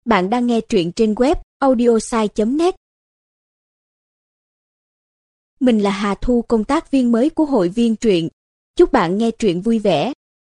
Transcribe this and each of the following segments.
Bạn đang nghe truyện trên web audiosai.net. Mình là Hà Thu, công tác viên mới của hội viên truyện. Chúc bạn nghe truyện vui vẻ.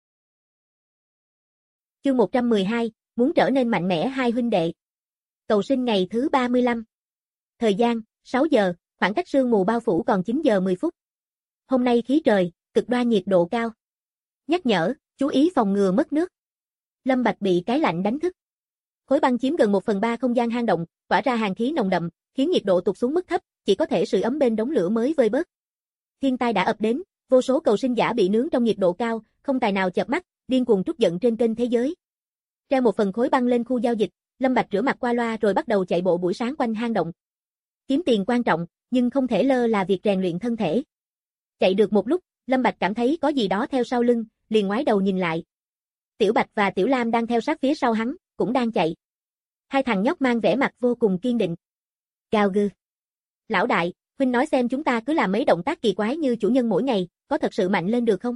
Chương 112, muốn trở nên mạnh mẽ hai huynh đệ. Cầu sinh ngày thứ 35. Thời gian, 6 giờ, khoảng cách sương mù bao phủ còn 9 giờ 10 phút. Hôm nay khí trời, cực đoan nhiệt độ cao. Nhắc nhở, chú ý phòng ngừa mất nước. Lâm Bạch bị cái lạnh đánh thức. Khối băng chiếm gần 1/3 không gian hang động, tỏa ra hàn khí nồng đậm, khiến nhiệt độ tụt xuống mức thấp, chỉ có thể sưởi ấm bên đống lửa mới vơi bớt. Thiên tai đã ập đến, vô số cầu sinh giả bị nướng trong nhiệt độ cao, không tài nào chợp mắt, điên cuồng trút giận trên kênh thế giới. Treo một phần khối băng lên khu giao dịch, Lâm Bạch rửa mặt qua loa rồi bắt đầu chạy bộ buổi sáng quanh hang động. Kiếm tiền quan trọng, nhưng không thể lơ là việc rèn luyện thân thể. Chạy được một lúc, Lâm Bạch cảm thấy có gì đó theo sau lưng, liền ngoái đầu nhìn lại. Tiểu Bạch và Tiểu Lam đang theo sát phía sau hắn, cũng đang chạy. Hai thằng nhóc mang vẻ mặt vô cùng kiên định. Gào gừ. Lão đại, huynh nói xem chúng ta cứ làm mấy động tác kỳ quái như chủ nhân mỗi ngày, có thật sự mạnh lên được không?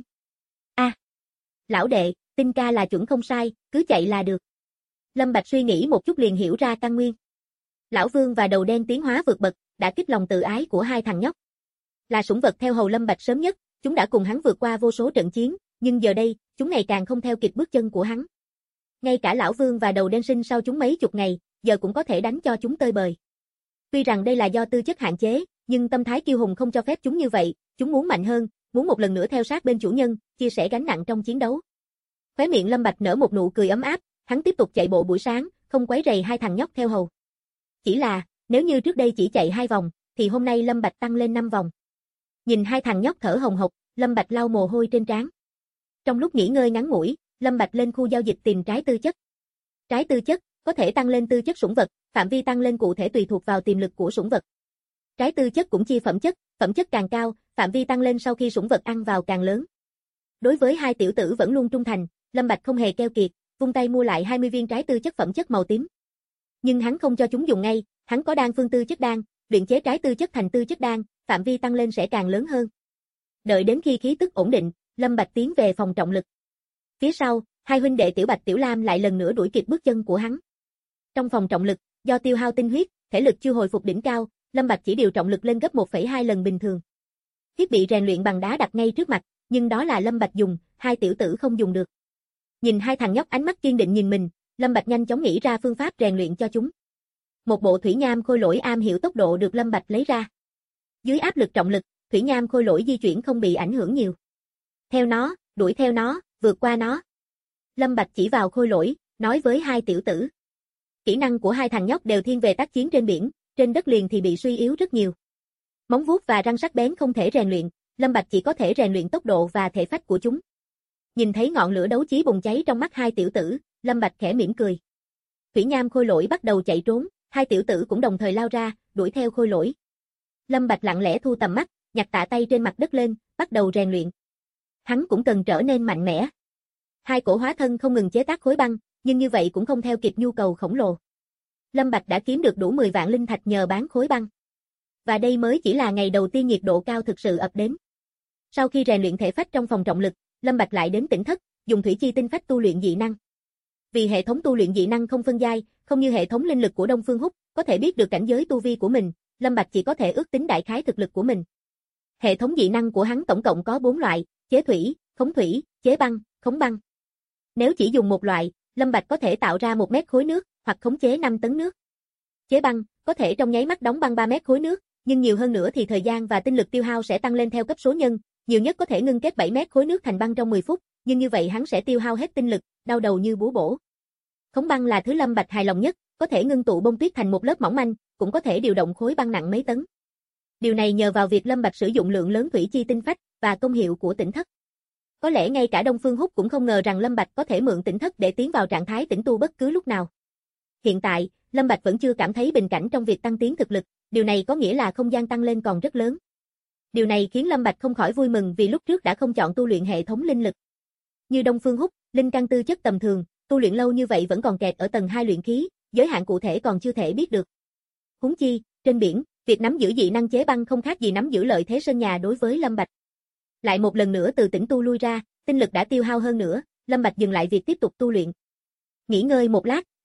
Lão đệ, Tinh ca là chuẩn không sai, cứ chạy là được. Lâm Bạch suy nghĩ một chút liền hiểu ra căn nguyên. Lão Vương và Đầu Đen tiến hóa vượt bậc, đã kích lòng tự ái của hai thằng nhóc. Là sủng vật theo hầu Lâm Bạch sớm nhất, chúng đã cùng hắn vượt qua vô số trận chiến, nhưng giờ đây, chúng ngày càng không theo kịp bước chân của hắn. Ngay cả Lão Vương và Đầu Đen sinh sau chúng mấy chục ngày, giờ cũng có thể đánh cho chúng tơi bời. Tuy rằng đây là do tư chất hạn chế, nhưng tâm thái kiêu hùng không cho phép chúng như vậy, chúng muốn mạnh hơn, muốn một lần nữa theo sát bên chủ nhân, chia sẻ gánh nặng trong chiến đấu. Khóe miệng Lâm Bạch nở một nụ cười ấm áp, hắn tiếp tục chạy bộ buổi sáng, không quấy rầy hai thằng nhóc theo hầu. Chỉ là, nếu như trước đây chỉ chạy 2 vòng, thì hôm nay Lâm Bạch tăng lên 5 vòng. Nhìn hai thằng nhóc thở hồng hộc, Lâm Bạch lau mồ hôi trên trán. Trong lúc nghỉ ngơi ngắn ngủi, Lâm Bạch lên khu giao dịch tìm trái tư chất. Trái tư chất có thể tăng lên tư chất sủng vật, phạm vi tăng lên cụ thể tùy thuộc vào tiềm lực của sủng vật. Trái tư chất cũng chia phẩm chất càng cao, phạm vi tăng lên sau khi sủng vật ăn vào càng lớn. Đối với hai tiểu tử vẫn luôn trung thành, Lâm Bạch không hề keo kiệt, vung tay mua lại 20 viên trái tư chất phẩm chất màu tím. Nhưng hắn không cho chúng dùng ngay, hắn có đan phương tư chất đan, luyện chế trái tư chất thành tư chất đan, phạm vi tăng lên sẽ càng lớn hơn. Đợi đến khi khí tức ổn định, Lâm Bạch tiến về phòng trọng lực. Phía sau, hai huynh đệ Tiểu Bạch Tiểu Lam lại lần nữa đuổi kịp bước chân của hắn. Trong phòng trọng lực, do tiêu hao tinh huyết, thể lực chưa hồi phục đỉnh cao, Lâm Bạch chỉ điều trọng lực lên gấp 1,2 lần bình thường. Thiết bị rèn luyện bằng đá đặt ngay trước mặt, nhưng đó là Lâm Bạch dùng, hai tiểu tử không dùng được. Nhìn hai thằng nhóc ánh mắt kiên định nhìn mình, Lâm Bạch nhanh chóng nghĩ ra phương pháp rèn luyện cho chúng. Một bộ thủy nham khôi lỗi am hiểu tốc độ được Lâm Bạch lấy ra. Dưới áp lực trọng lực, thủy nham khôi lỗi di chuyển không bị ảnh hưởng nhiều. Theo nó, đuổi theo nó, vượt qua nó. Lâm Bạch chỉ vào khôi lỗi, nói với hai tiểu tử. Kỹ năng của hai thằng nhóc đều thiên về tác chiến trên biển, trên đất liền thì bị suy yếu rất nhiều. Móng vuốt và răng sắc bén không thể rèn luyện, Lâm Bạch chỉ có thể rèn luyện tốc độ và thể phách của chúng. Nhìn thấy ngọn lửa đấu trí bùng cháy trong mắt hai tiểu tử, Lâm Bạch khẽ mỉm cười. Thủy nham khôi lỗi bắt đầu chạy trốn, hai tiểu tử cũng đồng thời lao ra, đuổi theo khôi lỗi. Lâm Bạch lặng lẽ thu tầm mắt, nhặt tạ tay trên mặt đất lên, bắt đầu rèn luyện. Hắn cũng cần trở nên mạnh mẽ. Hai cổ hóa thân không ngừng chế tác khối băng, nhưng như vậy cũng không theo kịp nhu cầu khổng lồ. Lâm Bạch đã kiếm được đủ 10 vạn linh thạch nhờ bán khối băng. Và đây mới chỉ là ngày đầu tiên nhiệt độ cao thực sự ập đến. Sau khi rèn luyện thể phách trong phòng trọng lực, Lâm Bạch lại đến tỉnh thất, dùng thủy chi tinh phách tu luyện dị năng. Vì hệ thống tu luyện dị năng không phân giai, không như hệ thống linh lực của Đông Phương Húc, có thể biết được cảnh giới tu vi của mình, Lâm Bạch chỉ có thể ước tính đại khái thực lực của mình. Hệ thống dị năng của hắn tổng cộng có 4 loại: chế thủy, khống thủy, chế băng, khống băng. Nếu chỉ dùng một loại, Lâm Bạch có thể tạo ra 1 mét khối nước, hoặc khống chế 5 tấn nước. Chế băng, có thể trong nháy mắt đóng băng 3 mét khối nước, nhưng nhiều hơn nữa thì thời gian và tinh lực tiêu hao sẽ tăng lên theo cấp số nhân, nhiều nhất có thể ngưng kết 7 mét khối nước thành băng trong 10 phút, nhưng như vậy hắn sẽ tiêu hao hết tinh lực, đau đầu như búa bổ. Khống băng là thứ Lâm Bạch hài lòng nhất, có thể ngưng tụ bông tuyết thành một lớp mỏng manh, cũng có thể điều động khối băng nặng mấy tấn. Điều này nhờ vào việc Lâm Bạch sử dụng lượng lớn thủy chi tinh phách và công hiệu của tỉnh thất. Có lẽ ngay cả Đông Phương Húc cũng không ngờ rằng Lâm Bạch có thể mượn tỉnh thất để tiến vào trạng thái tĩnh tu bất cứ lúc nào. Hiện tại, Lâm Bạch vẫn chưa cảm thấy bình cảnh trong việc tăng tiến thực lực, điều này có nghĩa là không gian tăng lên còn rất lớn. Điều này khiến Lâm Bạch không khỏi vui mừng vì lúc trước đã không chọn tu luyện hệ thống linh lực. Như Đông Phương Húc, linh căn tư chất tầm thường, tu luyện lâu như vậy vẫn còn kẹt ở tầng 2 luyện khí, giới hạn cụ thể còn chưa thể biết được. Huống chi, trên biển, việc nắm giữ dị năng chế băng không khác gì nắm giữ lợi thế sân nhà đối với Lâm Bạch. Lại một lần nữa từ tĩnh tu lui ra, tinh lực đã tiêu hao hơn nữa, Lâm Bạch dừng lại việc tiếp tục tu luyện. Nghỉ ngơi một lát,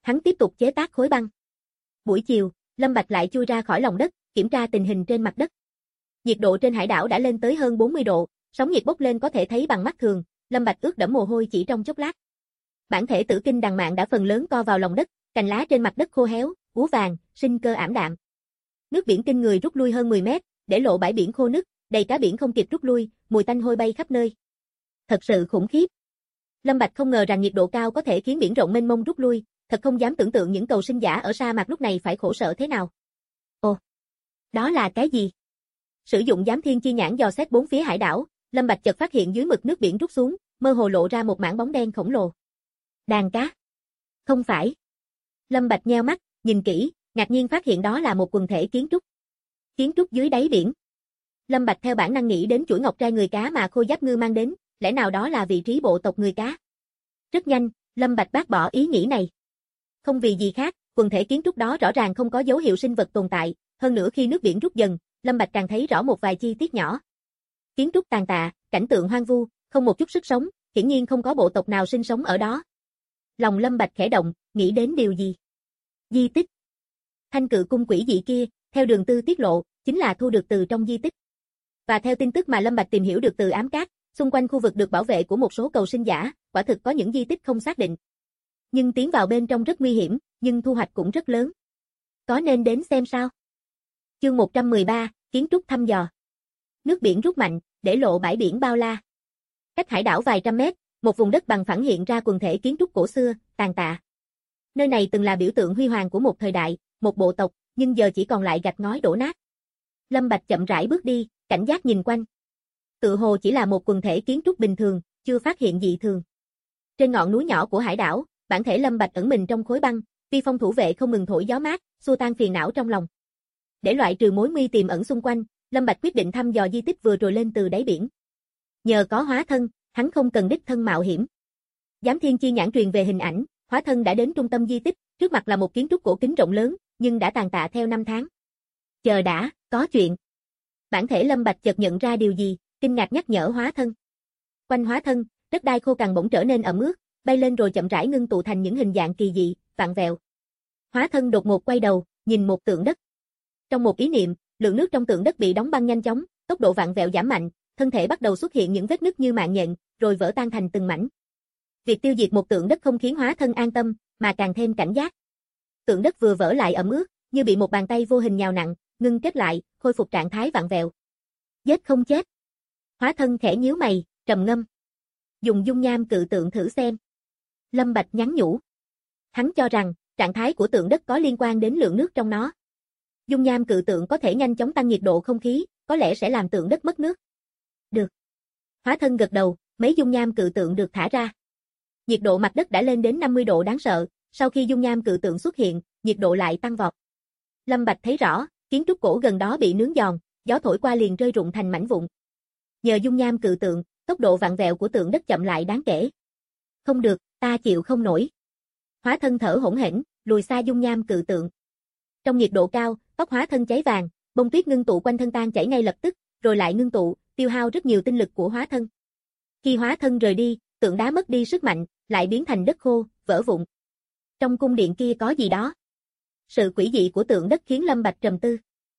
Hắn tiếp tục chế tác khối băng. Buổi chiều, Lâm Bạch lại chui ra khỏi lòng đất, kiểm tra tình hình trên mặt đất. Nhiệt độ trên hải đảo đã lên tới hơn 40 độ, sóng nhiệt bốc lên có thể thấy bằng mắt thường, Lâm Bạch ướt đẫm mồ hôi chỉ trong chốc lát. Bản thể tử kinh đằng mạn đã phần lớn co vào lòng đất, cành lá trên mặt đất khô héo, úa vàng, sinh cơ ảm đạm. Nước biển kinh người rút lui hơn 10 mét, để lộ bãi biển khô nứt, đầy cá biển không kịp rút lui, mùi tanh hôi bay khắp nơi. Thật sự khủng khiếp. Lâm Bạch không ngờ rằng nhiệt độ cao có thể khiến biển rộng mênh mông rút lui, thật không dám tưởng tượng những cầu sinh giả ở sa mạc lúc này phải khổ sở thế nào. Ồ, đó là cái gì? Sử dụng giám thiên chi nhãn dò xét bốn phía hải đảo, Lâm Bạch chợt phát hiện dưới mực nước biển rút xuống, mơ hồ lộ ra một mảng bóng đen khổng lồ. Đàn cá? Không phải. Lâm Bạch nheo mắt, nhìn kỹ, ngạc nhiên phát hiện đó là một quần thể kiến trúc. Kiến trúc dưới đáy biển. Lâm Bạch theo bản năng nghĩ đến chuỗi ngọc trai người cá mà Khôi Giáp Ngư mang đến, lẽ nào đó là vị trí bộ tộc người cá? Rất nhanh, Lâm Bạch bác bỏ ý nghĩ này. Không vì gì khác, quần thể kiến trúc đó rõ ràng không có dấu hiệu sinh vật tồn tại, hơn nữa khi nước biển rút dần, Lâm Bạch càng thấy rõ một vài chi tiết nhỏ. Kiến trúc tàn tạ, cảnh tượng hoang vu, không một chút sức sống, hiển nhiên không có bộ tộc nào sinh sống ở đó. Lòng Lâm Bạch khẽ động, nghĩ đến điều gì? Di tích. Thanh cự cung quỷ dị kia, theo đường tư tiết lộ, chính là thu được từ trong di tích. Và theo tin tức mà Lâm Bạch tìm hiểu được từ ám cát, xung quanh khu vực được bảo vệ của một số cầu sinh giả, quả thực có những di tích không xác định. Nhưng tiến vào bên trong rất nguy hiểm, nhưng thu hoạch cũng rất lớn. Có nên đến xem sao? Chương 113, kiến trúc thăm dò. Nước biển rút mạnh, để lộ bãi biển bao la. Cách hải đảo vài trăm mét, một vùng đất bằng phẳng hiện ra quần thể kiến trúc cổ xưa, tàn tạ. Nơi này từng là biểu tượng huy hoàng của một thời đại, một bộ tộc, nhưng giờ chỉ còn lại gạch ngói đổ nát. Lâm Bạch chậm rãi bước đi, cảnh giác nhìn quanh. Tự hồ chỉ là một quần thể kiến trúc bình thường, chưa phát hiện dị thường. Trên ngọn núi nhỏ của hải đảo, bản thể Lâm Bạch ẩn mình trong khối băng, Vi Phong thủ vệ không ngừng thổi gió mát, xua tan phiền não trong lòng. Để loại trừ mối nguy tiềm ẩn xung quanh, Lâm Bạch quyết định thăm dò di tích vừa trồi lên từ đáy biển. Nhờ có hóa thân, hắn không cần đích thân mạo hiểm. Giám thiên chi nhãn truyền về hình ảnh, hóa thân đã đến trung tâm di tích, trước mặt là một kiến trúc cổ kính rộng lớn, nhưng đã tàn tạ theo năm tháng. Chờ đã, có chuyện. Bản thể Lâm Bạch chợt nhận ra điều gì, kinh ngạc nhắc nhở hóa thân. Quanh hóa thân, đất đai khô cằn bỗng trở nên ẩm ướt, bay lên rồi chậm rãi ngưng tụ thành những hình dạng kỳ dị, vặn vẹo. Hóa thân đột ngột quay đầu, nhìn một tượng đất. Trong một ý niệm, lượng nước trong tượng đất bị đóng băng nhanh chóng, tốc độ vặn vẹo giảm mạnh, thân thể bắt đầu xuất hiện những vết nứt như mạng nhện, rồi vỡ tan thành từng mảnh. Việc tiêu diệt một tượng đất không khiến hóa thân an tâm, mà càng thêm cảnh giác. Tượng đất vừa vỡ lại ẩm ướt, như bị một bàn tay vô hình nhào nặng, ngưng kết lại, khôi phục trạng thái vặn vẹo. Giết không chết. Hóa thân khẽ nhíu mày, trầm ngâm. Dùng dung nham cự tượng thử xem. Lâm Bạch nhắn nhủ. Hắn cho rằng, trạng thái của tượng đất có liên quan đến lượng nước trong nó. Dung nham cự tượng có thể nhanh chóng tăng nhiệt độ không khí, có lẽ sẽ làm tượng đất mất nước. Được. Hóa thân gật đầu, mấy dung nham cự tượng được thả ra. Nhiệt độ mặt đất đã lên đến 50 độ đáng sợ, sau khi dung nham cự tượng xuất hiện, nhiệt độ lại tăng vọt. Lâm Bạch thấy rõ, kiến trúc cổ gần đó bị nướng giòn, gió thổi qua liền rơi rụng thành mảnh vụn. Nhờ dung nham cự tượng, tốc độ vặn vẹo của tượng đất chậm lại đáng kể. Không được, ta chịu không nổi. Hóa thân thở hổn hển, lùi xa dung nham cự tượng. Trong nhiệt độ cao, tóc hóa thân cháy vàng, bông tuyết ngưng tụ quanh thân tan chảy ngay lập tức, rồi lại ngưng tụ, tiêu hao rất nhiều tinh lực của hóa thân. Khi hóa thân rời đi, tượng đá mất đi sức mạnh, lại biến thành đất khô, vỡ vụn. Trong cung điện kia có gì đó. Sự quỷ dị của tượng đất khiến Lâm Bạch trầm tư.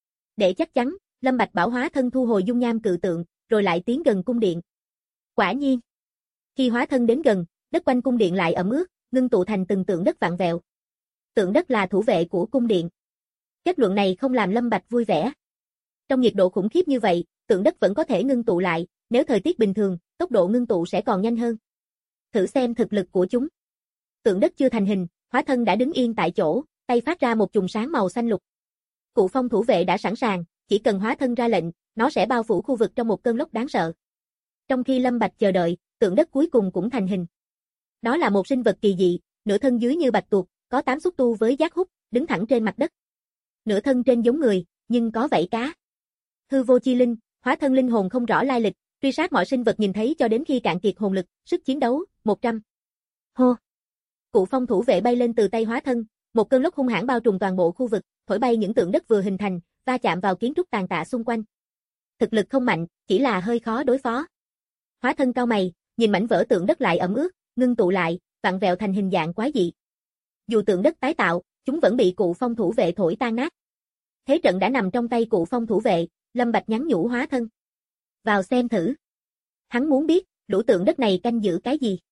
Để chắc chắn, Lâm Bạch bảo hóa thân thu hồi dung nham cự tượng, rồi lại tiến gần cung điện. Quả nhiên, khi hóa thân đến gần, đất quanh cung điện lại ẩm ướt, ngưng tụ thành từng tượng đất vặn vẹo. Tượng đất là thủ vệ của cung điện. Kết luận này không làm Lâm Bạch vui vẻ. Trong nhiệt độ khủng khiếp như vậy, tượng đất vẫn có thể ngưng tụ lại, nếu thời tiết bình thường, tốc độ ngưng tụ sẽ còn nhanh hơn. Thử xem thực lực của chúng. Tượng đất chưa thành hình, hóa thân đã đứng yên tại chỗ, tay phát ra một chùm sáng màu xanh lục. Cụ phong thủ vệ đã sẵn sàng, chỉ cần hóa thân ra lệnh, nó sẽ bao phủ khu vực trong một cơn lốc đáng sợ. Trong khi Lâm Bạch chờ đợi, tượng đất cuối cùng cũng thành hình. Đó là một sinh vật kỳ dị, nửa thân dưới như bạch tuộc, có 8 xúc tu với giác hút, đứng thẳng trên mặt đất. Nửa thân trên giống người, nhưng có vảy cá. Hư vô chi linh, hóa thân linh hồn không rõ lai lịch, truy sát mọi sinh vật nhìn thấy cho đến khi cạn kiệt hồn lực, sức chiến đấu, 100. Hô! Cụ phong thủ vệ bay lên từ tay hóa thân, một cơn lốc hung hãn bao trùm toàn bộ khu vực, thổi bay những tượng đất vừa hình thành, va chạm vào kiến trúc tàn tạ xung quanh. Thực lực không mạnh, chỉ là hơi khó đối phó. Hóa thân cau mày, nhìn mảnh vỡ tượng đất lại ẩm ướt, ngưng tụ lại, vặn vẹo thành hình dạng quái dị. Dù tượng đất tái tạo, chúng vẫn bị cụ phong thủ vệ thổi tan nát. Thế trận đã nằm trong tay cụ phong thủ vệ, Lâm Bạch nhắn nhủ hóa thân. Vào xem thử. Hắn muốn biết, lũ tượng đất này canh giữ cái gì.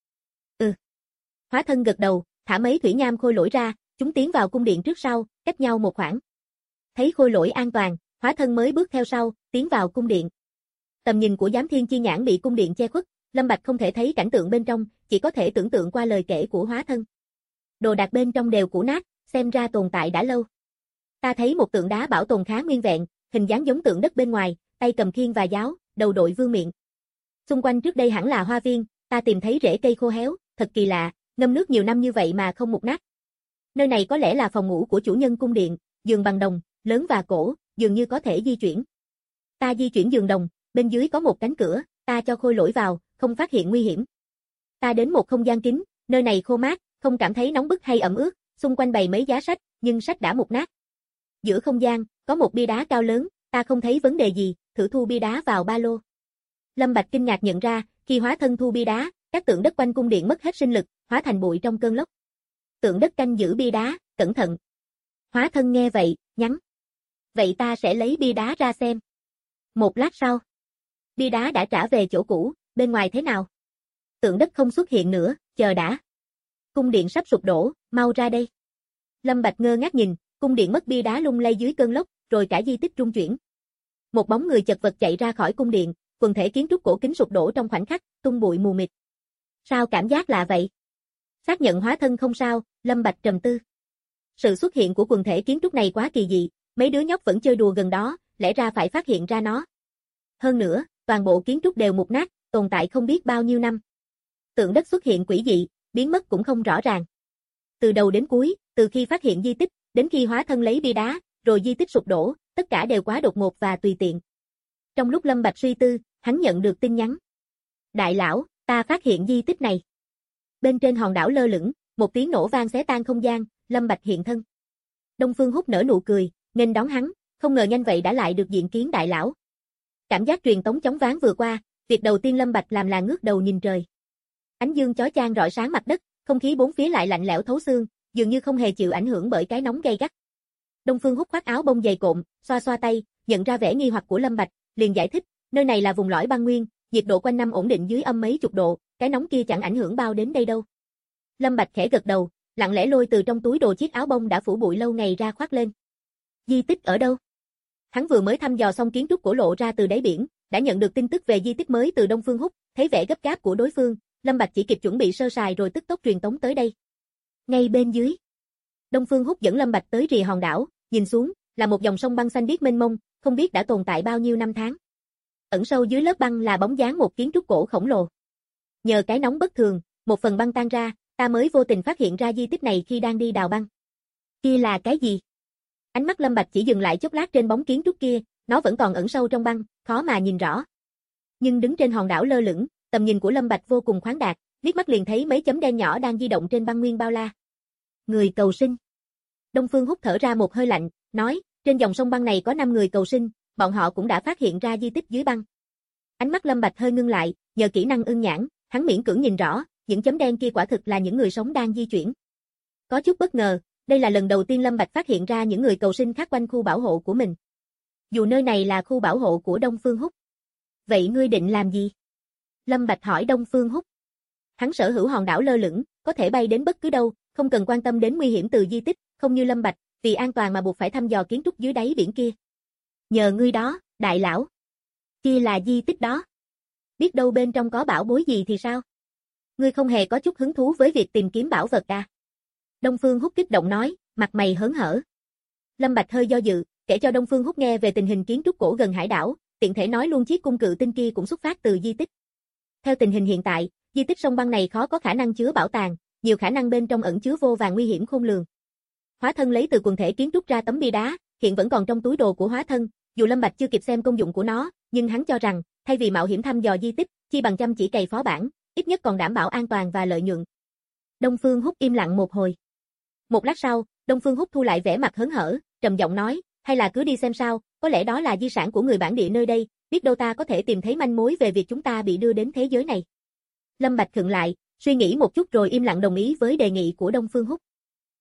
Hóa thân gật đầu, thả mấy thủy nham khôi lỗi ra, chúng tiến vào cung điện trước sau, cách nhau một khoảng. Thấy khôi lỗi an toàn, hóa thân mới bước theo sau, tiến vào cung điện. Tầm nhìn của giám thiên chi nhãn bị cung điện che khuất, Lâm Bạch không thể thấy cảnh tượng bên trong, chỉ có thể tưởng tượng qua lời kể của hóa thân. Đồ đạc bên trong đều cũ nát, xem ra tồn tại đã lâu. Ta thấy một tượng đá bảo tồn khá nguyên vẹn, hình dáng giống tượng đất bên ngoài, tay cầm khiên và giáo, đầu đội vương miện. Xung quanh trước đây hẳn là hoa viên, ta tìm thấy rễ cây khô héo, thật kỳ lạ, ngâm nước nhiều năm như vậy mà không mục nát. Nơi này có lẽ là phòng ngủ của chủ nhân cung điện, giường bằng đồng, lớn và cổ, dường như có thể di chuyển. Ta di chuyển giường đồng, bên dưới có một cánh cửa, ta cho khôi lỗi vào, không phát hiện nguy hiểm. Ta đến một không gian kín, nơi này khô mát, không cảm thấy nóng bức hay ẩm ướt, xung quanh bày mấy giá sách, nhưng sách đã mục nát. Giữa không gian, có một bia đá cao lớn, ta không thấy vấn đề gì, thử thu bia đá vào ba lô. Lâm Bạch kinh ngạc nhận ra, khi hóa thân thu bia đá, các tượng đất quanh cung điện mất hết sinh lực, hóa thành bụi trong cơn lốc. Tượng đất canh giữ bia đá, cẩn thận. Hóa thân nghe vậy, nhắn. Vậy ta sẽ lấy bia đá ra xem. Một lát sau, bia đá đã trả về chỗ cũ, bên ngoài thế nào? Tượng đất không xuất hiện nữa, chờ đã. Cung điện sắp sụp đổ, mau ra đây. Lâm Bạch ngơ ngác nhìn, cung điện mất bia đá lung lay dưới cơn lốc, rồi cả di tích rung chuyển. Một bóng người chật vật chạy ra khỏi cung điện, quần thể kiến trúc cổ kính sụp đổ trong khoảnh khắc, tung bụi mù mịt. Sao cảm giác lạ vậy? Xác nhận hóa thân không sao, Lâm Bạch trầm tư. Sự xuất hiện của quần thể kiến trúc này quá kỳ dị, mấy đứa nhóc vẫn chơi đùa gần đó, lẽ ra phải phát hiện ra nó. Hơn nữa, toàn bộ kiến trúc đều mục nát, tồn tại không biết bao nhiêu năm. Tượng đất xuất hiện quỷ dị, biến mất cũng không rõ ràng. Từ đầu đến cuối, từ khi phát hiện di tích, đến khi hóa thân lấy bia đá, rồi di tích sụp đổ, tất cả đều quá đột ngột và tùy tiện. Trong lúc Lâm Bạch suy tư, hắn nhận được tin nhắn. Đại lão, ta phát hiện di tích này. Bên trên hòn đảo lơ lửng, một tiếng nổ vang xé tan không gian, Lâm Bạch hiện thân. Đông Phương Húc nở nụ cười, nghênh đón hắn, không ngờ nhanh vậy đã lại được diện kiến đại lão. Cảm giác truyền tống chóng váng vừa qua, việc đầu tiên Lâm Bạch làm là ngước đầu nhìn trời. Ánh dương chói chang rọi sáng mặt đất, không khí bốn phía lại lạnh lẽo thấu xương, dường như không hề chịu ảnh hưởng bởi cái nóng gay gắt. Đông Phương Húc khoác áo bông dày cộm, xoa xoa tay, nhận ra vẻ nghi hoặc của Lâm Bạch, liền giải thích, nơi này là vùng lõi băng nguyên, nhiệt độ quanh năm ổn định dưới âm mấy chục độ, cái nóng kia chẳng ảnh hưởng bao đến đây đâu. Lâm Bạch khẽ gật đầu, lặng lẽ lôi từ trong túi đồ chiếc áo bông đã phủ bụi lâu ngày ra khoác lên. Di tích ở đâu? Hắn vừa mới thăm dò xong kiến trúc cổ lộ ra từ đáy biển, đã nhận được tin tức về di tích mới từ Đông Phương Húc, thấy vẻ gấp gáp của đối phương, Lâm Bạch chỉ kịp chuẩn bị sơ sài rồi tức tốc truyền tống tới đây. Ngay bên dưới, Đông Phương Húc dẫn Lâm Bạch tới rìa hòn đảo, nhìn xuống, là một dòng sông băng xanh biếc mênh mông, không biết đã tồn tại bao nhiêu năm tháng. Ẩn sâu dưới lớp băng là bóng dáng một kiến trúc cổ khổng lồ. Nhờ cái nóng bất thường, một phần băng tan ra, ta mới vô tình phát hiện ra di tích này khi đang đi đào băng. Kia là cái gì? Ánh mắt Lâm Bạch chỉ dừng lại chốc lát trên bóng kiến trúc kia, nó vẫn còn ẩn sâu trong băng, khó mà nhìn rõ. Nhưng đứng trên hòn đảo lơ lửng, tầm nhìn của Lâm Bạch vô cùng khoáng đạt, liếc mắt liền thấy mấy chấm đen nhỏ đang di động trên băng nguyên bao la. Người cầu sinh. Đông Phương Húc thở ra một hơi lạnh, nói, trên dòng sông băng này có 5 người cầu sinh, bọn họ cũng đã phát hiện ra di tích dưới băng. Ánh mắt Lâm Bạch hơi ngưng lại, nhờ kỹ năng ưng nhãn, hắn miễn cưỡng nhìn rõ, những chấm đen kia quả thực là những người sống đang di chuyển. Có chút bất ngờ, đây là lần đầu tiên Lâm Bạch phát hiện ra những người cầu sinh khác quanh khu bảo hộ của mình. Dù nơi này là khu bảo hộ của Đông Phương Húc. Vậy ngươi định làm gì? Lâm Bạch hỏi Đông Phương Húc. Hắn sở hữu hòn đảo lơ lửng, có thể bay đến bất cứ đâu, không cần quan tâm đến nguy hiểm từ di tích, không như Lâm Bạch, vì an toàn mà buộc phải thăm dò kiến trúc dưới đáy biển kia. Nhờ ngươi đó, đại lão. Kia là di tích đó. Biết đâu bên trong có bảo bối gì thì sao? Ngươi không hề có chút hứng thú với việc tìm kiếm bảo vật à? Đông Phương Húc kích động nói, mặt mày hớn hở. Lâm Bạch hơi do dự, kể cho Đông Phương Húc nghe về tình hình kiến trúc cổ gần hải đảo, tiện thể nói luôn chiếc cung cự tinh kia cũng xuất phát từ di tích. Theo tình hình hiện tại, di tích sông băng này khó có khả năng chứa bảo tàng, nhiều khả năng bên trong ẩn chứa vô vàn nguy hiểm khôn lường. Hóa thân lấy từ quần thể kiến trúc ra tấm bia đá, hiện vẫn còn trong túi đồ của hóa thân, dù Lâm Bạch chưa kịp xem công dụng của nó, nhưng hắn cho rằng, thay vì mạo hiểm thăm dò di tích, chi bằng chăm chỉ cày phó bản, ít nhất còn đảm bảo an toàn và lợi nhuận. Đông Phương Húc im lặng một hồi. Một lát sau, Đông Phương Húc thu lại vẻ mặt hớn hở, trầm giọng nói, hay là cứ đi xem sao, có lẽ đó là di sản của người bản địa nơi đây, biết đâu ta có thể tìm thấy manh mối về việc chúng ta bị đưa đến thế giới này. Lâm Bạch khựng lại, suy nghĩ một chút rồi im lặng đồng ý với đề nghị của Đông Phương Húc.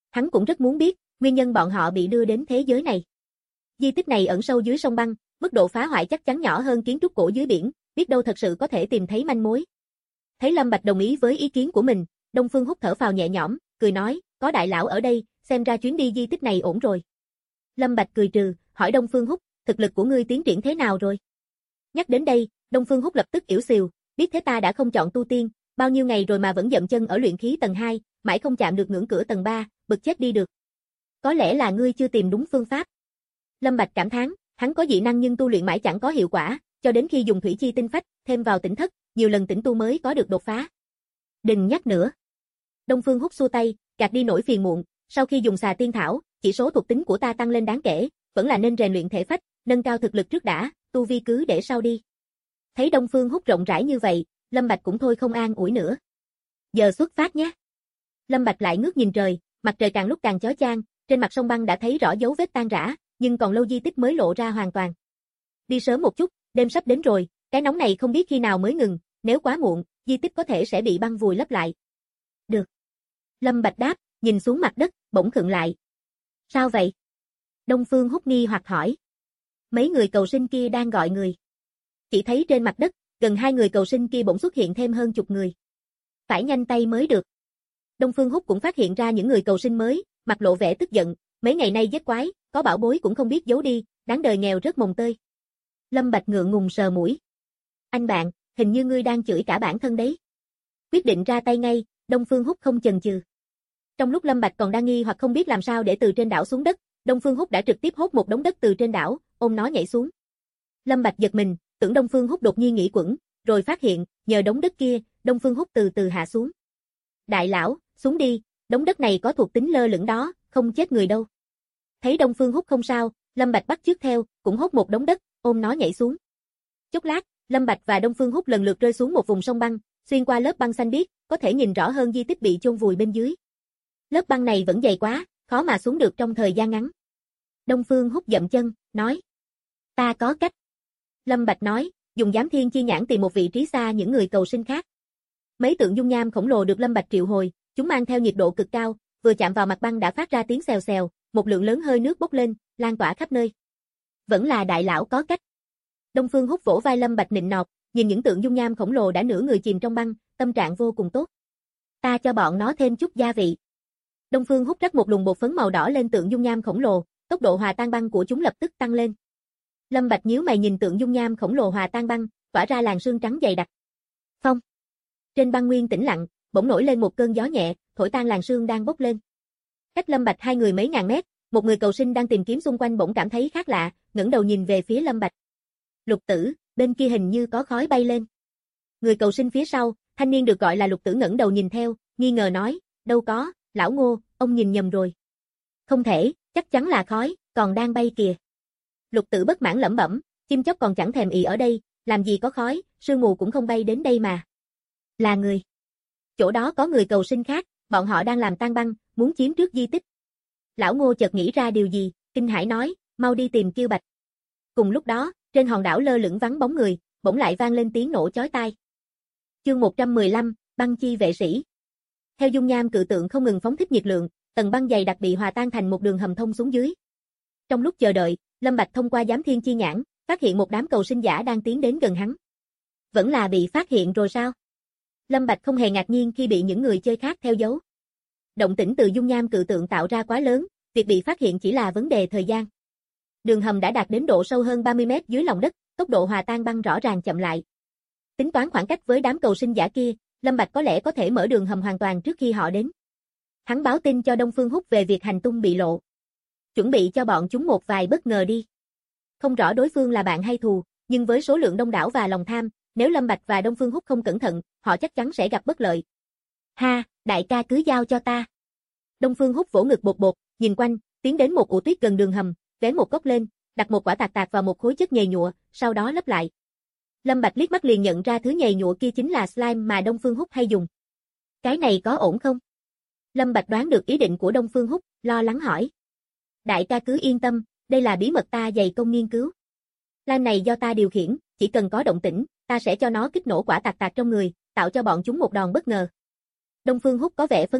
Hắn cũng rất muốn biết, nguyên nhân bọn họ bị đưa đến thế giới này. Di tích này ẩn sâu dưới sông băng, mức độ phá hoại chắc chắn nhỏ hơn kiến trúc cổ dưới biển, biết đâu thật sự có thể tìm thấy manh mối. Thấy Lâm Bạch đồng ý với ý kiến của mình, Đông Phương Húc thở phào nhẹ nhõm, cười nói, có đại lão ở đây, xem ra chuyến đi di tích này ổn rồi. Lâm Bạch cười trừ, hỏi Đông Phương Húc, thực lực của ngươi tiến triển thế nào rồi? Nhắc đến đây, Đông Phương Húc lập tức ỉu xìu, biết thế ta đã không chọn tu tiên, bao nhiêu ngày rồi mà vẫn dậm chân ở luyện khí tầng 2, mãi không chạm được ngưỡng cửa tầng 3, bực chết đi được. Có lẽ là ngươi chưa tìm đúng phương pháp. Lâm Bạch cảm thán, hắn có dị năng nhưng tu luyện mãi chẳng có hiệu quả, cho đến khi dùng thủy chi tinh phách, thêm vào tỉnh thất, nhiều lần tĩnh tu mới có được đột phá. Đừng nhắc nữa. Đông Phương Húc xua tay, gạt đi nỗi phiền muộn, sau khi dùng xà tiên thảo, chỉ số thuộc tính của ta tăng lên đáng kể, vẫn là nên rèn luyện thể phách, nâng cao thực lực trước đã, tu vi cứ để sau đi. Thấy Đông Phương Húc rộng rãi như vậy, Lâm Bạch cũng thôi không an ủi nữa. Giờ xuất phát nhé. Lâm Bạch lại ngước nhìn trời, mặt trời càng lúc càng chói chang, trên mặt sông băng đã thấy rõ dấu vết tan rã, nhưng còn lâu di tích mới lộ ra hoàn toàn. Đi sớm một chút, đêm sắp đến rồi, cái nóng này không biết khi nào mới ngừng, nếu quá muộn, di tích có thể sẽ bị băng vùi lấp lại. Được. Lâm Bạch đáp, nhìn xuống mặt đất, bỗng khựng lại. Sao vậy? Đông Phương Húc nghi hoặc hỏi. Mấy người cầu sinh kia đang gọi người. Chỉ thấy trên mặt đất, gần 2 người cầu sinh kia bỗng xuất hiện thêm hơn chục người. Phải nhanh tay mới được. Đông Phương Húc cũng phát hiện ra những người cầu sinh mới, mặt lộ vẻ tức giận, mấy ngày nay giết quái, có bảo bối cũng không biết giấu đi, đáng đời nghèo rớt mồng tơi. Lâm Bạch ngượng ngùng sờ mũi. Anh bạn, hình như ngươi đang chửi cả bản thân đấy. Quyết định ra tay ngay, Đông Phương Húc không chần chừ. Trong lúc Lâm Bạch còn đang nghi hoặc không biết làm sao để từ trên đảo xuống đất, Đông Phương Húc đã trực tiếp hốt một đống đất từ trên đảo, ôm nó nhảy xuống. Lâm Bạch giật mình, tưởng Đông Phương Húc đột nhiên nghĩ quẩn, rồi phát hiện, nhờ đống đất kia, Đông Phương Húc từ từ hạ xuống. Đại lão, xuống đi, đống đất này có thuộc tính lơ lửng đó, không chết người đâu. Thấy Đông Phương Húc không sao, Lâm Bạch bắt chước theo, cũng hốt một đống đất, ôm nó nhảy xuống. Chốc lát, Lâm Bạch và Đông Phương Húc lần lượt rơi xuống một vùng sông băng, xuyên qua lớp băng xanh biếc, có thể nhìn rõ hơn di tích bị chôn vùi bên dưới. Lớp băng này vẫn dày quá, khó mà xuống được trong thời gian ngắn. Đông Phương Húc dậm chân, nói. Ta có cách. Lâm Bạch nói, dùng giám thiên chi nhãn tìm một vị trí xa những người cầu sinh khác. Mấy tượng dung nham khổng lồ được Lâm Bạch triệu hồi, chúng mang theo nhiệt độ cực cao, vừa chạm vào mặt băng đã phát ra tiếng xèo xèo, một lượng lớn hơi nước bốc lên, lan tỏa khắp nơi. Vẫn là đại lão có cách. Đông Phương Húc vỗ vai Lâm Bạch nịnh nọt, nhìn những tượng dung nham khổng lồ đã nửa người chìm trong băng, tâm trạng vô cùng tốt. Ta cho bọn nó thêm chút gia vị. Đông Phương Húc rắc một luồng bột phấn màu đỏ lên tượng dung nham khổng lồ, tốc độ hòa tan băng của chúng lập tức tăng lên. Lâm Bạch nhíu mày nhìn tượng dung nham khổng lồ hòa tan băng, tỏa ra làn sương trắng dày đặc. Phong. Trên băng nguyên tĩnh lặng, bỗng nổi lên một cơn gió nhẹ, thổi tan làn sương đang bốc lên. Cách Lâm Bạch 2 người mấy ngàn mét, một người cầu sinh đang tìm kiếm xung quanh bỗng cảm thấy khác lạ, ngẩng đầu nhìn về phía Lâm Bạch. Lục Tử, bên kia hình như có khói bay lên. Người cầu sinh phía sau, thanh niên được gọi là Lục Tử ngẩng đầu nhìn theo, nghi ngờ nói, đâu có, lão Ngô, ông nhìn nhầm rồi. Không thể, chắc chắn là khói, còn đang bay kìa. Lục Tử bất mãn lẩm bẩm, chim chóc còn chẳng thèm ì ở đây, làm gì có khói, sương mù cũng không bay đến đây mà. Là người. Chỗ đó có người cầu sinh khác, bọn họ đang làm tan băng, muốn chiếm trước di tích. Lão Ngô chợt nghĩ ra điều gì, kinh hãi nói, mau đi tìm Kiêu Bạch. Cùng lúc đó, trên hòn đảo lơ lửng vắng bóng người, bỗng lại vang lên tiếng nổ chói tai. Chương 115, băng chi vệ sĩ. Theo dung nham cự tượng không ngừng phóng thích nhiệt lượng, tầng băng dày đặc bị hòa tan thành một đường hầm thông xuống dưới. Trong lúc chờ đợi, Lâm Bạch thông qua giám thiên chi nhãn, phát hiện một đám cầu sinh giả đang tiến đến gần hắn. Vẫn là bị phát hiện rồi sao? Lâm Bạch không hề ngạc nhiên khi bị những người chơi khác theo dấu. Động tĩnh từ dung nham cự tượng tạo ra quá lớn, việc bị phát hiện chỉ là vấn đề thời gian. Đường hầm đã đạt đến độ sâu hơn 30 mét dưới lòng đất, tốc độ hòa tan băng rõ ràng chậm lại. Tính toán khoảng cách với đám cầu sinh giả kia, Lâm Bạch có lẽ có thể mở đường hầm hoàn toàn trước khi họ đến. Hắn báo tin cho Đông Phương Húc về việc hành tung bị lộ. Chuẩn bị cho bọn chúng một vài bất ngờ đi. Không rõ đối phương là bạn hay thù, nhưng với số lượng đông đảo và lòng tham, nếu Lâm Bạch và Đông Phương Húc không cẩn thận, họ chắc chắn sẽ gặp bất lợi. Ha, đại ca cứ giao cho ta. Đông Phương Húc vỗ ngực bột bột, nhìn quanh, tiến đến một ụ tuyết gần đường hầm, vén một cốc lên, đặt một quả tạc tạc vào một khối chất nhầy nhụa, sau đó lấp lại. Lâm Bạch liếc mắt liền nhận ra thứ nhầy nhụa kia chính là slime mà Đông Phương Húc hay dùng. Cái này có ổn không? Lâm Bạch đoán được ý định của Đông Phương Húc, lo lắng hỏi. Đại ca cứ yên tâm, đây là bí mật ta dày công nghiên cứu. Slime này do ta điều khiển, chỉ cần có động tĩnh, ta sẽ cho nó kích nổ quả tạc tạc trong người, tạo cho bọn chúng một đòn bất ngờ. Đông Phương Húc có vẻ phấn khích,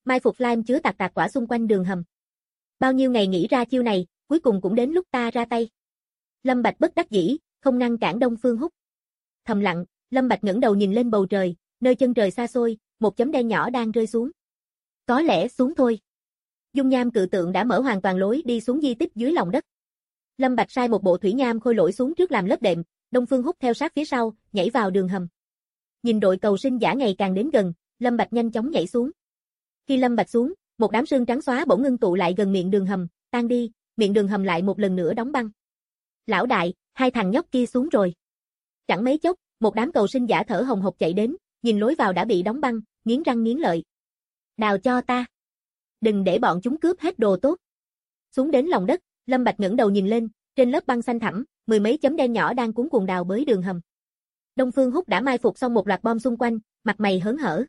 mai phục slime chứa tạc quả xung quanh đường hầm. Bao nhiêu ngày nghĩ ra chiêu này, cuối cùng cũng đến lúc ta ra tay. Lâm Bạch bất đắc dĩ, không ngăn cản Đông Phương Húc. Thầm lặng, Lâm Bạch ngẩng đầu nhìn lên bầu trời, nơi chân trời xa xôi, một chấm đen nhỏ đang rơi xuống. Có lẽ xuống thôi. Dung nham cự tượng đã mở hoàn toàn lối đi xuống di tích dưới lòng đất. Lâm Bạch sai một bộ thủy nham khôi lỗi xuống trước làm lớp đệm, Đông Phương Húc theo sát phía sau, nhảy vào đường hầm. Nhìn đội cầu sinh giả ngày càng đến gần, Lâm Bạch nhanh chóng nhảy xuống. Khi Lâm Bạch xuống, một đám sương trắng xóa bỗng ngưng tụ lại gần miệng đường hầm, tan đi, miệng đường hầm lại một lần nữa đóng băng. Lão đại, hai thằng nhóc kia xuống rồi. Chẳng mấy chốc, một đám cầu sinh giả thở hồng hộc chạy đến, nhìn lối vào đã bị đóng băng, nghiến răng nghiến lợi. Đào cho ta. Đừng để bọn chúng cướp hết đồ tốt. Xuống đến lòng đất, Lâm Bạch ngẩng đầu nhìn lên, trên lớp băng xanh thẳm, mười mấy chấm đen nhỏ đang cuống cuồng đào bới đường hầm. Đông Phương Húc đã mai phục xong một loạt bom xung quanh, mặt mày hớn hở.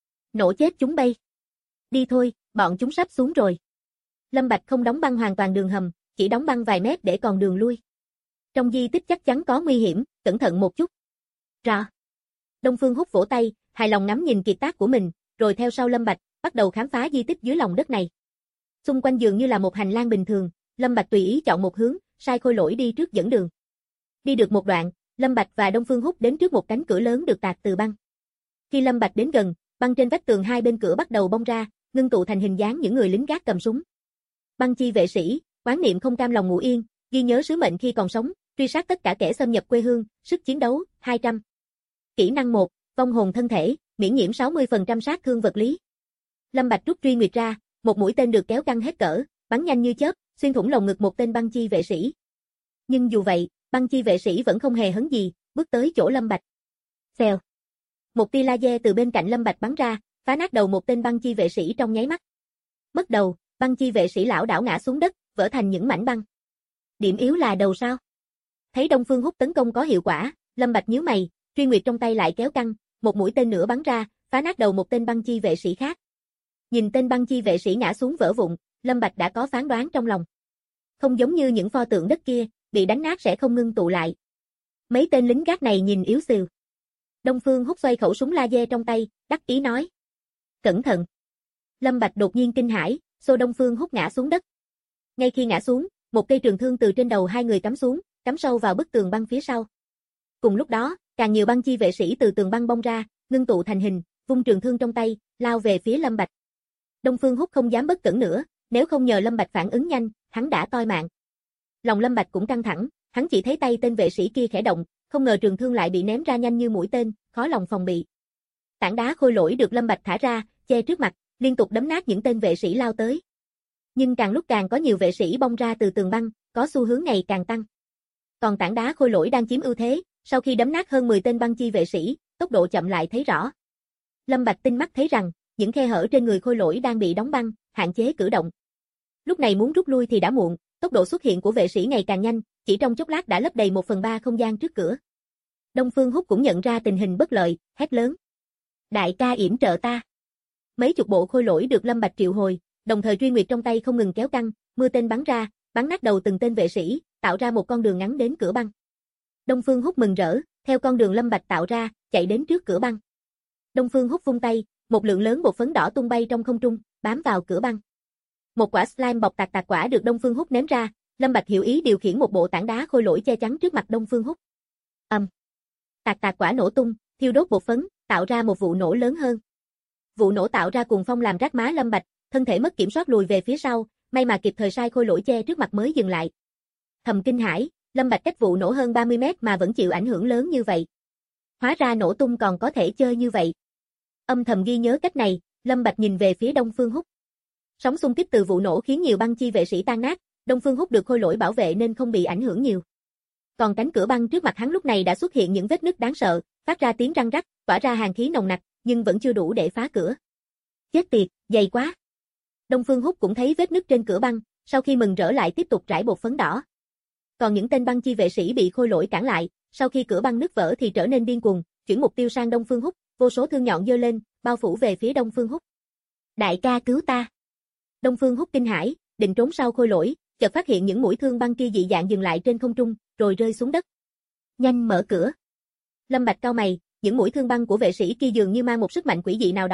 Nổ chết chúng bay. Đi thôi, bọn chúng sắp xuống rồi. Lâm Bạch không đóng băng hoàn toàn đường hầm, chỉ đóng băng vài mét để còn đường lui. Trong di tích chắc chắn có nguy hiểm, cẩn thận một chút. Rõ. Đông Phương Húc vỗ tay, hài lòng ngắm nhìn kiệt tác của mình, rồi theo sau Lâm Bạch, bắt đầu khám phá di tích dưới lòng đất này. Xung quanh dường như là một hành lang bình thường, Lâm Bạch tùy ý chọn một hướng, sai khôi lỗi đi trước dẫn đường. Đi được một đoạn, Lâm Bạch và Đông Phương Húc đến trước một cánh cửa lớn được tạc từ băng. Khi Lâm Bạch đến gần, băng trên vách tường hai bên cửa bắt đầu bong ra, ngưng tụ thành hình dáng những người lính gác cầm súng. Băng chi vệ sĩ, quán niệm không cam lòng ngủ yên, ghi nhớ sứ mệnh khi còn sống, truy sát tất cả kẻ xâm nhập quê hương, sức chiến đấu 200. Kỹ năng 1, vong hồn thân thể, miễn nhiễm 60% sát thương vật lý. Lâm Bạch rút truy nguyệt ra, một mũi tên được kéo căng hết cỡ, bắn nhanh như chớp, xuyên thủng lồng ngực một tên băng chi vệ sĩ. Nhưng dù vậy, băng chi vệ sĩ vẫn không hề hấn gì, bước tới chỗ Lâm Bạch. Xèo. Một tia laser từ bên cạnh Lâm Bạch bắn ra, phá nát đầu một tên băng chi vệ sĩ trong nháy mắt. Mất đầu, băng chi vệ sĩ lảo đảo ngã xuống đất, vỡ thành những mảnh băng. Điểm yếu là đầu sao? Thấy Đông Phương Húc tấn công có hiệu quả, Lâm Bạch nhíu mày, truy nguyệt trong tay lại kéo căng, một mũi tên nữa bắn ra, phá nát đầu một tên băng chi vệ sĩ khác. Nhìn tên băng chi vệ sĩ ngã xuống vỡ vụn, Lâm Bạch đã có phán đoán trong lòng. Không giống như những pho tượng đất kia, bị đánh nát sẽ không ngưng tụ lại. Mấy tên lính gác này nhìn yếu xìu. Đông Phương Húc xoay khẩu súng laser trong tay, đắc ý nói. Cẩn thận. Lâm Bạch đột nhiên kinh hãi, xô Đông Phương Húc ngã xuống đất. Ngay khi ngã xuống, một cây trường thương từ trên đầu hai người cắm xuống, cắm sâu vào bức tường băng phía sau. Cùng lúc đó, càng nhiều băng chi vệ sĩ từ tường băng bong ra, ngưng tụ thành hình, vung trường thương trong tay, lao về phía Lâm Bạch. Đông Phương Húc không dám bất cẩn nữa, nếu không nhờ Lâm Bạch phản ứng nhanh, hắn đã toi mạng. Lòng Lâm Bạch cũng căng thẳng, hắn chỉ thấy tay tên vệ sĩ kia khẽ động, không ngờ trường thương lại bị ném ra nhanh như mũi tên, khó lòng phòng bị. Tảng đá khôi lỗi được Lâm Bạch thả ra, che trước mặt, liên tục đấm nát những tên vệ sĩ lao tới. Nhưng càng lúc càng có nhiều vệ sĩ bong ra từ tường băng, có xu hướng ngày càng tăng. Còn tảng đá khôi lỗi đang chiếm ưu thế, sau khi đấm nát hơn 10 tên băng chi vệ sĩ, tốc độ chậm lại thấy rõ. Lâm Bạch tinh mắt thấy rằng, những khe hở trên người khôi lỗi đang bị đóng băng, hạn chế cử động. Lúc này muốn rút lui thì đã muộn, tốc độ xuất hiện của vệ sĩ ngày càng nhanh, chỉ trong chốc lát đã lấp đầy 1/3 không gian trước cửa. Đông Phương Húc cũng nhận ra tình hình bất lợi, hét lớn. Đại ca yểm trợ ta. Mấy chục bộ khôi lỗi được Lâm Bạch triệu hồi, đồng thời truy nguyệt trong tay không ngừng kéo căng, mưa tên bắn ra, bắn nát đầu từng tên vệ sĩ, tạo ra một con đường ngắn đến cửa băng. Đông Phương Húc mừng rỡ, theo con đường Lâm Bạch tạo ra, chạy đến trước cửa băng. Đông Phương Húc vung tay, một lượng lớn bột phấn đỏ tung bay trong không trung, bám vào cửa băng. Một quả slime bọc tạc quả được Đông Phương Húc ném ra, Lâm Bạch hiểu ý điều khiển một bộ tảng đá khôi lỗi che chắn trước mặt Đông Phương Húc. Tạc quả nổ tung, thiêu đốt bột phấn, tạo ra một vụ nổ lớn hơn. Vụ nổ tạo ra cuồng phong làm rát má Lâm Bạch, thân thể mất kiểm soát lùi về phía sau, may mà kịp thời sai khôi lỗi che trước mặt mới dừng lại. Thầm kinh hãi, Lâm Bạch cách vụ nổ hơn 30 mét mà vẫn chịu ảnh hưởng lớn như vậy. Hóa ra nổ tung còn có thể chơi như vậy. Âm thầm ghi nhớ cách này, Lâm Bạch nhìn về phía Đông Phương Húc. Sóng xung kích từ vụ nổ khiến nhiều băng chi vệ sĩ tan nát, Đông Phương Húc được khôi lỗi bảo vệ nên không bị ảnh hưởng nhiều. Còn cánh cửa băng trước mặt hắn lúc này đã xuất hiện những vết nứt đáng sợ, phát ra tiếng răng rắc, tỏa ra hàn khí nồng nặc, nhưng vẫn chưa đủ để phá cửa. Chết tiệt, dày quá. Đông Phương Húc cũng thấy vết nứt trên cửa băng, sau khi mừng rỡ lại tiếp tục rải bột phấn đỏ. Còn những tên băng chi vệ sĩ bị khôi lỗi cản lại, sau khi cửa băng nứt vỡ thì trở nên điên cuồng, chuyển mục tiêu sang Đông Phương Húc, vô số thương nhọn giơ lên, bao phủ về phía Đông Phương Húc. Đại ca cứu ta. Đông Phương Húc kinh hãi, định trốn sau khôi lỗi, chợt phát hiện những mũi thương băng kia dị dạng dừng lại trên không trung, rồi rơi xuống đất. Nhanh mở cửa. Lâm Bạch cau mày, những mũi thương băng của vệ sĩ kia dường như mang một sức mạnh quỷ dị nào đó,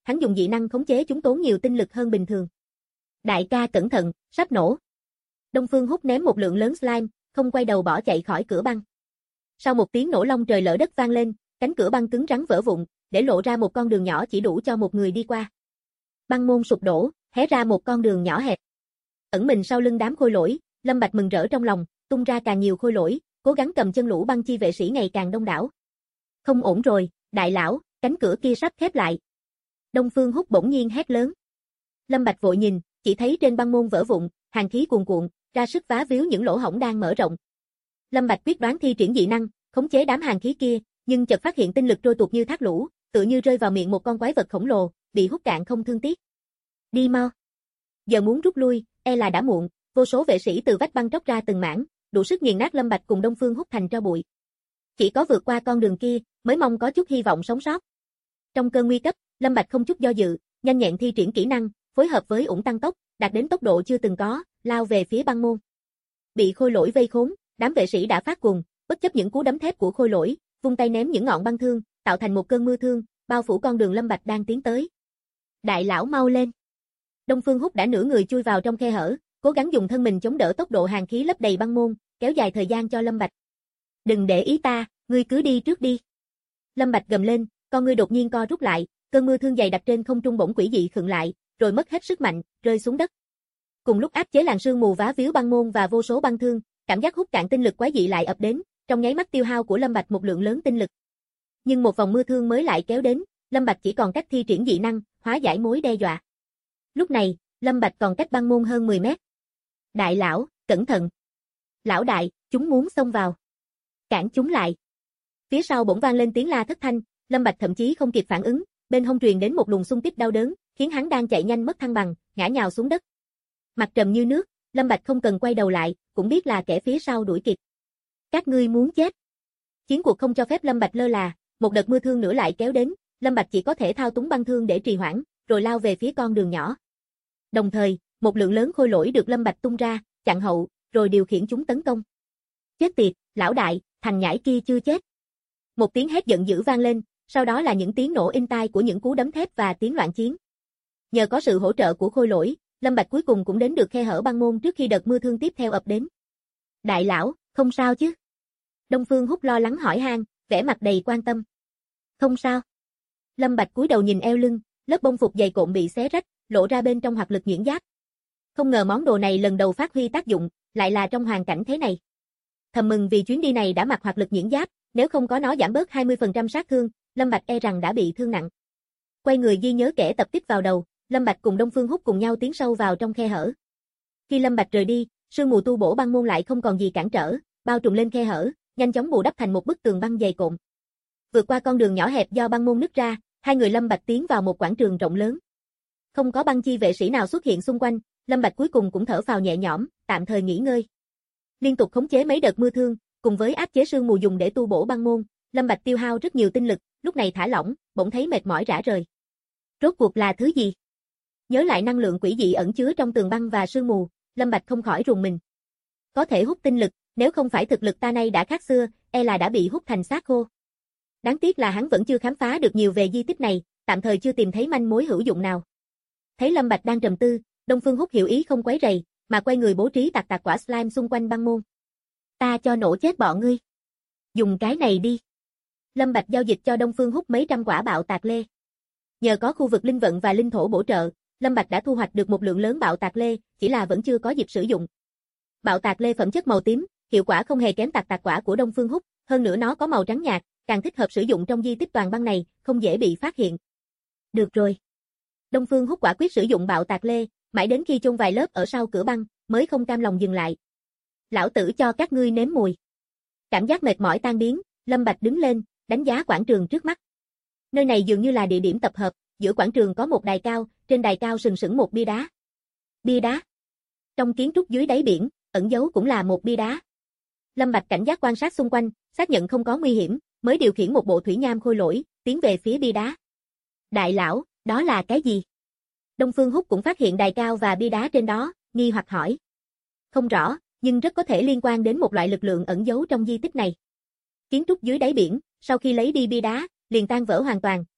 hắn dùng dị năng khống chế chúng tốn nhiều tinh lực hơn bình thường. Đại ca cẩn thận, sắp nổ. Đông Phương Húc ném một lượng lớn slime, không quay đầu bỏ chạy khỏi cửa băng. Sau một tiếng nổ long trời lở đất vang lên, cánh cửa băng cứng rắn vỡ vụn, để lộ ra một con đường nhỏ chỉ đủ cho một người đi qua. Băng môn sụp đổ, hé ra một con đường nhỏ hẹp. Ẩn mình sau lưng đám khôi lỗi, Lâm Bạch mừng rỡ trong lòng, tung ra càng nhiều khôi lỗi, cố gắng cầm chân lũ băng chi vệ sĩ ngày càng đông đảo. Không ổn rồi, đại lão, cánh cửa kia sắp khép lại. Đông Phương Húc bỗng nhiên hét lớn. Lâm Bạch vội nhìn, chỉ thấy trên băng môn vỡ vụn, hàn khí cuồn cuộn, ra sức vá víu những lỗ hổng đang mở rộng. Lâm Bạch quyết đoán thi triển dị năng, khống chế đám hàn khí kia, nhưng chợt phát hiện tinh lực trôi tuột như thác lũ, tựa như rơi vào miệng một con quái vật khổng lồ, bị hút cạn không thương tiếc. Đi mau. Giờ muốn rút lui, e là đã muộn, vô số vệ sĩ từ vách băng tróc ra từng mảng, đủ sức nghiền nát Lâm Bạch cùng Đông Phương Húc thành tro bụi. Chỉ có vượt qua con đường kia, mới mong có chút hy vọng sống sót. Trong cơn nguy cấp, Lâm Bạch không chút do dự, nhanh nhẹn thi triển kỹ năng, phối hợp với ủng tăng tốc, đạt đến tốc độ chưa từng có, lao về phía băng môn. Bị khôi lỗi vây khốn, đám vệ sĩ đã phát cuồng, bất chấp những cú đấm thép của khôi lỗi, vung tay ném những ngọn băng thương, tạo thành một cơn mưa thương, bao phủ con đường Lâm Bạch đang tiến tới. Đại lão mau lên. Đông Phương Húc đã nửa người chui vào trong khe hở, cố gắng dùng thân mình chống đỡ tốc độ hàn khí lấp đầy băng môn, kéo dài thời gian cho Lâm Bạch. Đừng để ý ta, ngươi cứ đi trước đi. Lâm Bạch gầm lên, con ngươi đột nhiên co rút lại, cơn mưa thương dày đặc trên không trung bỗng quỷ dị khựng lại, rồi mất hết sức mạnh, rơi xuống đất. Cùng lúc áp chế làn sương mù vá víu băng môn và vô số băng thương, cảm giác hút cạn tinh lực quái dị lại ập đến, trong nháy mắt tiêu hao của Lâm Bạch một lượng lớn tinh lực. Nhưng một vòng mưa thương mới lại kéo đến, Lâm Bạch chỉ còn cách thi triển dị năng, hóa giải mối đe dọa. Lúc này, Lâm Bạch còn cách băng môn hơn 10 mét. Đại lão, cẩn thận. Lão đại, chúng muốn xông vào. Cản chúng lại. Phía sau bỗng vang lên tiếng la thất thanh, Lâm Bạch thậm chí không kịp phản ứng, bên hông truyền đến một luồng xung kích đau đớn, khiến hắn đang chạy nhanh mất thăng bằng, ngã nhào xuống đất. Mặt trầm như nước, Lâm Bạch không cần quay đầu lại, cũng biết là kẻ phía sau đuổi kịp. Các ngươi muốn chết. Chiến cuộc không cho phép Lâm Bạch lơ là, một đợt mưa thương nữa lại kéo đến, Lâm Bạch chỉ có thể thao túng băng thương để trì hoãn, rồi lao về phía con đường nhỏ. Đồng thời, một lượng lớn khôi lỗi được Lâm Bạch tung ra, chặn hậu, rồi điều khiển chúng tấn công. Chết tiệt, lão đại, thằng nhãi kia chưa chết. Một tiếng hét giận dữ vang lên, sau đó là những tiếng nổ inh tai của những cú đấm thép và tiếng loạn chiến. Nhờ có sự hỗ trợ của khôi lỗi, Lâm Bạch cuối cùng cũng đến được khe hở băng môn trước khi đợt mưa thương tiếp theo ập đến. Đại lão, không sao chứ? Đông Phương Húc lo lắng hỏi han, vẻ mặt đầy quan tâm. Không sao. Lâm Bạch cúi đầu nhìn eo lưng, lớp bông phục dày cộm bị xé rách, lộ ra bên trong hoạt lực nhuyễn giáp. Không ngờ món đồ này lần đầu phát huy tác dụng, lại là trong hoàn cảnh thế này. Thầm mừng vì chuyến đi này đã mặc hoạt lực nhuyễn giáp, nếu không có nó giảm bớt 20% sát thương, Lâm Bạch e rằng đã bị thương nặng. Quay người ghi nhớ kẻ tập kích vào đầu, Lâm Bạch cùng Đông Phương Húc cùng nhau tiến sâu vào trong khe hở. Khi Lâm Bạch rời đi, sương mù tu bổ băng môn lại không còn gì cản trở, bao trùm lên khe hở, nhanh chóng bù đắp thành một bức tường băng dày cộm. Vượt qua con đường nhỏ hẹp do băng môn nứt ra, hai người Lâm Bạch tiến vào một quảng trường rộng lớn. Không có băng chi vệ sĩ nào xuất hiện xung quanh, Lâm Bạch cuối cùng cũng thở phào nhẹ nhõm, tạm thời nghỉ ngơi. Liên tục khống chế mấy đợt mưa thương, cùng với áp chế sương mù dùng để tu bổ băng môn, Lâm Bạch tiêu hao rất nhiều tinh lực, lúc này thả lỏng, bỗng thấy mệt mỏi rã rời. Rốt cuộc là thứ gì? Nhớ lại năng lượng quỷ dị ẩn chứa trong tường băng và sương mù, Lâm Bạch không khỏi rùng mình. Có thể hút tinh lực, nếu không phải thực lực ta nay đã khác xưa, e là đã bị hút thành xác khô. Đáng tiếc là hắn vẫn chưa khám phá được nhiều về di tích này, tạm thời chưa tìm thấy manh mối hữu dụng nào. Thấy Lâm Bạch đang trầm tư, Đông Phương Húc hiểu ý không quấy rầy, mà quay người bố trí tạc quả slime xung quanh băng môn. Ta cho nổ chết bọn ngươi. Dùng cái này đi. Lâm Bạch giao dịch cho Đông Phương Húc mấy trăm quả bạo tạc lê. Nhờ có khu vực linh vận và linh thổ bổ trợ, Lâm Bạch đã thu hoạch được một lượng lớn bạo tạc lê, chỉ là vẫn chưa có dịp sử dụng. Bạo tạc lê phẩm chất màu tím, hiệu quả không hề kém tạc quả của Đông Phương Húc, hơn nữa nó có màu trắng nhạt, càng thích hợp sử dụng trong di tích toàn băng này, không dễ bị phát hiện. Được rồi. Đông Phương Húc quả quyết sử dụng bạo tạc lê, mãi đến khi chôn vài lớp ở sau cửa băng, mới không cam lòng dừng lại. Lão tử cho các ngươi nếm mùi. Cảm giác mệt mỏi tan biến, Lâm Bạch đứng lên, đánh giá quảng trường trước mắt. Nơi này dường như là địa điểm tập hợp, giữa quảng trường có một đài cao, trên đài cao sừng sững một bia đá. Bia đá. Trong kiến trúc dưới đáy biển, ẩn giấu cũng là một bia đá. Lâm Bạch cảnh giác quan sát xung quanh, xác nhận không có nguy hiểm, mới điều khiển một bộ thủy nham khôi lỗi, tiến về phía bia đá. Đại lão, đó là cái gì? Đông Phương Húc cũng phát hiện đài cao và bia đá trên đó, nghi hoặc hỏi. Không rõ, nhưng rất có thể liên quan đến một loại lực lượng ẩn giấu trong di tích này. Kiến trúc dưới đáy biển, sau khi lấy đi bia đá, liền tan vỡ hoàn toàn,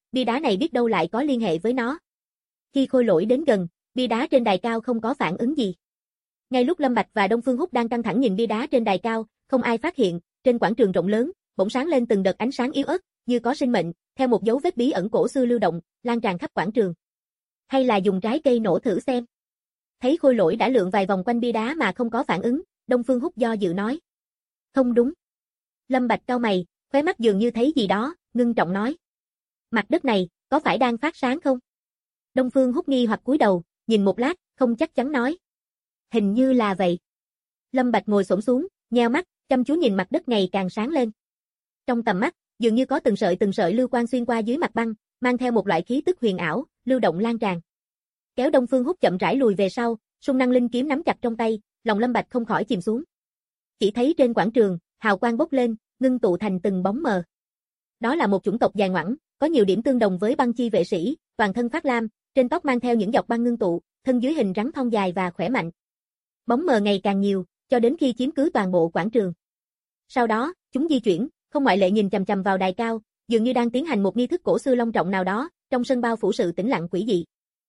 bia đá này biết đâu lại có liên hệ với nó. Khi Khôi Lỗi đến gần, bia đá trên đài cao không có phản ứng gì. Ngay lúc Lâm Bạch và Đông Phương Húc đang căng thẳng nhìn bia đá trên đài cao, không ai phát hiện, trên quảng trường rộng lớn, bỗng sáng lên từng đợt ánh sáng yếu ớt, như có sinh mệnh, theo một dấu vết bí ẩn cổ xưa lưu động, lan tràn khắp quảng trường. Hay là dùng trái cây nổ thử xem. Thấy Khôi Lỗi đã lượn vài vòng quanh bia đá mà không có phản ứng, Đông Phương Húc do dự nói. Không đúng. Lâm Bạch cau mày, khóe mắt dường như thấy gì đó, ngưng trọng nói. Mặt đất này, có phải đang phát sáng không? Đông Phương Húc nghi hoặc cúi đầu, nhìn một lát, không chắc chắn nói. Hình như là vậy. Lâm Bạch ngồi xổm xuống, nheo mắt, chăm chú nhìn mặt đất ngày càng sáng lên. Trong tầm mắt, dường như có từng sợi lưu quang xuyên qua dưới mặt băng, mang theo một loại khí tức huyền ảo, lưu động lan tràn. Kéo Đông Phương Húc chậm rãi lùi về sau, sung năng linh kiếm nắm chặt trong tay, lòng Lâm Bạch không khỏi chìm xuống. Chỉ thấy trên quảng trường, hào quang bốc lên, ngưng tụ thành từng bóng mờ. Đó là một chủng tộc dài ngoẵng, có nhiều điểm tương đồng với băng chi vệ sĩ, toàn thân phát lam, trên tóc mang theo những dọc băng ngưng tụ, thân dưới hình rắn thon dài và khỏe mạnh. Bóng mờ ngày càng nhiều, cho đến khi chiếm cứ toàn bộ quảng trường. Sau đó, chúng di chuyển, không ngoại lệ nhìn chằm chằm vào đài cao, dường như đang tiến hành một nghi thức cổ xưa long trọng nào đó, trong sân bao phủ sự tĩnh lặng quỷ dị.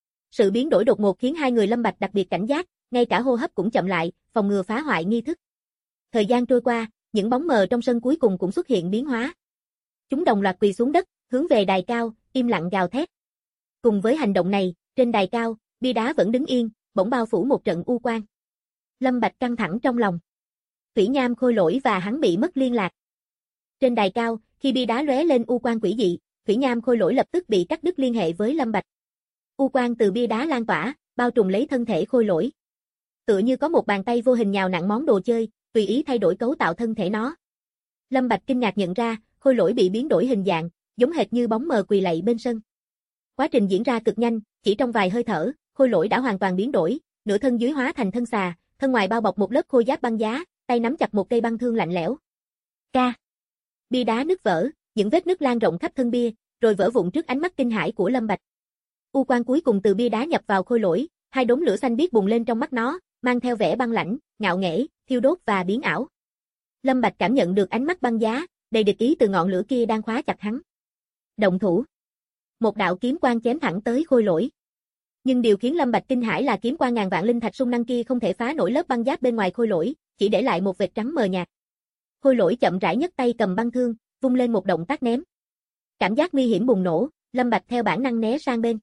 Sự biến đổi đột ngột khiến hai người Lâm Bạch đặc biệt cảnh giác, ngay cả hô hấp cũng chậm lại, phòng ngừa phá hoại nghi thức. Thời gian trôi qua, những bóng mờ trong sân cuối cùng cũng xuất hiện biến hóa. Chúng đồng loạt quỳ xuống đất, hướng về đài cao, im lặng gào thét. Cùng với hành động này, trên đài cao, bia đá vẫn đứng yên, bỗng bao phủ một trận u quang. Lâm Bạch căng thẳng trong lòng. Thủy Nham Khôi Lỗi và hắn bị mất liên lạc. Trên đài cao, khi bia đá lóe lên u quang quỷ dị, Thủy Nham Khôi Lỗi lập tức bị cắt đứt liên hệ với Lâm Bạch. U quang từ bia đá lan tỏa, bao trùm lấy thân thể Khôi Lỗi. Tựa như có một bàn tay vô hình nhào nặn món đồ chơi, tùy ý thay đổi cấu tạo thân thể nó. Lâm Bạch kinh ngạc nhận ra, Khôi Lỗi bị biến đổi hình dạng, giống hệt như bóng mờ quỳ lạy bên sân. Quá trình diễn ra cực nhanh, chỉ trong vài hơi thở, Khôi Lỗi đã hoàn toàn biến đổi, nửa thân dưới hóa thành thân xà, thân ngoài bao bọc một lớp khôi giáp băng giá, tay nắm chặt một cây băng thương lạnh lẽo. Ca. Bia đá nứt vỡ, những vết nứt lan rộng khắp thân bia, rồi vỡ vụn trước ánh mắt kinh hãi của Lâm Bạch. U quang cuối cùng từ bia đá nhập vào Khôi Lỗi, hai đốm lửa xanh biếc bùng lên trong mắt nó, mang theo vẻ băng lãnh, ngạo nghễ, thiêu đốt và biến ảo. Lâm Bạch cảm nhận được ánh mắt băng giá, đầy địch ý từ ngọn lửa kia đang khóa chặt hắn. Động thủ. Một đạo kiếm quang chém thẳng tới Khôi Lỗi. Nhưng điều khiến Lâm Bạch kinh hãi là kiếm quang ngàn vạn linh thạch sung năng kia không thể phá nổi lớp băng giáp bên ngoài Khôi Lỗi, chỉ để lại một vệt trắng mờ nhạt. Khôi Lỗi chậm rãi nhấc tay cầm băng thương, vung lên một động tác ném. Cảm giác nguy hiểm bùng nổ, Lâm Bạch theo bản năng né sang bên.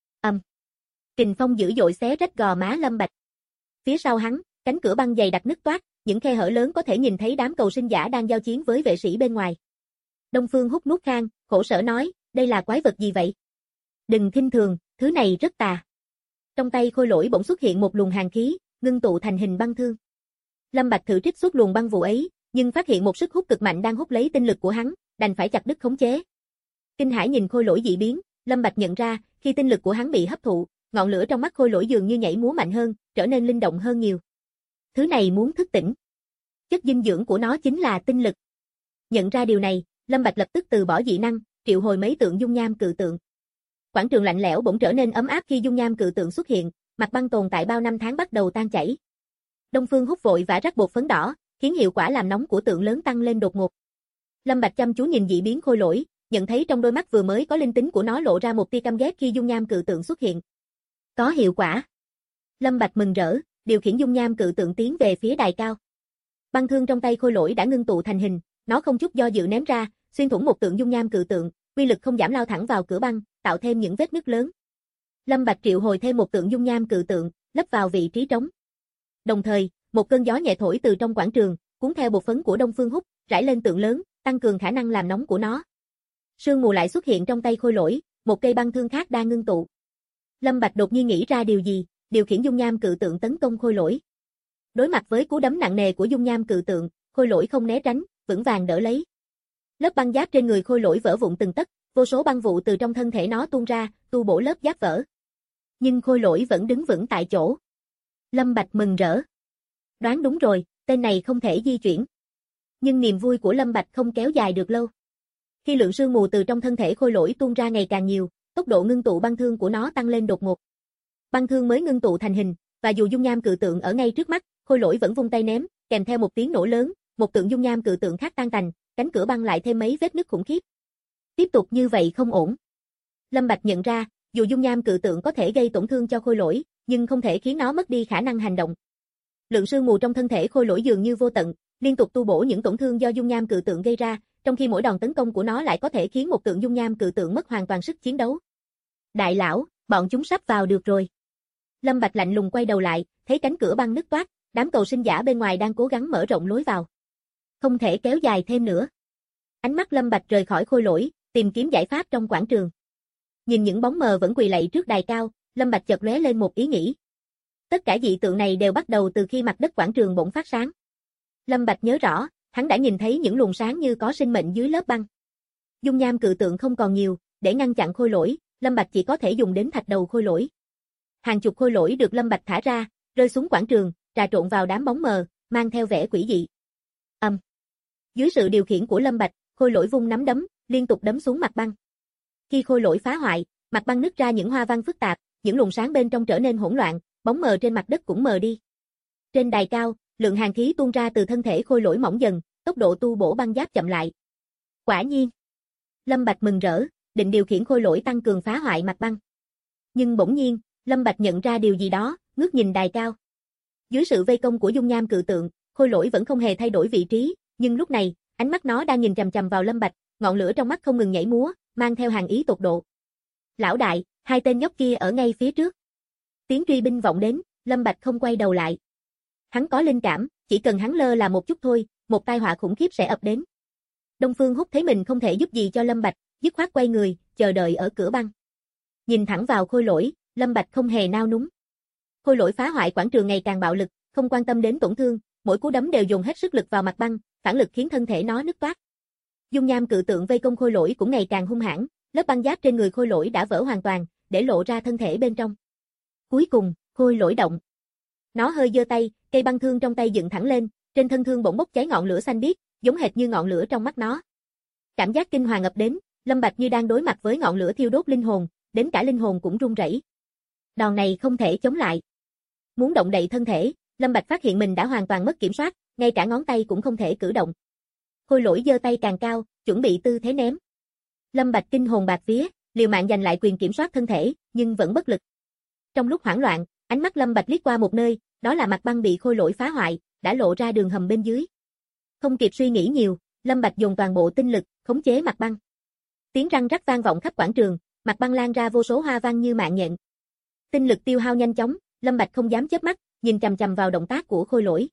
Kình phong dữ dội xé rách gò má Lâm Bạch. Phía sau hắn, cánh cửa băng dày đặc nứt toác, những khe hở lớn có thể nhìn thấy đám cầu sinh giả đang giao chiến với vệ sĩ bên ngoài. Đông Phương Húc nuốt khan, khổ sở nói, đây là quái vật gì vậy? Đừng khinh thường, thứ này rất tà. Trong tay Khôi Lỗi bỗng xuất hiện một luồng hàn khí, ngưng tụ thành hình băng thương. Lâm Bạch thử trích xuất luồng băng vụ ấy, nhưng phát hiện một sức hút cực mạnh đang hút lấy tinh lực của hắn, đành phải chặt đứt khống chế. Kinh hãi nhìn Khôi Lỗi dị biến, Lâm Bạch nhận ra, khi tinh lực của hắn bị hấp thụ, ngọn lửa trong mắt Khôi Lỗi dường như nhảy múa mạnh hơn, trở nên linh động hơn nhiều. Thứ này muốn thức tỉnh. Chất dinh dưỡng của nó chính là tinh lực. Nhận ra điều này, Lâm Bạch lập tức từ bỏ dị năng, triệu hồi mấy tượng dung nham cự tượng. Quảng trường lạnh lẽo bỗng trở nên ấm áp khi dung nham cự tượng xuất hiện, mặt băng tồn tại bao năm tháng bắt đầu tan chảy. Đông Phương Húc vội vã rắc bột phấn đỏ, khiến hiệu quả làm nóng của tượng lớn tăng lên đột ngột. Lâm Bạch chăm chú nhìn dị biến Khôi Lỗi, nhận thấy trong đôi mắt vừa mới có linh tính của nó lộ ra một tia căm ghét khi dung nham cự tượng xuất hiện. Có hiệu quả. Lâm Bạch mừng rỡ, điều khiển dung nham cự tượng tiến về phía đài cao. Băng thương trong tay Khôi Lỗi đã ngưng tụ thành hình, nó không chút do dự ném ra, xuyên thủng một tượng dung nham cự tượng, uy lực không giảm lao thẳng vào cửa băng, tạo thêm những vết nứt lớn. Lâm Bạch triệu hồi thêm một tượng dung nham cự tượng, lấp vào vị trí trống. Đồng thời, một cơn gió nhẹ thổi từ trong quảng trường, cuốn theo bột phấn của Đông Phương Húc, rải lên tượng lớn, tăng cường khả năng làm nóng của nó. Sương mù lại xuất hiện trong tay Khôi Lỗi, một cây băng thương khác đang ngưng tụ. Lâm Bạch đột nhiên nghĩ ra điều gì, điều khiển dung nham cự tượng tấn công Khôi Lỗi. Đối mặt với cú đấm nặng nề của dung nham cự tượng, Khôi Lỗi không né tránh, vững vàng đỡ lấy. Lớp băng giáp trên người Khôi Lỗi vỡ vụn từng tấc, vô số băng vụ từ trong thân thể nó tuôn ra, tu bổ lớp giáp vỡ. Nhưng Khôi Lỗi vẫn đứng vững tại chỗ. Lâm Bạch mừng rỡ. Đoán đúng rồi, tên này không thể di chuyển. Nhưng niềm vui của Lâm Bạch không kéo dài được lâu. Khi lượng sương mù từ trong thân thể Khôi Lỗi tuôn ra ngày càng nhiều, tốc độ ngưng tụ băng thương của nó tăng lên đột ngột. Băng thương mới ngưng tụ thành hình, và dù dung nham cự tượng ở ngay trước mắt, Khôi Lỗi vẫn vung tay ném, kèm theo một tiếng nổ lớn, một tượng dung nham cự tượng khác tan tành, cánh cửa băng lại thêm mấy vết nứt khủng khiếp. Tiếp tục như vậy không ổn. Lâm Bạch nhận ra, dù dung nham cự tượng có thể gây tổn thương cho khôi lỗi, nhưng không thể khiến nó mất đi khả năng hành động. Lượng sương mù trong thân thể khôi lỗi dường như vô tận, liên tục tu bổ những tổn thương do dung nham cự tượng gây ra, trong khi mỗi đòn tấn công của nó lại có thể khiến một tượng dung nham cự tượng mất hoàn toàn sức chiến đấu. Đại lão, bọn chúng sắp vào được rồi. Lâm Bạch lạnh lùng quay đầu lại, thấy cánh cửa băng nứt toác, đám cầu sinh giả bên ngoài đang cố gắng mở rộng lối vào. Không thể kéo dài thêm nữa. Ánh mắt Lâm Bạch rời khỏi khôi lỗi, tìm kiếm giải pháp trong quảng trường. Nhìn những bóng mờ vẫn quỳ lạy trước đài cao, Lâm Bạch chợt lóe lên một ý nghĩ. Tất cả dị tượng này đều bắt đầu từ khi mặt đất quảng trường bỗng phát sáng. Lâm Bạch nhớ rõ, hắn đã nhìn thấy những luồng sáng như có sinh mệnh dưới lớp băng. Dung nham cự tượng không còn nhiều, để ngăn chặn khôi lỗi, Lâm Bạch chỉ có thể dùng đến thạch đầu khôi lỗi. Hàng chục khôi lỗi được Lâm Bạch thả ra, rơi xuống quảng trường, trà trộn vào đám bóng mờ, mang theo vẻ quỷ dị. Dưới sự điều khiển của Lâm Bạch, khôi lỗi vung nắm đấm, liên tục đấm xuống mặt băng. Khi khôi lỗi phá hoại, mặt băng nứt ra những hoa văn phức tạp, những luồng sáng bên trong trở nên hỗn loạn, bóng mờ trên mặt đất cũng mờ đi. Trên đài cao, lượng hàn khí tuôn ra từ thân thể khôi lỗi mỏng dần, tốc độ tu bổ băng giáp chậm lại. Quả nhiên, Lâm Bạch mừng rỡ, định điều khiển khôi lỗi tăng cường phá hoại mặt băng. Nhưng bỗng nhiên, Lâm Bạch nhận ra điều gì đó, ngước nhìn đài cao. Dưới sự vây công của dung nham cự tượng, khôi lỗi vẫn không hề thay đổi vị trí, nhưng lúc này, ánh mắt nó đang nhìn chằm chằm vào Lâm Bạch, ngọn lửa trong mắt không ngừng nhảy múa, mang theo hàn ý tột độ. Lão đại, hai tên nhóc kia ở ngay phía trước. Tiếng truy binh vọng đến, Lâm Bạch không quay đầu lại. Hắn có linh cảm, chỉ cần hắn lơ là một chút thôi, một tai họa khủng khiếp sẽ ập đến. Đông Phương Húc thấy mình không thể giúp gì cho Lâm Bạch, dứt khoát quay người, chờ đợi ở cửa băng. Nhìn thẳng vào khôi lỗi, Lâm Bạch không hề nao núng. Khôi lỗi phá hoại quảng trường ngày càng bạo lực, không quan tâm đến tổn thương, mỗi cú đấm đều dùng hết sức lực vào mặt băng, phản lực khiến thân thể nó nứt toác. Dung nham cự tượng vây công khôi lỗi cũng ngày càng hung hãn, lớp băng giáp trên người khôi lỗi đã vỡ hoàn toàn, để lộ ra thân thể bên trong. Cuối cùng, khôi lỗi động. Nó hơi giơ tay, cây băng thương trong tay dựng thẳng lên, trên thân thương bỗng bốc cháy ngọn lửa xanh biếc, giống hệt như ngọn lửa trong mắt nó. Cảm giác kinh hoàng ập đến, Lâm Bạch như đang đối mặt với ngọn lửa thiêu đốt linh hồn, đến cả linh hồn cũng run rẩy. Đòn này không thể chống lại. Muốn động đậy thân thể, Lâm Bạch phát hiện mình đã hoàn toàn mất kiểm soát, ngay cả ngón tay cũng không thể cử động. Khôi lỗi giơ tay càng cao, chuẩn bị tư thế ném. Lâm Bạch kinh hồn bạt vía, liều mạng giành lại quyền kiểm soát thân thể, nhưng vẫn bất lực. Trong lúc hoảng loạn, ánh mắt Lâm Bạch liếc qua một nơi, đó là mặt băng bị khôi lỗi phá hoại, đã lộ ra đường hầm bên dưới. Không kịp suy nghĩ nhiều, Lâm Bạch dùng toàn bộ tinh lực, khống chế mặt băng. Tiếng răng rắc vang vọng khắp quảng trường, mặt băng lan ra vô số hoa văn như mạng nhện. Tinh lực tiêu hao nhanh chóng, Lâm Bạch không dám chớp mắt, nhìn chằm chằm vào động tác của khôi lỗi.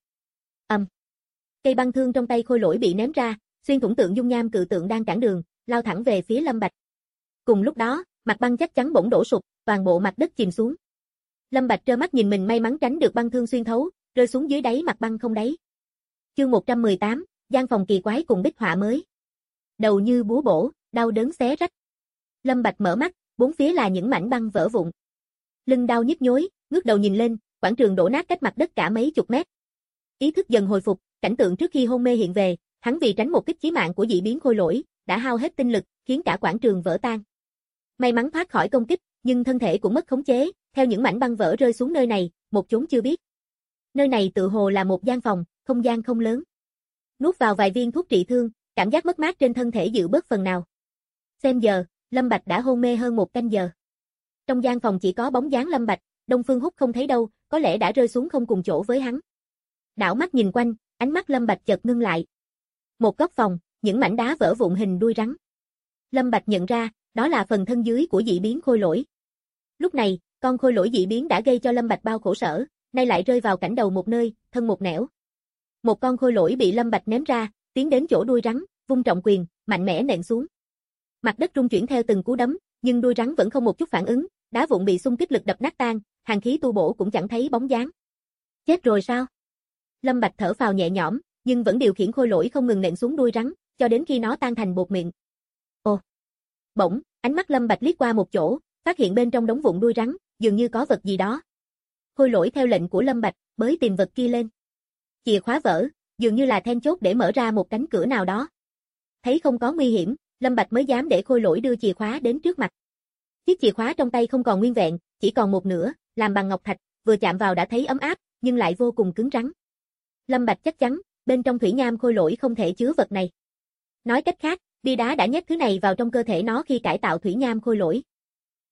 Cây băng thương trong tay khôi lỗi bị ném ra, xuyên thủng tượng dung nham cự tượng đang cản đường, lao thẳng về phía Lâm Bạch. Cùng lúc đó, mặt băng chắc chắn bỗng đổ sụp, toàn bộ mặt đất chìm xuống. Lâm Bạch trơ mắt nhìn mình may mắn tránh được băng thương xuyên thấu, rơi xuống dưới đáy mặt băng không đáy. Chương 118, gian phòng kỳ quái cùng bích họa mới. Đầu như búa bổ, đau đớn xé rách. Lâm Bạch mở mắt, bốn phía là những mảnh băng vỡ vụn. Lưng đau nhức nhối, ngước đầu nhìn lên, quảng trường đổ nát cách mặt đất cả mấy chục mét. Ý thức dần hồi phục, cảnh tượng trước khi hôn mê hiện về, hắn vì tránh một kích chí mạng của dị biến khôi lỗi, đã hao hết tinh lực, khiến cả quảng trường vỡ tan. May mắn thoát khỏi công kích, nhưng thân thể cũng mất khống chế, theo những mảnh băng vỡ rơi xuống nơi này, một chốn chưa biết. Nơi này tự hồ là một gian phòng, không gian không lớn. Nuốt vào vài viên thuốc trị thương, cảm giác mất mát trên thân thể dịu bớt phần nào. Xem giờ, Lâm Bạch đã hôn mê hơn 1 canh giờ. Trong gian phòng chỉ có bóng dáng Lâm Bạch, Đông Phương Húc không thấy đâu, có lẽ đã rơi xuống không cùng chỗ với hắn. Đảo mắt nhìn quanh, ánh mắt Lâm Bạch chợt ngưng lại. Một góc phòng, những mảnh đá vỡ vụn hình đuôi rắn. Lâm Bạch nhận ra, đó là phần thân dưới của dị biến khôi lỗi. Lúc này, con khôi lỗi dị biến đã gây cho Lâm Bạch bao khổ sở, nay lại rơi vào cảnh đầu một nơi, thân một nẻo. Một con khôi lỗi bị Lâm Bạch ném ra, tiến đến chỗ đuôi rắn, vung trọng quyền, mạnh mẽ nện xuống. Mặt đất rung chuyển theo từng cú đấm, nhưng đuôi rắn vẫn không một chút phản ứng, đá vụn bị xung kích lực đập nát tan, hàn khí tu bổ cũng chẳng thấy bóng dáng. Chết rồi sao? Lâm Bạch thở phào nhẹ nhõm, nhưng vẫn điều khiển khôi lỗi không ngừng nện xuống đuôi rắn, cho đến khi nó tan thành bột mịn. Ồ! Bỗng, ánh mắt Lâm Bạch liếc qua một chỗ, phát hiện bên trong đống vụn đuôi rắn, dường như có vật gì đó. Khôi lỗi theo lệnh của Lâm Bạch, bới tìm vật kia lên. Chìa khóa vỡ, dường như là then chốt để mở ra một cánh cửa nào đó. Thấy không có nguy hiểm, Lâm Bạch mới dám để khôi lỗi đưa chìa khóa đến trước mặt. Chiếc chìa khóa trong tay không còn nguyên vẹn, chỉ còn một nửa, làm bằng ngọc thạch, vừa chạm vào đã thấy ấm áp, nhưng lại vô cùng cứng rắn. Lâm Bạch chắc chắn, bên trong thủy nham khôi lỗi không thể chứa vật này. Nói cách khác, bia đá đã nhét thứ này vào trong cơ thể nó khi cải tạo thủy nham khôi lỗi.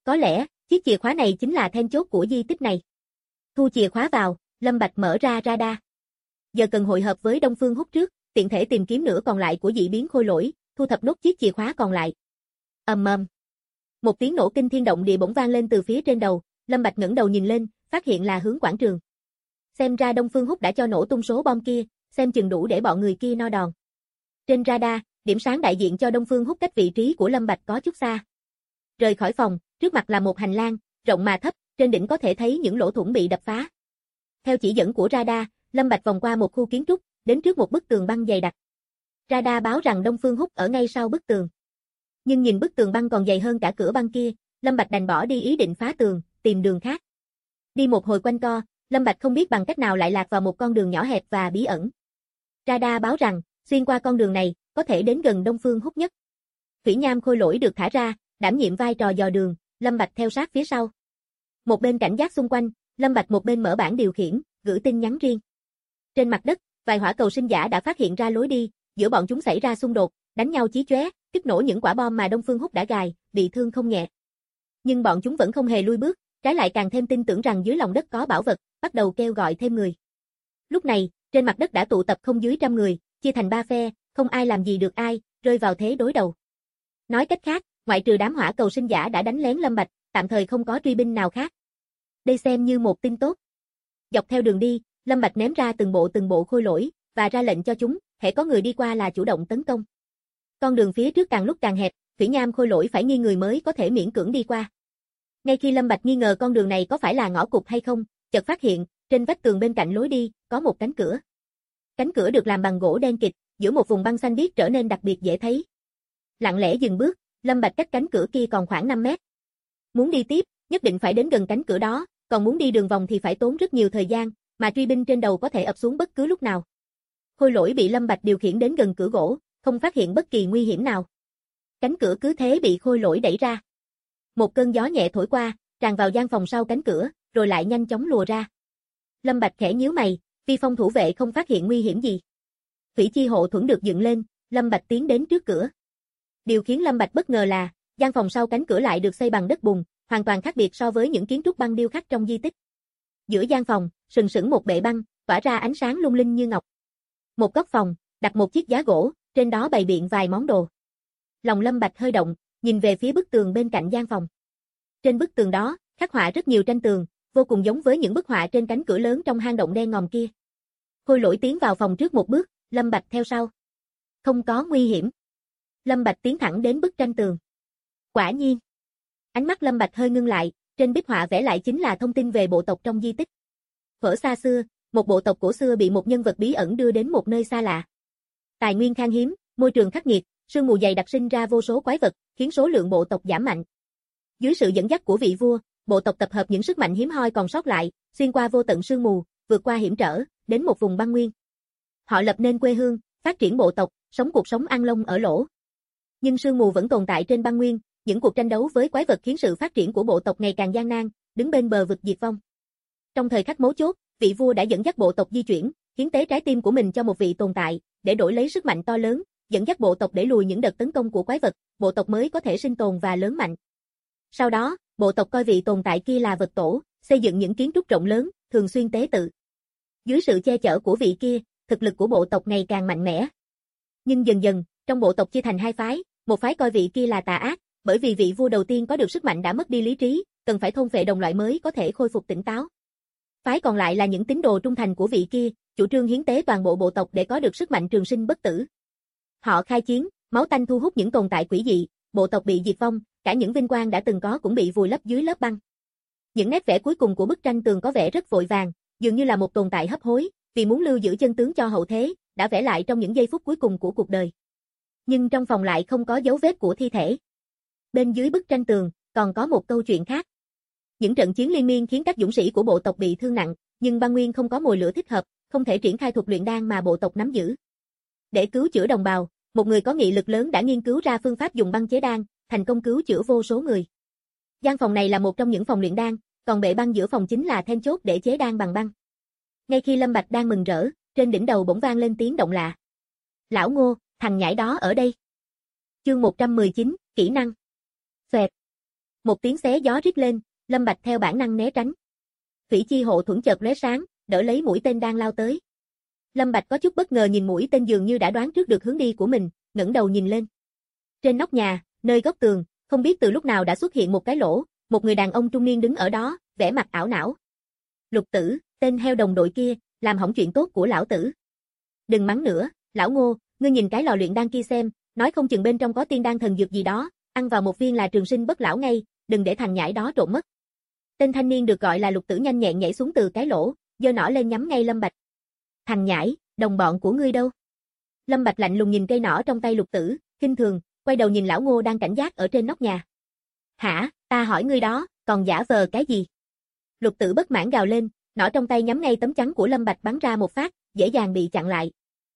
Có lẽ, chiếc chìa khóa này chính là then chốt của di tích này. Thu chìa khóa vào, Lâm Bạch mở ra radar. Giờ cần hội hợp với Đông Phương Húc trước, tiện thể tìm kiếm nửa còn lại của dị biến khôi lỗi, thu thập nốt chiếc chìa khóa còn lại. Ầm ầm. Một tiếng nổ kinh thiên động địa bỗng vang lên từ phía trên đầu, Lâm Bạch ngẩng đầu nhìn lên, phát hiện là hướng quảng trường. Xem ra Đông Phương Húc đã cho nổ tung số bom kia, xem chừng đủ để bọn người kia no đòn. Trên radar, điểm sáng đại diện cho Đông Phương Húc cách vị trí của Lâm Bạch có chút xa. Rời khỏi phòng, trước mặt là một hành lang, rộng mà thấp, trên đỉnh có thể thấy những lỗ thủng bị đập phá. Theo chỉ dẫn của radar, Lâm Bạch vòng qua một khu kiến trúc, đến trước một bức tường băng dày đặc. Radar báo rằng Đông Phương Húc ở ngay sau bức tường. Nhưng nhìn bức tường băng còn dày hơn cả cửa băng kia, Lâm Bạch đành bỏ đi ý định phá tường, tìm đường khác. Đi một hồi quanh co, Lâm Bạch không biết bằng cách nào lại lạc vào một con đường nhỏ hẹp và bí ẩn. Radar báo rằng, xuyên qua con đường này, có thể đến gần Đông Phương Húc nhất. Thủy nham khôi lỗi được thả ra, đảm nhiệm vai trò dò đường, Lâm Bạch theo sát phía sau. Một bên cảnh giác xung quanh, Lâm Bạch một bên mở bảng điều khiển, gửi tin nhắn riêng. Trên mặt đất, vài hỏa cầu sinh giả đã phát hiện ra lối đi, giữa bọn chúng xảy ra xung đột, đánh nhau chí chóe, kích nổ những quả bom mà Đông Phương Húc đã gài, bị thương không nhẹ. Nhưng bọn chúng vẫn không hề lui bước, trái lại càng thêm tin tưởng rằng dưới lòng đất có bảo vật, bắt đầu kêu gọi thêm người. Lúc này, trên mặt đất đã tụ tập không dưới 100 người, chia thành 3 phe, không ai làm gì được ai, rơi vào thế đối đầu. Nói cách khác, ngoại trừ đám hỏa cầu sinh giả đã đánh lén Lâm Bạch, tạm thời không có truy binh nào khác. Đây xem như một tin tốt. Dọc theo đường đi, Lâm Bạch ném ra từng bộ khôi lỗi, và ra lệnh cho chúng, hễ có người đi qua là chủ động tấn công. Con đường phía trước càng lúc càng hẹp, thủy nham khôi lỗi phải nghi người mới có thể miễn cưỡng đi qua. Ngay khi Lâm Bạch nghi ngờ con đường này có phải là ngõ cụt hay không, chợt phát hiện, trên vách tường bên cạnh lối đi, có một cánh cửa. Cánh cửa được làm bằng gỗ đen kịt, giữa một vùng băng xanh biếc trở nên đặc biệt dễ thấy. Lặng lẽ dừng bước, Lâm Bạch cách cánh cửa kia còn khoảng 5 mét. Muốn đi tiếp, nhất định phải đến gần cánh cửa đó, còn muốn đi đường vòng thì phải tốn rất nhiều thời gian, mà truy binh trên đầu có thể ập xuống bất cứ lúc nào. Khôi lỗi bị Lâm Bạch điều khiển đến gần cửa gỗ, không phát hiện bất kỳ nguy hiểm nào. Cánh cửa cứ thế bị khôi lỗi đẩy ra. Một cơn gió nhẹ thổi qua, tràn vào gian phòng sau cánh cửa, rồi lại nhanh chóng lùa ra. Lâm Bạch khẽ nhíu mày, Vi Phong thủ vệ không phát hiện nguy hiểm gì. Thủy chi hộ thuẫn được dựng lên, Lâm Bạch tiến đến trước cửa. Điều khiến Lâm Bạch bất ngờ là, gian phòng sau cánh cửa lại được xây bằng đất bùn, hoàn toàn khác biệt so với những kiến trúc băng điêu khắc trong di tích. Giữa gian phòng, sừng sững một bệ băng, tỏa ra ánh sáng lung linh như ngọc. Một góc phòng, đặt một chiếc giá gỗ, trên đó bày biện vài món đồ. Lòng Lâm Bạch hơi động, nhìn về phía bức tường bên cạnh gian phòng. Trên bức tường đó, khắc họa rất nhiều tranh tường, vô cùng giống với những bức họa trên cánh cửa lớn trong hang động đen ngòm kia. Khôi lỗi tiến vào phòng trước một bước, Lâm Bạch theo sau. Không có nguy hiểm. Lâm Bạch tiến thẳng đến bức tranh tường. Quả nhiên. Ánh mắt Lâm Bạch hơi ngưng lại, trên bích họa vẽ lại chính là thông tin về bộ tộc trong di tích. Thuở xa xưa, một bộ tộc cổ xưa bị một nhân vật bí ẩn đưa đến một nơi xa lạ. Tài nguyên khan hiếm, môi trường khắc nghiệt, sương mù dày đặc sinh ra vô số quái vật, khiến số lượng bộ tộc giảm mạnh. Dưới sự dẫn dắt của vị vua, bộ tộc tập hợp những sức mạnh hiếm hoi còn sót lại, xuyên qua vô tận sương mù, vượt qua hiểm trở, đến một vùng băng nguyên. Họ lập nên quê hương, phát triển bộ tộc, sống cuộc sống an lông ở lỗ. Nhưng sương mù vẫn tồn tại trên băng nguyên, những cuộc tranh đấu với quái vật khiến sự phát triển của bộ tộc ngày càng gian nan, đứng bên bờ vực diệt vong. Trong thời khắc mấu chốt, vị vua đã dẫn dắt bộ tộc di chuyển, hiến tế trái tim của mình cho một vị tồn tại, để đổi lấy sức mạnh to lớn, dẫn dắt bộ tộc để lùi những đợt tấn công của quái vật, bộ tộc mới có thể sinh tồn và lớn mạnh. Sau đó, bộ tộc coi vị tồn tại kia là vật tổ, xây dựng những kiến trúc rộng lớn, thường xuyên tế tự. Dưới sự che chở của vị kia, thực lực của bộ tộc ngày càng mạnh mẽ. Nhưng dần dần, trong bộ tộc chia thành hai phái, một phái coi vị kia là tà ác, bởi vì vị vua đầu tiên có được sức mạnh đã mất đi lý trí, cần phải thôn phệ đồng loại mới có thể khôi phục tỉnh táo. Phái còn lại là những tín đồ trung thành của vị kia, chủ trương hiến tế toàn bộ bộ tộc để có được sức mạnh trường sinh bất tử. Họ khai chiến, máu tanh thu hút những tồn tại quỷ dị, bộ tộc bị diệt vong, cả những vinh quang đã từng có cũng bị vùi lấp dưới lớp băng. Những nét vẽ cuối cùng của bức tranh tường có vẻ rất vội vàng, dường như là một tồn tại hấp hối, vì muốn lưu giữ chân tướng cho hậu thế, đã vẽ lại trong những giây phút cuối cùng của cuộc đời. Nhưng trong phòng lại không có dấu vết của thi thể. Bên dưới bức tranh tường, còn có một câu chuyện khác. Những trận chiến liên miên khiến các dũng sĩ của bộ tộc bị thương nặng, nhưng băng nguyên không có mồi lửa thích hợp, không thể triển khai thuật luyện đan mà bộ tộc nắm giữ. Để cứu chữa đồng bào, một người có nghị lực lớn đã nghiên cứu ra phương pháp dùng băng chế đan, thành công cứu chữa vô số người. Gian phòng này là một trong những phòng luyện đan, còn bệ băng giữa phòng chính là then chốt để chế đan bằng băng. Ngay khi Lâm Bạch đang mừng rỡ, trên đỉnh đầu bỗng vang lên tiếng động lạ. Lão Ngô, thằng nhãi đó ở đây. Chương 119, kỹ năng. Xoẹt. Một tiếng xé gió rít lên, Lâm Bạch theo bản năng né tránh. Thủy chi hộ thuẫn chợt lóe sáng, đỡ lấy mũi tên đang lao tới. Lâm Bạch có chút bất ngờ nhìn mũi tên dường như đã đoán trước được hướng đi của mình, ngẩng đầu nhìn lên. Trên nóc nhà, nơi góc tường, không biết từ lúc nào đã xuất hiện một cái lỗ, một người đàn ông trung niên đứng ở đó, vẻ mặt ảo não. Lục Tử, tên heo đồng đội kia, làm hỏng chuyện tốt của lão tử. Đừng mắng nữa, lão Ngô, ngươi nhìn cái lò luyện đan kia xem, nói không chừng bên trong có tiên đan thần dược gì đó, ăn vào một viên là trường sinh bất lão ngay, đừng để thằng nhãi đó trộn mất. Tên thanh niên được gọi là Lục Tử nhanh nhẹn nhảy xuống từ cái lỗ, giơ nỏ lên nhắm ngay Lâm Bạch. Thằng nhãi, đồng bọn của ngươi đâu? Lâm Bạch lạnh lùng nhìn cây nỏ trong tay Lục Tử, khinh thường, quay đầu nhìn lão Ngô đang cảnh giác ở trên nóc nhà. Hả, ta hỏi ngươi đó, còn giả vờ cái gì? Lục Tử bất mãn gào lên, nỏ trong tay nhắm ngay tấm chắn của Lâm Bạch bắn ra một phát, dễ dàng bị chặn lại.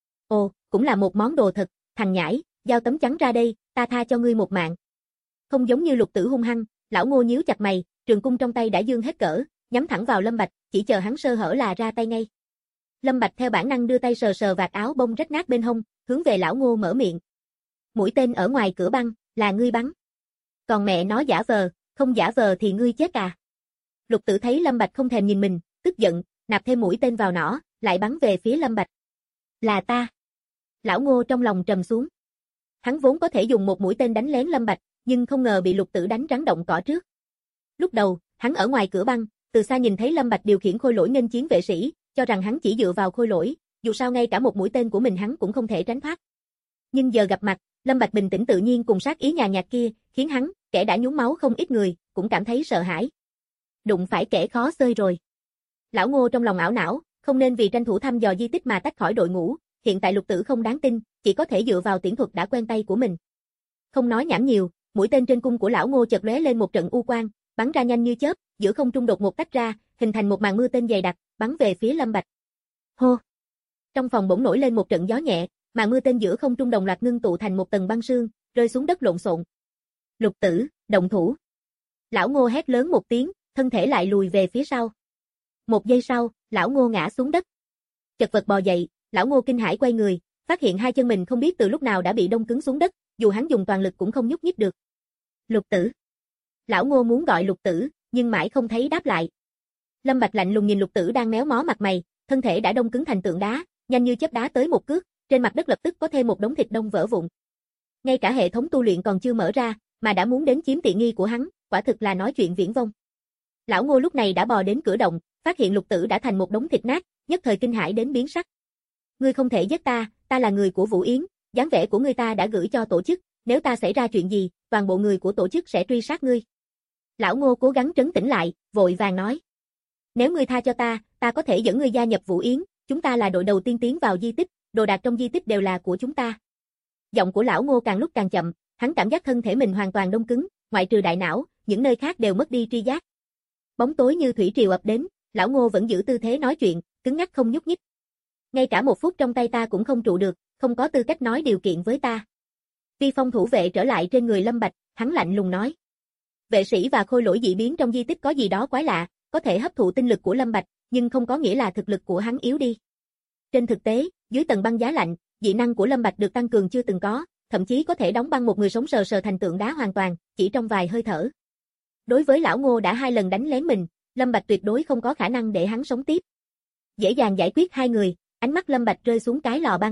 Ồ, cũng là một món đồ thật, thằng nhãi, giao tấm chắn ra đây, ta tha cho ngươi một mạng. Không giống như Lục Tử hung hăng, lão Ngô nhíu chặt mày, trường cung trong tay đã dương hết cỡ, nhắm thẳng vào Lâm Bạch, chỉ chờ hắn sơ hở là ra tay ngay. Lâm Bạch theo bản năng đưa tay sờ sờ vạt áo bông rách nát bên hông, hướng về lão Ngô mở miệng. Mũi tên ở ngoài cửa băng, là ngươi bắn. Còn mẹ nó giả vờ, không giả vờ thì ngươi chết à. Lục Tử thấy Lâm Bạch không thèm nhìn mình, tức giận, nạp thêm mũi tên vào nỏ, lại bắn về phía Lâm Bạch. Là ta. Lão Ngô trong lòng trầm xuống. Hắn vốn có thể dùng một mũi tên đánh lén Lâm Bạch, nhưng không ngờ bị Lục Tử đánh rắn động cỏ trước. Lúc đầu, hắn ở ngoài cửa băng, từ xa nhìn thấy Lâm Bạch điều khiển khôi lỗi nghênh chiến vệ sĩ, cho rằng hắn chỉ dựa vào khôi lỗi, dù sao ngay cả một mũi tên của mình hắn cũng không thể tránh thoát. Nhưng giờ gặp mặt, Lâm Bạch bình tĩnh tự nhiên cùng sát ý nhàn nhạt kia, khiến hắn, kẻ đã nhúng máu không ít người, cũng cảm thấy sợ hãi. Đụng phải kẻ khó xơi rồi. Lão Ngô trong lòng ảo não, không nên vì tranh thủ thăm dò di tích mà tách khỏi đội ngũ, hiện tại Lục Tử không đáng tin, chỉ có thể dựa vào tiễn thuật đã quen tay của mình. Không nói nhảm nhiều, mũi tên trên cung của lão Ngô chợt lóe lên một trận u quang, bắn ra nhanh như chớp, giữa không trung đột ngột tách ra, hình thành một màn mưa tên dày đặc, bắn về phía Lâm Bạch. Hô! Trong phòng bỗng nổi lên một trận gió nhẹ, màn mưa tên giữa không trung đồng loạt ngưng tụ thành một tầng băng sương, rơi xuống đất lộn xộn. Lục Tử, động thủ! Lão Ngô hét lớn một tiếng, thân thể lại lùi về phía sau. Một giây sau, lão Ngô ngã xuống đất. Chật vật bò dậy, lão Ngô kinh hãi quay người, phát hiện hai chân mình không biết từ lúc nào đã bị đông cứng xuống đất, dù hắn dùng toàn lực cũng không nhúc nhích được. Lục Tử! Lão Ngô muốn gọi Lục Tử, nhưng mãi không thấy đáp lại. Lâm Bạch lạnh lùng nhìn Lục Tử đang méo mó mặt mày, thân thể đã đông cứng thành tượng đá, nhanh như chớp đá tới một cước, trên mặt đất lập tức có thêm một đống thịt đông vỡ vụn. Ngay cả hệ thống tu luyện còn chưa mở ra, mà đã muốn đến chiếm tiện nghi của hắn, quả thực là nói chuyện viển vông. Lão Ngô lúc này đã bò đến cửa động, phát hiện Lục Tử đã thành một đống thịt nát, nhất thời kinh hãi đến biến sắc. Ngươi không thể giết ta, ta là người của Vũ Yến, dáng vẻ của ngươi ta đã gửi cho tổ chức, nếu ta xảy ra chuyện gì, toàn bộ người của tổ chức sẽ truy sát ngươi. Lão Ngô cố gắng trấn tĩnh lại, vội vàng nói. Nếu ngươi tha cho ta, ta có thể dẫn ngươi gia nhập Vũ Yến, chúng ta là đội đầu tiên tiến vào di tích, đồ đạc trong di tích đều là của chúng ta. Giọng của lão Ngô càng lúc càng chậm, hắn cảm giác thân thể mình hoàn toàn đông cứng, ngoại trừ đại não, những nơi khác đều mất đi tri giác. Bóng tối như thủy triều ập đến, lão Ngô vẫn giữ tư thế nói chuyện, cứng ngắc không nhúc nhích. Ngay cả một phút trong tay ta cũng không trụ được, không có tư cách nói điều kiện với ta. Vi phong thủ vệ trở lại trên người Lâm Bạch, hắn lạnh lùng nói. Vệ sĩ và khôi lỗi dị biến trong di tích có gì đó quái lạ, có thể hấp thụ tinh lực của Lâm Bạch, nhưng không có nghĩa là thực lực của hắn yếu đi. Trên thực tế, dưới tầng băng giá lạnh, dị năng của Lâm Bạch được tăng cường chưa từng có, thậm chí có thể đóng băng một người sống sờ sờ thành tượng đá hoàn toàn, chỉ trong vài hơi thở. Đối với lão Ngô đã 2 lần đánh lén mình, Lâm Bạch tuyệt đối không có khả năng để hắn sống tiếp. Dễ dàng giải quyết 2 người, ánh mắt Lâm Bạch rơi xuống cái lò băng.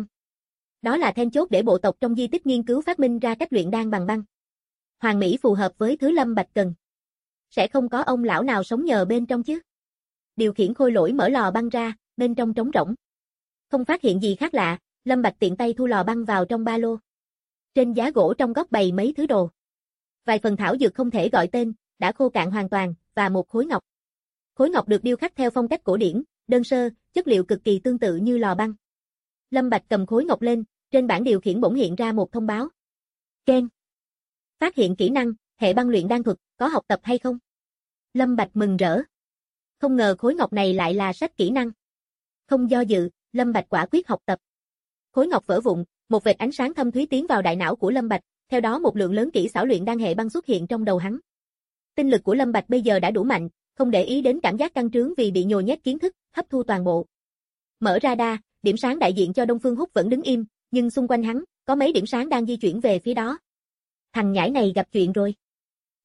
Đó là then chốt để bộ tộc trong di tích nghiên cứu phát minh ra cách luyện đan bằng băng. Hoàn mỹ phù hợp với thứ Lâm Bạch cần. Sẽ không có ông lão nào sống nhờ bên trong chứ. Điều khiển khôi lỗi mở lò băng ra, bên trong trống rỗng. Không phát hiện gì khác lạ, Lâm Bạch tiện tay thu lò băng vào trong ba lô. Trên giá gỗ trong góc bày mấy thứ đồ. Vài phần thảo dược không thể gọi tên, đã khô cạn hoàn toàn, và một khối ngọc. Khối ngọc được điêu khắc theo phong cách cổ điển, đơn sơ, chất liệu cực kỳ tương tự như lò băng. Lâm Bạch cầm khối ngọc lên, trên bảng điều khiển bỗng hiện ra một thông báo. Ken. Phát hiện kỹ năng, hệ băng luyện đan thuật, có học tập hay không? Lâm Bạch mừng rỡ. Không ngờ khối ngọc này lại là sách kỹ năng. Không do dự, Lâm Bạch quả quyết học tập. Khối ngọc vỡ vụn, một vệt ánh sáng thâm thúy tiến vào đại não của Lâm Bạch, theo đó một lượng lớn kỹ xảo luyện đan hệ băng xuất hiện trong đầu hắn. Tinh lực của Lâm Bạch bây giờ đã đủ mạnh, không để ý đến cảm giác căng trướng vì bị nhồi nhét kiến thức, hấp thu toàn bộ. Mở radar, điểm sáng đại diện cho Đông Phương Húc vẫn đứng im, nhưng xung quanh hắn, có mấy điểm sáng đang di chuyển về phía đó. Thằng nhãi này gặp chuyện rồi.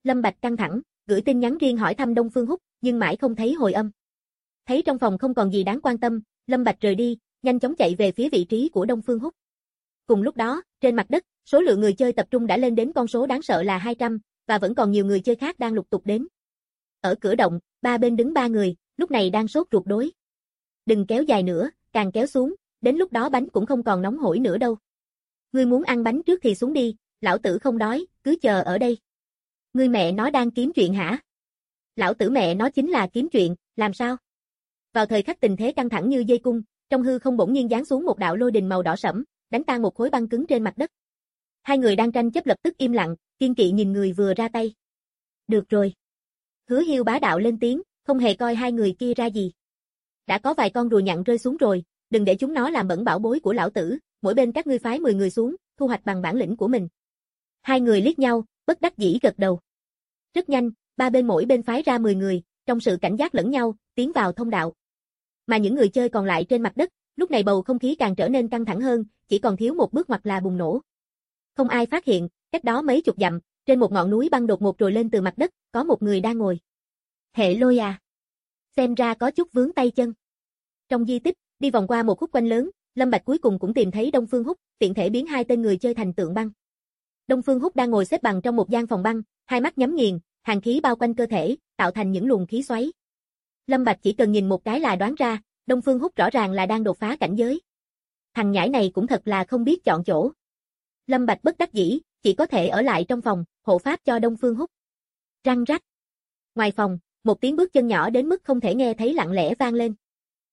Lâm Bạch căng thẳng, gửi tin nhắn riêng hỏi thăm Đông Phương Húc, nhưng mãi không thấy hồi âm. Thấy trong phòng không còn gì đáng quan tâm, Lâm Bạch rời đi, nhanh chóng chạy về phía vị trí của Đông Phương Húc. Cùng lúc đó, trên mặt đất, số lượng người chơi tập trung đã lên đến con số đáng sợ là 200, và vẫn còn nhiều người chơi khác đang lục tục đến. Ở cửa động, ba bên đứng ba người, lúc này đang sốt ruột đối. Đừng kéo dài nữa, càng kéo xuống, đến lúc đó bánh cũng không còn nóng hổi nữa đâu. Ngươi muốn ăn bánh trước thì xuống đi, lão tử không đói, cứ chờ ở đây. Ngươi mẹ nó đang kiếm chuyện hả? Lão tử mẹ nó chính là kiếm chuyện, làm sao? Vào thời khắc tình thế căng thẳng như dây cung, trong hư không bỗng nhiên giáng xuống một đạo lôi đình màu đỏ sẫm, đánh tan một khối băng cứng trên mặt đất. Hai người đang tranh chấp lập tức im lặng, kiên kỵ nhìn người vừa ra tay. Được rồi. Hứa Hiêu bá đạo lên tiếng, không hề coi hai người kia ra gì. Đã có vài con rùa nhặn rơi xuống rồi, đừng để chúng nó làm bẩn bảo bối của lão tử, mỗi bên các ngươi phái 10 người xuống, thu hoạch bằng bản lĩnh của mình. Hai người liếc nhau, bất đắc dĩ gật đầu. Rất nhanh, ba bên mỗi bên phái ra 10 người, trong sự cảnh giác lẫn nhau, tiến vào thông đạo. Mà những người chơi còn lại trên mặt đất, lúc này bầu không khí càng trở nên căng thẳng hơn, chỉ còn thiếu một bước hoặc là bùng nổ. Không ai phát hiện, cách đó mấy chục dặm, trên một ngọn núi băng đột ngột trồi lên từ mặt đất, có một người đang ngồi. Hệ Lôi à? Xem ra có chút vướng tay chân. Trong di tích, đi vòng qua một khúc quanh lớn, Lâm Bạch cuối cùng cũng tìm thấy Đông Phương Húc, tiện thể biến hai tên người chơi thành tượng băng. Đông Phương Húc đang ngồi xếp bằng trong một gian phòng băng, hai mắt nhắm nghiền, hàn khí bao quanh cơ thể, tạo thành những luồng khí xoáy. Lâm Bạch chỉ cần nhìn một cái là đoán ra, Đông Phương Húc rõ ràng là đang đột phá cảnh giới. Thằng nhãi này cũng thật là không biết chọn chỗ. Lâm Bạch bất đắc dĩ, chỉ có thể ở lại trong phòng, hộ pháp cho Đông Phương Húc. Răng rắc. Ngoài phòng, một tiếng bước chân nhỏ đến mức không thể nghe thấy lặng lẽ vang lên.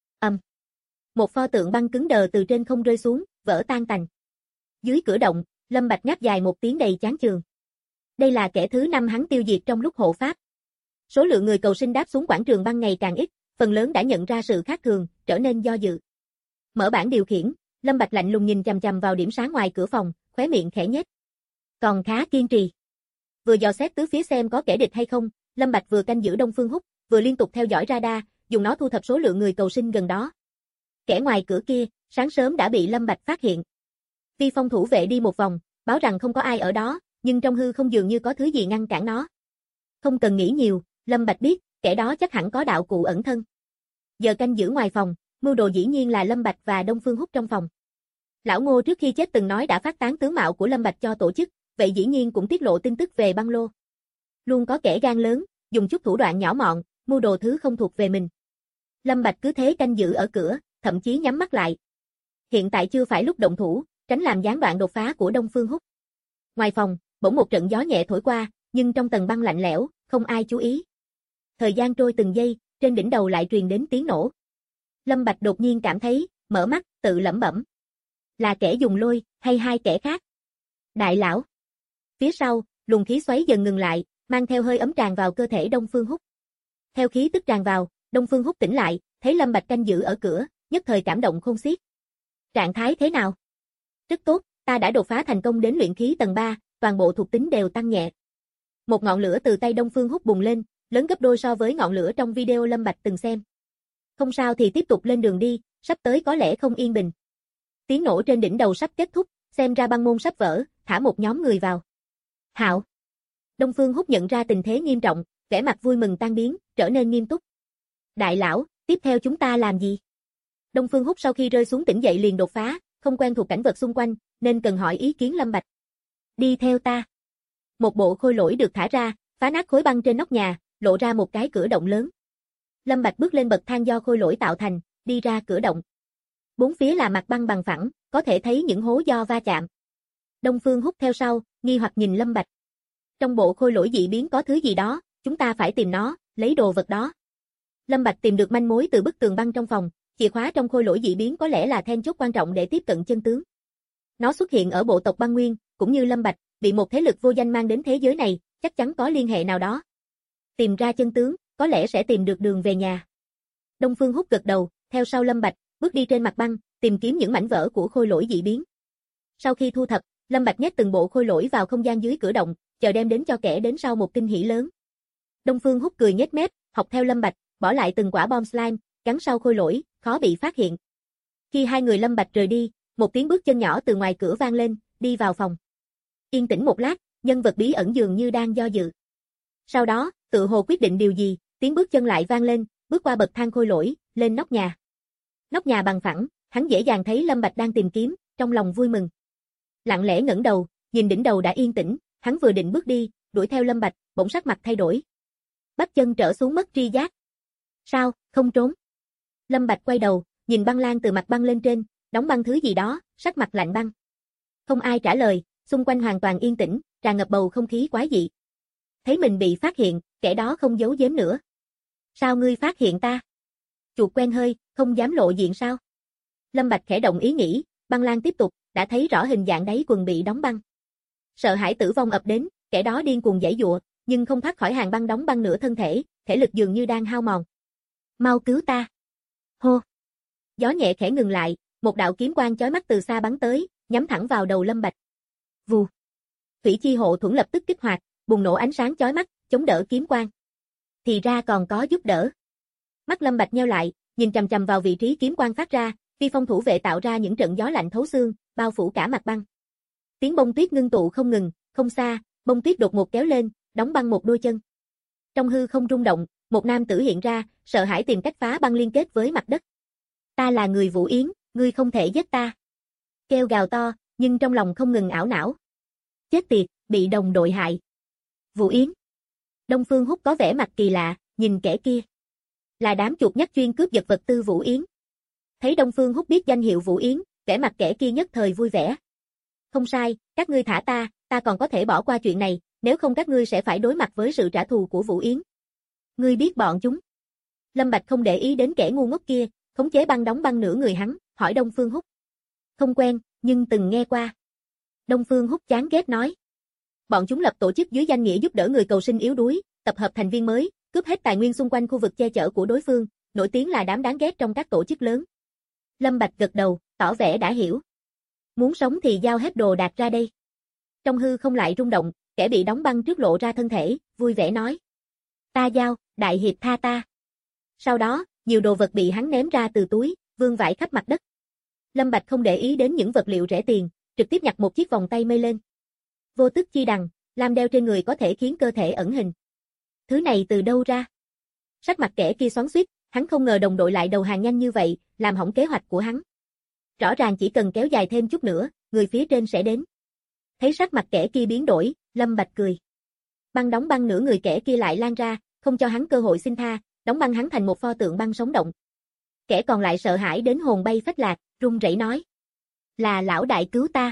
Một pho tượng băng cứng đờ từ trên không rơi xuống, vỡ tan tành. Dưới cửa động, Lâm Bạch ngáp dài một tiếng đầy chán chường. Đây là kẻ thứ 5 hắn tiêu diệt trong lúc hộ pháp. Số lượng người cầu sinh đáp xuống quảng trường băng ngày càng ít, phần lớn đã nhận ra sự khác thường, trở nên do dự. Mở bảng điều khiển, Lâm Bạch lạnh lùng nhìn chằm chằm vào điểm sáng ngoài cửa phòng, khóe miệng khẽ nhếch. Còn khá kiên trì. Vừa dò xét tứ phía xem có kẻ địch hay không, Lâm Bạch vừa canh giữ Đông Phương Húc, vừa liên tục theo dõi radar, dùng nó thu thập số lượng người cầu sinh gần đó. Kẻ ngoài cửa kia, sáng sớm đã bị Lâm Bạch phát hiện. Vi Phong thủ vệ đi một vòng, báo rằng không có ai ở đó, nhưng trong hư không dường như có thứ gì ngăn cản nó. Không cần nghĩ nhiều, Lâm Bạch biết, kẻ đó chắc hẳn có đạo cụ ẩn thân. Giờ canh giữ ngoài phòng, mưu đồ dĩ nhiên là Lâm Bạch và Đông Phương Húc trong phòng. Lão Ngô trước khi chết từng nói đã phát tán tướng mạo của Lâm Bạch cho tổ chức, vậy dĩ nhiên cũng tiết lộ tin tức về băng lô. Luôn có kẻ gan lớn, dùng chút thủ đoạn nhỏ mọn, mưu đồ thứ không thuộc về mình. Lâm Bạch cứ thế canh giữ ở cửa, thậm chí nhắm mắt lại. Hiện tại chưa phải lúc động thủ, tránh làm gián đoạn đột phá của Đông Phương Húc. Ngoài phòng, bỗng một trận gió nhẹ thổi qua, nhưng trong tầng băng lạnh lẽo, không ai chú ý. Thời gian trôi từng giây, trên đỉnh đầu lại truyền đến tiếng nổ. Lâm Bạch đột nhiên cảm thấy, mở mắt, tự lẩm bẩm. Là kẻ dùng lôi, hay hai kẻ khác? Đại lão. Phía sau, luồng khí xoáy dần ngừng lại, mang theo hơi ấm tràn vào cơ thể Đông Phương Húc. Theo khí tức tràn vào, Đông Phương Húc tỉnh lại, thấy Lâm Bạch canh giữ ở cửa, nhất thời cảm động khôn xiết. Trạng thái thế nào? Rất tốt, ta đã đột phá thành công đến luyện khí tầng 3, toàn bộ thuộc tính đều tăng nhẹ. Một ngọn lửa từ tay Đông Phương Húc bùng lên, lớn gấp đôi so với ngọn lửa trong video Lâm Bạch từng xem. Không sao thì tiếp tục lên đường đi, sắp tới có lẽ không yên bình. Tiếng nổ trên đỉnh đầu sắp kết thúc, xem ra băng môn sắp vỡ, thả một nhóm người vào. Hạo. Đông Phương Húc nhận ra tình thế nghiêm trọng, vẻ mặt vui mừng tan biến, trở nên nghiêm túc. Đại lão, tiếp theo chúng ta làm gì? Đông Phương Húc sau khi rơi xuống tỉnh dậy liền đột phá, không quen thuộc cảnh vật xung quanh, nên cần hỏi ý kiến Lâm Bạch. Đi theo ta. Một bộ khôi lỗi được thả ra, phá nát khối băng trên nóc nhà, lộ ra một cái cửa động lớn. Lâm Bạch bước lên bậc thang do khôi lỗi tạo thành, đi ra cửa động. Bốn phía là mặt băng bằng phẳng, có thể thấy những hố do va chạm. Đông Phương Húc theo sau, nghi hoặc nhìn Lâm Bạch. Trong bộ khôi lỗi dị biến có thứ gì đó, chúng ta phải tìm nó, lấy đồ vật đó. Lâm Bạch tìm được manh mối từ bức tường băng trong phòng, chìa khóa trong khôi lỗi dị biến có lẽ là then chốt quan trọng để tiếp cận chân tướng. Nó xuất hiện ở bộ tộc băng nguyên, cũng như Lâm Bạch, bị một thế lực vô danh mang đến thế giới này, chắc chắn có liên hệ nào đó. Tìm ra chân tướng, có lẽ sẽ tìm được đường về nhà. Đông Phương Húc gật đầu, theo sau Lâm Bạch, bước đi trên mặt băng, tìm kiếm những mảnh vỡ của khôi lỗi dị biến. Sau khi thu thập, Lâm Bạch nhét từng bộ khôi lỗi vào không gian dưới cửa động, chờ đem đến cho kẻ đến sau một kinh hỉ lớn. Đông Phương Húc cười nhếch mép, học theo Lâm Bạch, bỏ lại từng quả bom slime, gắn sau khôi lỗi, khó bị phát hiện. Khi hai người Lâm Bạch rời đi, một tiếng bước chân nhỏ từ ngoài cửa vang lên, đi vào phòng. Yên tĩnh một lát, nhân vật bí ẩn dường như đang do dự. Sau đó, tự hồ quyết định điều gì, tiếng bước chân lại vang lên, bước qua bậc thang khôi lỗi, lên nóc nhà. Nóc nhà bằng phẳng, hắn dễ dàng thấy Lâm Bạch đang tìm kiếm, trong lòng vui mừng. Lặng lẽ ngẩng đầu, nhìn đỉnh đầu đã yên tĩnh, hắn vừa định bước đi, đuổi theo Lâm Bạch, bỗng sắc mặt thay đổi. Bắp chân trở xuống mất tri giác. Sao, không trốn? Lâm Bạch quay đầu, nhìn băng lan từ mặt băng lên trên, đóng băng thứ gì đó, sắc mặt lạnh băng. Không ai trả lời, xung quanh hoàn toàn yên tĩnh, tràn ngập bầu không khí quái dị. Thấy mình bị phát hiện, kẻ đó không giấu giếm nữa. Sao ngươi phát hiện ta? Chuột quen hơi, không dám lộ diện sao? Lâm Bạch khẽ động ý nghĩ, băng lan tiếp tục, đã thấy rõ hình dạng đáy quần bị đóng băng. Sợ hãi tử vong ập đến, kẻ đó điên cuồng giãy giụa, nhưng không thoát khỏi hàng băng đóng băng nửa thân thể lực dường như đang hao mòn. Mau cứu ta! Hô! Gió nhẹ khẽ ngừng lại, một đạo kiếm quang chói mắt từ xa bắn tới, nhắm thẳng vào đầu Lâm Bạch. Vù! Thủy chi hộ thuẫn lập tức kích hoạt, bùng nổ ánh sáng chói mắt, chống đỡ kiếm quang. Thì ra còn có giúp đỡ. Mắt Lâm Bạch nheo lại, nhìn chằm chằm vào vị trí kiếm quang phát ra, Vi Phong thủ vệ tạo ra những trận gió lạnh thấu xương, bao phủ cả mặt băng. Tiếng bông tuyết ngưng tụ không ngừng, không xa, bông tuyết đột ngột kéo lên, đóng băng một đôi chân. Trong hư không rung động, một nam tử hiện ra, sợ hãi tìm cách phá băng liên kết với mặt đất. Ta là người Vũ Yến, ngươi không thể giết ta. Kêu gào to, nhưng trong lòng không ngừng ảo não. Chết tiệt, bị đồng đội hại. Vũ Yến. Đông Phương Húc có vẻ mặt kỳ lạ, nhìn kẻ kia. Là đám chuột nhắt chuyên cướp giật vật tư Vũ Yến. Thấy Đông Phương Húc biết danh hiệu Vũ Yến, vẻ mặt kẻ kia nhất thời vui vẻ. Không sai, các ngươi thả ta còn có thể bỏ qua chuyện này, nếu không các ngươi sẽ phải đối mặt với sự trả thù của Vũ Yến. Ngươi biết bọn chúng. Lâm Bạch không để ý đến kẻ ngu ngốc kia, khống chế băng đóng băng nửa người hắn, hỏi Đông Phương Húc. Không quen, nhưng từng nghe qua. Đông Phương Húc chán ghét nói. Bọn chúng lập tổ chức dưới danh nghĩa giúp đỡ người cầu sinh yếu đuối, tập hợp thành viên mới, cướp hết tài nguyên xung quanh khu vực che chở của đối phương, nổi tiếng là đám đáng ghét trong các tổ chức lớn. Lâm Bạch gật đầu, tỏ vẻ đã hiểu. Muốn sống thì giao hết đồ đạc ra đây. Trong hư không lại rung động, kẻ bị đóng băng trước lộ ra thân thể, vui vẻ nói. Ta giao, đại hiệp tha ta. Sau đó, nhiều đồ vật bị hắn ném ra từ túi, vương vãi khắp mặt đất. Lâm Bạch không để ý đến những vật liệu rẻ tiền, trực tiếp nhặt một chiếc vòng tay mây lên. Vô tức chi đằng, làm đeo trên người có thể khiến cơ thể ẩn hình. Thứ này từ đâu ra? Sắc mặt kẻ kia xoắn xuýt, hắn không ngờ đồng đội lại đầu hàng nhanh như vậy, làm hỏng kế hoạch của hắn. Rõ ràng chỉ cần kéo dài thêm chút nữa, người phía trên sẽ đến. Thấy sắc mặt kẻ kia biến đổi, Lâm Bạch cười. Băng đóng băng nửa người kẻ kia lại lan ra, không cho hắn cơ hội xin tha, đóng băng hắn thành một pho tượng băng sống động. Kẻ còn lại sợ hãi đến hồn bay phách lạc, run rẩy nói. Là lão đại cứu ta.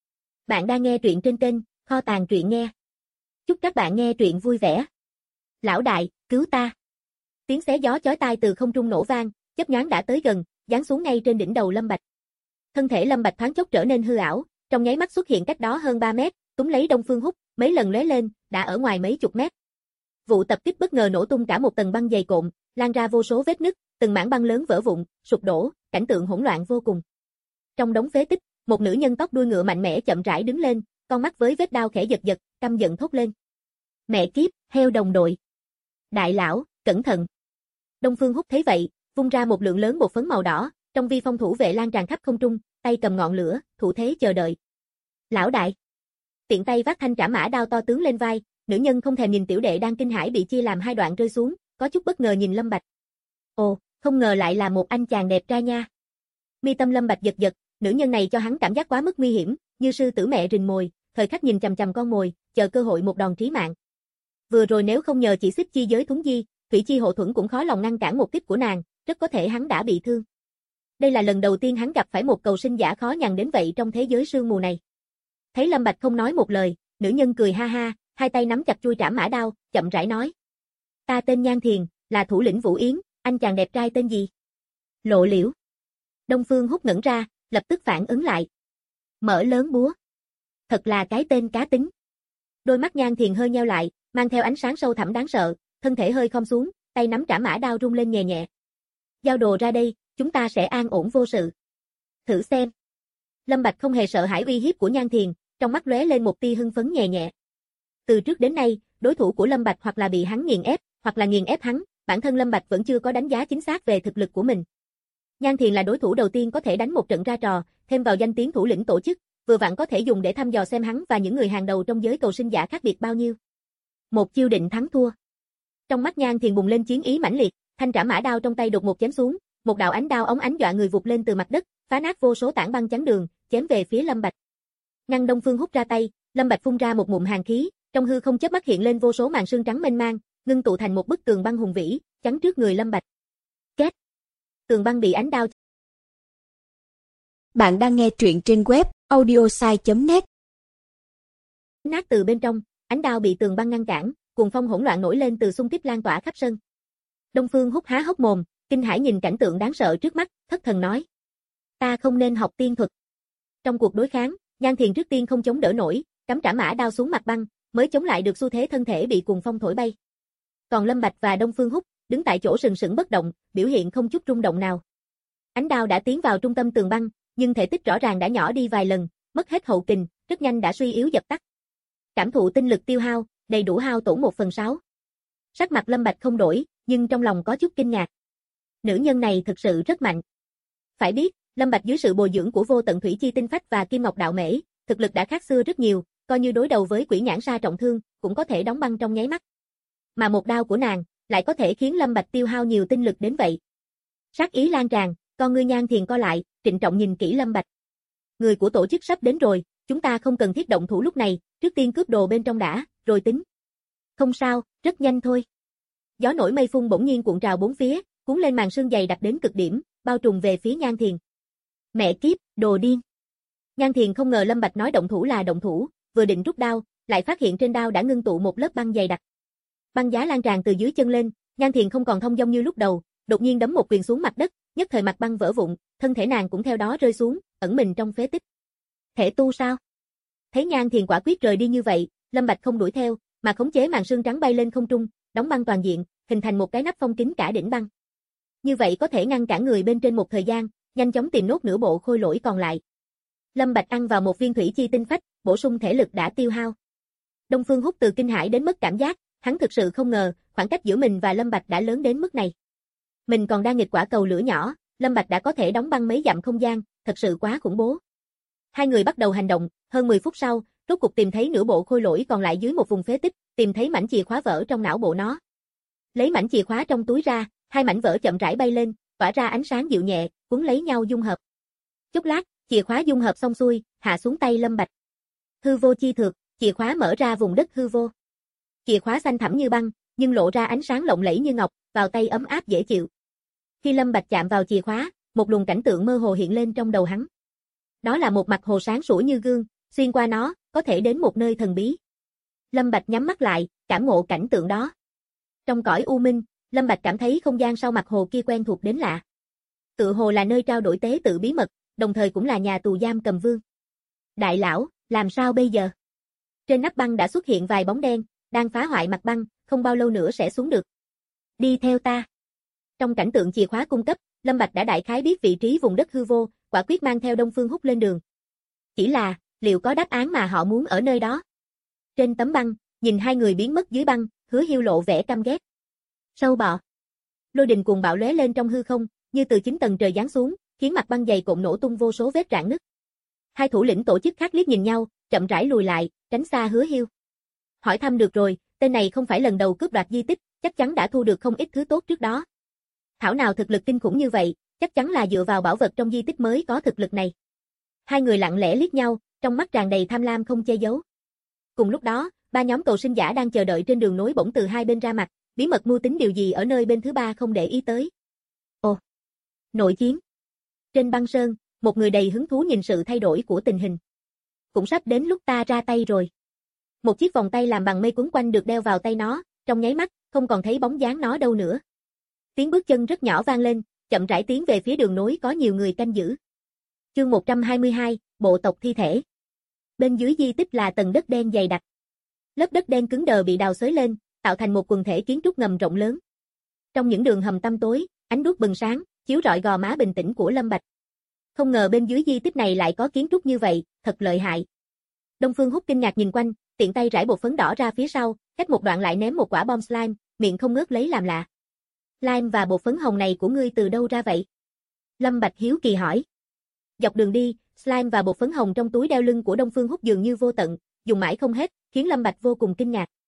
Bạn đang nghe truyện trên kênh Kho Tàng Truyện Nghe. Chúc các bạn nghe truyện vui vẻ. Lão đại, cứu ta. Tiếng xé gió chói tai từ không trung nổ vang, chớp nhoáng đã tới gần, giáng xuống ngay trên đỉnh đầu Lâm Bạch. Thân thể Lâm Bạch thoáng chốc trở nên hư ảo, trong nháy mắt xuất hiện cách đó hơn 3 mét, túm lấy Đông Phương Húc, mấy lần lóe lên, đã ở ngoài mấy chục mét. Vụ tập kích bất ngờ nổ tung cả một tầng băng dày cộm, lan ra vô số vết nứt, từng mảng băng lớn vỡ vụn, sụp đổ, cảnh tượng hỗn loạn vô cùng. Trong đống phế tích, một nữ nhân tóc đuôi ngựa mạnh mẽ chậm rãi đứng lên, con mắt với vết đao khẽ giật giật, căm giận thốt lên. Mẹ kiếp, heo đồng đội. Đại lão, cẩn thận. Đông Phương Húc thấy vậy, vung ra một lượng lớn bột phấn màu đỏ, trong vi phong thủ vệ lan tràn khắp không trung, tay cầm ngọn lửa, thủ thế chờ đợi. Lão đại. Tiện tay vác thanh trảm mã đao to tướng lên vai, nữ nhân không thèm nhìn tiểu đệ đang kinh hãi bị chia làm hai đoạn rơi xuống, có chút bất ngờ nhìn Lâm Bạch. Ồ, không ngờ lại là một anh chàng đẹp trai nha. Mi tâm Lâm Bạch giật giật, nữ nhân này cho hắn cảm giác quá mức nguy hiểm, như sư tử mẹ rình mồi, thời khắc nhìn chằm chằm con mồi, chờ cơ hội một đòn trí mạng. Vừa rồi nếu không nhờ chỉ xích chi giới thuấn di, thủy chi hộ thuẫn cũng khó lòng ngăn cản một kích của nàng, rất có thể hắn đã bị thương. Đây là lần đầu tiên hắn gặp phải một cầu sinh giả khó nhằn đến vậy trong thế giới sương mù này. Thấy Lâm Bạch không nói một lời, nữ nhân cười ha ha, hai tay nắm chặt chuôi trảm mã đao, chậm rãi nói. Ta tên Nhan Thiền, là thủ lĩnh Vũ Yến, anh chàng đẹp trai tên gì? Lộ Liễu. Đông Phương Húc ngẩn ra, lập tức phản ứng lại. Mở lớn búa. Thật là cái tên cá tính. Đôi mắt Nhan Thiền hơi nheo lại, mang theo ánh sáng sâu thẳm đáng sợ, thân thể hơi khom xuống, tay nắm trảm mã đao rung lên nhẹ nhẹ. Giao đồ ra đây, chúng ta sẽ an ổn vô sự. Thử xem. Lâm Bạch không hề sợ hãi uy hiếp của Nhan Thiền, trong mắt lóe lên một tia hưng phấn nhẹ nhẹ. Từ trước đến nay, đối thủ của Lâm Bạch hoặc là bị hắn nghiền ép, hoặc là nghiền ép hắn, bản thân Lâm Bạch vẫn chưa có đánh giá chính xác về thực lực của mình. Nhan Thiền là đối thủ đầu tiên có thể đánh một trận ra trò, thêm vào danh tiếng thủ lĩnh tổ chức, vừa vặn có thể dùng để thăm dò xem hắn và những người hàng đầu trong giới cầu sinh giả khác biệt bao nhiêu. Một chiêu định thắng thua. Trong mắt Nhan Thiền bùng lên chiến ý mãnh liệt, thanh trảm mã đao trong tay đột ngột chém xuống, một đạo ánh đao óng ánh dọa người vụt lên từ mặt đất, phá nát vô số tảng băng chắn đường, chém về phía Lâm Bạch. Ngăn Đông Phương Húc ra tay, Lâm Bạch phun ra một ngụm hàn khí, trong hư không chớp mắt hiện lên vô số màn sương trắng mênh mang, ngưng tụ thành một bức tường băng hùng vĩ, chắn trước người Lâm Bạch. Két. Tường băng bị ánh đao. Bạn đang nghe truyện trên web audiosai.net. Nát từ bên trong, ánh đao bị tường băng ngăn cản, cuồng phong hỗn loạn nổi lên từ xung kích lan tỏa khắp sân. Đông Phương Húc há hốc mồm, kinh hãi nhìn cảnh tượng đáng sợ trước mắt, thất thần nói: "Ta không nên học tiên thuật." Trong cuộc đối kháng, Nhan Thiền trước tiên không chống đỡ nổi, cắm trảm mã đao xuống mặt băng, mới chống lại được xu thế thân thể bị cuồng phong thổi bay. Còn Lâm Bạch và Đông Phương Húc đứng tại chỗ sừng sững bất động, biểu hiện không chút rung động nào. Ánh đao đã tiến vào trung tâm tường băng, nhưng thể tích rõ ràng đã nhỏ đi vài lần, mất hết hậu kình, rất nhanh đã suy yếu dập tắt. Cảm thụ tinh lực tiêu hao, đầy đủ hao tổn 1/6. Sắc mặt Lâm Bạch không đổi, nhưng trong lòng có chút kinh ngạc. Nữ nhân này thực sự rất mạnh. Phải biết, Lâm Bạch dưới sự bồi dưỡng của Vô Tận Thủy Chi Tinh Phách và Kim Ngọc Đạo Mễ, thực lực đã khác xưa rất nhiều, coi như đối đầu với Quỷ Nhãn Sa trọng thương, cũng có thể đóng băng trong nháy mắt. Mà một đao của nàng lại có thể khiến Lâm Bạch tiêu hao nhiều tinh lực đến vậy. Sát ý lan tràn, con ngươi Nhan Thiền co lại, trịnh trọng nhìn kỹ Lâm Bạch. Người của tổ chức sắp đến rồi, chúng ta không cần thiết động thủ lúc này, trước tiên cướp đồ bên trong đã, rồi tính. Không sao, rất nhanh thôi. Gió nổi mây phun bỗng nhiên cuộn trào bốn phía, cuốn lên màn sương dày đặc đến cực điểm, bao trùm về phía Nhan Thiền. Mẹ kiếp, đồ điên. Nhan Thiền không ngờ Lâm Bạch nói động thủ là động thủ, vừa định rút đao, lại phát hiện trên đao đã ngưng tụ một lớp băng dày đặc. Băng giá lan tràn từ dưới chân lên, Nhan Thiền không còn thông dong như lúc đầu, đột nhiên đấm một quyền xuống mặt đất, nhất thời mặt băng vỡ vụn, thân thể nàng cũng theo đó rơi xuống, ẩn mình trong phế tích. Thể tu sao? Thấy Nhan Thiền quả quyết rời đi như vậy, Lâm Bạch không đuổi theo, mà khống chế màn sương trắng bay lên không trung, đóng băng toàn diện, hình thành một cái nắp phong kín cả đỉnh băng. Như vậy có thể ngăn cản người bên trên một thời gian, nhanh chóng tìm nốt nửa bộ khôi lỗi còn lại. Lâm Bạch ăn vào một viên thủy chi tinh phách, bổ sung thể lực đã tiêu hao. Đông Phương Húc từ kinh hãi đến mất cảm giác, hắn thực sự không ngờ, khoảng cách giữa mình và Lâm Bạch đã lớn đến mức này. Mình còn đang nghịch quả cầu lửa nhỏ, Lâm Bạch đã có thể đóng băng mấy dặm không gian, thật sự quá khủng bố. Hai người bắt đầu hành động, hơn 10 phút sau, rốt cục tìm thấy nửa bộ khôi lỗi còn lại dưới một vùng phế tích, tìm thấy mảnh chìa khóa vỡ trong não bộ nó. Lấy mảnh chìa khóa trong túi ra, hai mảnh vỡ chậm rãi bay lên, tỏa ra ánh sáng dịu nhẹ, cuốn lấy nhau dung hợp. Chốc lát, chìa khóa dung hợp xong xuôi, hạ xuống tay Lâm Bạch. Hư vô chi thược, chìa khóa mở ra vùng đất hư vô. Chìa khóa xanh thẳm như băng, nhưng lộ ra ánh sáng lộng lẫy như ngọc, vào tay ấm áp dễ chịu. Khi Lâm Bạch chạm vào chìa khóa, một luồng cảnh tượng mơ hồ hiện lên trong đầu hắn. Đó là một mặt hồ sáng sủa như gương, xuyên qua nó, có thể đến một nơi thần bí. Lâm Bạch nhắm mắt lại, cảm ngộ cảnh tượng đó. Trong cõi u minh, Lâm Bạch cảm thấy không gian sau mặt hồ kia quen thuộc đến lạ. Tựa hồ là nơi trao đổi tế tự bí mật, đồng thời cũng là nhà tù giam cầm vương. Đại lão, làm sao bây giờ? Trên nắp băng đã xuất hiện vài bóng đen, đang phá hoại mặt băng, không bao lâu nữa sẽ xuống được. Đi theo ta. Trong cảnh tượng chìa khóa cung cấp, Lâm Bạch đã đại khái biết vị trí vùng đất hư vô, quả quyết mang theo Đông Phương Húc lên đường. Chỉ là, liệu có đáp án mà họ muốn ở nơi đó? Trên tấm băng, nhìn hai người biến mất dưới băng, Hứa Hiêu lộ vẻ căm ghét. Sâu bọ. Lôi đình cuồng bạo lóe lên trong hư không, như từ 9 tầng trời giáng xuống, khiến mặt băng dày cộm nổ tung vô số vết rạn nứt. Hai thủ lĩnh tổ chức khác liếc nhìn nhau, chậm rãi lùi lại, tránh xa Hứa Hiêu. Hỏi thăm được rồi, tên này không phải lần đầu cướp đoạt di tích, chắc chắn đã thu được không ít thứ tốt trước đó. Thảo nào thực lực kinh khủng như vậy, chắc chắn là dựa vào bảo vật trong di tích mới có thực lực này. Hai người lặng lẽ liếc nhau, trong mắt tràn đầy tham lam không che giấu. Cùng lúc đó, ba nhóm cầu sinh giả đang chờ đợi trên đường nối bỗng từ hai bên ra mặt, bí mật mưu tính điều gì ở nơi bên thứ ba không để ý tới. Ồ, nội chiến. Trên băng sơn, một người đầy hứng thú nhìn sự thay đổi của tình hình. Cũng sắp đến lúc ta ra tay rồi. Một chiếc vòng tay làm bằng mây quấn quanh được đeo vào tay nó, trong nháy mắt, không còn thấy bóng dáng nó đâu nữa. Tiếng bước chân rất nhỏ vang lên, chậm rãi tiến về phía đường nối có nhiều người canh giữ. Chương 122, bộ tộc thi thể. Bên dưới di tích là tầng đất đen dày đặc. Lớp đất đen cứng đờ bị đào xới lên, tạo thành một quần thể kiến trúc ngầm rộng lớn. Trong những đường hầm tăm tối, ánh đuốc bừng sáng, chiếu rọi gò má bình tĩnh của Lâm Bạch. Không ngờ bên dưới di tích này lại có kiến trúc như vậy, thật lợi hại. Đông Phương Húc kinh ngạc nhìn quanh, tiện tay rải bột phấn đỏ ra phía sau, cách một đoạn lại ném một quả bom slime, miệng không ngớt lấy làm lạ. Slime và bột phấn hồng này của ngươi từ đâu ra vậy? Lâm Bạch hiếu kỳ hỏi. Dọc đường đi, slime và bột phấn hồng trong túi đeo lưng của Đông Phương Húc dường như vô tận, dùng mãi không hết, khiến Lâm Bạch vô cùng kinh ngạc.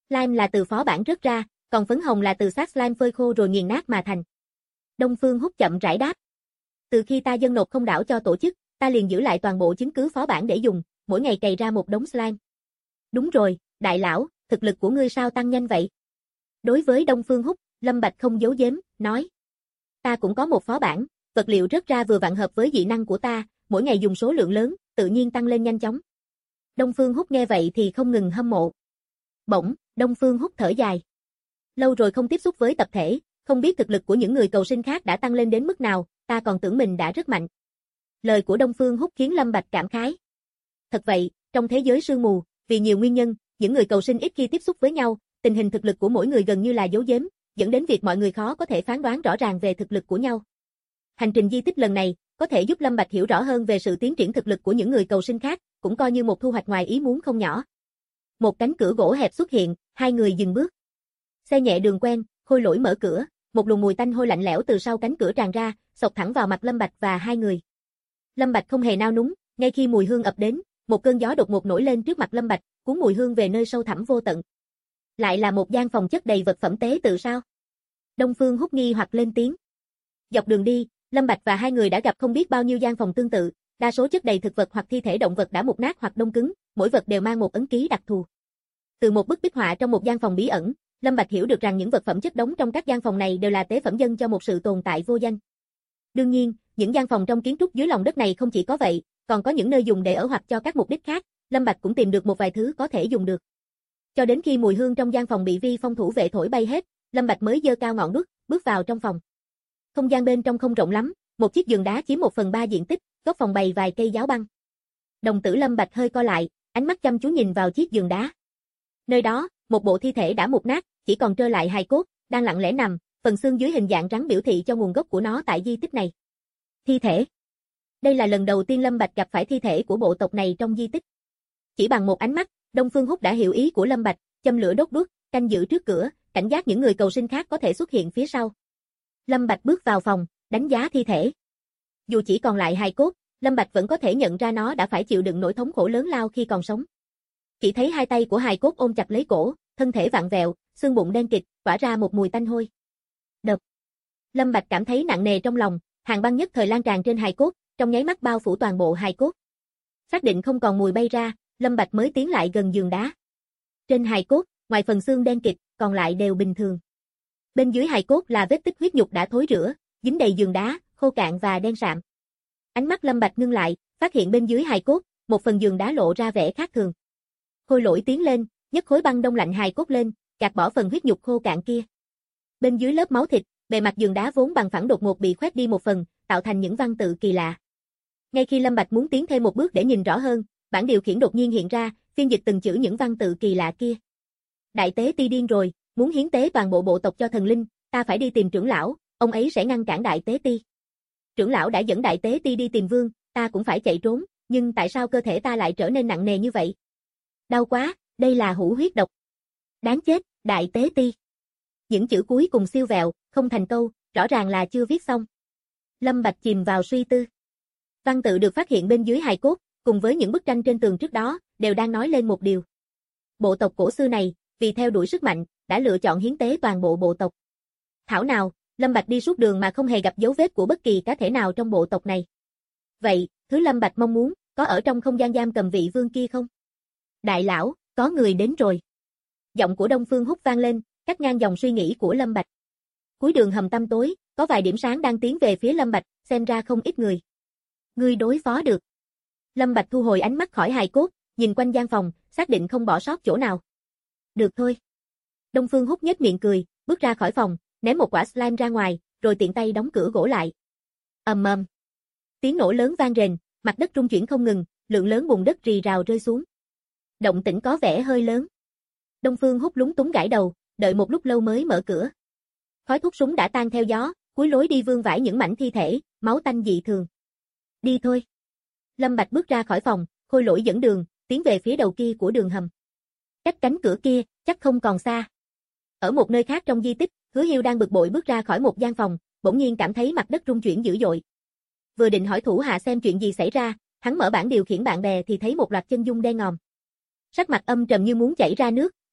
Slime là từ phó bản rớt ra, còn phấn hồng là từ xác slime phơi khô rồi nghiền nát mà thành. Đông Phương Húc chậm rãi đáp. Từ khi ta dâng nộp không đảo cho tổ chức, ta liền giữ lại toàn bộ chứng cứ phó bản để dùng, mỗi ngày cày ra một đống slime. Đúng rồi, đại lão, thực lực của ngươi sao tăng nhanh vậy? Đối với Đông Phương Húc, Lâm Bạch không giấu giếm, nói. Ta cũng có một phó bản, vật liệu rớt ra vừa vặn hợp với dị năng của ta, mỗi ngày dùng số lượng lớn, tự nhiên tăng lên nhanh chóng. Đông Phương Húc nghe vậy thì không ngừng hâm mộ. Bỗng, Đông Phương Húc thở dài. Lâu rồi không tiếp xúc với tập thể, không biết thực lực của những người cầu sinh khác đã tăng lên đến mức nào, ta còn tưởng mình đã rất mạnh. Lời của Đông Phương Húc khiến Lâm Bạch cảm khái. Thật vậy, trong thế giới sương mù, vì nhiều nguyên nhân, những người cầu sinh ít khi tiếp xúc với nhau, tình hình thực lực của mỗi người gần như là giấu giếm, dẫn đến việc mọi người khó có thể phán đoán rõ ràng về thực lực của nhau. Hành trình di tích lần này có thể giúp Lâm Bạch hiểu rõ hơn về sự tiến triển thực lực của những người cầu sinh khác, cũng coi như một thu hoạch ngoài ý muốn không nhỏ. Một cánh cửa gỗ hẹp xuất hiện, hai người dừng bước. Xe nhẹ đường quen, Khôi Lỗi mở cửa, một luồng mùi tanh hôi lạnh lẽo từ sau cánh cửa tràn ra, xộc thẳng vào mặt Lâm Bạch và hai người. Lâm Bạch không hề nao núng, ngay khi mùi hương ập đến, một cơn gió đột ngột nổi lên trước mặt Lâm Bạch, cuốn mùi hương về nơi sâu thẳm vô tận. Lại là một gian phòng chất đầy vật phẩm tế tự sao? Đông Phương Húc nghi hoặc lên tiếng. Dọc đường đi, Lâm Bạch và hai người đã gặp không biết bao nhiêu gian phòng tương tự, đa số chất đầy thực vật hoặc thi thể động vật đã mục nát hoặc đông cứng, mỗi vật đều mang một ấn ký đặc thù. Từ một bức bích họa trong một gian phòng bí ẩn, Lâm Bạch hiểu được rằng những vật phẩm chất đống trong các gian phòng này đều là tế phẩm dâng cho một sự tồn tại vô danh. Đương nhiên, những gian phòng trong kiến trúc dưới lòng đất này không chỉ có vậy, còn có những nơi dùng để ở hoặc cho các mục đích khác, Lâm Bạch cũng tìm được một vài thứ có thể dùng được. Cho đến khi mùi hương trong gian phòng bị vi phong thủ vệ thổi bay hết, Lâm Bạch mới giơ cao ngọn đuốc, bước vào trong phòng. Không gian bên trong không rộng lắm, một chiếc giường đá chiếm 1/3 diện tích, góc phòng bày vài cây giáo băng. Đồng tử Lâm Bạch hơi co lại, ánh mắt chăm chú nhìn vào chiếc giường đá. Nơi đó, một bộ thi thể đã mục nát, chỉ còn trơ lại hài cốt, đang lặng lẽ nằm, phần xương dưới hình dạng rắn biểu thị cho nguồn gốc của nó tại di tích này. Thi thể. Đây là lần đầu tiên Lâm Bạch gặp phải thi thể của bộ tộc này trong di tích. Chỉ bằng một ánh mắt, Đông Phương Húc đã hiểu ý của Lâm Bạch, châm lửa đốt đuốc, canh giữ trước cửa, cảnh giác những người cầu sinh khác có thể xuất hiện phía sau. Lâm Bạch bước vào phòng, đánh giá thi thể. Dù chỉ còn lại hài cốt, Lâm Bạch vẫn có thể nhận ra nó đã phải chịu đựng nỗi thống khổ lớn lao khi còn sống. Chỉ thấy hai tay của hài cốt ôm chặt lấy cổ, thân thể vặn vẹo, xương bụng đen kịt, tỏa ra một mùi tanh hôi. Đập. Lâm Bạch cảm thấy nặng nề trong lòng, hàn băng nhất thời lan tràn trên hài cốt, trong nháy mắt bao phủ toàn bộ hài cốt. Xác định không còn mùi bay ra, Lâm Bạch mới tiến lại gần giường đá. Trên hài cốt, ngoài phần xương đen kịt, còn lại đều bình thường. Bên dưới hài cốt là vết tích huyết nhục đã thối rữa, dính đầy giường đá, khô cạn và đen sạm. Ánh mắt Lâm Bạch ngưng lại, phát hiện bên dưới hài cốt, một phần giường đá lộ ra vẻ khác thường. Khôi Lỗi tiến lên, nhấc khối băng đông lạnh hài cốt lên, gạt bỏ phần huyết nhục khô cạn kia. Bên dưới lớp máu thịt, bề mặt giường đá vốn bằng phẳng đột ngột bị khoét đi một phần, tạo thành những văn tự kỳ lạ. Ngay khi Lâm Bạch muốn tiến thêm một bước để nhìn rõ hơn, bảng điều khiển đột nhiên hiện ra, phiên dịch từng chữ những văn tự kỳ lạ kia. Đại tế ti điên rồi, muốn hiến tế toàn bộ bộ tộc cho thần linh, ta phải đi tìm trưởng lão, ông ấy sẽ ngăn cản đại tế ti. Trưởng lão đã dẫn đại tế ti đi tìm vương, ta cũng phải chạy trốn, nhưng tại sao cơ thể ta lại trở nên nặng nề như vậy? Đau quá, đây là hủ huyết độc. Đáng chết, đại tế ti. Những chữ cuối cùng siêu vẹo, không thành câu, rõ ràng là chưa viết xong. Lâm Bạch chìm vào suy tư. Văn tự được phát hiện bên dưới hài cốt, cùng với những bức tranh trên tường trước đó, đều đang nói lên một điều. Bộ tộc cổ xưa này, vì theo đuổi sức mạnh, đã lựa chọn hiến tế toàn bộ bộ tộc. Thảo nào, Lâm Bạch đi suốt đường mà không hề gặp dấu vết của bất kỳ cá thể nào trong bộ tộc này. Vậy, thứ Lâm Bạch mong muốn, có ở trong không gian giam cầm vị vương kia không? Đại lão, có người đến rồi. Giọng của Đông Phương Húc vang lên, cắt ngang dòng suy nghĩ của Lâm Bạch. Cuối đường hầm tăm tối, có vài điểm sáng đang tiến về phía Lâm Bạch, xem ra không ít người. Ngươi đối phó được. Lâm Bạch thu hồi ánh mắt khỏi hài cốt, nhìn quanh gian phòng, xác định không bỏ sót chỗ nào. Được thôi. Đông Phương Húc nhếch miệng cười, bước ra khỏi phòng, ném một quả slime ra ngoài, rồi tiện tay đóng cửa gỗ lại. Ầm ầm. Tiếng nổ lớn vang rền, mặt đất rung chuyển không ngừng, lượng lớn bùn đất rì rào rơi xuống. Động tĩnh có vẻ hơi lớn. Đông Phương Húc lúng túng gãi đầu, đợi một lúc lâu mới mở cửa. Khói thuốc súng đã tan theo gió, cuối lối đi vương vãi những mảnh thi thể, máu tanh dị thường. Đi thôi. Lâm Bạch bước ra khỏi phòng, Khôi Lỗi dẫn đường, tiến về phía đầu kia của đường hầm. Cách cánh cửa kia, chắc không còn xa. Ở một nơi khác trong di tích, Hứa Hiêu đang bực bội bước ra khỏi một gian phòng, bỗng nhiên cảm thấy mặt đất rung chuyển dữ dội. Vừa định hỏi thủ hạ xem chuyện gì xảy ra, hắn mở bảng điều khiển bạn bè thì thấy một loạt chân dung đen ngòm. Sắc mặt âm trầm như muốn chảy ra nước,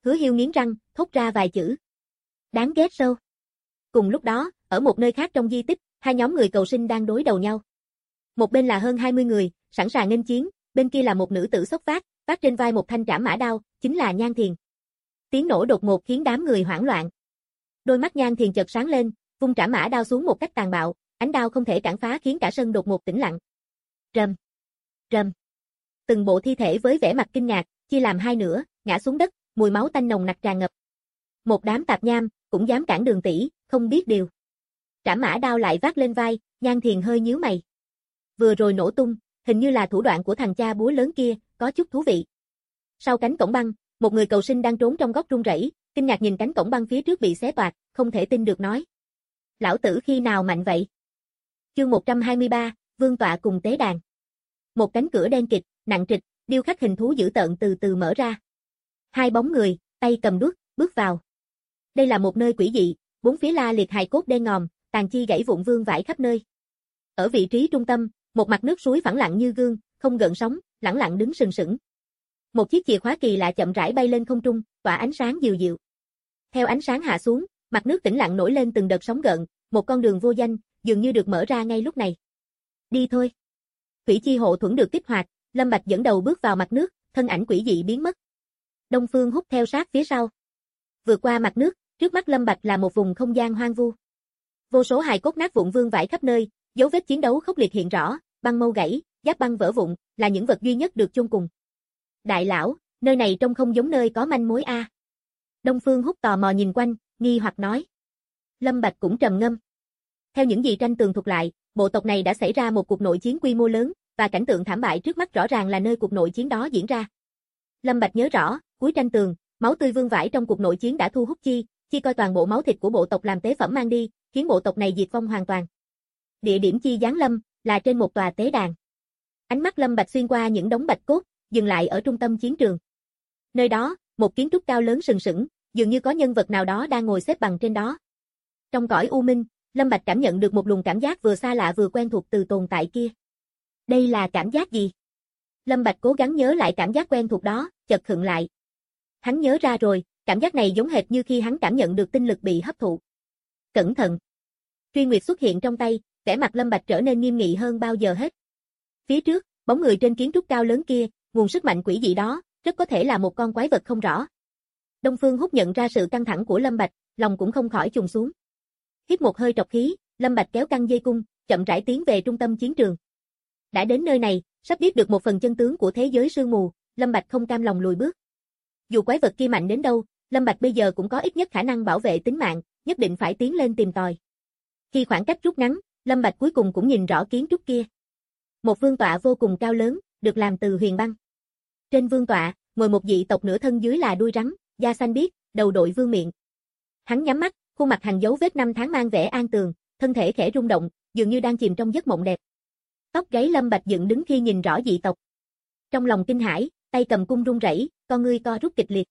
Hứa Hiêu nghiến răng, thốt ra vài chữ. Đáng ghét sâu. Cùng lúc đó, ở một nơi khác trong di tích, hai nhóm người cầu sinh đang đối đầu nhau. Một bên là hơn 20 người, sẵn sàng nghênh chiến, bên kia là một nữ tử xốc vác, vác trên vai một thanh trảm mã đao, chính là Nhan Thiền. Tiếng nổ đột ngột khiến đám người hoảng loạn. Đôi mắt Nhan Thiền chợt sáng lên, vung trảm mã đao xuống một cách tàn bạo, ánh đao không thể cản phá khiến cả sân đột ngột tĩnh lặng. Rầm, rầm. Từng bộ thi thể với vẻ mặt kinh ngạc, chia làm hai nửa, ngã xuống đất, mùi máu tanh nồng nặc tràn ngập. Một đám tạp nham, cũng dám cản đường tỷ, không biết điều. Trảm mã đao lại vác lên vai, Nhan Thiền hơi nhíu mày. Vừa rồi nổ tung, hình như là thủ đoạn của thằng cha búa lớn kia, có chút thú vị. Sau cánh cổng băng, một người cầu sinh đang trốn trong góc run rẩy, kinh ngạc nhìn cánh cổng băng phía trước bị xé toạc, không thể tin được nói. Lão tử khi nào mạnh vậy? Chương 123, Vương tọa cùng tế đàn. Một cánh cửa đen kịt, nặng trịch, điêu khắc hình thú dữ tợn từ từ mở ra. Hai bóng người, tay cầm đuốc, bước vào. Đây là một nơi quỷ dị, bốn phía la liệt hài cốt đen ngòm, tàn chi gãy vụn vương vãi khắp nơi. Ở vị trí trung tâm, một mặt nước suối phẳng lặng như gương, không gợn sóng, lẳng lặng đứng sừng sững. Một chiếc chìa khóa kỳ lạ chậm rãi bay lên không trung, tỏa ánh sáng dịu dịu. Theo ánh sáng hạ xuống, mặt nước tĩnh lặng nổi lên từng đợt sóng gợn, một con đường vô danh, dường như được mở ra ngay lúc này. Đi thôi. Thủy chi hộ thuẫn được kích hoạt, Lâm Bạch dẫn đầu bước vào mặt nước, thân ảnh quỷ dị biến mất. Đông Phương Húc theo sát phía sau. Vượt qua mặt nước, trước mắt Lâm Bạch là một vùng không gian hoang vu. Vô số hài cốt nát vụn vương vãi khắp nơi, dấu vết chiến đấu khốc liệt hiện rõ, băng mâu gãy, giáp băng vỡ vụn, là những vật duy nhất được chôn cùng. Đại lão, nơi này trông không giống nơi có manh mối a. Đông Phương Húc tò mò nhìn quanh, nghi hoặc nói. Lâm Bạch cũng trầm ngâm. Theo những gì tranh tường thuật lại, bộ tộc này đã xảy ra một cuộc nội chiến quy mô lớn, và cảnh tượng thảm bại trước mắt rõ ràng là nơi cuộc nội chiến đó diễn ra. Lâm Bạch nhớ rõ, cuối tranh tường, máu tươi vương vãi trong cuộc nội chiến đã thu hút chi coi toàn bộ máu thịt của bộ tộc làm tế phẩm mang đi, khiến bộ tộc này diệt vong hoàn toàn. Địa điểm chi giáng lâm là trên một tòa tế đàn. Ánh mắt Lâm Bạch xuyên qua những đống bạch cốt, dừng lại ở trung tâm chiến trường. Nơi đó, một kiến trúc cao lớn sừng sững, dường như có nhân vật nào đó đang ngồi xếp bằng trên đó. Trong cõi u minh, Lâm Bạch cảm nhận được một luồng cảm giác vừa xa lạ vừa quen thuộc từ tồn tại kia. Đây là cảm giác gì? Lâm Bạch cố gắng nhớ lại cảm giác quen thuộc đó, chợt khựng lại. Hắn nhớ ra rồi, cảm giác này giống hệt như khi hắn cảm nhận được tinh lực bị hấp thụ. Cẩn thận. Truy Nguyệt xuất hiện trong tay, vẻ mặt Lâm Bạch trở nên nghiêm nghị hơn bao giờ hết. Phía trước, bóng người trên kiến trúc cao lớn kia, nguồn sức mạnh quỷ dị đó, rất có thể là một con quái vật không rõ. Đông Phương Húc nhận ra sự căng thẳng của Lâm Bạch, lòng cũng không khỏi trùng xuống. Hít một hơi trọc khí, Lâm Bạch kéo căng dây cung, chậm rãi tiến về trung tâm chiến trường. Đã đến nơi này, sắp biết được một phần chân tướng của thế giới sương mù, Lâm Bạch không cam lòng lùi bước. Dù quái vật kia mạnh đến đâu, Lâm Bạch bây giờ cũng có ít nhất khả năng bảo vệ tính mạng, nhất định phải tiến lên tìm tòi. Khi khoảng cách rút ngắn, Lâm Bạch cuối cùng cũng nhìn rõ kiến trúc kia. Một vương tọa vô cùng cao lớn, được làm từ huyền băng. Trên vương tọa, ngồi một dị tộc nửa thân dưới là đuôi rắn, da xanh biếc, đầu đội vương miện. Hắn nhắm mắt, khuôn mặt hành dấu vết năm tháng mang vẻ an tường, thân thể khẽ rung động, dường như đang chìm trong giấc mộng đẹp. Tóc gáy Lâm Bạch dựng đứng khi nhìn rõ dị tộc. Trong lòng kinh hãi, tay cầm cung run rẩy, con ngươi co rút kịch liệt.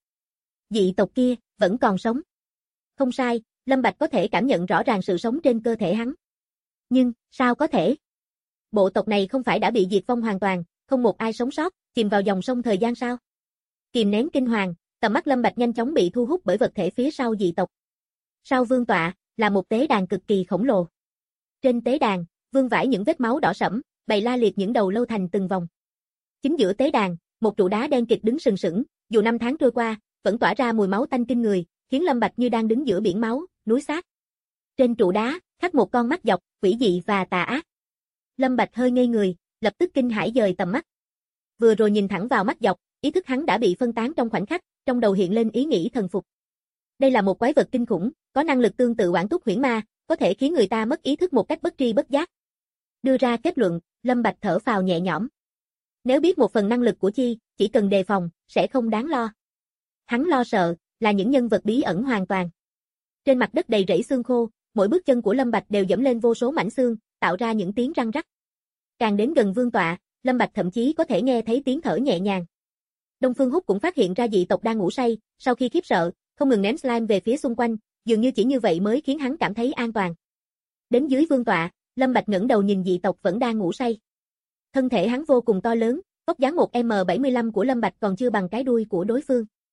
Dị tộc kia vẫn còn sống. Không sai, Lâm Bạch có thể cảm nhận rõ ràng sự sống trên cơ thể hắn. Nhưng, sao có thể? Bộ tộc này không phải đã bị diệt vong hoàn toàn, không một ai sống sót, chìm vào dòng sông thời gian sao? Kìm nén kinh hoàng, tầm mắt Lâm Bạch nhanh chóng bị thu hút bởi vật thể phía sau dị tộc. Sau vương tọa, là một tế đàn cực kỳ khổng lồ. Trên tế đàn, vương vãi những vết máu đỏ sẫm, bày la liệt những đầu lâu thành từng vòng. Chính giữa tế đàn, một trụ đá đen kịt đứng sừng sững, dù năm tháng trôi qua, vẫn tỏa ra mùi máu tanh kinh người, khiến Lâm Bạch như đang đứng giữa biển máu, núi xác. Trên trụ đá, khắc một con mắt dọc, quỷ dị và tà ác. Lâm Bạch hơi ngây người, lập tức kinh hãi dời tầm mắt. Vừa rồi nhìn thẳng vào mắt dọc, ý thức hắn đã bị phân tán trong khoảnh khắc, trong đầu hiện lên ý nghĩ thần phục. Đây là một quái vật kinh khủng, có năng lực tương tự Oản Túc Huyễn Ma, có thể khiến người ta mất ý thức một cách bất tri bất giác. Đưa ra kết luận, Lâm Bạch thở phào nhẹ nhõm. Nếu biết một phần năng lực của chi, chỉ cần đề phòng, sẽ không đáng lo. Hắn lo sợ, là những nhân vật bí ẩn hoàn toàn. Trên mặt đất đầy rẫy xương khô, mỗi bước chân của Lâm Bạch đều dẫm lên vô số mảnh xương, tạo ra những tiếng răng rắc. Càng đến gần vương tọa, Lâm Bạch thậm chí có thể nghe thấy tiếng thở nhẹ nhàng. Đông Phương Húc cũng phát hiện ra dị tộc đang ngủ say, sau khi khiếp sợ, không ngừng ném slime về phía xung quanh, dường như chỉ như vậy mới khiến hắn cảm thấy an toàn. Đến dưới vương tọa, Lâm Bạch ngẩng đầu nhìn dị tộc vẫn đang ngủ say. Thân thể hắn vô cùng to lớn, vóc dáng 1m75 của Lâm Bạch còn chưa bằng cái đuôi của đối phương.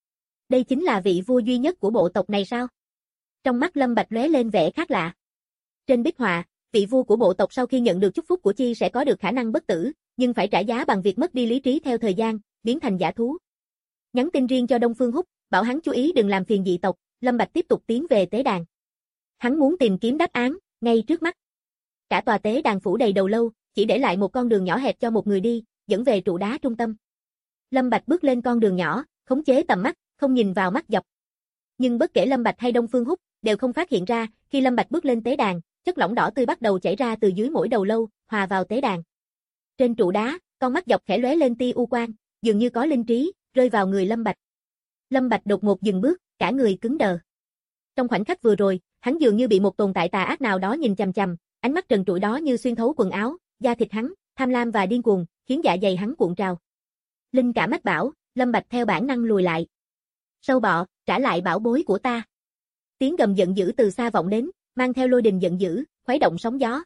Đây chính là vị vua duy nhất của bộ tộc này sao? Trong mắt Lâm Bạch lóe lên vẻ khác lạ. Trên bích họa, vị vua của bộ tộc sau khi nhận được chúc phúc của Chi sẽ có được khả năng bất tử, nhưng phải trả giá bằng việc mất đi lý trí theo thời gian, biến thành dã thú. Nhắn tin riêng cho Đông Phương Húc, bảo hắn chú ý đừng làm phiền dị tộc, Lâm Bạch tiếp tục tiến về tế đàn. Hắn muốn tìm kiếm đáp án, ngay trước mắt. Cả tòa tế đàn phủ đầy đầu lâu, chỉ để lại một con đường nhỏ hẹp cho một người đi, dẫn về trụ đá trung tâm. Lâm Bạch bước lên con đường nhỏ, khống chế tầm mắt, không nhìn vào mắt dọc. Nhưng bất kể Lâm Bạch hay Đông Phương Húc, đều không phát hiện ra, khi Lâm Bạch bước lên tế đàn, chất lỏng đỏ tươi bắt đầu chảy ra từ dưới mỗi đầu lâu, hòa vào tế đàn. Trên trụ đá, con mắt dọc khẽ lóe lên tia u quang, dường như có linh trí, rơi vào người Lâm Bạch. Lâm Bạch đột ngột dừng bước, cả người cứng đờ. Trong khoảnh khắc vừa rồi, hắn dường như bị một tồn tại tà ác nào đó nhìn chằm chằm, ánh mắt trần trụi đó như xuyên thấu quần áo, da thịt hắn, tham lam và điên cuồng, khiến dạ dày hắn cuộn trào. Linh cảm mách bảo, Lâm Bạch theo bản năng lùi lại. Sâu bọ, trả lại bảo bối của ta. Tiếng gầm giận dữ từ xa vọng đến, mang theo lôi đình giận dữ, khuấy động sóng gió.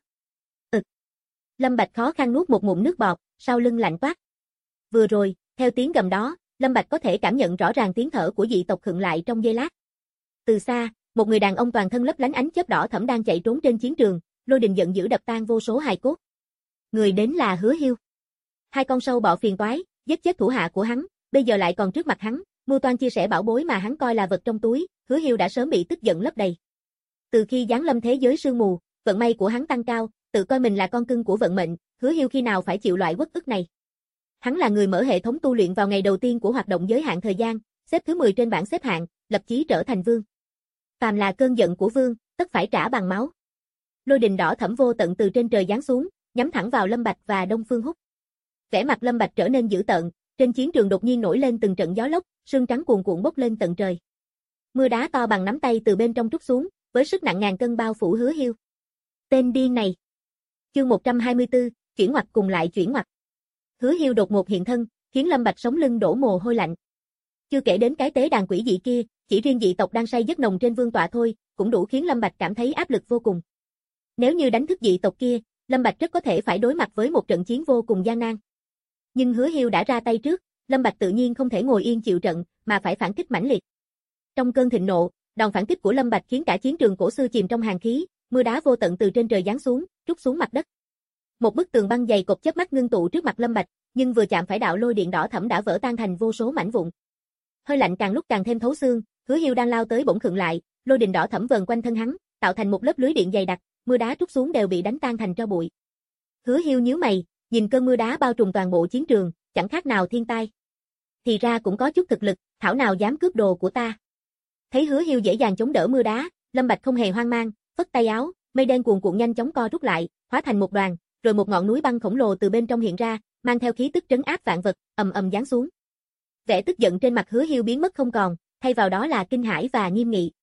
Lâm Bạch khó khăn nuốt một ngụm nước bọt, sau lưng lạnh toát. Vừa rồi, theo tiếng gầm đó, Lâm Bạch có thể cảm nhận rõ ràng tiếng thở của dị tộc khựng lại trong giây lát. Từ xa, một người đàn ông toàn thân lấp lánh ánh chớp đỏ thẫm đang chạy trốn trên chiến trường, lôi đình giận dữ đập tan vô số hài cốt. Người đến là Hứa Hiêu. Hai con sâu bọ phiền toái, giết chết thủ hạ của hắn, bây giờ lại còn trước mặt hắn, mưu toan chia sẻ bảo bối mà hắn coi là vật trong túi, Hứa Hiêu đã sớm bị tức giận lấp đầy. Từ khi giáng lâm thế giới sương mù, vận may của hắn tăng cao, tự coi mình là con cưng của vận mệnh, Hứa Hiêu khi nào phải chịu loại uất ức này. Hắn là người mở hệ thống tu luyện vào ngày đầu tiên của hoạt động giới hạn thời gian, xếp thứ 10 trên bảng xếp hạng, lập chí trở thành vương. Phàm là cơn giận của vương, tất phải trả bằng máu. Lôi đình đỏ thẫm vô tận từ trên trời giáng xuống, nhắm thẳng vào Lâm Bạch và Đông Phương Húc. Vẻ mặt Lâm Bạch trở nên dữ tợn, trên chiến trường đột nhiên nổi lên từng trận gió lốc, sương trắng cuồn cuộn bốc lên tận trời. Mưa đá to bằng nắm tay từ bên trong trút xuống, với sức nặng ngàn cân bao phủ Hứa Hiêu. Tên điên này. Chương 124, chuyển ngoặt cùng lại chuyển ngoặt. Hứa Hiêu đột ngột hiện thân, khiến Lâm Bạch sống lưng đổ mồ hôi lạnh. Chưa kể đến cái tế đàn quỷ dị kia, chỉ riêng dị tộc đang say giấc nồng trên vương tọa thôi, cũng đủ khiến Lâm Bạch cảm thấy áp lực vô cùng. Nếu như đánh thức dị tộc kia, Lâm Bạch rất có thể phải đối mặt với một trận chiến vô cùng gian nan. Nhưng Hứa Hiêu đã ra tay trước, Lâm Bạch tự nhiên không thể ngồi yên chịu trận, mà phải phản kích mãnh liệt. Trong cơn thịnh nộ, đòn phản kích của Lâm Bạch khiến cả chiến trường cổ xưa chìm trong hàn khí, mưa đá vô tận từ trên trời giáng xuống, trút xuống mặt đất. Một bức tường băng dày cộp chớp mắt ngưng tụ trước mặt Lâm Bạch, nhưng vừa chạm phải đạo lôi điện đỏ thẫm đã vỡ tan thành vô số mảnh vụn. Hơi lạnh càng lúc càng thêm thấu xương, Hứa Hiêu đang lao tới bỗng khựng lại, lôi điện đỏ thẫm vờn quanh thân hắn, tạo thành một lớp lưới điện dày đặc, mưa đá trút xuống đều bị đánh tan thành tro bụi. Hứa Hiêu nhíu mày, nhìn cơn mưa đá bao trùm toàn bộ chiến trường, chẳng khác nào thiên tai. Thì ra cũng có chút thực lực, thảo nào dám cướp đồ của ta. Thấy Hứa Hiêu dễ dàng chống đỡ mưa đá, Lâm Bạch không hề hoang mang, phất tay áo, mây đen cuồn cuộn nhanh chóng co rút lại, hóa thành một đoàn, rồi một ngọn núi băng khổng lồ từ bên trong hiện ra, mang theo khí tức trấn áp vạn vật, ầm ầm giáng xuống. Vẻ tức giận trên mặt Hứa Hiêu biến mất không còn, thay vào đó là kinh hãi và nghiêm nghị.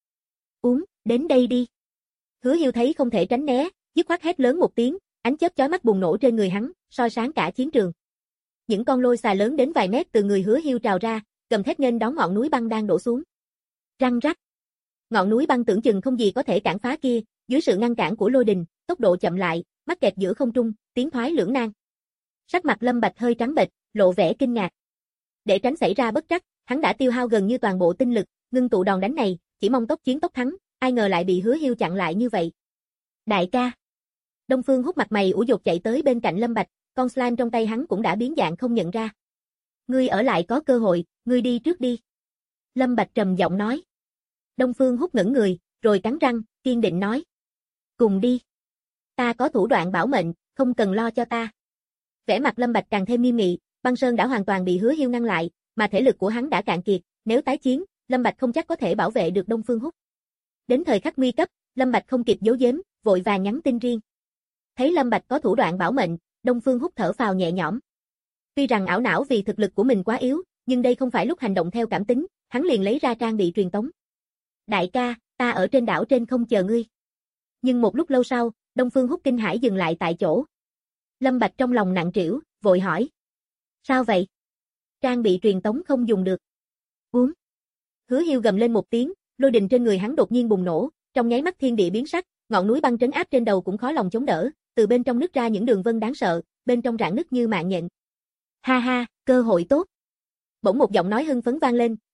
Đến đây đi. Hứa Hiêu thấy không thể tránh né, dứt khoát hét lớn một tiếng, ánh chớp chói mắt bùng nổ trên người hắn, soi sáng cả chiến trường. Những con lôi xà lớn đến vài mét từ người Hứa Hiêu trào ra, gầm thét nghênh đón ngọn núi băng đang đổ xuống. Răng rắc. Ngọn núi băng tưởng chừng không gì có thể cản phá kia, dưới sự ngăn cản của lôi đình, tốc độ chậm lại, mắc kẹt giữa không trung, tiến thoái lưỡng nan. Sắc mặt Lâm Bạch hơi trắng bệch, lộ vẻ kinh ngạc. Để tránh xảy ra bất trắc, hắn đã tiêu hao gần như toàn bộ tinh lực, ngưng tụ đòn đánh này, chỉ mong tốc chiến tốc thắng, ai ngờ lại bị Hứa Hiêu chặn lại như vậy. Đại ca. Đông Phương Húc mặt mày ủ dột chạy tới bên cạnh Lâm Bạch, con slime trong tay hắn cũng đã biến dạng không nhận ra. Ngươi ở lại có cơ hội, ngươi đi trước đi. Lâm Bạch trầm giọng nói. Đông Phương Húc ngẩng người, rồi cắn răng, kiên định nói. Cùng đi. Ta có thủ đoạn bảo mệnh, không cần lo cho ta. Vẻ mặt Lâm Bạch càng thêm nghiêm nghị, băng sơn đã hoàn toàn bị Hứa Hiêu ngăn lại, mà thể lực của hắn đã cạn kiệt, nếu tái chiến, Lâm Bạch không chắc có thể bảo vệ được Đông Phương Húc. Đến thời khắc nguy cấp, Lâm Bạch không kịp giấu giếm, vội vàng nhắn tin riêng. Thấy Lâm Bạch có thủ đoạn bảo mệnh, Đông Phương Húc thở phào nhẹ nhõm. Tuy rằng ảo não vì thực lực của mình quá yếu, nhưng đây không phải lúc hành động theo cảm tính, hắn liền lấy ra trang bị truyền tống. Đại ca, ta ở trên đảo trên không chờ ngươi. Nhưng một lúc lâu sau, Đông Phương Húc kinh hãi dừng lại tại chỗ. Lâm Bạch trong lòng nặng trĩu, vội hỏi. Sao vậy? Trang bị truyền tống không dùng được. Hứa Hiêu gầm lên một tiếng, lôi đình trên người hắn đột nhiên bùng nổ, trong nháy mắt thiên địa biến sắc, ngọn núi băng trấn áp trên đầu cũng khó lòng chống đỡ, từ bên trong nứt ra những đường vân đáng sợ, bên trong rạn nứt như mạng nhện. Ha ha, cơ hội tốt. Bỗng một giọng nói hưng phấn vang lên,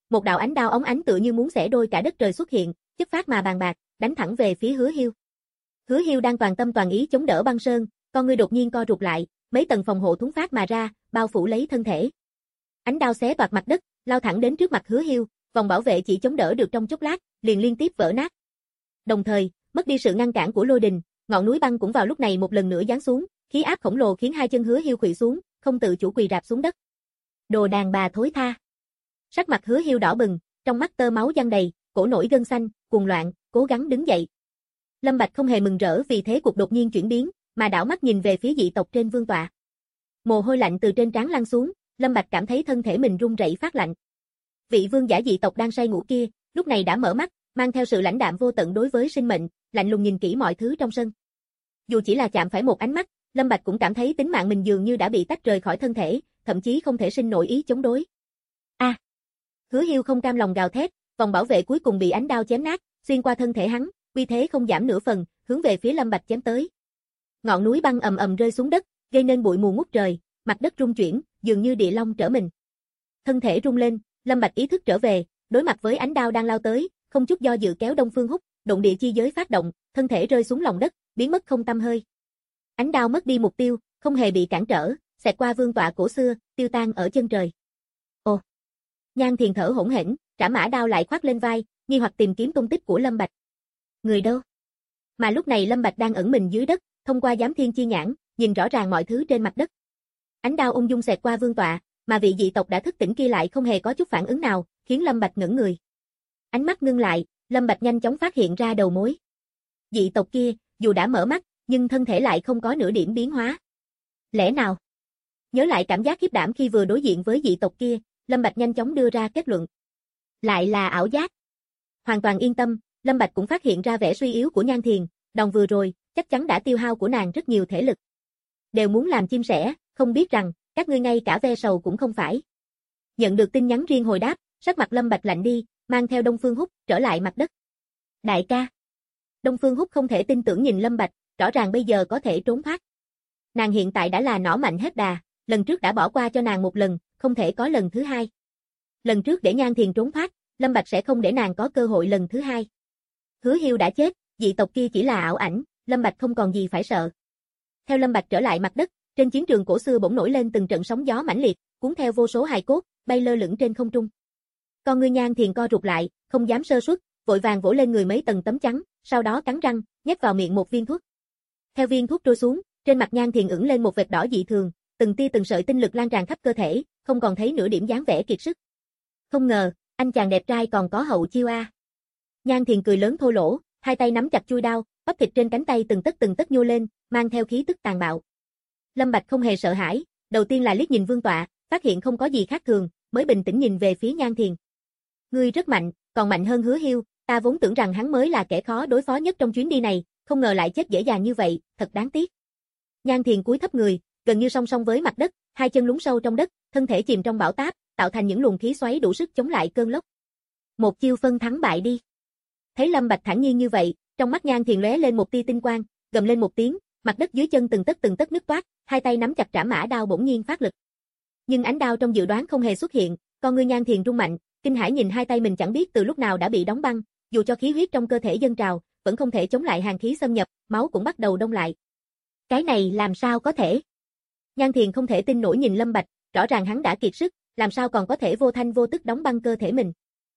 một đạo ánh đao óng ánh tựa như muốn xẻ đôi cả đất trời xuất hiện, chất phát mà bàn bạc, đánh thẳng về phía Hứa Hiêu. Hứa Hiêu đang toàn tâm toàn ý chống đỡ băng sơn, con ngươi đột nhiên co rụt lại, mấy tầng phòng hộ thúng phát mà ra, bao phủ lấy thân thể. Ánh đao xé toạc mặt đất, lao thẳng đến trước mặt Hứa Hiêu, vòng bảo vệ chỉ chống đỡ được trong chốc lát, liền liên tiếp vỡ nát. Đồng thời, mất đi sự ngăn cản của lôi đình, ngọn núi băng cũng vào lúc này một lần nữa giáng xuống, khí áp khổng lồ khiến hai chân Hứa Hiêu khuỵu xuống, không tự chủ quỳ rạp xuống đất. Đồ đàn bà thối tha. Sắc mặt Hứa Hiêu đỏ bừng, trong mắt tơ máu giăng đầy, cổ nổi gân xanh, cuồng loạn, cố gắng đứng dậy. Lâm Bạch không hề mừng rỡ vì thế cuộc đột nhiên chuyển biến, mà đảo mắt nhìn về phía dị tộc trên vương tọa. Mồ hôi lạnh từ trên trán lăn xuống, Lâm Bạch cảm thấy thân thể mình run rẩy phát lạnh. Vị vương giả dị tộc đang say ngủ kia, lúc này đã mở mắt, mang theo sự lãnh đạm vô tận đối với sinh mệnh, lạnh lùng nhìn kỹ mọi thứ trong sân. Dù chỉ là chạm phải một ánh mắt, Lâm Bạch cũng cảm thấy tính mạng mình dường như đã bị tách rời khỏi thân thể, thậm chí không thể sinh nổi ý chống đối. A! Hứa Hiêu không cam lòng gào thét, vòng bảo vệ cuối cùng bị ánh đao chém nát, xuyên qua thân thể hắn, uy thế không giảm nửa phần, hướng về phía Lâm Bạch chém tới. Ngọn núi băng ầm ầm rơi xuống đất, gây nên bụi mù ngút trời, mặt đất rung chuyển, dường như địa long trở mình. Thân thể rung lên, Lâm Bạch ý thức trở về, đối mặt với ánh đao đang lao tới, không chút do dự kéo Đông Phương Húc, động địa chi giới phát động, thân thể rơi xuống lòng đất, biến mất không tăm hơi. Ánh đao mất đi mục tiêu, không hề bị cản trở, xẹt qua vương tọa cổ xưa, tiêu tan ở chân trời. Ồ! Nhan Thiền thở hổn hển, trảm mã đao lại khoác lên vai, nghi hoặc tìm kiếm tung tích của Lâm Bạch. Người đâu? Mà lúc này Lâm Bạch đang ẩn mình dưới đất, thông qua giám thiên chi nhãn, nhìn rõ ràng mọi thứ trên mặt đất. Ánh đao ung dung xẹt qua vương tọa, mà vị dị tộc đã thức tỉnh kia lại không hề có chút phản ứng nào, khiến Lâm Bạch ngẩn người. Ánh mắt ngưng lại, Lâm Bạch nhanh chóng phát hiện ra đầu mối. Dị tộc kia, dù đã mở mắt, nhưng thân thể lại không có nửa điểm biến hóa. Lẽ nào? Nhớ lại cảm giác khiếp đảm khi vừa đối diện với dị tộc kia, Lâm Bạch nhanh chóng đưa ra kết luận. Lại là ảo giác. Hoàn toàn yên tâm, Lâm Bạch cũng phát hiện ra vẻ suy yếu của Nhan Thiền, đòn vừa rồi, chắc chắn đã tiêu hao của nàng rất nhiều thể lực. Đều muốn làm chim sẻ, không biết rằng, các ngươi ngay cả ve sầu cũng không phải. Nhận được tin nhắn riêng hồi đáp, sắc mặt Lâm Bạch lạnh đi, mang theo Đông Phương Húc trở lại mặt đất. Đại ca. Đông Phương Húc không thể tin tưởng nhìn Lâm Bạch, rõ ràng bây giờ có thể trốn thoát. Nàng hiện tại đã là nỏ mạnh hết đà, lần trước đã bỏ qua cho nàng một lần, không thể có lần thứ hai. Lần trước để Nhan Thiền trốn thoát, Lâm Bạch sẽ không để nàng có cơ hội lần thứ hai. Hứa Hiêu đã chết, dị tộc kia chỉ là ảo ảnh, Lâm Bạch không còn gì phải sợ. Theo Lâm Bạch trở lại mặt đất, trên chiến trường cổ xưa bỗng nổi lên từng trận sóng gió mãnh liệt, cuốn theo vô số hài cốt, bay lơ lửng trên không trung. Con ngươi Nhan Thiền co rụt lại, không dám sơ suất, vội vàng vỗ lên người mấy tầng tấm chắn, sau đó cắn răng, nhét vào miệng một viên thuốc. Theo viên thuốc trôi xuống, trên mặt Nhan Thiền ửng lên một vệt đỏ dị thường, từng tia từng sợi tinh lực lan tràn khắp cơ thể, không còn thấy nửa điểm dáng vẻ kiệt sức. Không ngờ, anh chàng đẹp trai còn có hậu chiêu a. Nhan Thiền cười lớn thô lỗ, hai tay nắm chặt chuôi đao, bắp thịt trên cánh tay từng tấc nhô lên, mang theo khí tức tàn bạo. Lâm Bạch không hề sợ hãi, đầu tiên là liếc nhìn vương tọa, phát hiện không có gì khác thường, mới bình tĩnh nhìn về phía Nhan Thiền. Ngươi rất mạnh, còn mạnh hơn Hứa Hiêu, ta vốn tưởng rằng hắn mới là kẻ khó đối phó nhất trong chuyến đi này, không ngờ lại chết dễ dàng như vậy, thật đáng tiếc. Nhan Thiền cúi thấp người, gần như song song với mặt đất, hai chân lún sâu trong đất, thân thể chìm trong bão táp, tạo thành những luồng khí xoáy đủ sức chống lại cơn lốc. Một chiêu phân thắng bại đi. Thấy Lâm Bạch thản nhiên như vậy, trong mắt Nhan Thiền lóe lên một tia tinh quang, gầm lên một tiếng, mặt đất dưới chân từng tấc nứt toát, hai tay nắm chặt trảm mã đao bỗng nhiên phát lực. Nhưng ánh đao trong dự đoán không hề xuất hiện, con ngươi Nhan Thiền rung mạnh, kinh hãi nhìn hai tay mình chẳng biết từ lúc nào đã bị đóng băng, dù cho khí huyết trong cơ thể dâng trào, vẫn không thể chống lại hàn khí xâm nhập, máu cũng bắt đầu đông lại. Cái này làm sao có thể? Nhan Thiền không thể tin nổi nhìn Lâm Bạch, rõ ràng hắn đã kiệt sức, làm sao còn có thể vô thanh vô tức đóng băng cơ thể mình.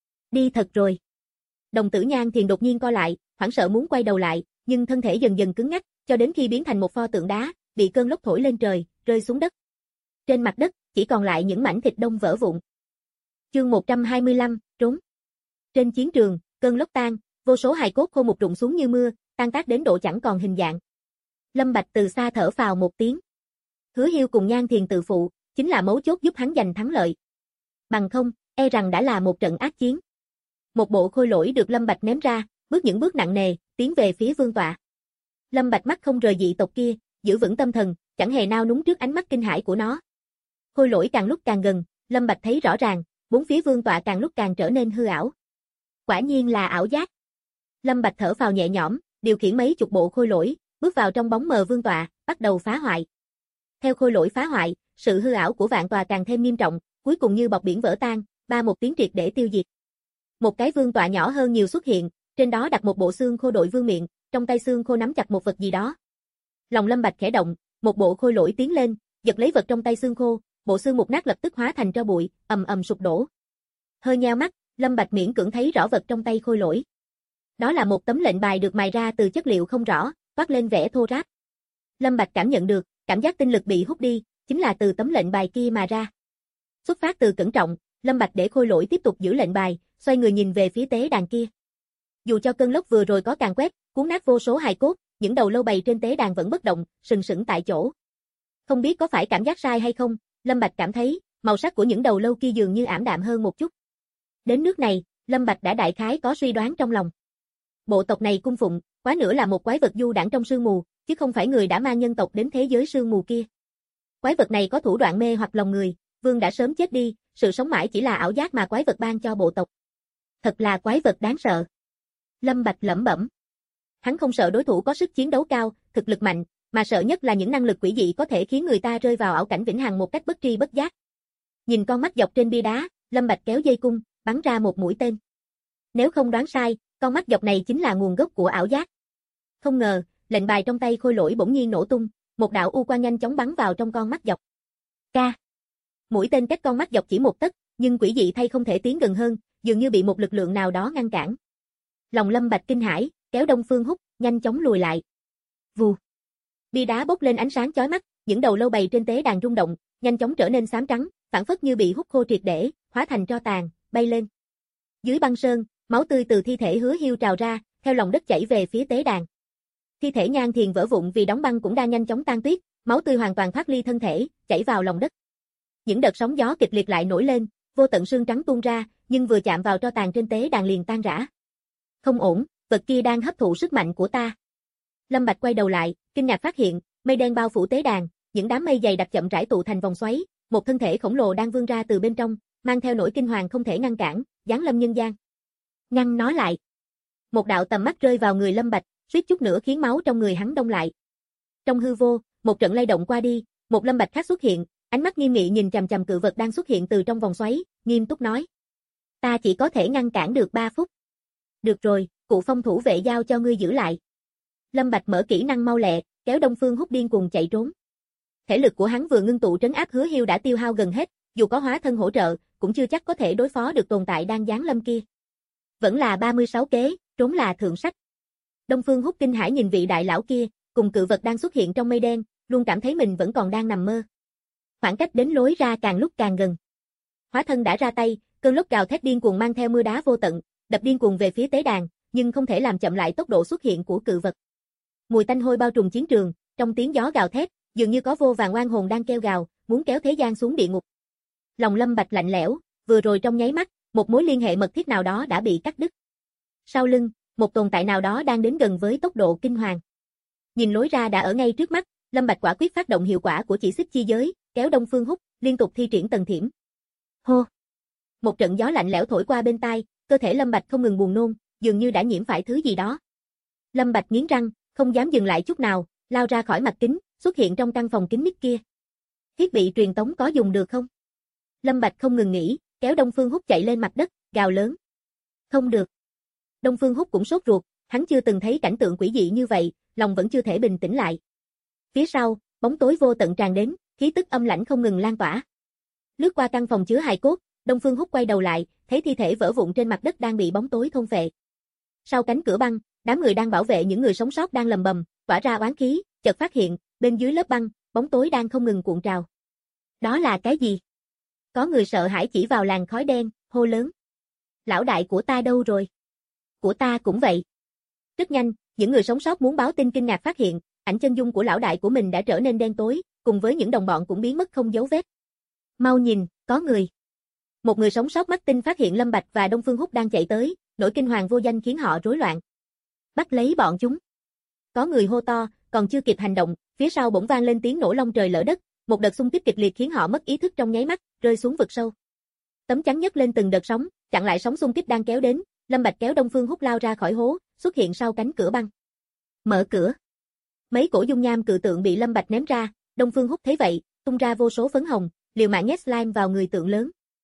Đi thật rồi. Đồng tử Nhan Thiền đột nhiên co lại, hoảng sợ muốn quay đầu lại, nhưng thân thể dần dần cứng ngắc, cho đến khi biến thành một pho tượng đá, bị cơn lốc thổi lên trời, rơi xuống đất. Trên mặt đất, chỉ còn lại những mảnh thịt đông vỡ vụn. Chương 125, trốn. Trên chiến trường, cơn lốc tan, vô số hài cốt khô mục rụng xuống như mưa, tan tác đến độ chẳng còn hình dạng. Lâm Bạch từ xa thở phào một tiếng. Hứa Hiêu cùng Nhan Thiền tự phụ, chính là mấu chốt giúp hắn giành thắng lợi. Bằng không, e rằng đã là một trận ác chiến. Một bộ khôi lỗi được Lâm Bạch ném ra, bước những bước nặng nề, tiến về phía vương tọa. Lâm Bạch mắt không rời dị tộc kia, giữ vững tâm thần, chẳng hề nao núng trước ánh mắt kinh hãi của nó. Khôi lỗi càng lúc càng gần, Lâm Bạch thấy rõ ràng, bốn phía vương tọa càng lúc càng trở nên hư ảo. Quả nhiên là ảo giác. Lâm Bạch thở phào nhẹ nhõm, điều khiển mấy chục bộ khôi lỗi, bước vào trong bóng mờ vương tọa, bắt đầu phá hoại. Theo khôi lỗi phá hoại, sự hư ảo của vạn tòa càng thêm nghiêm trọng, cuối cùng như bọt biển vỡ tan, ba một tiếng triệt để tiêu diệt. Một cái vương tọa nhỏ hơn nhiều xuất hiện, trên đó đặt một bộ xương khô đội vương miệng, trong tay xương khô nắm chặt một vật gì đó. Lòng Lâm Bạch khẽ động, một bộ khôi lỗi tiến lên, giật lấy vật trong tay xương khô, bộ xương mục nát lập tức hóa thành tro bụi, ầm ầm sụp đổ. Hơi nheo mắt, Lâm Bạch miễn cưỡng thấy rõ vật trong tay khôi lỗi. Đó là một tấm lệnh bài được mài ra từ chất liệu không rõ, toát lên vẻ thô ráp. Lâm Bạch cảm nhận được, cảm giác tinh lực bị hút đi, chính là từ tấm lệnh bài kia mà ra. Xuất phát từ cẩn trọng, Lâm Bạch để khôi lỗi tiếp tục giữ lệnh bài, xoay người nhìn về phía tế đàn kia. Dù cho cơn lốc vừa rồi có càn quét, cuốn nát vô số hài cốt, những đầu lâu bày trên tế đàn vẫn bất động, sừng sững tại chỗ. Không biết có phải cảm giác sai hay không, Lâm Bạch cảm thấy, màu sắc của những đầu lâu kia dường như ảm đạm hơn một chút. Đến nước này, Lâm Bạch đã đại khái có suy đoán trong lòng. Bộ tộc này cung phụng, quá nữa là một quái vật du đãng trong sương mù, chứ không phải người đã mang nhân tộc đến thế giới sương mù kia. Quái vật này có thủ đoạn mê hoặc lòng người, vương đã sớm chết đi, sự sống mãi chỉ là ảo giác mà quái vật ban cho bộ tộc. Thật là quái vật đáng sợ. Lâm Bạch lẩm bẩm. Hắn không sợ đối thủ có sức chiến đấu cao, thực lực mạnh, mà sợ nhất là những năng lực quỷ dị có thể khiến người ta rơi vào ảo cảnh vĩnh hằng một cách bất tri bất giác. Nhìn con mắt dọc trên bia đá, Lâm Bạch kéo dây cung, bắn ra một mũi tên. Nếu không đoán sai, con mắt dọc này chính là nguồn gốc của ảo giác. Không ngờ, lệnh bài trong tay khôi lỗi bỗng nhiên nổ tung, một đạo u quang nhanh chóng bắn vào trong con mắt dọc. Ca. Mũi tên cách con mắt dọc chỉ một tấc, nhưng quỷ dị thay không thể tiến gần hơn, dường như bị một lực lượng nào đó ngăn cản. Lòng Lâm Bạch kinh hãi, kéo Đông Phương Húc, nhanh chóng lùi lại. Vù. Bia đá bốc lên ánh sáng chói mắt, những đầu lâu bày trên tế đàn rung động, nhanh chóng trở nên xám trắng, phản phất như bị hút khô triệt để, hóa thành tro tàn, bay lên. Dưới băng sơn, máu tươi từ thi thể Hứa Hiêu trào ra, theo lòng đất chảy về phía tế đàn. Thi thể Nhan Thiền vỡ vụn vì đóng băng cũng đang nhanh chóng tan tuyết, máu tươi hoàn toàn thoát ly thân thể, chảy vào lòng đất. Những đợt sóng gió kịch liệt lại nổi lên, vô tận sương trắng tuôn ra, nhưng vừa chạm vào tro tàn trên tế đàn liền tan rã. Không ổn, vật kia đang hấp thụ sức mạnh của ta. Lâm Bạch quay đầu lại, kinh ngạc phát hiện, mây đen bao phủ tế đàn, những đám mây dày đặc chậm rãi tụ thành vòng xoáy, một thân thể khổng lồ đang vươn ra từ bên trong, mang theo nỗi kinh hoàng không thể ngăn cản, giáng lâm nhân gian. Ngăn nó lại. Một đạo tầm mắt rơi vào người Lâm Bạch, suýt chút nữa khiến máu trong người hắn đông lại. Trong hư vô, một trận lay động qua đi, một Lâm Bạch khác xuất hiện, ánh mắt nghiêm nghị nhìn chằm chằm cự vật đang xuất hiện từ trong vòng xoáy, nghiêm túc nói: "Ta chỉ có thể ngăn cản được 3 phút." "Được rồi, cụ phong thủ vệ giao cho ngươi giữ lại." Lâm Bạch mở kỹ năng mau lẹ, kéo Đông Phương Húc điên cuồng chạy trốn. Thể lực của hắn vừa ngưng tụ trấn áp Hứa Hiêu đã tiêu hao gần hết, dù có hóa thân hỗ trợ, cũng chưa chắc có thể đối phó được tồn tại đang giáng lâm kia. Vẫn là 36 kế, trốn là thượng sách. Đông Phương Húc kinh hãi nhìn vị đại lão kia, cùng cự vật đang xuất hiện trong mây đen, luôn cảm thấy mình vẫn còn đang nằm mơ. Khoảng cách đến lối ra càng lúc càng gần. Hóa thân đã ra tay, cơn lốc gào thét điên cuồng mang theo mưa đá vô tận, đập điên cuồng về phía tế đàn, nhưng không thể làm chậm lại tốc độ xuất hiện của cự vật. Mùi tanh hôi bao trùm chiến trường, trong tiếng gió gào thét, dường như có vô vàn oan hồn đang kêu gào, muốn kéo thế gian xuống địa ngục. Lòng Lâm Bạch lạnh lẽo, vừa rồi trong nháy mắt, một mối liên hệ mật thiết nào đó đã bị cắt đứt. Sau lưng, một tồn tại nào đó đang đến gần với tốc độ kinh hoàng. Nhìn lối ra đã ở ngay trước mắt, Lâm Bạch quả quyết phát động hiệu quả của chỉ xích chi giới, kéo Đông Phương Húc, liên tục thi triển tầng thiểm. Hô! Một trận gió lạnh lẽo thổi qua bên tai, cơ thể Lâm Bạch không ngừng buồn nôn, dường như đã nhiễm phải thứ gì đó. Lâm Bạch nghiến răng, không dám dừng lại chút nào, lao ra khỏi mặt kính, xuất hiện trong căn phòng kín mít kia. Thiết bị truyền tống có dùng được không? Lâm Bạch không ngừng nghĩ, kéo Đông Phương Húc chạy lên mặt đất, gào lớn. Không được. Đông Phương Húc cũng sốt ruột, hắn chưa từng thấy cảnh tượng quỷ dị như vậy, lòng vẫn chưa thể bình tĩnh lại. Phía sau, bóng tối vô tận tràn đến, khí tức âm lãnh không ngừng lan tỏa. Lướt qua căn phòng chứa hài cốt, Đông Phương Húc quay đầu lại, thấy thi thể vỡ vụn trên mặt đất đang bị bóng tối thôn phệ. Sau cánh cửa băng, đám người đang bảo vệ những người sống sót đang lầm bầm, tỏa ra oán khí, chợt phát hiện, bên dưới lớp băng, bóng tối đang không ngừng cuộn trào. Đó là cái gì? Có người sợ hãi chỉ vào làn khói đen, hô lớn. Lão đại của ta đâu rồi? Của ta cũng vậy. Rất nhanh, những người sống sót muốn báo tin kinh ngạc phát hiện, ảnh chân dung của lão đại của mình đã trở nên đen tối, cùng với những đồng bọn cũng biến mất không dấu vết. Mau nhìn, có người. Một người sống sót mắt tinh phát hiện Lâm Bạch và Đông Phương Húc đang chạy tới, nỗi kinh hoàng vô danh khiến họ rối loạn. Bắt lấy bọn chúng. Có người hô to, còn chưa kịp hành động, phía sau bỗng vang lên tiếng nổ long trời lở đất, một đợt xung kích kịch liệt khiến họ mất ý thức trong nháy mắt, rơi xuống vực sâu. Tấm chắn nhấc lên từng đợt sóng, chặn lại sóng xung kích đang kéo đến, Lâm Bạch kéo Đông Phương Húc lao ra khỏi hố, xuất hiện sau cánh cửa băng. Mở cửa. Mấy cổ dung nham cự tượng bị Lâm Bạch ném ra, Đông Phương Húc thấy vậy, tung ra vô số phấn hồng, liều mạng nhét slime vào người tượng lớn.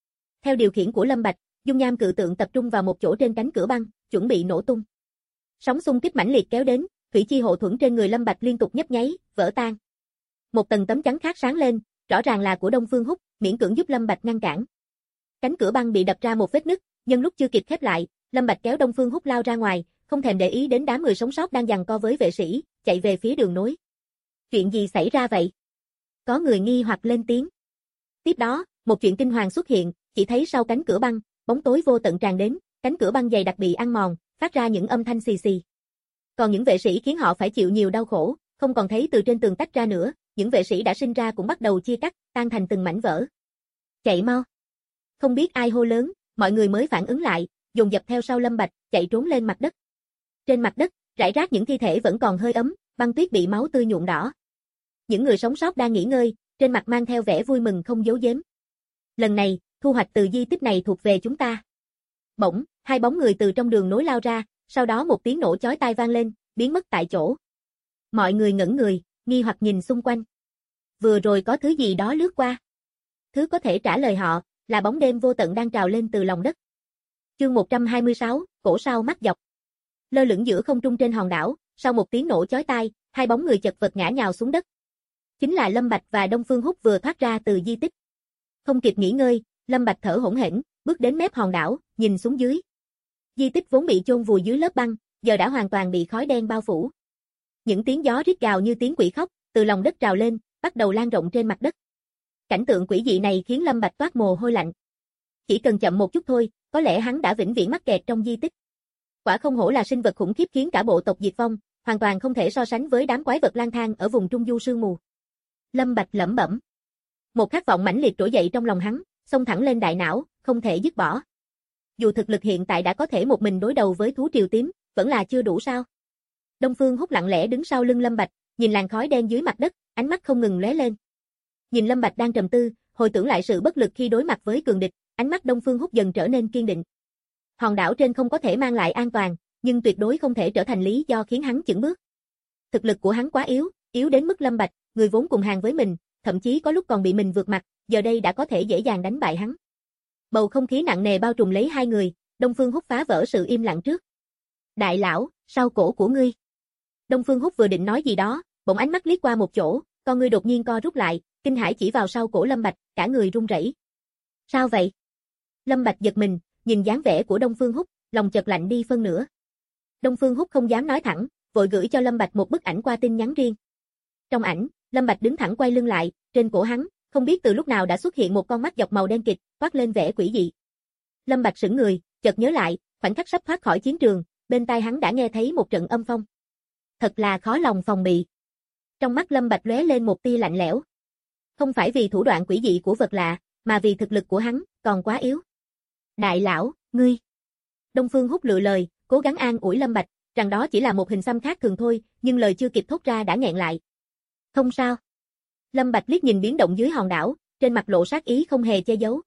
Theo điều khiển của Lâm Bạch, dung nham cự tượng tập trung vào một chỗ trên cánh cửa băng, chuẩn bị nổ tung. Sóng xung kích mãnh liệt kéo đến, thủy chi hộ thuẫn trên người Lâm Bạch liên tục nhấp nháy, vỡ tan. Một tầng tấm chắn khác sáng lên, rõ ràng là của Đông Phương Húc, miễn cưỡng giúp Lâm Bạch ngăn cản. Cánh cửa băng bị đập ra một vết nứt, nhân lúc chưa kịp khép lại, Lâm Bạch kéo Đông Phương Húc lao ra ngoài, không thèm để ý đến đám người sống sót đang giằng co với vệ sĩ, chạy về phía đường nối. Chuyện gì xảy ra vậy? Có người nghi hoặc lên tiếng. Tiếp đó, một chuyện kinh hoàng xuất hiện, chỉ thấy sau cánh cửa băng, bóng tối vô tận tràn đến, cánh cửa băng dày đặc bị ăn mòn, phát ra những âm thanh xì xì. Còn những vệ sĩ khiến họ phải chịu nhiều đau khổ, không còn thấy từ trên tường tách ra nữa, những vệ sĩ đã sinh ra cũng bắt đầu chia cắt, tan thành từng mảnh vỡ. Chạy mau! Không biết ai hô lớn, mọi người mới phản ứng lại, dồn dập theo sau Lâm Bạch, chạy trốn lên mặt đất. Trên mặt đất, rải rác những thi thể vẫn còn hơi ấm, băng tuyết bị máu tươi nhuộm đỏ. Những người sống sót đang nghỉ ngơi, trên mặt mang theo vẻ vui mừng không giấu giếm. Lần này, thu hoạch từ di tích này thuộc về chúng ta. Bỗng, hai bóng người từ trong đường nối lao ra, sau đó một tiếng nổ chói tai vang lên, biến mất tại chỗ. Mọi người ngẩn người, nghi hoặc nhìn xung quanh. Vừa rồi có thứ gì đó lướt qua. Thứ có thể trả lời họ, là bóng đêm vô tận đang trào lên từ lòng đất. Chương 126, cổ sao mắt dọc. Lơ lửng giữa không trung trên hòn đảo, sau một tiếng nổ chói tai, hai bóng người chật vật ngã nhào xuống đất. Chính là Lâm Bạch và Đông Phương Húc vừa thoát ra từ di tích. Không kịp nghỉ ngơi, Lâm Bạch thở hổn hển, bước đến mép hòn đảo, nhìn xuống dưới. Di tích vốn bị chôn vùi dưới lớp băng, giờ đã hoàn toàn bị khói đen bao phủ. Những tiếng gió rít gào như tiếng quỷ khóc, từ lòng đất trào lên, bắt đầu lan rộng trên mặt đất. Cảnh tượng quỷ dị này khiến Lâm Bạch toát mồ hôi lạnh. Chỉ cần chậm một chút thôi, có lẽ hắn đã vĩnh viễn mắc kẹt trong di tích. Quả không hổ là sinh vật khủng khiếp khiến cả bộ tộc diệt vong, hoàn toàn không thể so sánh với đám quái vật lang thang ở vùng trung du sương mù. Lâm Bạch lẩm bẩm. Một khát vọng mãnh liệt trỗi dậy trong lòng hắn, xông thẳng lên đại não, không thể dứt bỏ. Dù thực lực hiện tại đã có thể một mình đối đầu với thú triều tím, vẫn là chưa đủ sao? Đông Phương Húc lặng lẽ đứng sau lưng Lâm Bạch, nhìn làn khói đen dưới mặt đất, ánh mắt không ngừng lóe lên. Nhìn Lâm Bạch đang trầm tư, hồi tưởng lại sự bất lực khi đối mặt với cường địch, ánh mắt Đông Phương Húc dần trở nên kiên định. Hòn đảo trên không có thể mang lại an toàn, nhưng tuyệt đối không thể trở thành lý do khiến hắn chững bước. Thực lực của hắn quá yếu, yếu đến mức Lâm Bạch, người vốn cùng hàng với mình, thậm chí có lúc còn bị mình vượt mặt, giờ đây đã có thể dễ dàng đánh bại hắn. Bầu không khí nặng nề bao trùm lấy hai người, Đông Phương Húc phá vỡ sự im lặng trước. Đại lão, sau cổ của ngươi. Đông Phương Húc vừa định nói gì đó, bỗng ánh mắt liếc qua một chỗ, con ngươi đột nhiên co rút lại, kinh hãi chỉ vào sau cổ Lâm Bạch, cả người run rẩy. Sao vậy? Lâm Bạch giật mình, nhìn dáng vẻ của Đông Phương Húc, lòng chợt lạnh đi phân nửa. Đông Phương Húc không dám nói thẳng, vội gửi cho Lâm Bạch một bức ảnh qua tin nhắn riêng. Trong ảnh, Lâm Bạch đứng thẳng quay lưng lại, trên cổ hắn, không biết từ lúc nào đã xuất hiện một con mắt dọc màu đen kịt, toát lên vẻ quỷ dị. Lâm Bạch sững người, chợt nhớ lại, khoảnh khắc sắp thoát khỏi chiến trường, bên tai hắn đã nghe thấy một trận âm phong. Thật là khó lòng phòng bị. Trong mắt Lâm Bạch lóe lên một tia lạnh lẽo. Không phải vì thủ đoạn quỷ dị của vật lạ, mà vì thực lực của hắn còn quá yếu. Đại lão, ngươi. Đông Phương Húc lựa lời, cố gắng an ủi Lâm Bạch, rằng đó chỉ là một hình xăm khác thường thôi, nhưng lời chưa kịp thốt ra đã nghẹn lại. Không sao. Lâm Bạch liếc nhìn biến động dưới hòn đảo, trên mặt lộ sát ý không hề che giấu.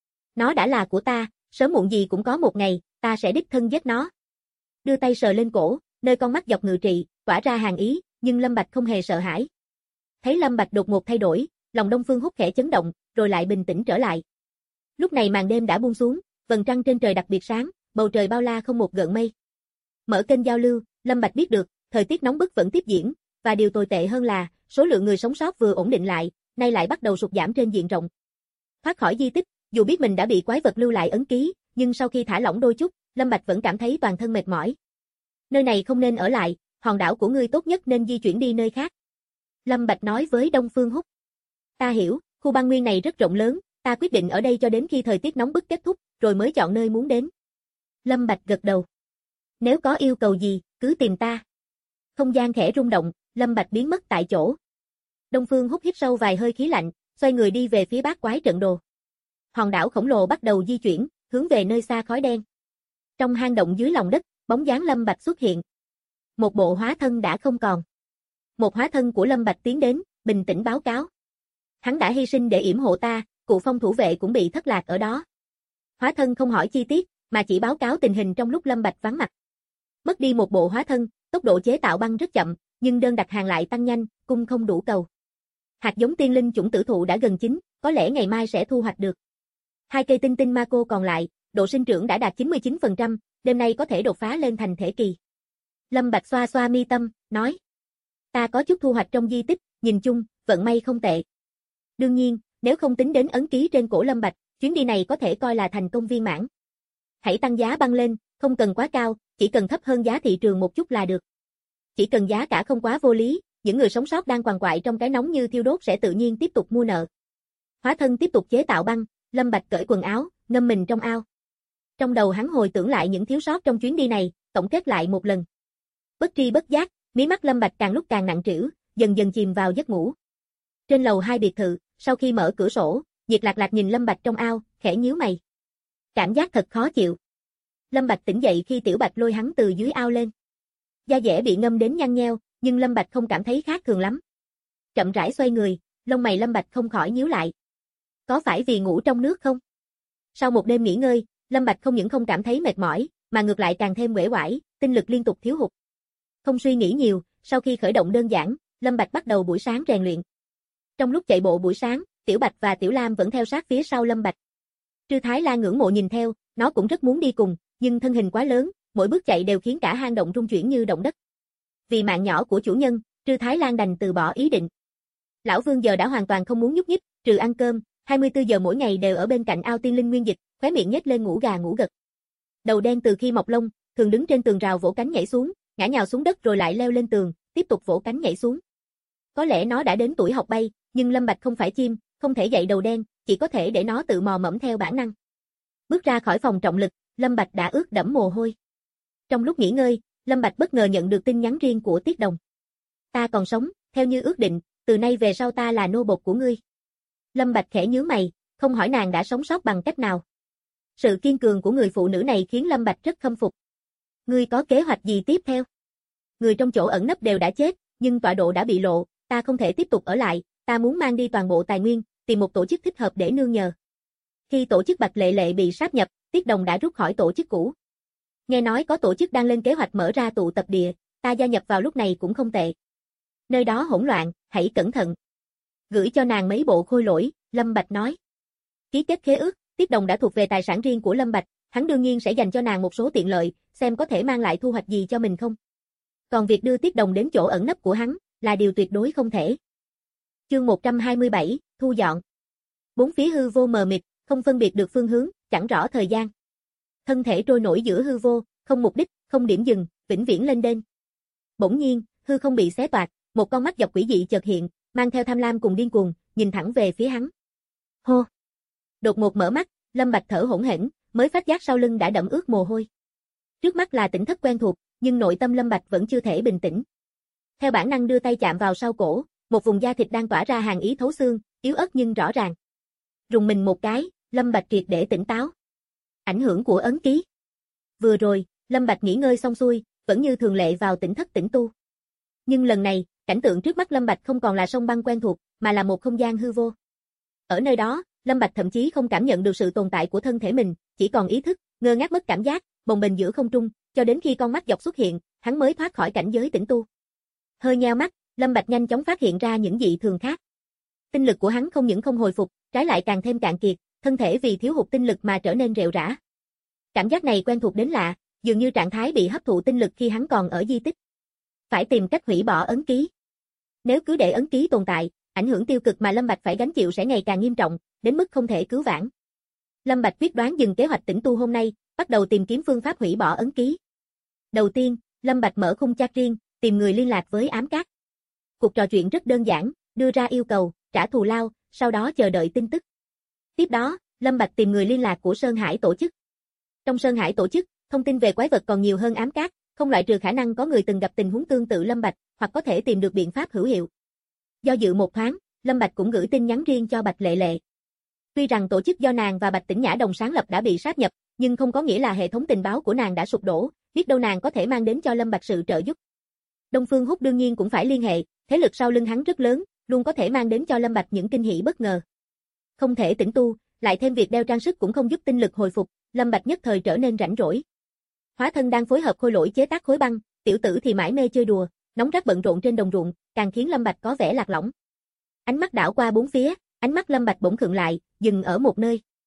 Nó đã là của ta, sớm muộn gì cũng có một ngày, ta sẽ đích thân giết nó. Đưa tay sờ lên cổ, nơi con mắt dọc ngự trị, tỏa ra hàn ý, nhưng Lâm Bạch không hề sợ hãi. Thấy Lâm Bạch đột ngột thay đổi, lòng Đông Phương Húc khẽ chấn động, rồi lại bình tĩnh trở lại. Lúc này màn đêm đã buông xuống, vầng trăng trên trời đặc biệt sáng, bầu trời bao la không một gợn mây. Mở kênh giao lưu, Lâm Bạch biết được, thời tiết nóng bức vẫn tiếp diễn, và điều tồi tệ hơn là, số lượng người sống sót vừa ổn định lại, nay lại bắt đầu sụt giảm trên diện rộng. Thoát khỏi di tích, dù biết mình đã bị quái vật lưu lại ấn ký, nhưng sau khi thả lỏng đôi chút, Lâm Bạch vẫn cảm thấy toàn thân mệt mỏi. Nơi này không nên ở lại, hòn đảo của ngươi tốt nhất nên di chuyển đi nơi khác. Lâm Bạch nói với Đông Phương Húc. Ta hiểu, khu băng nguyên này rất rộng lớn, ta quyết định ở đây cho đến khi thời tiết nóng bức kết thúc, rồi mới chọn nơi muốn đến. Lâm Bạch gật đầu. Nếu có yêu cầu gì, cứ tìm ta. Không gian khẽ rung động, Lâm Bạch biến mất tại chỗ. Đông Phương Húc hít sâu vài hơi khí lạnh, xoay người đi về phía bát quái trận đồ. Hòn đảo khổng lồ bắt đầu di chuyển, hướng về nơi xa khói đen. Trong hang động dưới lòng đất, bóng dáng Lâm Bạch xuất hiện. Một bộ hóa thân đã không còn. Một hóa thân của Lâm Bạch tiến đến, bình tĩnh báo cáo. Hắn đã hy sinh để yểm hộ ta, cụ Phong thủ vệ cũng bị thất lạc ở đó. Hóa thân không hỏi chi tiết, mà chỉ báo cáo tình hình trong lúc Lâm Bạch vắng mặt. Mất đi một bộ hóa thân, tốc độ chế tạo băng rất chậm, nhưng đơn đặt hàng lại tăng nhanh, cung không đủ cầu. Hạt giống tiên linh chủng tử thụ đã gần chín, có lẽ ngày mai sẽ thu hoạch được. 2 cây tinh tinh ma cô còn lại, độ sinh trưởng đã đạt 99%, đêm nay có thể đột phá lên thành thể kỳ. Lâm Bạch xoa xoa mi tâm, nói. Ta có chút thu hoạch trong di tích, nhìn chung, vận may không tệ. Đương nhiên, nếu không tính đến ấn ký trên cổ Lâm Bạch, chuyến đi này có thể coi là thành công viên mãn. Hãy tăng giá băng lên, không cần quá cao, chỉ cần thấp hơn giá thị trường một chút là được. Chỉ cần giá cả không quá vô lý, những người sống sót đang quằn quại trong cái nóng như thiêu đốt sẽ tự nhiên tiếp tục mua nợ. Hóa thân tiếp tục chế tạo băng, Lâm Bạch cởi quần áo, ngâm mình trong ao. Trong đầu hắn hồi tưởng lại những thiếu sót trong chuyến đi này, tổng kết lại một lần. Bất tri bất giác, mí mắt Lâm Bạch càng lúc càng nặng trĩu, dần dần chìm vào giấc ngủ. Trên lầu 2 biệt thự, sau khi mở cửa sổ, Diệt Lạc Lạc nhìn Lâm Bạch trong ao, khẽ nhíu mày. Cảm giác thật khó chịu. Lâm Bạch tỉnh dậy khi Tiểu Bạch lôi hắn từ dưới ao lên. Da dẻ bị ngâm đến nhăn nheo, nhưng Lâm Bạch không cảm thấy khác thường lắm. Chậm rãi xoay người, lông mày Lâm Bạch không khỏi nhíu lại. Có phải vì ngủ trong nước không? Sau một đêm nghỉ ngơi, Lâm Bạch không những không cảm thấy mệt mỏi, mà ngược lại càng thêm uể oải, tinh lực liên tục thiếu hụt. Không suy nghĩ nhiều, sau khi khởi động đơn giản, Lâm Bạch bắt đầu buổi sáng rèn luyện. Trong lúc chạy bộ buổi sáng, Tiểu Bạch và Tiểu Lam vẫn theo sát phía sau Lâm Bạch. Trư Thái Lan ngưỡng mộ nhìn theo, nó cũng rất muốn đi cùng, nhưng thân hình quá lớn, mỗi bước chạy đều khiến cả hang động rung chuyển như động đất. Vì mạng nhỏ của chủ nhân, Trư Thái Lan đành từ bỏ ý định. Lão Vương giờ đã hoàn toàn không muốn nhúc nhích, trừ ăn cơm, 24 giờ mỗi ngày đều ở bên cạnh ao tiên linh nguyên dịch, khóe miệng nhếch lên ngủ gà ngủ gật. Đầu đen từ khi mọc lông, thường đứng trên tường rào vỗ cánh nhảy xuống, ngã nhào xuống đất rồi lại leo lên tường, tiếp tục vỗ cánh nhảy xuống. Có lẽ nó đã đến tuổi học bay, nhưng Lâm Bạch không phải chim, không thể dạy đầu đen, chỉ có thể để nó tự mò mẫm theo bản năng. Bước ra khỏi phòng trọng lực, Lâm Bạch đã ướt đẫm mồ hôi. Trong lúc nghỉ ngơi, Lâm Bạch bất ngờ nhận được tin nhắn riêng của Tiết Đồng. Ta còn sống, theo như ước định, từ nay về sau ta là nô bộc của ngươi. Lâm Bạch khẽ nhíu mày, không hỏi nàng đã sống sót bằng cách nào. Sự kiên cường của người phụ nữ này khiến Lâm Bạch rất khâm phục. Ngươi có kế hoạch gì tiếp theo? Người trong chỗ ẩn nấp đều đã chết, nhưng tọa độ đã bị lộ, ta không thể tiếp tục ở lại, ta muốn mang đi toàn bộ tài nguyên, tìm một tổ chức thích hợp để nương nhờ. Khi tổ chức Bạch Lệ Lệ bị sáp nhập, Tiết Đồng đã rút khỏi tổ chức cũ. Nghe nói có tổ chức đang lên kế hoạch mở ra tụ tập địa, ta gia nhập vào lúc này cũng không tệ. Nơi đó hỗn loạn, hãy cẩn thận. Gửi cho nàng mấy bộ khôi lỗi, Lâm Bạch nói. Ký kết khế ước, Tiết Đồng đã thuộc về tài sản riêng của Lâm Bạch, hắn đương nhiên sẽ dành cho nàng một số tiện lợi, xem có thể mang lại thu hoạch gì cho mình không. Còn việc đưa Tiết Đồng đến chỗ ẩn nấp của hắn, là điều tuyệt đối không thể. Chương 127, thu dọn. Bốn phía hư vô mờ mịt, không phân biệt được phương hướng, chẳng rõ thời gian. Thân thể trôi nổi giữa hư vô, không mục đích, không điểm dừng, vĩnh viễn lên đên. Bỗng nhiên, hư không bị xé toạc, một con mắt dọc quỷ dị chợt hiện, mang theo tham lam cùng điên cuồng, nhìn thẳng về phía hắn. Hô! Đột ngột mở mắt, Lâm Bạch thở hổn hển, mới phát giác sau lưng đã đẫm ướt mồ hôi. Trước mắt là tỉnh thất quen thuộc, nhưng nội tâm Lâm Bạch vẫn chưa thể bình tĩnh. Theo bản năng đưa tay chạm vào sau cổ, một vùng da thịt đang tỏa ra hàn ý thấu xương, yếu ớt nhưng rõ ràng. Rùng mình một cái, Lâm Bạch triệt để tỉnh táo. Ảnh hưởng của ấn ký. Vừa rồi, Lâm Bạch nghỉ ngơi xong xuôi, vẫn như thường lệ vào tỉnh thất tĩnh tu. Nhưng lần này, cảnh tượng trước mắt Lâm Bạch không còn là sông băng quen thuộc, mà là một không gian hư vô. Ở nơi đó, Lâm Bạch thậm chí không cảm nhận được sự tồn tại của thân thể mình, chỉ còn ý thức, ngơ ngác mất cảm giác, bồng bềnh giữa không trung, cho đến khi con mắt dọc xuất hiện, hắn mới thoát khỏi cảnh giới tĩnh tu. Hơi nheo mắt, Lâm Bạch nhanh chóng phát hiện ra những dị thường khác. Tinh lực của hắn không những không hồi phục, trái lại càng thêm cạn kiệt, thân thể vì thiếu hụt tinh lực mà trở nên rệu rã. Cảm giác này quen thuộc đến lạ, dường như trạng thái bị hấp thụ tinh lực khi hắn còn ở di tích. Phải tìm cách hủy bỏ ấn ký. Nếu cứ để ấn ký tồn tại, ảnh hưởng tiêu cực mà Lâm Bạch phải gánh chịu sẽ ngày càng nghiêm trọng, đến mức không thể cứu vãn. Lâm Bạch quyết đoán dừng kế hoạch tĩnh tu hôm nay, bắt đầu tìm kiếm phương pháp hủy bỏ ấn ký. Đầu tiên, Lâm Bạch mở khung chat riêng, tìm người liên lạc với ám các. Cuộc trò chuyện rất đơn giản, đưa ra yêu cầu, trả thù lao, sau đó chờ đợi tin tức. Tiếp đó, Lâm Bạch tìm người liên lạc của Sơn Hải tổ chức. Trong Sơn Hải tổ chức, thông tin về quái vật còn nhiều hơn ám các, không loại trừ khả năng có người từng gặp tình huống tương tự Lâm Bạch, hoặc có thể tìm được biện pháp hữu hiệu. Do dự một thoáng, Lâm Bạch cũng gửi tin nhắn riêng cho Bạch Lệ Lệ. Tuy rằng tổ chức do nàng và Bạch Tĩnh Nhã đồng sáng lập đã bị sáp nhập, nhưng không có nghĩa là hệ thống tình báo của nàng đã sụp đổ, biết đâu nàng có thể mang đến cho Lâm Bạch sự trợ giúp. Đông Phương Húc đương nhiên cũng phải liên hệ, thế lực sau lưng hắn rất lớn, luôn có thể mang đến cho Lâm Bạch những kinh hỉ bất ngờ. Không thể tĩnh tu, lại thêm việc đeo trang sức cũng không giúp tinh lực hồi phục, Lâm Bạch nhất thời trở nên rảnh rỗi. Hóa thân đang phối hợp khôi lỗi chế tác khối băng, tiểu tử thì mải mê chơi đùa, nóng rát bận rộn trên đồng ruộng, càng khiến Lâm Bạch có vẻ lạc lõng. Ánh mắt đảo qua bốn phía, ánh mắt Lâm Bạch bỗng khựng lại, dừng ở một nơi.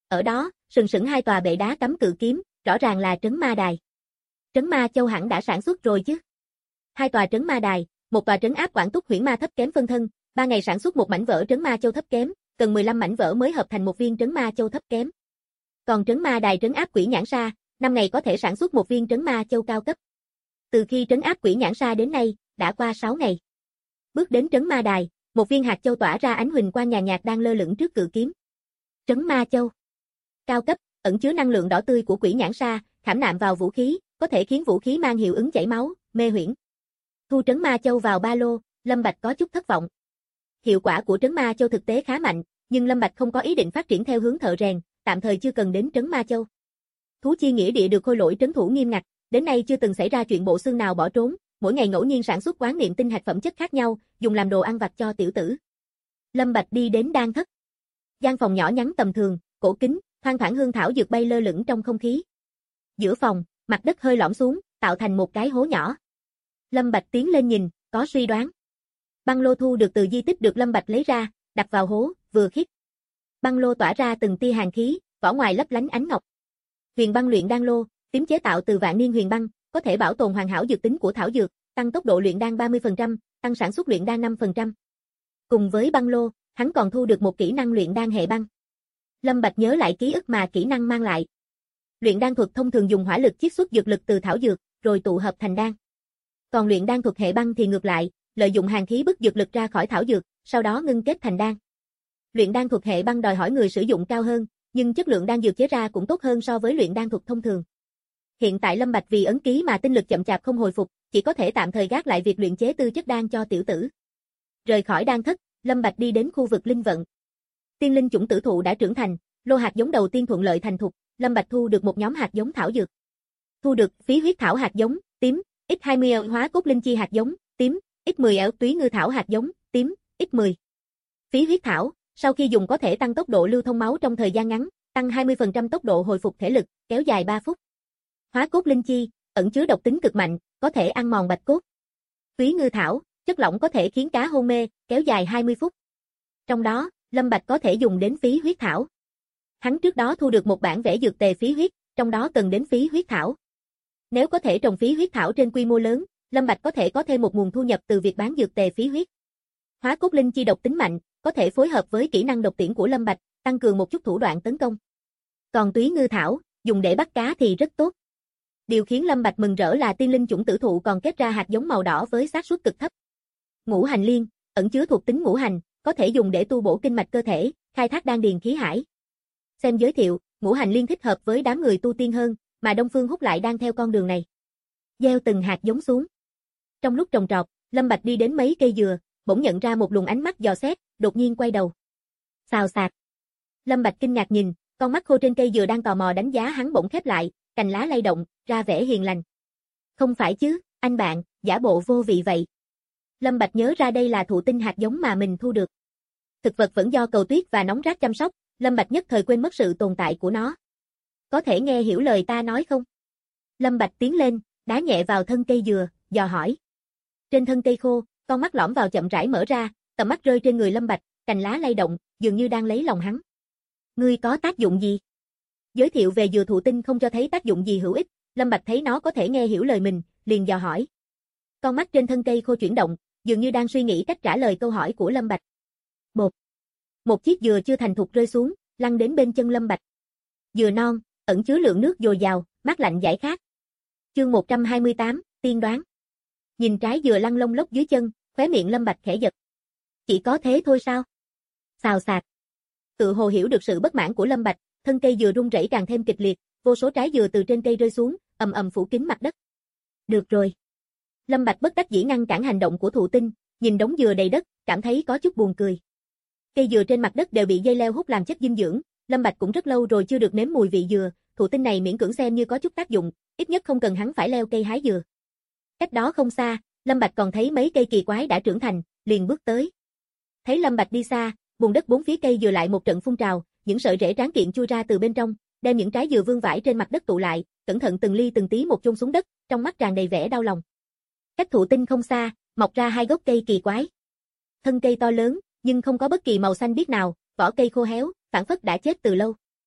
ở đó, sừng sững hai tòa bệ đá cắm cự kiếm, rõ ràng là trấn ma đài. Trấn ma châu hẳn đã sản xuất rồi chứ. Hai tòa trấn ma đài, một tòa trấn áp Quản Túc huyễn ma thấp kém phân thân, 3 ngày sản xuất một mảnh vỡ trấn ma châu thấp kém, cần 15 mảnh vỡ mới hợp thành một viên trấn ma châu thấp kém. Còn trấn ma đài trấn áp quỷ nhãn sa, 5 ngày có thể sản xuất một viên trấn ma châu cao cấp. Từ khi trấn áp quỷ nhãn sa đến nay, đã qua 6 ngày. Bước đến trấn ma đài, một viên hạt châu tỏa ra ánh huỳnh quang nhàn nhạt đang lơ lửng trước cự kiếm. Trấn ma châu cao cấp, ẩn chứa năng lượng đỏ tươi của quỷ nhãn sa, khảm nạm vào vũ khí, có thể khiến vũ khí mang hiệu ứng chảy máu, mê huyễn. Thu trấn ma châu vào ba lô, Lâm Bạch có chút thất vọng. Hiệu quả của trấn ma châu thực tế khá mạnh, nhưng Lâm Bạch không có ý định phát triển theo hướng thợ rèn, tạm thời chưa cần đến trấn ma châu. Thú chi nghĩa địa được khôi lỗi trấn thủ nghiêm ngặt, đến nay chưa từng xảy ra chuyện bộ xương nào bỏ trốn, mỗi ngày ngẫu nhiên sản xuất quán niệm tinh hạch phẩm chất khác nhau, dùng làm đồ ăn vặt cho tiểu tử. Lâm Bạch đi đến đan thất. Gian phòng nhỏ nhắn tầm thường, cổ kính, thoang thoảng hương thảo dược bay lơ lửng trong không khí. Giữa phòng, mặt đất hơi lõm xuống, tạo thành một cái hố nhỏ. Lâm Bạch tiến lên nhìn, có suy đoán. Băng lô thu được từ di tích được Lâm Bạch lấy ra, đặt vào hố, vừa khít. Băng lô tỏa ra từng tia hàn khí, vỏ ngoài lấp lánh ánh ngọc. Huyền băng luyện đan lô, tím chế tạo từ vạn niên huyền băng, có thể bảo tồn hoàn hảo dược tính của thảo dược, tăng tốc độ luyện đan 30%, tăng sản xuất luyện đan 5%. Cùng với băng lô, hắn còn thu được một kỹ năng luyện đan hệ băng. Lâm Bạch nhớ lại ký ức mà kỹ năng mang lại. Luyện đan thuật thông thường dùng hỏa lực chiết xuất dược lực từ thảo dược, rồi tụ hợp thành đan. Còn luyện đan thuật hệ băng thì ngược lại, lợi dụng hàn khí bức dược lực ra khỏi thảo dược, sau đó ngưng kết thành đan. Luyện đan thuật hệ băng đòi hỏi người sử dụng cao hơn, nhưng chất lượng đan dược chế ra cũng tốt hơn so với luyện đan thuật thông thường. Hiện tại Lâm Bạch vì ấn ký mà tinh lực chậm chạp không hồi phục, chỉ có thể tạm thời gác lại việc luyện chế tư chất đan cho tiểu tử. Rời khỏi đan thất, Lâm Bạch đi đến khu vực linh vận. Tiên linh chủng tử thụ đã trưởng thành, lô hạt giống đầu tiên thuận lợi thành thục, Lâm Bạch thu được một nhóm hạt giống thảo dược. Thu được phí huyết thảo hạt giống, tím, x20 hóa cốt linh chi hạt giống, tím, x10 túy ngư thảo hạt giống, tím, x10. Phí huyết thảo, sau khi dùng có thể tăng tốc độ lưu thông máu trong thời gian ngắn, tăng 20% tốc độ hồi phục thể lực, kéo dài 3 phút. Hóa cốt linh chi, ẩn chứa độc tính cực mạnh, có thể ăn mòn bạch cốt. Túy ngư thảo, chất lỏng có thể khiến cá hôn mê, kéo dài 20 phút. Trong đó, Lâm Bạch có thể dùng đến phí huyết thảo. Hắn trước đó thu được một bản vẽ dược tề phí huyết, trong đó cần đến phí huyết thảo. Nếu có thể trồng phí huyết thảo trên quy mô lớn, Lâm Bạch có thể có thêm một nguồn thu nhập từ việc bán dược tề phí huyết. Hóa cốt linh chi độc tính mạnh, có thể phối hợp với kỹ năng độc tiễn của Lâm Bạch, tăng cường một chút thủ đoạn tấn công. Còn túy ngư thảo, dùng để bắt cá thì rất tốt. Điều khiến Lâm Bạch mừng rỡ là tiên linh chủng tử thụ còn kết ra hạt giống màu đỏ với xác suất cực thấp. Ngũ hành liên, ẩn chứa thuộc tính ngũ hành, có thể dùng để tu bổ kinh mạch cơ thể, khai thác đan điền khí hải. Xem giới thiệu, ngũ hành liên thích hợp với đám người tu tiên hơn, mà Đông Phương Húc lại đang theo con đường này. Gieo từng hạt giống xuống. Trong lúc trồng trọt, Lâm Bạch đi đến mấy cây dừa, bỗng nhận ra một luồng ánh mắt dò xét, đột nhiên quay đầu. Xào xạc. Lâm Bạch kinh ngạc nhìn, con mắt khô trên cây dừa đang tò mò đánh giá hắn bỗng khép lại, cành lá lay động, ra vẻ hiền lành. Không phải chứ, anh bạn, giả bộ vô vị vậy. Lâm Bạch nhớ ra đây là thụ tinh hạt giống mà mình thu được. Thực vật vẫn do cầu tuyết và nóng rát chăm sóc, Lâm Bạch nhất thời quên mất sự tồn tại của nó. Có thể nghe hiểu lời ta nói không? Lâm Bạch tiến lên, đá nhẹ vào thân cây dừa, dò hỏi. Trên thân cây khô, con mắt lõm vào chậm rãi mở ra, tầm mắt rơi trên người Lâm Bạch, cành lá lay động, dường như đang lấy lòng hắn. Ngươi có tác dụng gì? Giới thiệu về dừa thụ tinh không cho thấy tác dụng gì hữu ích, Lâm Bạch thấy nó có thể nghe hiểu lời mình, liền dò hỏi. Con mắt trên thân cây khô chuyển động, dường như đang suy nghĩ cách trả lời câu hỏi của Lâm Bạch. Bột. Một chiếc dừa chưa thành thục rơi xuống, lăn đến bên chân Lâm Bạch. Dừa non, ẩn chứa lượng nước dồi dào, mát lạnh giải khát. Chương 128, tiên đoán. Nhìn trái dừa lăn lông lốc dưới chân, khóe miệng Lâm Bạch khẽ giật. Chỉ có thế thôi sao? Xào xạc. Tự hồ hiểu được sự bất mãn của Lâm Bạch, thân cây dừa rung rẩy càng thêm kịch liệt, vô số trái dừa từ trên cây rơi xuống, ầm ầm phủ kín mặt đất. Được rồi. Lâm Bạch bất đắc dĩ ngăn cản hành động của thụ tinh, nhìn đống dừa đầy đất, cảm thấy có chút buồn cười. Cây dừa trên mặt đất đều bị dây leo hút làm chất dinh dưỡng, Lâm Bạch cũng rất lâu rồi chưa được nếm mùi vị dừa, thụ tinh này miễn cưỡng xem như có chút tác dụng, ít nhất không cần hắn phải leo cây hái dừa. Cách đó không xa, Lâm Bạch còn thấy mấy cây kỳ quái đã trưởng thành, liền bước tới. Thấy Lâm Bạch đi xa, bùn đất bốn phía cây dừa lại một trận phun trào, những sợi rễ tráng kiện chui ra từ bên trong, đem những trái dừa vương vãi trên mặt đất tụ lại, cẩn thận từng ly từng tí một chôn xuống đất, trong mắt tràn đầy vẻ đau lòng. Cách thụ tinh không xa, mọc ra hai gốc cây kỳ quái. Thân cây to lớn, nhưng không có bất kỳ màu xanh biếc nào, vỏ cây khô héo, phảng phất đã chết từ lâu.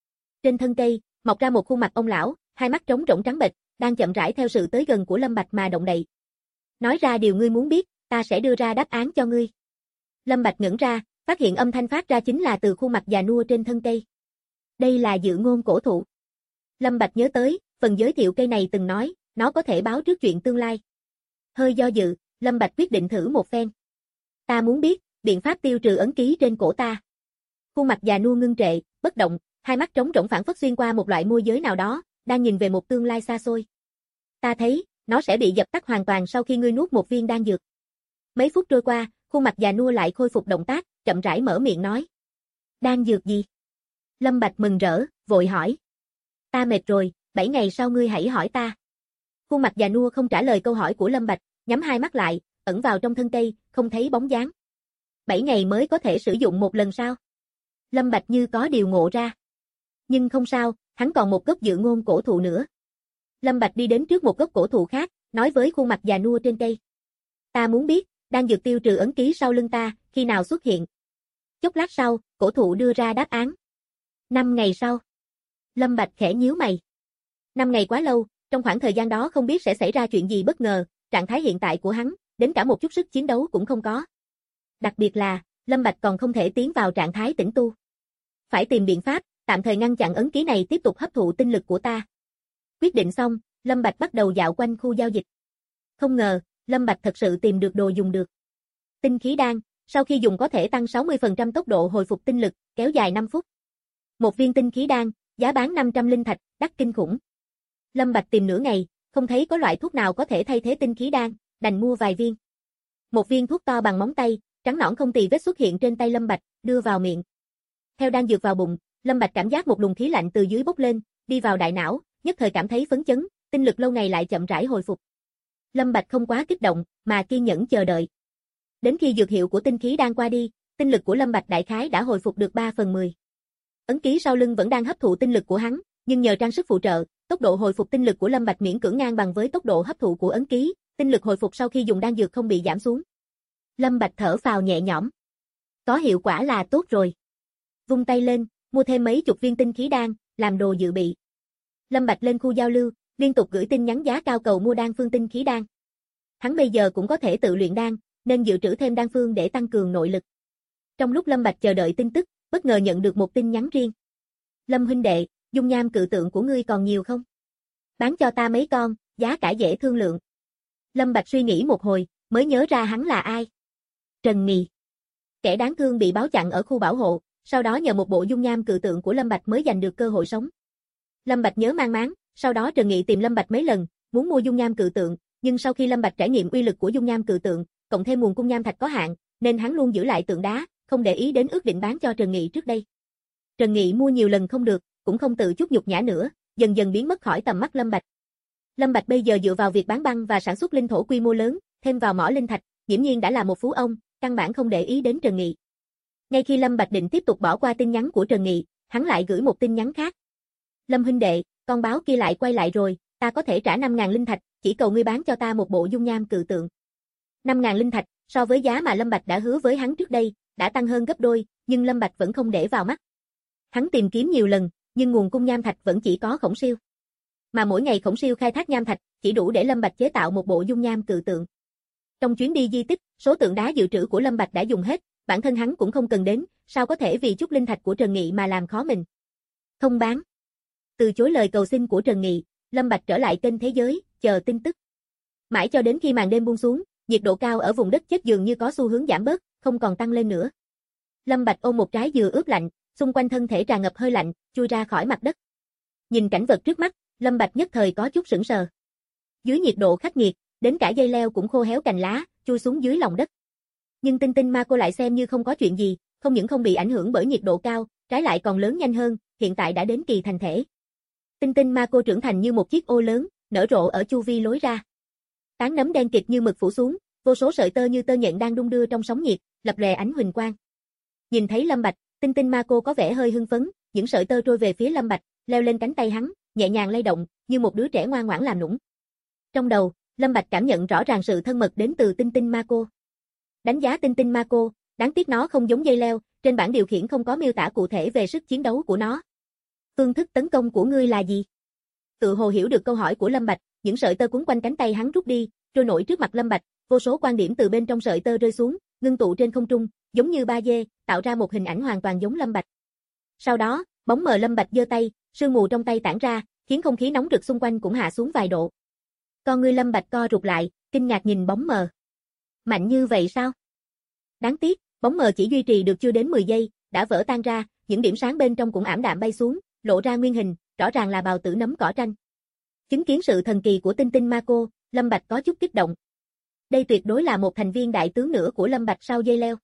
Trên thân cây, mọc ra một khuôn mặt ông lão, hai mắt trống rỗng trắng bệch, đang chậm rãi theo sự tới gần của Lâm Bạch mà động đậy. Nói ra điều ngươi muốn biết, ta sẽ đưa ra đáp án cho ngươi. Lâm Bạch ngẩn ra, phát hiện âm thanh phát ra chính là từ khuôn mặt già nua trên thân cây. Đây là dự ngôn cổ thụ. Lâm Bạch nhớ tới, phần giới thiệu cây này từng nói, nó có thể báo trước chuyện tương lai. Hơi do dự, Lâm Bạch quyết định thử một phen. Ta muốn biết, biện pháp tiêu trừ ấn ký trên cổ ta. Khuôn mặt già nua ngưng trệ, bất động, hai mắt trống rỗng phảng phất xuyên qua một loại môi giới nào đó, đang nhìn về một tương lai xa xôi. Ta thấy, nó sẽ bị dập tắt hoàn toàn sau khi ngươi nuốt một viên đan dược. Mấy phút trôi qua, khuôn mặt già nua lại khôi phục động tác, chậm rãi mở miệng nói. Đan dược gì? Lâm Bạch mừng rỡ, vội hỏi. Ta mệt rồi, 7 ngày sau ngươi hãy hỏi ta. Khuôn mặt già nua không trả lời câu hỏi của Lâm Bạch, nhắm hai mắt lại, ẩn vào trong thân cây, không thấy bóng dáng. 7 ngày mới có thể sử dụng một lần sao? Lâm Bạch như có điều ngộ ra. Nhưng không sao, hắn còn một gốc dự ngôn cổ thụ nữa. Lâm Bạch đi đến trước một gốc cổ thụ khác, nói với khuôn mặt già nua trên cây. Ta muốn biết, đan dược tiêu trừ ấn ký sau lưng ta, khi nào xuất hiện? Chốc lát sau, cổ thụ đưa ra đáp án. 5 ngày sau. Lâm Bạch khẽ nhíu mày. 5 ngày quá lâu, trong khoảng thời gian đó không biết sẽ xảy ra chuyện gì bất ngờ, trạng thái hiện tại của hắn, đến cả một chút sức chiến đấu cũng không có. Đặc biệt là, Lâm Bạch còn không thể tiến vào trạng thái tĩnh tu. Phải tìm biện pháp, tạm thời ngăn chặn ấn ký này tiếp tục hấp thụ tinh lực của ta. Quyết định xong, Lâm Bạch bắt đầu dạo quanh khu giao dịch. Không ngờ, Lâm Bạch thật sự tìm được đồ dùng được. Tinh khí đan, sau khi dùng có thể tăng 60% tốc độ hồi phục tinh lực, kéo dài 5 phút. Một viên tinh khí đan, giá bán 500 linh thạch, đắt kinh khủng. Lâm Bạch tìm nửa ngày, không thấy có loại thuốc nào có thể thay thế tinh khí đan, đành mua vài viên. Một viên thuốc to bằng móng tay, trắng nõn không tì vết xuất hiện trên tay Lâm Bạch, đưa vào miệng. Theo đan dược vào bụng, Lâm Bạch cảm giác một luồng khí lạnh từ dưới bốc lên, đi vào đại não, nhất thời cảm thấy phấn chấn, tinh lực lâu ngày lại chậm rãi hồi phục. Lâm Bạch không quá kích động, mà kiên nhẫn chờ đợi. Đến khi dược hiệu của tinh khí đan qua đi, tinh lực của Lâm Bạch đại khái đã hồi phục được 3/10. Ấn ký sau lưng vẫn đang hấp thụ tinh lực của hắn, nhưng nhờ trang sức phụ trợ, tốc độ hồi phục tinh lực của Lâm Bạch miễn cưỡng ngang bằng với tốc độ hấp thụ của ấn ký, tinh lực hồi phục sau khi dùng đan dược không bị giảm xuống. Lâm Bạch thở phào nhẹ nhõm. Có hiệu quả là tốt rồi. Vung tay lên, mua thêm mấy chục viên tinh khí đan, làm đồ dự bị. Lâm Bạch lên khu giao lưu, liên tục gửi tin nhắn giá cao cầu mua đan phương tinh khí đan. Hắn bây giờ cũng có thể tự luyện đan, nên dự trữ thêm đan phương để tăng cường nội lực. Trong lúc Lâm Bạch chờ đợi tin tức, bất ngờ nhận được một tin nhắn riêng. Lâm huynh đệ, dung nham cự tượng của ngươi còn nhiều không? Bán cho ta mấy con, giá cả dễ thương lượng. Lâm Bạch suy nghĩ một hồi, mới nhớ ra hắn là ai. Trần Nghị. Kẻ đáng thương bị báo chặn ở khu bảo hộ, sau đó nhờ một bộ dung nham cự tượng của Lâm Bạch mới giành được cơ hội sống. Lâm Bạch nhớ mang máng, sau đó Trần Nghị tìm Lâm Bạch mấy lần, muốn mua dung nham cự tượng, nhưng sau khi Lâm Bạch trải nghiệm uy lực của dung nham cự tượng, cộng thêm nguồn cung nham thạch có hạn, nên hắn luôn giữ lại tượng đá, không để ý đến ước định bán cho Trần Nghị trước đây. Trần Nghị mua nhiều lần không được, cũng không tự chút nhục nhã nữa, dần dần biến mất khỏi tầm mắt Lâm Bạch. Lâm Bạch bây giờ dựa vào việc bán băng và sản xuất linh thổ quy mô lớn, thêm vào mỏ linh thạch, nghiễm nhiên đã là một phú ông, căn bản không để ý đến Trần Nghị. Ngay khi Lâm Bạch định tiếp tục bỏ qua tin nhắn của Trần Nghị, hắn lại gửi một tin nhắn khác. Lâm huynh đệ, con báo kia lại quay lại rồi, ta có thể trả 5.000 linh thạch, chỉ cầu ngươi bán cho ta một bộ dung nham cự tượng. 5.000 linh thạch, so với giá mà Lâm Bạch đã hứa với hắn trước đây, đã tăng hơn gấp đôi, nhưng Lâm Bạch vẫn không để vào mắt. Hắn tìm kiếm nhiều lần, nhưng nguồn cung nham thạch vẫn chỉ có Khổng Siêu. Mà mỗi ngày Khổng Siêu khai thác nham thạch, chỉ đủ để Lâm Bạch chế tạo một bộ dung nham cự tượng. Trong chuyến đi di tích, số tượng đá dự trữ của Lâm Bạch đã dùng hết, bản thân hắn cũng không cần đến, sao có thể vì chút linh thạch của Trần Nghị mà làm khó mình. Không bán. Từ chối lời cầu xin của Trần Nghị, Lâm Bạch trở lại kênh thế giới, chờ tin tức. Mãi cho đến khi màn đêm buông xuống, nhiệt độ cao ở vùng đất chết dường như có xu hướng giảm bớt, không còn tăng lên nữa. Lâm Bạch ôm một trái dừa ướp lạnh, xung quanh thân thể tràn ngập hơi lạnh, chui ra khỏi mặt đất. Nhìn cảnh vật trước mắt, Lâm Bạch nhất thời có chút sững sờ. Dưới nhiệt độ khắc nghiệt, đến cả dây leo cũng khô héo cành lá, chui xuống dưới lòng đất. Nhưng Tinh Tinh Ma Cô lại xem như không có chuyện gì, không những không bị ảnh hưởng bởi nhiệt độ cao, trái lại còn lớn nhanh hơn, hiện tại đã đến kỳ thành thể. Tinh Tinh Ma Cô trưởng thành như một chiếc ô lớn, nở rộ ở chu vi lối ra. Tán nấm đen kịt như mực phủ xuống, vô số sợi tơ như tơ nhện đang đung đưa trong sóng nhiệt, lập lòe ánh huỳnh quang. Nhìn thấy Lâm Bạch, Tinh Tinh Ma Cô có vẻ hơi hưng phấn, những sợi tơ trôi về phía Lâm Bạch, leo lên cánh tay hắn, nhẹ nhàng lay động, như một đứa trẻ ngoan ngoãn làm nũng. Trong đầu, Lâm Bạch cảm nhận rõ ràng sự thân mật đến từ Tinh Tinh Ma Cô. Đánh giá Tinh Tinh Ma Cô, đáng tiếc nó không giống dây leo, trên bảng điều khiển không có miêu tả cụ thể về sức chiến đấu của nó. Phương thức tấn công của ngươi là gì? Tự hồ hiểu được câu hỏi của Lâm Bạch, những sợi tơ quấn quanh cánh tay hắn rút đi, trôi nổi trước mặt Lâm Bạch, vô số quan điểm từ bên trong sợi tơ rơi xuống, ngưng tụ trên không trung, giống như 3D, tạo ra một hình ảnh hoàn toàn giống Lâm Bạch. Sau đó, bóng mờ Lâm Bạch giơ tay, sương mù trong tay tản ra, khiến không khí nóng rực xung quanh cũng hạ xuống vài độ. Con ngươi Lâm Bạch co rụt lại, kinh ngạc nhìn bóng mờ. Mạnh như vậy sao? Đáng tiếc, bóng mờ chỉ duy trì được chưa đến 10 giây, đã vỡ tan ra, những điểm sáng bên trong cũng ảm đạm bay xuống, lộ ra nguyên hình, rõ ràng là bào tử nấm cỏ tranh. Chứng kiến sự thần kỳ của tinh tinh ma cô, Lâm Bạch có chút kích động. Đây tuyệt đối là một thành viên đại tướng nữa của Lâm Bạch sau dây leo.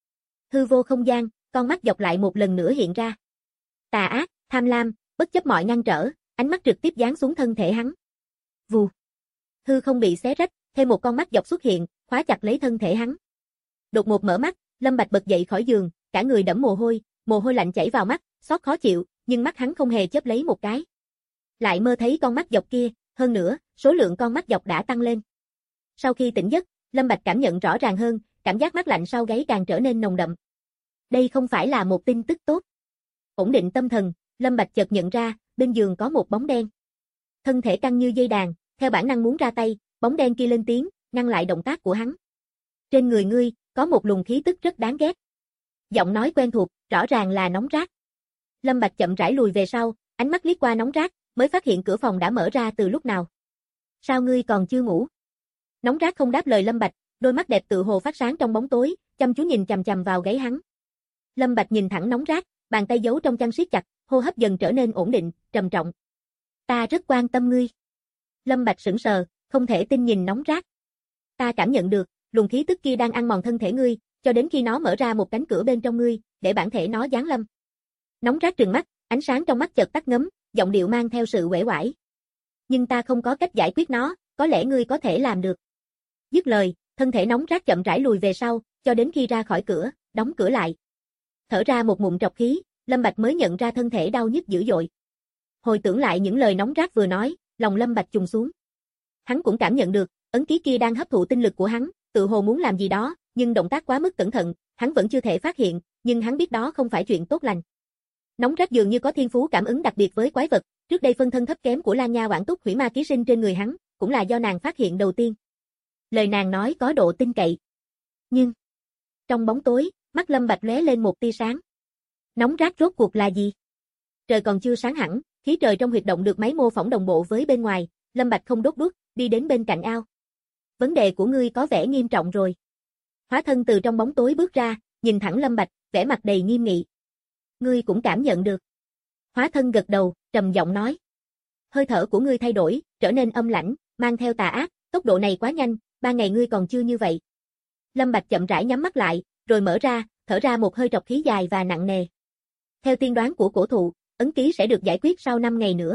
Hư vô không gian, con mắt dọc lại một lần nữa hiện ra. Tà ác, tham lam, bất chấp mọi ngăn trở, ánh mắt trực tiếp giáng xuống thân thể hắn. Vù. Hư không bị xé rách, thêm một con mắt dọc xuất hiện, khóa chặt lấy thân thể hắn. Đột ngột mở mắt, Lâm Bạch bật dậy khỏi giường, cả người đẫm mồ hôi lạnh chảy vào mắt, xót khó chịu, nhưng mắt hắn không hề chớp lấy một cái. Lại mơ thấy con mắt dọc kia, hơn nữa, số lượng con mắt dọc đã tăng lên. Sau khi tỉnh giấc, Lâm Bạch cảm nhận rõ ràng hơn, cảm giác mát lạnh sau gáy càng trở nên nồng đậm. Đây không phải là một tin tức tốt. Ổn định tâm thần, Lâm Bạch chợt nhận ra, bên giường có một bóng đen. Thân thể căng như dây đàn, theo bản năng muốn ra tay, bóng đen kia lên tiếng, ngăn lại động tác của hắn. Trên người ngươi, có một luồng khí tức rất đáng ghét. Giọng nói quen thuộc, rõ ràng là Nóng Rát. Lâm Bạch chậm rãi lùi về sau, ánh mắt liếc qua Nóng Rát, mới phát hiện cửa phòng đã mở ra từ lúc nào. Sao ngươi còn chưa ngủ? Nóng Rát không đáp lời Lâm Bạch, đôi mắt đẹp tự hồ phát sáng trong bóng tối, chăm chú nhìn chằm chằm vào gáy hắn. Lâm Bạch nhìn thẳng Nóng Rát, bàn tay giấu trong chăn siết chặt, hô hấp dần trở nên ổn định, trầm trọng. Ta rất quan tâm ngươi. Lâm Bạch sững sờ, không thể tin nhìn Nóng Rát. Ta cảm nhận được, luồng khí tức kia đang ăn mòn thân thể ngươi, cho đến khi nó mở ra một cánh cửa bên trong ngươi, để bản thể nó giáng lâm. Nóng Rát trừng mắt, ánh sáng trong mắt chợt tắt ngấm, giọng điệu mang theo sự uể oải. Nhưng ta không có cách giải quyết nó, có lẽ ngươi có thể làm được. Dứt lời, thân thể Nóng Rát chậm rãi lùi về sau, cho đến khi ra khỏi cửa, đóng cửa lại. Thở ra một ngụm trọc khí, Lâm Bạch mới nhận ra thân thể đau nhức dữ dội. Hồi tưởng lại những lời Nóng Rát vừa nói, lòng Lâm Bạch trùng xuống. Hắn cũng cảm nhận được, ấn ký kia đang hấp thụ tinh lực của hắn, tự hồ muốn làm gì đó, nhưng động tác quá mức cẩn thận, hắn vẫn chưa thể phát hiện, nhưng hắn biết đó không phải chuyện tốt lành. Nóng Rát dường như có thiên phú cảm ứng đặc biệt với quái vật, trước đây phân thân thấp kém của Lan Nha Oản Túc hủy ma ký sinh trên người hắn, cũng là do nàng phát hiện đầu tiên. Lời nàng nói có độ tin cậy. Nhưng, trong bóng tối, mắt Lâm Bạch lóe lên một tia sáng. Nóng Rát rốt cuộc là gì? Trời còn chưa sáng hẳn, khí trời trong huyệt động được máy mô phỏng đồng bộ với bên ngoài, Lâm Bạch không đốt đuốc, đi đến bên cạnh ao. Vấn đề của ngươi có vẻ nghiêm trọng rồi. Hóa thân từ trong bóng tối bước ra, nhìn thẳng Lâm Bạch, vẻ mặt đầy nghiêm nghị. Ngươi cũng cảm nhận được. Hóa thân gật đầu, trầm giọng nói. Hơi thở của ngươi thay đổi, trở nên âm lãnh, mang theo tà ác, tốc độ này quá nhanh, 3 ngày ngươi còn chưa như vậy. Lâm Bạch chậm rãi nhắm mắt lại, rồi mở ra, thở ra một hơi trọc khí dài và nặng nề. Theo tiên đoán của cổ thụ, ấn ký sẽ được giải quyết sau 5 ngày nữa.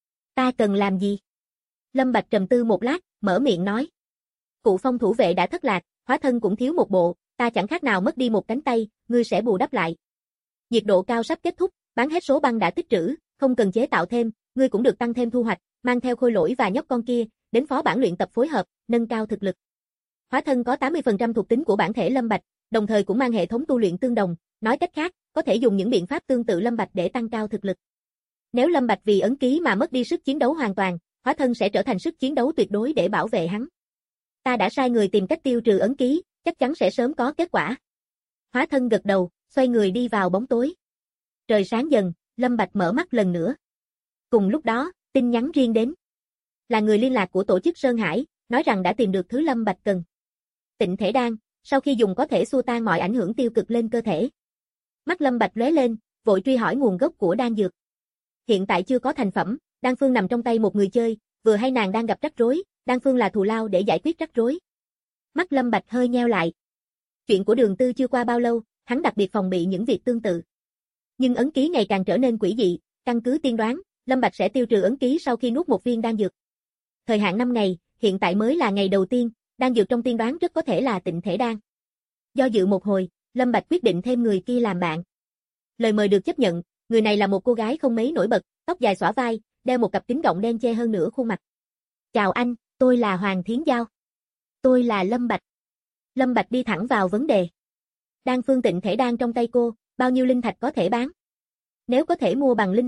Ta cần làm gì? Lâm Bạch trầm tư một lát, mở miệng nói. Cụ phong thủ vệ đã thất lạc, hóa thân cũng thiếu một bộ, ta chẳng khác nào mất đi một cánh tay, ngươi sẽ bù đắp lại. Nhiệt độ cao sắp kết thúc, bán hết số băng đã tích trữ, không cần chế tạo thêm, ngươi cũng được tăng thêm thu hoạch, mang theo Khôi Lỗi và nhóc con kia, đến phó bản luyện tập phối hợp, nâng cao thực lực. Hóa thân có 80% thuộc tính của bản thể Lâm Bạch, đồng thời cũng mang hệ thống tu luyện tương đồng, nói cách khác, có thể dùng những biện pháp tương tự Lâm Bạch để tăng cao thực lực. Nếu Lâm Bạch vì ấn ký mà mất đi sức chiến đấu hoàn toàn, hóa thân sẽ trở thành sức chiến đấu tuyệt đối để bảo vệ hắn. Ta đã sai người tìm cách tiêu trừ ấn ký, chắc chắn sẽ sớm có kết quả. Hóa thân gật đầu, xoay người đi vào bóng tối. Trời sáng dần, Lâm Bạch mở mắt lần nữa. Cùng lúc đó, tin nhắn riêng đến. Là người liên lạc của tổ chức Sơn Hải, nói rằng đã tìm được thứ Lâm Bạch cần. Tịnh thể đan, sau khi dùng có thể xua tan mọi ảnh hưởng tiêu cực lên cơ thể. Mắt Lâm Bạch lóe lên, vội truy hỏi nguồn gốc của đan dược. Hiện tại chưa có thành phẩm, đan phương nằm trong tay một người chơi, vừa hay nàng đang gặp rắc rối, đan phương là thù lao để giải quyết rắc rối. Mắt Lâm Bạch hơi nheo lại. Chuyện của Đường Tư chưa qua bao lâu, hắn đặc biệt phòng bị những việc tương tự. Nhưng ấn ký ngày càng trở nên quỷ dị, căn cứ tiên đoán, Lâm Bạch sẽ tiêu trừ ấn ký sau khi nuốt một viên đan dược. Thời hạn 5 ngày, hiện tại mới là ngày đầu tiên, đan dược trong tiên đoán rất có thể là tịnh thể đan. Do dự một hồi, Lâm Bạch quyết định thêm người kia làm bạn. Lời mời được chấp nhận, người này là một cô gái không mấy nổi bật, tóc dài xõa vai, đeo một cặp kính gọng đen che hơn nửa khuôn mặt. Chào anh, tôi là Hoàng Thiến Giao. Tôi là Lâm Bạch. Lâm Bạch đi thẳng vào vấn đề. Đan phương tịnh thể đan trong tay cô, bao nhiêu linh thạch có thể bán? Nếu có thể mua bằng linh thạch,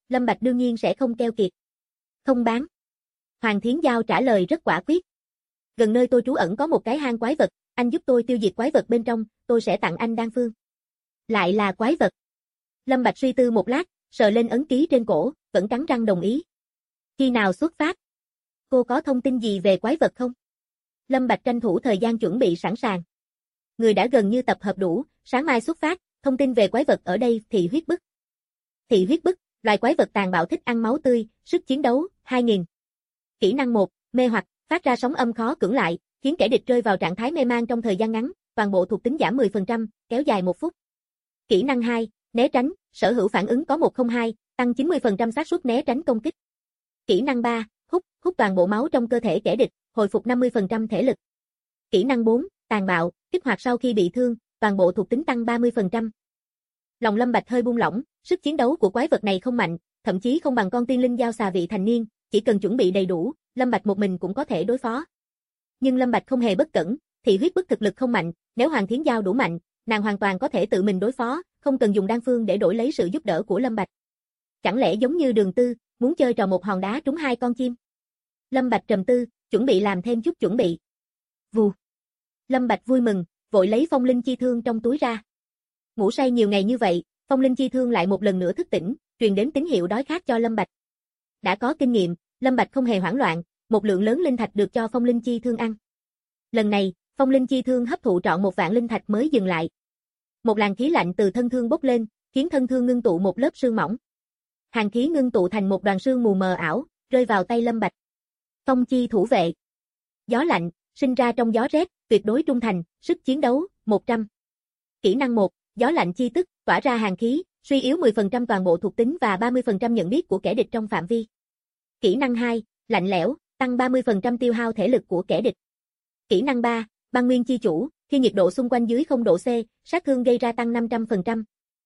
Lâm Bạch đương nhiên sẽ không keo kiệt. Không bán. Hoàng Thiến Giao trả lời rất quả quyết. Gần nơi tôi trú ẩn có một cái hang quái vật, anh giúp tôi tiêu diệt quái vật bên trong, tôi sẽ tặng anh đan phương. Lại là quái vật. Lâm Bạch suy tư một lát, sờ lên ấn ký trên cổ, vẫn cắn răng đồng ý. Khi nào xuất phát? Cô có thông tin gì về quái vật không? Lâm Bạch tranh thủ thời gian chuẩn bị sẵn sàng. Người đã gần như tập hợp đủ, sáng mai xuất phát, thông tin về quái vật ở đây thị huyết bức. Thị huyết bức, loài quái vật tàn bạo thích ăn máu tươi, sức chiến đấu, 2000. Kỹ năng 1, mê hoặc, phát ra sóng âm khó cưỡng lại, khiến kẻ địch rơi vào trạng thái mê man trong thời gian ngắn, toàn bộ thuộc tính giảm 10%, kéo dài 1 phút. Kỹ năng 2, né tránh, sở hữu phản ứng có 102, tăng 90% xác suất né tránh công kích. Kỹ năng 3, hút toàn bộ máu trong cơ thể kẻ địch, hồi phục 50% thể lực. Kỹ năng 4, tàn bạo, kích hoạt sau khi bị thương, toàn bộ thuộc tính tăng 30%. Lòng Lâm Bạch hơi buông lỏng, sức chiến đấu của quái vật này không mạnh, thậm chí không bằng con tiên linh giao xà vị thành niên, chỉ cần chuẩn bị đầy đủ, Lâm Bạch một mình cũng có thể đối phó. Nhưng Lâm Bạch không hề bất cẩn, thị huyết bức thực lực không mạnh, nếu Hoàng Thiến Giao đủ mạnh, nàng hoàn toàn có thể tự mình đối phó, không cần dùng đan phương để đổi lấy sự giúp đỡ của Lâm Bạch. Chẳng lẽ giống như Đường Tư, muốn chơi trò một hòn đá trúng 2 con chim? Lâm Bạch trầm tư, chuẩn bị làm thêm chút chuẩn bị. Vù. Lâm Bạch vui mừng, vội lấy phong linh chi thương trong túi ra. Ngủ say nhiều ngày như vậy, phong linh chi thương lại một lần nữa thức tỉnh, truyền đến tín hiệu đói khát cho Lâm Bạch. Đã có kinh nghiệm, Lâm Bạch không hề hoảng loạn, một lượng lớn linh thạch được cho phong linh chi thương ăn. Lần này, phong linh chi thương hấp thụ trọn 1 vạn linh thạch mới dừng lại. Một làn khí lạnh từ thân thương bốc lên, khiến thân thương ngưng tụ một lớp sương mỏng. Hàn khí ngưng tụ thành một đoàn sương mù mờ ảo, rơi vào tay Lâm Bạch. Phong chi thủ vệ. Gió lạnh, sinh ra trong gió rét, tuyệt đối trung thành, sức chiến đấu, 100. Kỹ năng 1, gió lạnh chi tức, tỏa ra hàn khí, suy yếu 10% toàn bộ thuộc tính và 30% nhận biết của kẻ địch trong phạm vi. Kỹ năng 2, lạnh lẽo, tăng 30% tiêu hao thể lực của kẻ địch. Kỹ năng 3, băng nguyên chi chủ, khi nhiệt độ xung quanh dưới 0 độ C, sát thương gây ra tăng 500%.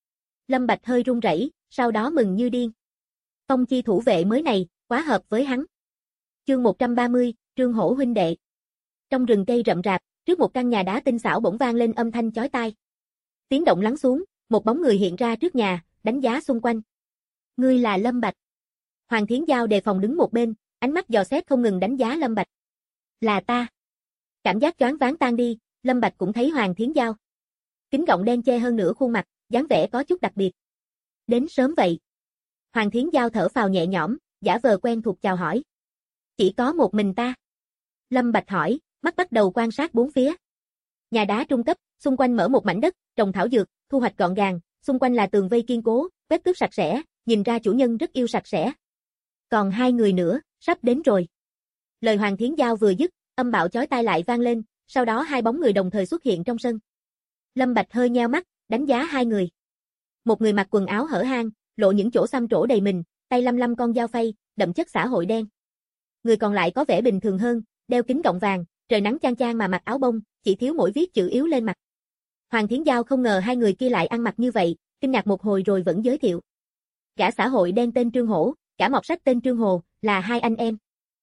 Lâm Bạch hơi run rẩy, sau đó mừng như điên. Phong chi thủ vệ mới này, quá hợp với hắn. Chương 130, Trương Hổ huynh đệ. Trong rừng cây rậm rạp, trước một căn nhà đá tinh xảo bỗng vang lên âm thanh chói tai. Tiếng động lắng xuống, một bóng người hiện ra trước nhà, đánh giá xung quanh. Ngươi là Lâm Bạch. Hoàng Thiến Giao đề phòng đứng một bên, ánh mắt dò xét không ngừng đánh giá Lâm Bạch. Là ta. Cảm giác choáng váng tan đi, Lâm Bạch cũng thấy Hoàng Thiến Giao. Kính gọng đen che hơn nửa khuôn mặt, dáng vẻ có chút đặc biệt. Đến sớm vậy. Hoàng Thiến Giao thở phào nhẹ nhõm, giả vờ quen thuộc chào hỏi. Chỉ có một mình ta. Lâm Bạch hỏi, mắt bắt đầu quan sát bốn phía. Nhà đá trung cấp, xung quanh mở một mảnh đất, trồng thảo dược, thu hoạch gọn gàng, xung quanh là tường vây kiên cố, bếp tước sạch sẽ, nhìn ra chủ nhân rất yêu sạch sẽ. Còn 2 người nữa, sắp đến rồi. Lời Hoàng Thiến Giao vừa dứt, âm bạo chói tai lại vang lên, sau đó 2 bóng người đồng thời xuất hiện trong sân. Lâm Bạch hơi nheo mắt, đánh giá 2 người. Một người mặc quần áo hở hang, lộ những chỗ xăm trổ đầy mình, tay lăm lăm con dao phay, đậm chất xã hội đen. Người còn lại có vẻ bình thường hơn, đeo kính gọng vàng, trời nắng chang chang mà mặc áo bông, chỉ thiếu mỗi viết chữ yếu lên mặt. Hoàng Thiến Giao không ngờ 2 người kia lại ăn mặc như vậy, kinh ngạc một hồi rồi vẫn giới thiệu. Gã xã hội đen tên Trương Hổ, cả mọt sách tên Trương Hồ, là 2 anh em.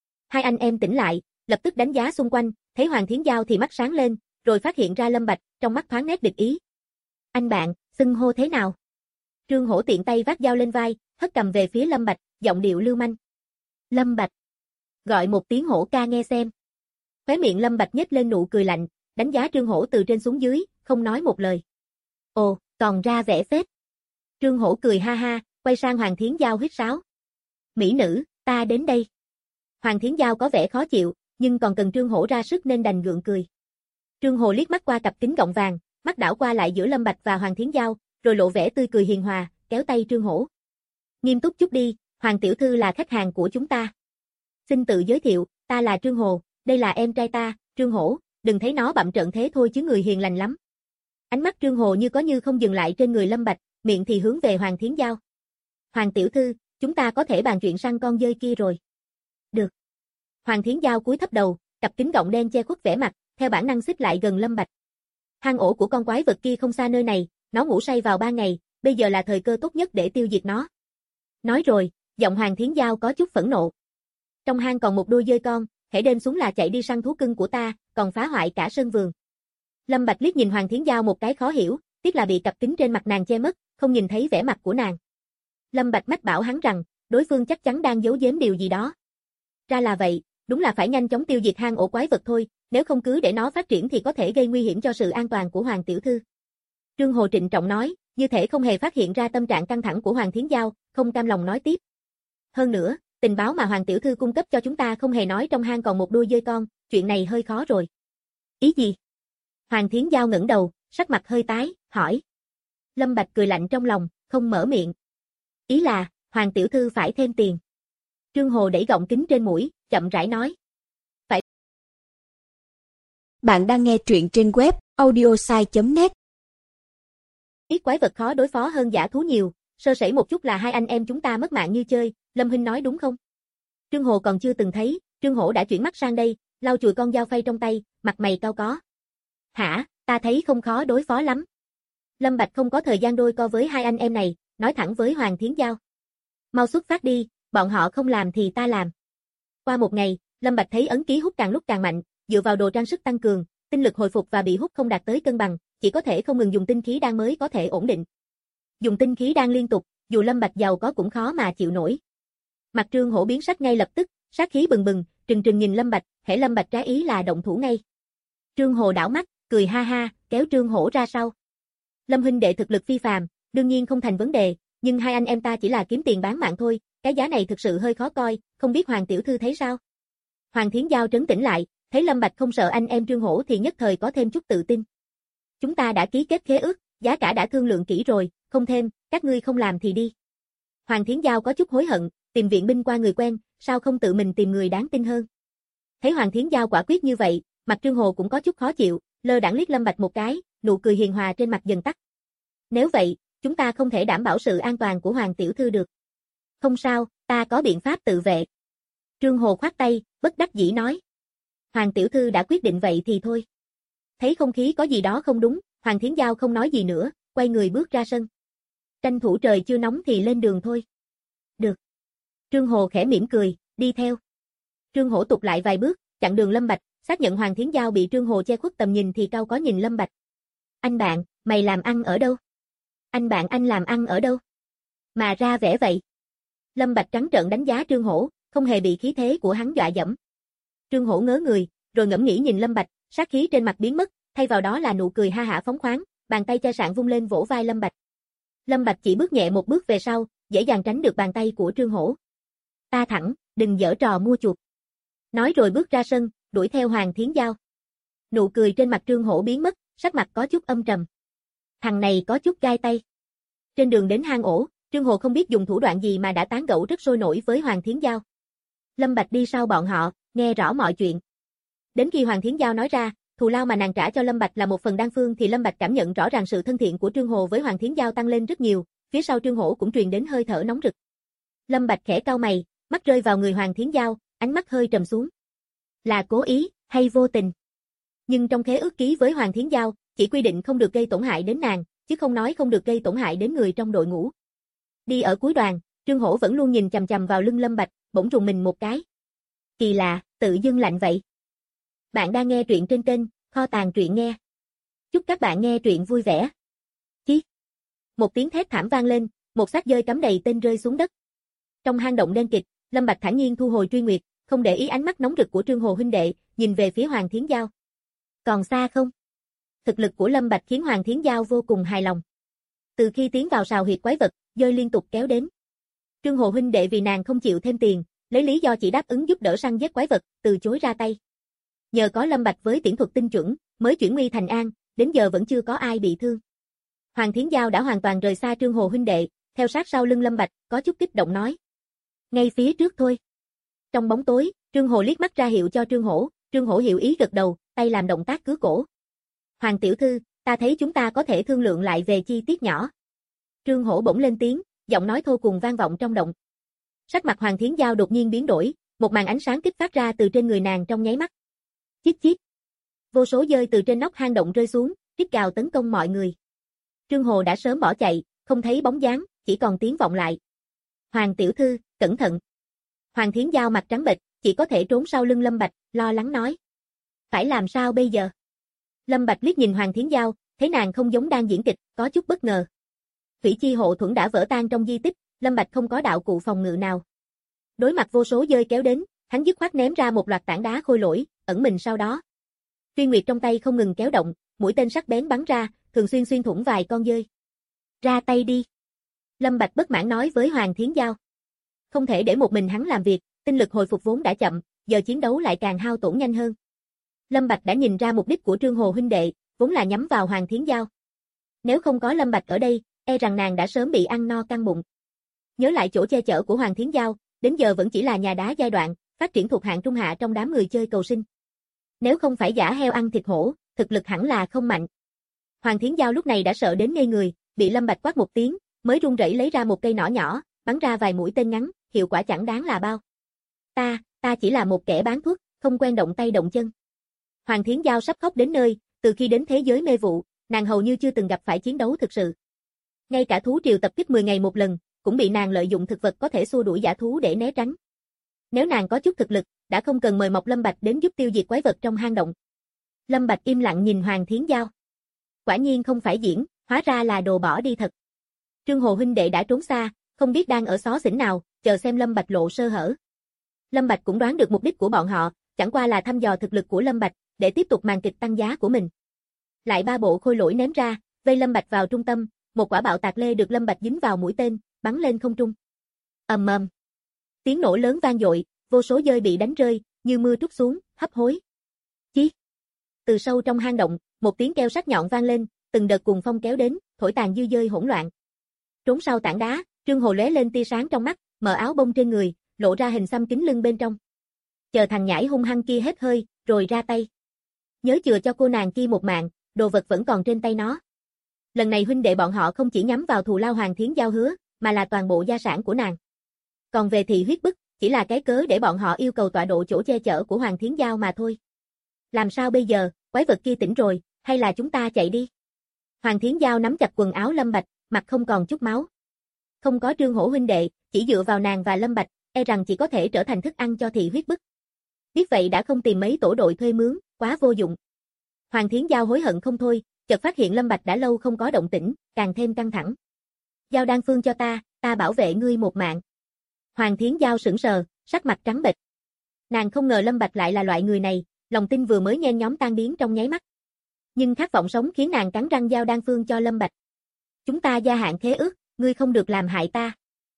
2 anh em tỉnh lại, lập tức đánh giá xung quanh, thấy Hoàng Thiến Giao thì mắt sáng lên, rồi phát hiện ra Lâm Bạch, trong mắt thoáng nét địch ý. Anh bạn, xưng hô thế nào? Trương Hổ tiện tay vác dao lên vai, hất cầm về phía Lâm Bạch, giọng điệu lưu manh. Lâm Bạch. Gọi một tiếng Hổ ca nghe xem. Khóe miệng Lâm Bạch nhếch lên nụ cười lạnh, đánh giá Trương Hổ từ trên xuống dưới, không nói một lời. Ồ, còn ra vẻ phết. Trương Hổ cười ha ha, quay sang Hoàng Thiến Giao huýt sáo. Mỹ nữ, ta đến đây. Hoàng Thiến Giao có vẻ khó chịu, nhưng còn cần Trương Hổ ra sức nên đành gượng cười. Trương Hồ liếc mắt qua cặp kính gọng vàng, mắt đảo qua lại giữa Lâm Bạch và Hoàng Thiến Giao, rồi lộ vẻ tươi cười hiền hòa, kéo tay Trương Hổ. Nghiêm túc chút đi, Hoàng tiểu thư là khách hàng của chúng ta. Xin tự giới thiệu, ta là Trương Hồ, đây là em trai ta, Trương Hổ, đừng thấy nó bặm trợn thế thôi chứ người hiền lành lắm. Ánh mắt Trương Hồ như có như không dừng lại trên người Lâm Bạch, miệng thì hướng về Hoàng Thiến Giao. Hoàng tiểu thư, chúng ta có thể bàn chuyện săn con dơi kia rồi. Được. Hoàng Thiến Giao cúi thấp đầu, cặp kính gọng đen che khuất vẻ mặt, theo bản năng xích lại gần Lâm Bạch. Hang ổ của con quái vật kia không xa nơi này, nó ngủ say vào 3 ngày, bây giờ là thời cơ tốt nhất để tiêu diệt nó. Nói rồi, giọng Hoàng Thiến Giao có chút phẫn nộ. Trong hang còn một đôi dơi con, hễ đêm xuống là chạy đi săn thú cưng của ta, còn phá hoại cả sân vườn. Lâm Bạch liếc nhìn Hoàng Thiến Giao một cái khó hiểu, tiếc là bị cặp kính trên mặt nàng che mất, không nhìn thấy vẻ mặt của nàng. Lâm Bạch mách bảo hắn rằng, đối phương chắc chắn đang giấu giếm điều gì đó. Ra là vậy, đúng là phải nhanh chóng tiêu diệt hang ổ quái vật thôi, nếu không cứ để nó phát triển thì có thể gây nguy hiểm cho sự an toàn của Hoàng tiểu thư. Trương Hồ trịnh trọng nói, như thể không hề phát hiện ra tâm trạng căng thẳng của Hoàng Thiến Giao, không cam lòng nói tiếp. Hơn nữa, tình báo mà Hoàng tiểu thư cung cấp cho chúng ta không hề nói trong hang còn một đôi dơi con, chuyện này hơi khó rồi. Ý gì? Hoàng Thiến Giao ngẩng đầu, sắc mặt hơi tái, hỏi. Lâm Bạch cười lạnh trong lòng, không mở miệng. Ý là, Hoàng tiểu thư phải thêm tiền. Trương Hồ đẩy gọng kính trên mũi, chậm rãi nói. Phải. Bạn đang nghe truyện trên web audiosai.net. Biết quái vật khó đối phó hơn dã thú nhiều, sơ sẩy một chút là hai anh em chúng ta mất mạng như chơi, Lâm huynh nói đúng không? Trương Hồ còn chưa từng thấy, Trương Hổ đã chuyển mắt sang đây, lau chùi con dao phay trong tay, mặt mày cau có. Hả, ta thấy không khó đối phó lắm. Lâm Bạch không có thời gian đôi co với hai anh em này, nói thẳng với Hoàng Thiến Giao. Mau xuất phát đi, bọn họ không làm thì ta làm. Qua một ngày, Lâm Bạch thấy ấn ký hút càng lúc càng mạnh, dựa vào đồ trang sức tăng cường, tinh lực hồi phục và bị hút không đạt tới cân bằng, chỉ có thể không ngừng dùng tinh khí đan mới có thể ổn định. Dùng tinh khí đan liên tục, dù Lâm Bạch giàu có cũng khó mà chịu nổi. Mặt Trương Hổ biến sắc ngay lập tức, sát khí bừng bừng, trừng trừng nhìn Lâm Bạch, hễ Lâm Bạch trái ý là động thủ ngay. Trương Hồ đảo mắt, cười ha ha, kéo Trương Hổ ra sau. Lâm huynh đệ thực lực phi phàm, đương nhiên không thành vấn đề, nhưng hai anh em ta chỉ là kiếm tiền bán mạng thôi, cái giá này thực sự hơi khó coi, không biết Hoàng tiểu thư thấy sao? Hoàng Thiến Giao trấn tĩnh lại, thấy Lâm Bạch không sợ anh em Trương Hổ thì nhất thời có thêm chút tự tin. Chúng ta đã ký kết khế ước, giá cả đã thương lượng kỹ rồi, không thêm, các ngươi không làm thì đi. Hoàng Thiến Giao có chút hối hận, tìm viện binh qua người quen, sao không tự mình tìm người đáng tin hơn. Thấy Hoàng Thiến Giao quả quyết như vậy, mặt Trương Hồ cũng có chút khó chịu, lơ đãng liếc Lâm Bạch một cái, nụ cười hiền hòa trên mặt dần tắt. Nếu vậy, chúng ta không thể đảm bảo sự an toàn của Hoàng tiểu thư được. Không sao, ta có biện pháp tự vệ. Trương Hồ khoát tay, bất đắc dĩ nói. Hoàng tiểu thư đã quyết định vậy thì thôi. Thấy không khí có gì đó không đúng, Hoàng Thiến Giao không nói gì nữa, quay người bước ra sân. Tranh thủ trời chưa nóng thì lên đường thôi. Được. Trương Hồ khẽ mỉm cười, đi theo. Trương Hổ tụt lại vài bước, chặn đường Lâm Bạch, xác nhận Hoàng Thiến Giao bị Trương Hồ che khuất tầm nhìn thì cau có nhìn Lâm Bạch. Anh bạn, mày làm ăn ở đâu? Anh bạn anh làm ăn ở đâu? Mà ra vẻ vậy. Lâm Bạch trắng trợn đánh giá Trương Hổ, không hề bị khí thế của hắn dọa dẫm. Trương Hổ ngớ người, rồi ngẫm nghĩ nhìn Lâm Bạch, sát khí trên mặt biến mất, thay vào đó là nụ cười ha hả phóng khoáng, bàn tay chai sạn vung lên vỗ vai Lâm Bạch. Lâm Bạch chỉ bước nhẹ một bước về sau, dễ dàng tránh được bàn tay của Trương Hổ. Ta thẳng, đừng giở trò mua chuộc. Nói rồi bước ra sân, đuổi theo Hoàng Thiến Giao. Nụ cười trên mặt Trương Hổ biến mất, sắc mặt có chút âm trầm. Thằng này có chút gai tay. Trên đường đến hang ổ, Trương Hồ không biết dùng thủ đoạn gì mà đã tán gẫu rất sôi nổi với Hoàng Thiến Giao. Lâm Bạch đi sau bọn họ, nghe rõ mọi chuyện. Đến khi Hoàng Thiến Giao nói ra, thù lao mà nàng trả cho Lâm Bạch là một phần đan phương thì Lâm Bạch cảm nhận rõ ràng sự thân thiện của Trương Hồ với Hoàng Thiến Giao tăng lên rất nhiều, phía sau Trương Hổ cũng truyền đến hơi thở nóng rực. Lâm Bạch khẽ cau mày, mắt rơi vào người Hoàng Thiến Giao, ánh mắt hơi trầm xuống. Là cố ý, hay vô tình? Nhưng trong khế ước ký với Hoàng Thiến Giao, chỉ quy định không được gây tổn hại đến nàng, chứ không nói không được gây tổn hại đến người trong đội ngũ. Đi ở cuối đoàn, Trương Hổ vẫn luôn nhìn chằm chằm vào lưng Lâm Bạch, bỗng rùng mình một cái. Kỳ lạ, tự dưng lạnh vậy. Bạn đang nghe truyện trên kênh Kho Tàng Truyện Nghe. Chúc các bạn nghe truyện vui vẻ. Chí. Một tiếng thét thảm vang lên, một xác dơi cắm đầy tên rơi xuống đất. Trong hang động đen kịt, Lâm Bạch thản nhiên thu hồi truy nguyệt, không để ý ánh mắt nóng rực của Trương Hồ huynh đệ, nhìn về phía Hoàng Thiến Giao. Còn xa không? Thực lực của Lâm Bạch khiến Hoàng Thiến Giao vô cùng hài lòng. Từ khi tiến vào sào huyệt quái vật, dơi liên tục kéo đến. Trương Hồ huynh đệ vì nàng không chịu thêm tiền, lấy lý do chỉ đáp ứng giúp đỡ săn giết quái vật, từ chối ra tay. Nhờ có Lâm Bạch với tiễn thuật tinh chuẩn, mới chuyển nguy thành an, đến giờ vẫn chưa có ai bị thương. Hoàng Thiến Giao đã hoàn toàn rời xa Trương Hồ huynh đệ, theo sát sau lưng Lâm Bạch, có chút kích động nói. Ngay phía trước thôi. Trong bóng tối, Trương Hồ liếc mắt ra hiệu cho Trương Hổ hiểu ý gật đầu, tay làm động tác cứa cổ. Hoàng tiểu thư, ta thấy chúng ta có thể thương lượng lại về chi tiết nhỏ. Trương Hổ bỗng lên tiếng, giọng nói thô cùng vang vọng trong động. Sắc mặt Hoàng Thiến Giao đột nhiên biến đổi, một màn ánh sáng kích phát ra từ trên người nàng trong nháy mắt. Chít chít. Vô số dơi từ trên nóc hang động rơi xuống, rít gào tấn công mọi người. Trương Hồ đã sớm bỏ chạy, không thấy bóng dáng, chỉ còn tiếng vọng lại. Hoàng tiểu thư, cẩn thận. Hoàng Thiến Giao mặt trắng bệch, chỉ có thể trốn sau lưng Lâm Bạch, lo lắng nói. Phải làm sao bây giờ? Lâm Bạch liếc nhìn Hoàng Thiến Giao, thấy nàng không giống đang diễn kịch, có chút bất ngờ. Thủy chi hộ thuẫn đã vỡ tan trong di tích, Lâm Bạch không có đạo cụ phòng ngự nào. Đối mặt vô số dơi kéo đến, hắn dứt khoát ném ra một loạt tảng đá khôi lỗi, ẩn mình sau đó. Truy Nguyệt trong tay không ngừng kéo động, mũi tên sắc bén bắn ra, thường xuyên xuyên thủng vài con dơi. Ra tay đi. Lâm Bạch bất mãn nói với Hoàng Thiến Giao. Không thể để một mình hắn làm việc, tinh lực hồi phục vốn đã chậm, giờ chiến đấu lại càng hao tổn nhanh hơn. Lâm Bạch đã nhìn ra mục đích của Trương Hồ huynh đệ, vốn là nhắm vào Hoàng Thiến Giao. Nếu không có Lâm Bạch ở đây, e rằng nàng đã sớm bị ăn no căng bụng. Nhớ lại chỗ che chở của Hoàng Thiến Giao, đến giờ vẫn chỉ là nhà đá giai đoạn, phát triển thuộc hạng trung hạ trong đám người chơi cầu sinh. Nếu không phải giả heo ăn thịt hổ, thực lực hẳn là không mạnh. Hoàng Thiến Giao lúc này đã sợ đến ngây người, bị Lâm Bạch quát một tiếng, mới run rẩy lấy ra một cây nỏ nhỏ, bắn ra vài mũi tên ngắn, hiệu quả chẳng đáng là bao. Ta chỉ là một kẻ bán thuốc, không quen động tay động chân. Hoàng Thiến Giao sắp khóc đến nơi, từ khi đến thế giới mê vụ, nàng hầu như chưa từng gặp phải chiến đấu thực sự. Ngay cả thú triều tập kích 10 ngày một lần, cũng bị nàng lợi dụng thực vật có thể xua đuổi dã thú để né tránh. Nếu nàng có chút thực lực, đã không cần mời Mộc Lâm Bạch đến giúp tiêu diệt quái vật trong hang động. Lâm Bạch im lặng nhìn Hoàng Thiến Giao. Quả nhiên không phải diễn, hóa ra là đồ bỏ đi thật. Trương Hồ huynh đệ đã trốn xa, không biết đang ở xó xỉnh nào, chờ xem Lâm Bạch lộ sơ hở. Lâm Bạch cũng đoán được mục đích của bọn họ, chẳng qua là thăm dò thực lực của Lâm Bạch, để tiếp tục màn kịch tăng giá của mình. Lại 3 bộ khôi lỗi ném ra, vây Lâm Bạch vào trung tâm, một quả bạo tạc lê được Lâm Bạch dính vào mũi tên, bắn lên không trung. Ầm ầm. Tiếng nổ lớn vang dội, vô số dơi bị đánh rơi, như mưa trút xuống, hấp hối. Chí. Từ sâu trong hang động, một tiếng kêu sắc nhọn vang lên, từng đợt cuồng phong kéo đến, thổi tàn dư dơi hỗn loạn. Trốn sau tảng đá, Trương Hồ lóe lên tia sáng trong mắt, mở áo bông trên người, lộ ra hình xăm kính lưng bên trong. Chờ thằng nhãi hung hăng kia hết hơi, rồi ra tay. Nhớ chừa cho cô nàng kia một mạng, đồ vật vẫn còn trên tay nó. Lần này huynh đệ bọn họ không chỉ nhắm vào thù lao Hoàng Thiến Giao hứa, mà là toàn bộ gia sản của nàng. Còn về thị huyết bức, chỉ là cái cớ để bọn họ yêu cầu tọa độ chỗ che chở của Hoàng Thiến Giao mà thôi. Làm sao bây giờ, quái vật kia tỉnh rồi, hay là chúng ta chạy đi? Hoàng Thiến Giao nắm chặt quần áo Lâm Bạch, mặt không còn chút máu. Không có Trương Hổ huynh đệ, chỉ dựa vào nàng và Lâm Bạch, e rằng chỉ có thể trở thành thức ăn cho thị huyết bức. Biết vậy đã không tìm mấy tổ đội thuê mướn, quá vô dụng. Hoàng Thiến Giao hối hận không thôi, chợt phát hiện Lâm Bạch đã lâu không có động tĩnh, càng thêm căng thẳng. Giao đan phương cho ta bảo vệ ngươi một mạng. Hoàng Thiến Giao sững sờ, sắc mặt trắng bệch. Nàng không ngờ Lâm Bạch lại là loại người này, lòng tin vừa mới nhen nhóm tan biến trong nháy mắt. Nhưng khát vọng sống khiến nàng cắn răng giao đan phương cho Lâm Bạch. Chúng ta gia hạn khế ước, ngươi không được làm hại ta.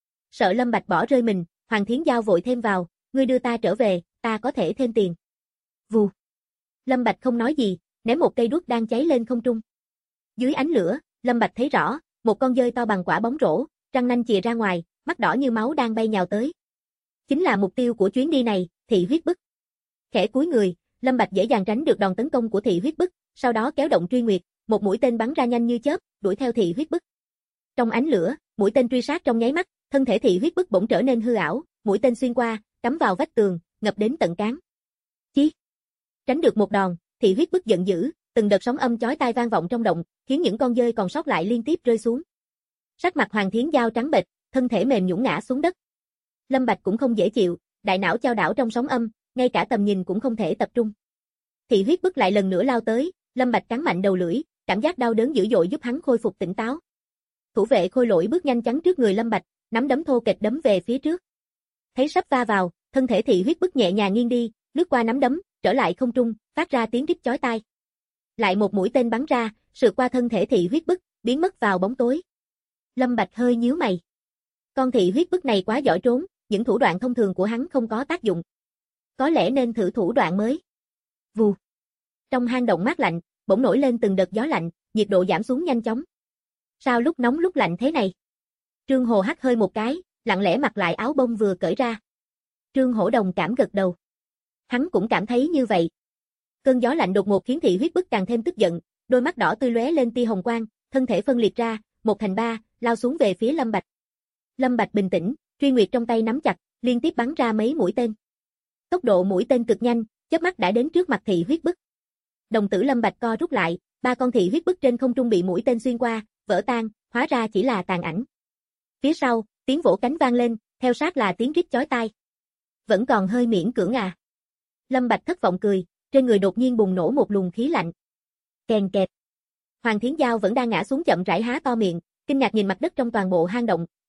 Sợ Lâm Bạch bỏ rơi mình, Hoàng Thiến Giao vội thêm vào, ngươi đưa ta trở về, ta có thể thêm tiền. Vù. Lâm Bạch không nói gì, ném một cây đuốc đang cháy lên không trung. Dưới ánh lửa, Lâm Bạch thấy rõ, một con dơi to bằng quả bóng rổ, răng nanh chìa ra ngoài, mắt đỏ như máu đang bay nhào tới. Chính là mục tiêu của chuyến đi này, thị huyết bức. Khẽ cúi người, Lâm Bạch dễ dàng tránh được đòn tấn công của thị huyết bức, sau đó kéo động truy nguyệt, một mũi tên bắn ra nhanh như chớp, đuổi theo thị huyết bức. Trong ánh lửa, mũi tên truy sát trong nháy mắt, thân thể thị huyết bức bỗng trở nên hư ảo, mũi tên xuyên qua, cắm vào vách tường, ngập đến tận cán. Chí! Tránh được một đòn, thị huyết bức giận dữ, từng đợt sóng âm chói tai vang vọng trong động, khiến những con dơi còn sót lại liên tiếp rơi xuống. Sắc mặt Hoàng Thiến Giao trắng bệch, thân thể mềm nhũn ngã xuống đất. Lâm Bạch cũng không dễ chịu, đại não chao đảo trong sóng âm, ngay cả tầm nhìn cũng không thể tập trung. Thị huyết bức lại lần nữa lao tới, Lâm Bạch cắn mạnh đầu lưỡi, cảm giác đau đớn dữ dội giúp hắn khôi phục tỉnh táo. Thủ vệ khôi lỗi bước nhanh chắn trước người Lâm Bạch, nắm đấm thô kệch đấm về phía trước. Thấy sắp va vào, thân thể thị huyết bức nhẹ nhàng nghiêng đi, lướt qua nắm đấm, trở lại không trung, phát ra tiếng rít chói tai. Lại một mũi tên bắn ra, sượt qua thân thể thị huyết bức, biến mất vào bóng tối. Lâm Bạch hơi nhíu mày. Con thị huyết bức này quá giỏi trốn, những thủ đoạn thông thường của hắn không có tác dụng. Có lẽ nên thử thủ đoạn mới. Vù. Trong hang động mát lạnh, bỗng nổi lên từng đợt gió lạnh, nhiệt độ giảm xuống nhanh chóng. Sao lúc nóng lúc lạnh thế này? Trương Hồ hắt hơi một cái, lặng lẽ mặc lại áo bông vừa cởi ra. Trương Hổ đồng cảm gật đầu. Hắn cũng cảm thấy như vậy. Cơn gió lạnh đột ngột khiến thị huyết bức càng thêm tức giận, đôi mắt đỏ tươi lóe lên tia hồng quang, thân thể phân liệt ra, một thành ba, lao xuống về phía Lâm Bạch. Lâm Bạch bình tĩnh, truy nguyệt trong tay nắm chặt, liên tiếp bắn ra mấy mũi tên. Tốc độ mũi tên cực nhanh, chớp mắt đã đến trước mặt thị huyết bức. Đồng tử Lâm Bạch co rút lại, 3 con thị huyết bức trên không trung bị mũi tên xuyên qua, vỡ tan, hóa ra chỉ là tàn ảnh. Phía sau, tiếng vỗ cánh vang lên, theo sát là tiếng rít chói tai. Vẫn còn hơi miễn cưỡng à? Lâm Bạch thất vọng cười, trên người đột nhiên bùng nổ một luồng khí lạnh. Kèn kẹt. Hoàng Thiến Giao vẫn đang ngã xuống chậm rãi há to miệng, kinh ngạc nhìn mặt đất trong toàn bộ hang động,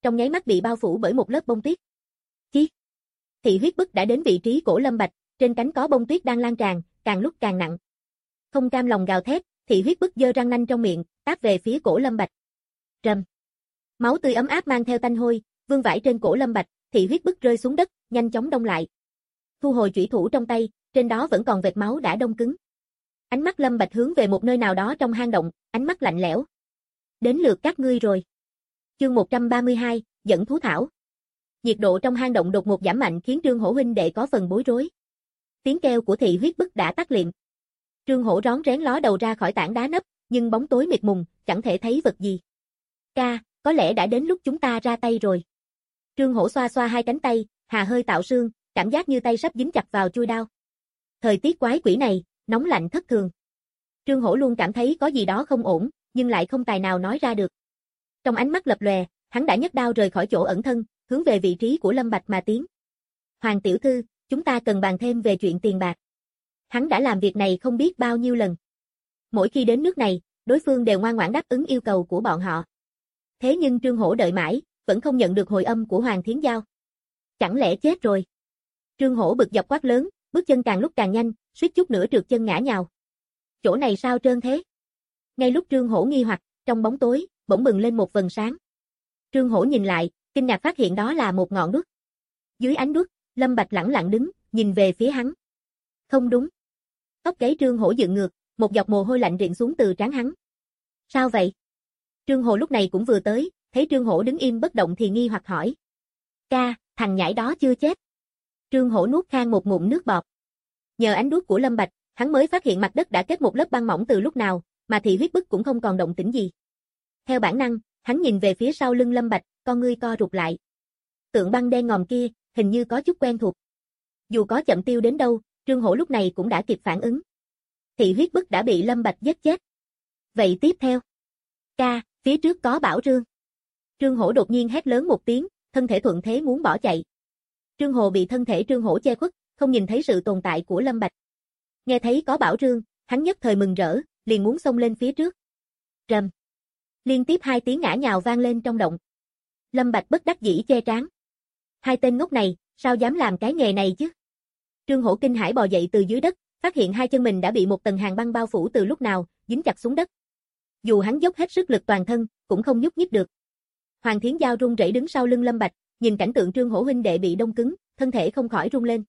trong nháy mắt bị bao phủ bởi một lớp bông tuyết. Chí! Thị huyết bức đã đến vị trí cổ Lâm Bạch, trên cánh có bông tuyết đang lan tràn, càng lúc càng nặng. Không cam lòng gào thét, thị huyết bức giơ răng nanh trong miệng, táp về phía cổ Lâm Bạch. Rầm! Máu tươi ấm áp mang theo tanh hôi, vương vãi trên cổ Lâm Bạch, thị huyết bức rơi xuống đất, nhanh chóng đông lại. Thu hồi chủy thủ trong tay, trên đó vẫn còn vệt máu đã đông cứng. Ánh mắt Lâm Bạch hướng về một nơi nào đó trong hang động, ánh mắt lạnh lẽo. Đến lượt các ngươi rồi. Chương 132, dẫn thú thảo. Nhiệt độ trong hang động đột ngột giảm mạnh khiến Trương Hổ huynh đệ có phần bối rối. Tiếng kêu của thị huyết bức đã tắt liệm. Trương Hổ rón rén ló đầu ra khỏi tảng đá nấp, nhưng bóng tối mịt mùng, chẳng thể thấy vật gì. Ca, có lẽ đã đến lúc chúng ta ra tay rồi. Trương Hổ xoa xoa hai cánh tay, hà hơi tạo sương, cảm giác như tay sắp dính chặt vào chuôi đao. Thời tiết quái quỷ này, nóng lạnh thất thường. Trương Hổ luôn cảm thấy có gì đó không ổn, nhưng lại không tài nào nói ra được. Trong ánh mắt lập lòe, hắn đã nhấc đao rời khỏi chỗ ẩn thân, hướng về vị trí của Lâm Bạch mà tiến. Hoàng tiểu thư, chúng ta cần bàn thêm về chuyện tiền bạc. Hắn đã làm việc này không biết bao nhiêu lần. Mỗi khi đến nước này, đối phương đều ngoan ngoãn đáp ứng yêu cầu của bọn họ. Thế nhưng Trương Hổ đợi mãi, vẫn không nhận được hồi âm của Hoàng Thiến Giao. Chẳng lẽ chết rồi? Trương Hổ bực dọc quát lớn, bước chân càng lúc càng nhanh, suýt chút nữa trượt chân ngã nhào. Chỗ này sao trơn thế? Ngay lúc Trương Hổ nghi hoặc, trong bóng tối, bỗng bừng lên một vầng sáng. Trương Hổ nhìn lại, kinh ngạc phát hiện đó là một ngọn đuốc. Dưới ánh đuốc, Lâm Bạch lẳng lặng đứng, nhìn về phía hắn. Không đúng. Tóc gáy Trương Hổ dựng ngược, một giọt mồ hôi lạnh rịn xuống từ trán hắn. Sao vậy? Trương Hổ lúc này cũng vừa tới, thấy Trương Hổ đứng im bất động thì nghi hoặc hỏi. Ca, thằng nhãi đó chưa chết. Trương Hổ nuốt khan một ngụm nước bọt. Nhờ ánh đuốc của Lâm Bạch, hắn mới phát hiện mặt đất đã kết một lớp băng mỏng từ lúc nào, mà thị huyết bức cũng không còn động tĩnh gì. Theo bản năng, hắn nhìn về phía sau lưng Lâm Bạch, con ngươi co rụt lại. Tượng băng đen ngòm kia, hình như có chút quen thuộc. Dù có chậm tiêu đến đâu, Trương Hổ lúc này cũng đã kịp phản ứng. Thị huyết bức đã bị Lâm Bạch giết chết. Vậy tiếp theo? Ca, phía trước có Bảo Rương. Trương Hổ đột nhiên hét lớn một tiếng, thân thể thuận thế muốn bỏ chạy. Trương Hồ bị thân thể Trương Hổ che khuất, không nhìn thấy sự tồn tại của Lâm Bạch. Nghe thấy có Bảo Rương, hắn nhất thời mừng rỡ, liền muốn xông lên phía trước. Rầm. Liên tiếp hai tiếng ngã nhào vang lên trong động. Lâm Bạch bất đắc dĩ che trán. Hai tên ngốc này, sao dám làm cái nghề này chứ? Trương Hổ kinh hãi bò dậy từ dưới đất, phát hiện hai chân mình đã bị một tầng hàng băng bao phủ từ lúc nào, dính chặt xuống đất. Dù hắn dốc hết sức lực toàn thân, cũng không nhúc nhích được. Hoàng Thiến Giao run rẩy đứng sau lưng Lâm Bạch, nhìn cảnh tượng Trương Hổ huynh đệ bị đông cứng, thân thể không khỏi run lên.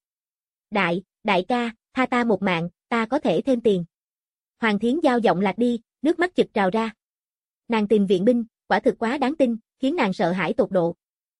Đại ca, tha ta một mạng, ta có thể thêm tiền. Hoàng Thiến Giao giọng lạc đi, nước mắt chực trào ra. Nàng tìm viện binh, quả thực quá đáng tin, khiến nàng sợ hãi tột độ.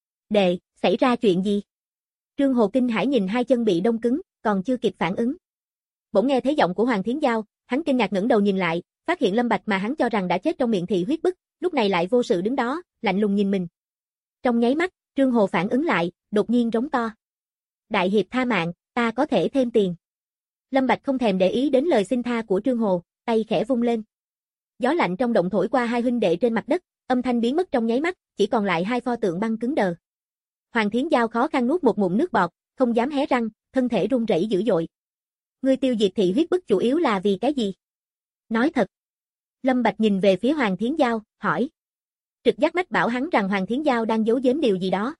Xảy ra chuyện gì? Trương Hồ kinh hãi nhìn hai chân bị đông cứng, còn chưa kịp phản ứng. Bỗng nghe thấy giọng của Hoàng Thiến Giao, hắn kinh ngạc ngẩng đầu nhìn lại, phát hiện Lâm Bạch mà hắn cho rằng đã chết trong miệng thị huyết bức, lúc này lại vô sự đứng đó, lạnh lùng nhìn mình. Trong nháy mắt, Trương Hồ phản ứng lại, đột nhiên rống to. Đại hiệp tha mạng, ta có thể thêm tiền. Lâm Bạch không thèm để ý đến lời xin tha của Trương Hồ, tay khẽ vung lên. Gió lạnh trong động thổi qua hai huynh đệ trên mặt đất, âm thanh biến mất trong nháy mắt, chỉ còn lại hai pho tượng băng cứng đờ. Hoàng Thiến Giao khó khăn nuốt một ngụm nước bọt, không dám hé răng, thân thể run rẩy dữ dội. Ngươi tiêu diệt thị huyết bức chủ yếu là vì cái gì? Nói thật. Lâm Bạch nhìn về phía Hoàng Thiến Giao, hỏi. Trực giác mách bảo hắn rằng Hoàng Thiến Giao đang giấu giếm điều gì đó.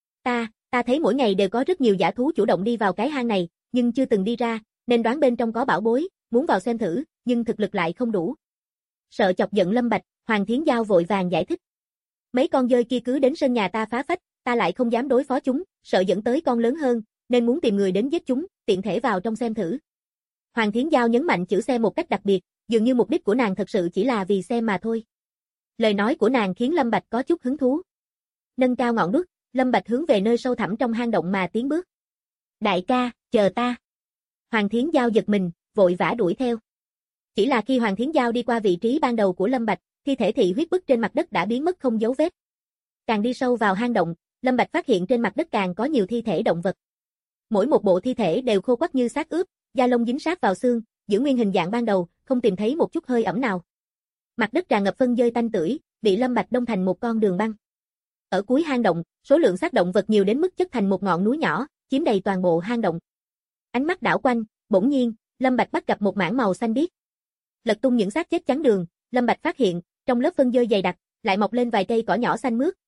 Ta thấy mỗi ngày đều có rất nhiều dã thú chủ động đi vào cái hang này, nhưng chưa từng đi ra, nên đoán bên trong có bảo bối, muốn vào xem thử, nhưng thực lực lại không đủ. Sợ chọc giận Lâm Bạch, Hoàng Thiến Giao vội vàng giải thích. Mấy con dơi kia cứ đến sân nhà ta phá phách, ta lại không dám đối phó chúng, sợ dẫn tới con lớn hơn, nên muốn tìm người đến giết chúng, tiện thể vào trong xem thử. Hoàng Thiến Giao nhấn mạnh chữ xem một cách đặc biệt, dường như mục đích của nàng thật sự chỉ là vì xem mà thôi. Lời nói của nàng khiến Lâm Bạch có chút hứng thú. Nâng cao ngọn đuốc, Lâm Bạch hướng về nơi sâu thẳm trong hang động mà tiến bước. Đại ca, chờ ta. Hoàng Thiến Giao giật mình, vội vã đuổi theo. Chỉ là khi Hoàng Thiến Giao đi qua vị trí ban đầu của Lâm Bạch, thi thể thị huyết bức trên mặt đất đã biến mất không dấu vết. Càng đi sâu vào hang động, Lâm Bạch phát hiện trên mặt đất càng có nhiều thi thể động vật. Mỗi một bộ thi thể đều khô quắt như xác ướp, da lông dính sát vào xương, giữ nguyên hình dạng ban đầu, không tìm thấy một chút hơi ẩm nào. Mặt đất tràn ngập phân dơi tanh tưởi, bị Lâm Bạch đông thành một con đường băng. Ở cuối hang động, số lượng xác động vật nhiều đến mức chất thành một ngọn núi nhỏ, chiếm đầy toàn bộ hang động. Ánh mắt đảo quanh, bỗng nhiên, Lâm Bạch bắt gặp một mảng màu xanh biếc. Lật tung những xác chết chắn đường, Lâm Bạch phát hiện, trong lớp phân dơi dày đặc, lại mọc lên vài cây cỏ nhỏ xanh mướt,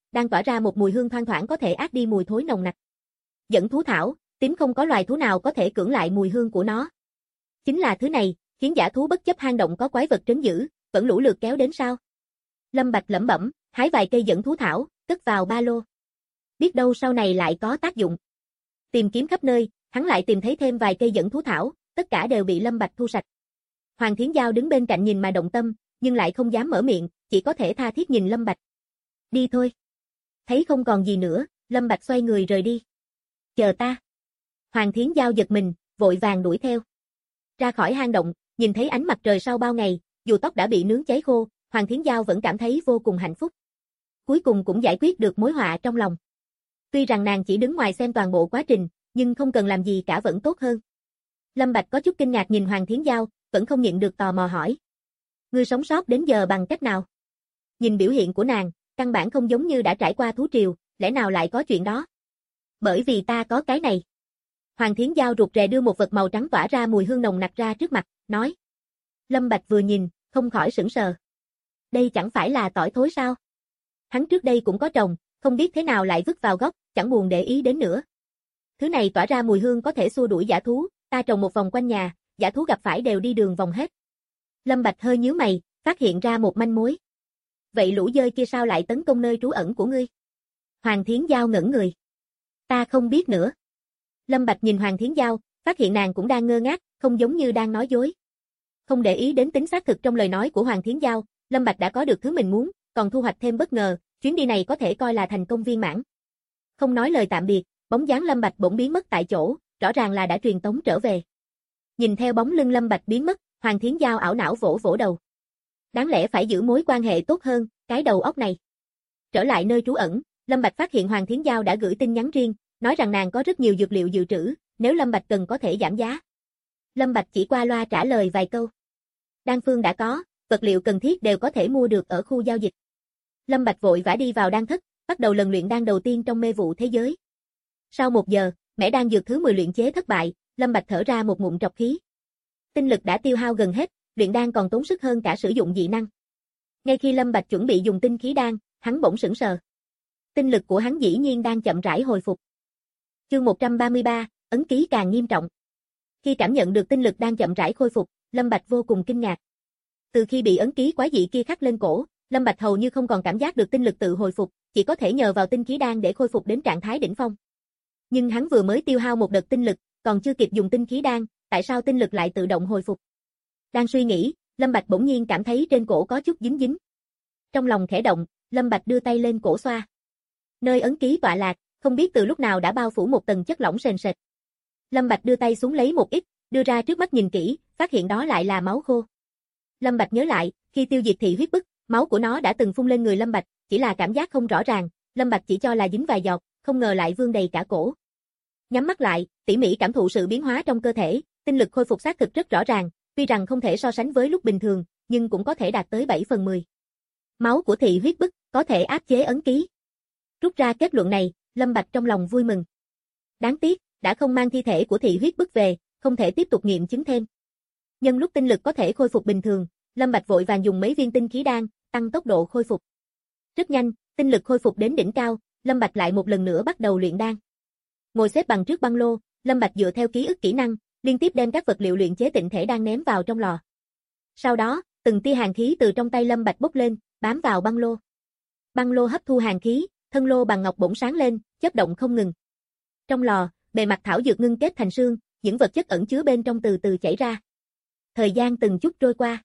đang tỏa ra một mùi hương thoang thoảng có thể át đi mùi thối nồng nặc. Dẫn thú thảo, tím không có loài thú nào có thể cưỡng lại mùi hương của nó. Chính là thứ này, khiến giả thú bất chấp hang động có quái vật trấn giữ, vẫn lũ lượt kéo đến sao? Lâm Bạch lẩm bẩm, hái vài cây dẫn thú thảo, cất vào ba lô. Biết đâu sau này lại có tác dụng. Tìm kiếm khắp nơi, hắn lại tìm thấy thêm vài cây dẫn thú thảo, tất cả đều bị Lâm Bạch thu sạch. Hoàng Thiến Giao đứng bên cạnh nhìn mà động tâm, nhưng lại không dám mở miệng, chỉ có thể tha thiết nhìn Lâm Bạch. Đi thôi. Thấy không còn gì nữa, Lâm Bạch xoay người rời đi. Chờ ta. Hoàng Thiến Giao giật mình, vội vàng đuổi theo. Ra khỏi hang động, nhìn thấy ánh mặt trời sau bao ngày, dù tóc đã bị nướng cháy khô, Hoàng Thiến Giao vẫn cảm thấy vô cùng hạnh phúc. Cuối cùng cũng giải quyết được mối họa trong lòng. Tuy rằng nàng chỉ đứng ngoài xem toàn bộ quá trình, nhưng không cần làm gì cả vẫn tốt hơn. Lâm Bạch có chút kinh ngạc nhìn Hoàng Thiến Giao, vẫn không nhịn được tò mò hỏi. Ngươi sống sót đến giờ bằng cách nào? Nhìn biểu hiện của nàng, căn bản không giống như đã trải qua thú triều, lẽ nào lại có chuyện đó? Bởi vì ta có cái này. Hoàng Thiến Giao rụt rè đưa một vật màu trắng tỏa ra mùi hương nồng nặc ra trước mặt, nói. Lâm Bạch vừa nhìn, không khỏi sửng sờ. Đây chẳng phải là tỏi thối sao? Hắn trước đây cũng có trồng, không biết thế nào lại vứt vào góc, chẳng buồn để ý đến nữa. Thứ này tỏa ra mùi hương có thể xua đuổi dã thú, ta trồng một vòng quanh nhà, dã thú gặp phải đều đi đường vòng hết. Lâm Bạch hơi nhíu mày, phát hiện ra một manh mối. Vậy lũ dơi kia sao lại tấn công nơi trú ẩn của ngươi? Hoàng Thiến Giao ngẩn người. Ta không biết nữa. Lâm Bạch nhìn Hoàng Thiến Giao, phát hiện nàng cũng đang ngơ ngác, không giống như đang nói dối. Không để ý đến tính xác thực trong lời nói của Hoàng Thiến Giao, Lâm Bạch đã có được thứ mình muốn, còn thu hoạch thêm bất ngờ, chuyến đi này có thể coi là thành công viên mãn. Không nói lời tạm biệt, bóng dáng Lâm Bạch bỗng biến mất tại chỗ, rõ ràng là đã truyền tống trở về. Nhìn theo bóng lưng Lâm Bạch biến mất, Hoàng Thiến Giao ảo não vỗ vỗ đầu. Đáng lẽ phải giữ mối quan hệ tốt hơn, cái đầu óc này. Trở lại nơi trú ẩn, Lâm Bạch phát hiện Hoàng Thiến Giao đã gửi tin nhắn riêng, nói rằng nàng có rất nhiều dược liệu dự trữ, nếu Lâm Bạch cần có thể giảm giá. Lâm Bạch chỉ qua loa trả lời vài câu. Đan phương đã có, vật liệu cần thiết đều có thể mua được ở khu giao dịch. Lâm Bạch vội vã đi vào đan thất, bắt đầu lần luyện đan đầu tiên trong mê vụ thế giới. Sau 1 giờ, mẻ đan dược thứ 10 luyện chế thất bại, Lâm Bạch thở ra một ngụm trọc khí. Tinh lực đã tiêu hao gần hết, luyện đan còn tốn sức hơn cả sử dụng dị năng. Ngay khi Lâm Bạch chuẩn bị dùng tinh khí đan, hắn bỗng sững sờ. Tinh lực của hắn dĩ nhiên đang chậm rãi hồi phục. Chương 133, ấn ký càng nghiêm trọng. Khi cảm nhận được tinh lực đang chậm rãi khôi phục, Lâm Bạch vô cùng kinh ngạc. Từ khi bị ấn ký quái dị kia khắc lên cổ, Lâm Bạch hầu như không còn cảm giác được tinh lực tự hồi phục, chỉ có thể nhờ vào tinh khí đan để khôi phục đến trạng thái đỉnh phong. Nhưng hắn vừa mới tiêu hao một đợt tinh lực, còn chưa kịp dùng tinh khí đan, tại sao tinh lực lại tự động hồi phục? Đang suy nghĩ, Lâm Bạch bỗng nhiên cảm thấy trên cổ có chút dính dính. Trong lòng khẽ động, Lâm Bạch đưa tay lên cổ xoa. Nơi ấn ký tọa lạc, không biết từ lúc nào đã bao phủ một tầng chất lỏng sền sệt. Lâm Bạch đưa tay xuống lấy một ít, đưa ra trước mắt nhìn kỹ, phát hiện đó lại là máu khô. Lâm Bạch nhớ lại, khi tiêu diệt thị huyết bức, máu của nó đã từng phun lên người Lâm Bạch, chỉ là cảm giác không rõ ràng, Lâm Bạch chỉ cho là dính vài giọt, không ngờ lại vương đầy cả cổ. Nhắm mắt lại, tỉ mỉ cảm thụ sự biến hóa trong cơ thể, tinh lực khôi phục xác thực rất rõ ràng, tuy rằng không thể so sánh với lúc bình thường, nhưng cũng có thể đạt tới 7/10. Máu của thị huyết bức có thể áp chế ấn ký. Rút ra kết luận này, Lâm Bạch trong lòng vui mừng. Đáng tiếc, đã không mang thi thể của thị huyết bức về, không thể tiếp tục nghiệm chứng thêm. Nhân lúc tinh lực có thể khôi phục bình thường, Lâm Bạch vội vàng dùng mấy viên tinh khí đan, tăng tốc độ khôi phục. Rất nhanh, tinh lực khôi phục đến đỉnh cao, Lâm Bạch lại một lần nữa bắt đầu luyện đan. Ngồi xếp bằng trước băng lô, Lâm Bạch dựa theo ký ức kỹ năng, liên tiếp đem các vật liệu luyện chế tịnh thể đan ném vào trong lò. Sau đó, từng tia hàn khí từ trong tay Lâm Bạch bốc lên, bám vào băng lô. Băng lô hấp thu hàn khí, thân lô bằng ngọc bỗng sáng lên, chớp động không ngừng. Trong lò, bề mặt thảo dược ngưng kết thành sương, những vật chất ẩn chứa bên trong từ từ chảy ra. Thời gian từng chút trôi qua.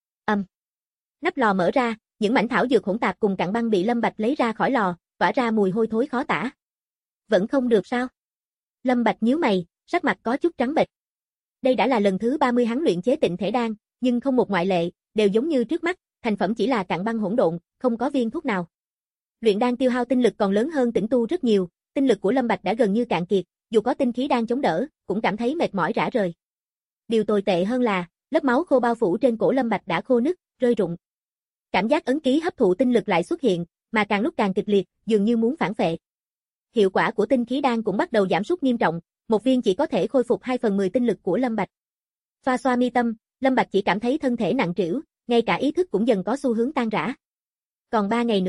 Nắp lò mở ra, những mảnh thảo dược hỗn tạp cùng cặn băng bị Lâm Bạch lấy ra khỏi lò, tỏa ra mùi hôi thối khó tả. Vẫn không được sao? Lâm Bạch nhíu mày, sắc mặt có chút trắng bệch. Đây đã là lần thứ 30 hắn luyện chế tịnh thể đan, nhưng không một ngoại lệ, đều giống như trước mắt, thành phẩm chỉ là cặn băng hỗn độn, không có viên thuốc nào. Luyện đan tiêu hao tinh lực còn lớn hơn tĩnh tu rất nhiều, tinh lực của Lâm Bạch đã gần như cạn kiệt, dù có tinh khí đan chống đỡ, cũng cảm thấy mệt mỏi rã rời. Điều tồi tệ hơn là, lớp máu khô bao phủ trên cổ Lâm Bạch đã khô nứt, rơi rụng. Cảm giác ấn ký hấp thụ tinh lực lại xuất hiện, mà càng lúc càng kịch liệt, dường như muốn phản phệ. Hiệu quả của tinh khí đan cũng bắt đầu giảm sút nghiêm trọng, một viên chỉ có thể khôi phục 2/10 tinh lực của Lâm Bạch. Xoa xoa mi tâm, Lâm Bạch chỉ cảm thấy thân thể nặng trĩu, ngay cả ý thức cũng dần có xu hướng tan rã. Còn 3 ngày nữa,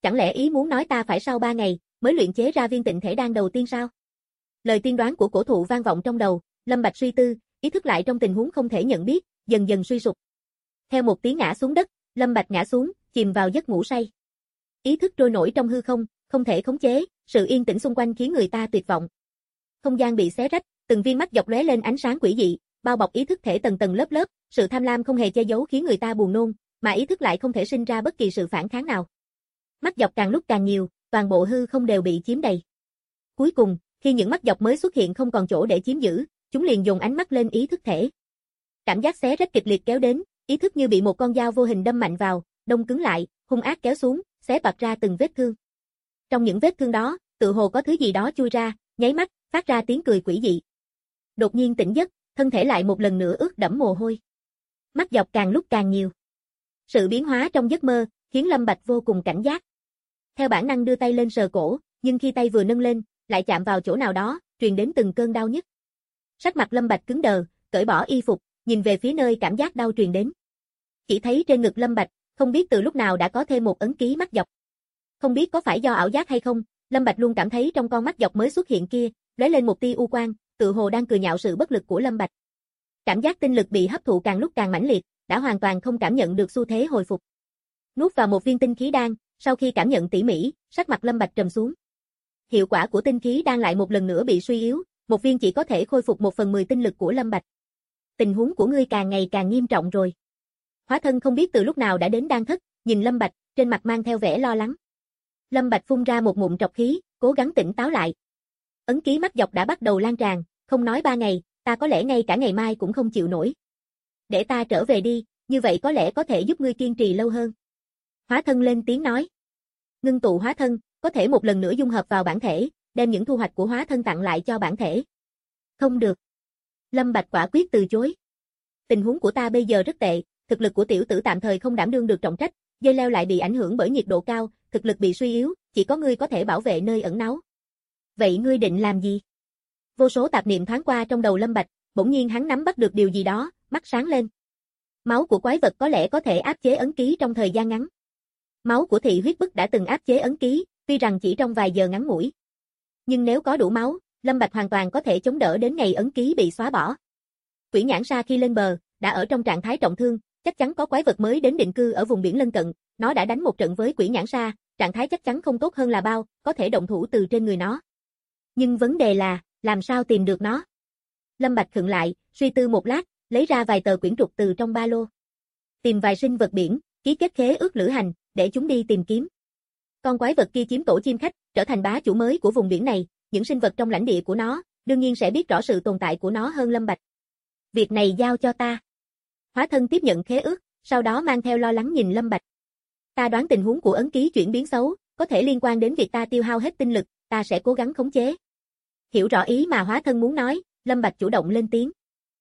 chẳng lẽ ý muốn nói ta phải sau 3 ngày mới luyện chế ra viên tịnh thể đan đầu tiên sao? Lời tiên đoán của cổ thụ vang vọng trong đầu, Lâm Bạch suy tư, ý thức lại trong tình huống không thể nhận biết, dần dần suy sụp. Theo một tiếng ngã xuống đất, Lâm Bạch ngã xuống, chìm vào giấc ngủ say. Ý thức trôi nổi trong hư không, không thể khống chế, sự yên tĩnh xung quanh khiến người ta tuyệt vọng. Không gian bị xé rách, từng viên mắt dọc lóe lên ánh sáng quỷ dị, bao bọc ý thức thể tầng tầng lớp lớp, sự tham lam không hề che giấu khiến người ta buồn nôn, mà ý thức lại không thể sinh ra bất kỳ sự phản kháng nào. Mắt dọc càng lúc càng nhiều, toàn bộ hư không đều bị chiếm đầy. Cuối cùng, khi những mắt dọc mới xuất hiện không còn chỗ để chiếm giữ, chúng liền dồn ánh mắt lên ý thức thể. Cảm giác xé rách kịch liệt kéo đến, ý thức như bị một con dao vô hình đâm mạnh vào, đông cứng lại, hung ác kéo xuống, xé toạc ra từng vết thương. Trong những vết thương đó, tự hồ có thứ gì đó chui ra, nháy mắt, phát ra tiếng cười quỷ dị. Đột nhiên tỉnh giấc, thân thể lại một lần nữa ướt đẫm mồ hôi. Mắt dọc càng lúc càng nhiều. Sự biến hóa trong giấc mơ khiến Lâm Bạch vô cùng cảnh giác. Theo bản năng đưa tay lên sờ cổ, nhưng khi tay vừa nâng lên, lại chạm vào chỗ nào đó, truyền đến từng cơn đau nhức. Sắc mặt Lâm Bạch cứng đờ, cởi bỏ y phục, nhìn về phía nơi cảm giác đau truyền đến. Chỉ thấy trên ngực Lâm Bạch, không biết từ lúc nào đã có thêm một ấn ký mắt dọc. Không biết có phải do ảo giác hay không, Lâm Bạch luôn cảm thấy trong con mắt dọc mới xuất hiện kia, lóe lên một tia u quang, tự hồ đang cười nhạo sự bất lực của Lâm Bạch. Cảm giác tinh lực bị hấp thụ càng lúc càng mãnh liệt, đã hoàn toàn không cảm nhận được xu thế hồi phục. Nuốt vào một viên tinh khí đan, sau khi cảm nhận tỉ mỉ, sắc mặt Lâm Bạch trầm xuống. Hiệu quả của tinh khí đan lại một lần nữa bị suy yếu, một viên chỉ có thể khôi phục 1/10 tinh lực của Lâm Bạch. Tình huống của ngươi càng ngày càng nghiêm trọng rồi. Hóa thân không biết từ lúc nào đã đến đan thất, nhìn Lâm Bạch, trên mặt mang theo vẻ lo lắng. Lâm Bạch phun ra một ngụm trọc khí, cố gắng tỉnh táo lại. Ấn ký mắt dọc đã bắt đầu lan tràn, không nói 3 ngày, ta có lẽ ngay cả ngày mai cũng không chịu nổi. Để ta trở về đi, như vậy có lẽ có thể giúp ngươi kiên trì lâu hơn. Hóa thân lên tiếng nói. Ngưng tụ hóa thân, có thể một lần nữa dung hợp vào bản thể, đem những thu hoạch của hóa thân tặng lại cho bản thể. Không được. Lâm Bạch quả quyết từ chối. Tình huống của ta bây giờ rất tệ, thực lực của tiểu tử tạm thời không đảm đương được trọng trách, dây leo lại bị ảnh hưởng bởi nhiệt độ cao, thực lực bị suy yếu, chỉ có ngươi có thể bảo vệ nơi ẩn náu. Vậy ngươi định làm gì? Vô số tạp niệm thoáng qua trong đầu Lâm Bạch, bỗng nhiên hắn nắm bắt được điều gì đó, mắt sáng lên. Máu của quái vật có lẽ có thể áp chế ấn ký trong thời gian ngắn. Máu của thị huyết bức đã từng áp chế ấn ký, tuy rằng chỉ trong vài giờ ngắn ngủi. Nhưng nếu có đủ máu, Lâm Bạch hoàn toàn có thể chống đỡ đến ngày ấn ký bị xóa bỏ. Quỷ nhãn sa khi lên bờ, đã ở trong trạng thái trọng thương, chắc chắn có quái vật mới đến định cư ở vùng biển lân cận, nó đã đánh một trận với quỷ nhãn sa, trạng thái chắc chắn không tốt hơn là bao, có thể động thủ từ trên người nó. Nhưng vấn đề là, làm sao tìm được nó? Lâm Bạch khựng lại, suy tư một lát, lấy ra vài tờ quyển trục từ trong ba lô. Tìm vài sinh vật biển, ký kết khế ước lữ hành, để chúng đi tìm kiếm. Con quái vật kia chiếm tổ chim khách, trở thành bá chủ mới của vùng biển này, những sinh vật trong lãnh địa của nó, đương nhiên sẽ biết rõ sự tồn tại của nó hơn Lâm Bạch. Việc này giao cho ta. Hóa thân tiếp nhận khế ước, sau đó mang theo lo lắng nhìn Lâm Bạch. Ta đoán tình huống của ấn ký chuyển biến xấu, có thể liên quan đến việc ta tiêu hao hết tinh lực, ta sẽ cố gắng khống chế. Hiểu rõ ý mà hóa thân muốn nói, Lâm Bạch chủ động lên tiếng.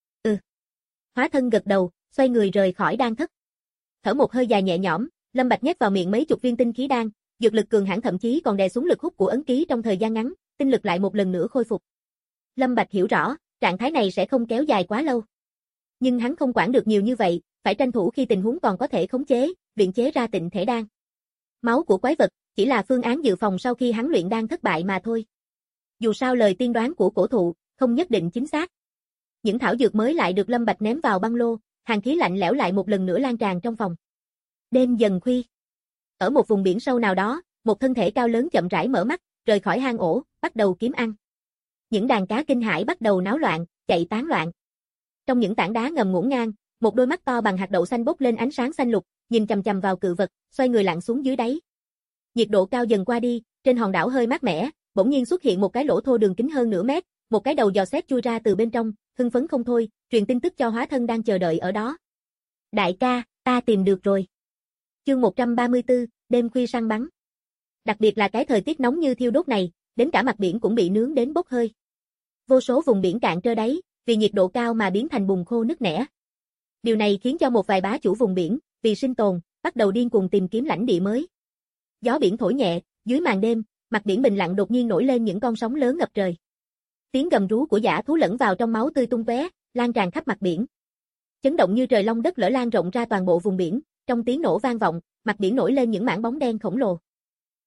Hóa thân gật đầu, xoay người rời khỏi đan thất. Thở một hơi dài nhẹ nhõm, Lâm Bạch nhét vào miệng mấy chục viên tinh khí đan, dược lực cường hãn thậm chí còn đè xuống lực hút của ấn ký trong thời gian ngắn, tinh lực lại một lần nữa khôi phục. Lâm Bạch hiểu rõ, trạng thái này sẽ không kéo dài quá lâu. Nhưng hắn không quản được nhiều như vậy, phải tranh thủ khi tình huống còn có thể khống chế, luyện chế ra tịnh thể đan. Máu của quái vật chỉ là phương án dự phòng sau khi hắn luyện đan thất bại mà thôi. Dù sao lời tiên đoán của cổ thụ không nhất định chính xác. Những thảo dược mới lại được Lâm Bạch ném vào băng lô, hàn khí lạnh lẽo lại một lần nữa lan tràn trong phòng. Đêm dần khuya. Ở một vùng biển sâu nào đó, một thân thể cao lớn chậm rãi mở mắt, rời khỏi hang ổ, bắt đầu kiếm ăn. Những đàn cá kinh hãi bắt đầu náo loạn, chạy tán loạn. Trong những tảng đá ngầm ngổn ngang, một đôi mắt to bằng hạt đậu xanh bốc lên ánh sáng xanh lục, nhìn chằm chằm vào cự vật, xoay người lặn xuống dưới đáy. Nhiệt độ cao dần qua đi, trên hòn đảo hơi mát mẻ, bỗng nhiên xuất hiện một cái lỗ thô đường kính hơn nửa mét, một cái đầu dò xét chui ra từ bên trong, hưng phấn không thôi, truyền tin tức cho hóa thân đang chờ đợi ở đó. Đại ca, ta tìm được rồi. Chương 134, đêm khuya săn bắn. Đặc biệt là cái thời tiết nóng như thiêu đốt này, đến cả mặt biển cũng bị nướng đến bốc hơi. Vô số vùng biển cạn trơ đáy, vì nhiệt độ cao mà biến thành bùn khô nứt nẻ. Điều này khiến cho một vài bá chủ vùng biển, vì sinh tồn, bắt đầu điên cuồng tìm kiếm lãnh địa mới. Gió biển thổi nhẹ, dưới màn đêm, mặt biển bình lặng đột nhiên nổi lên những con sóng lớn ngập trời. Tiếng gầm rú của dã thú lẫn vào trong máu tươi tung tóe, lan tràn khắp mặt biển. Chấn động như trời long đất lở lan rộng ra toàn bộ vùng biển, trong tiếng nổ vang vọng, mặt biển nổi lên những mảng bóng đen khổng lồ.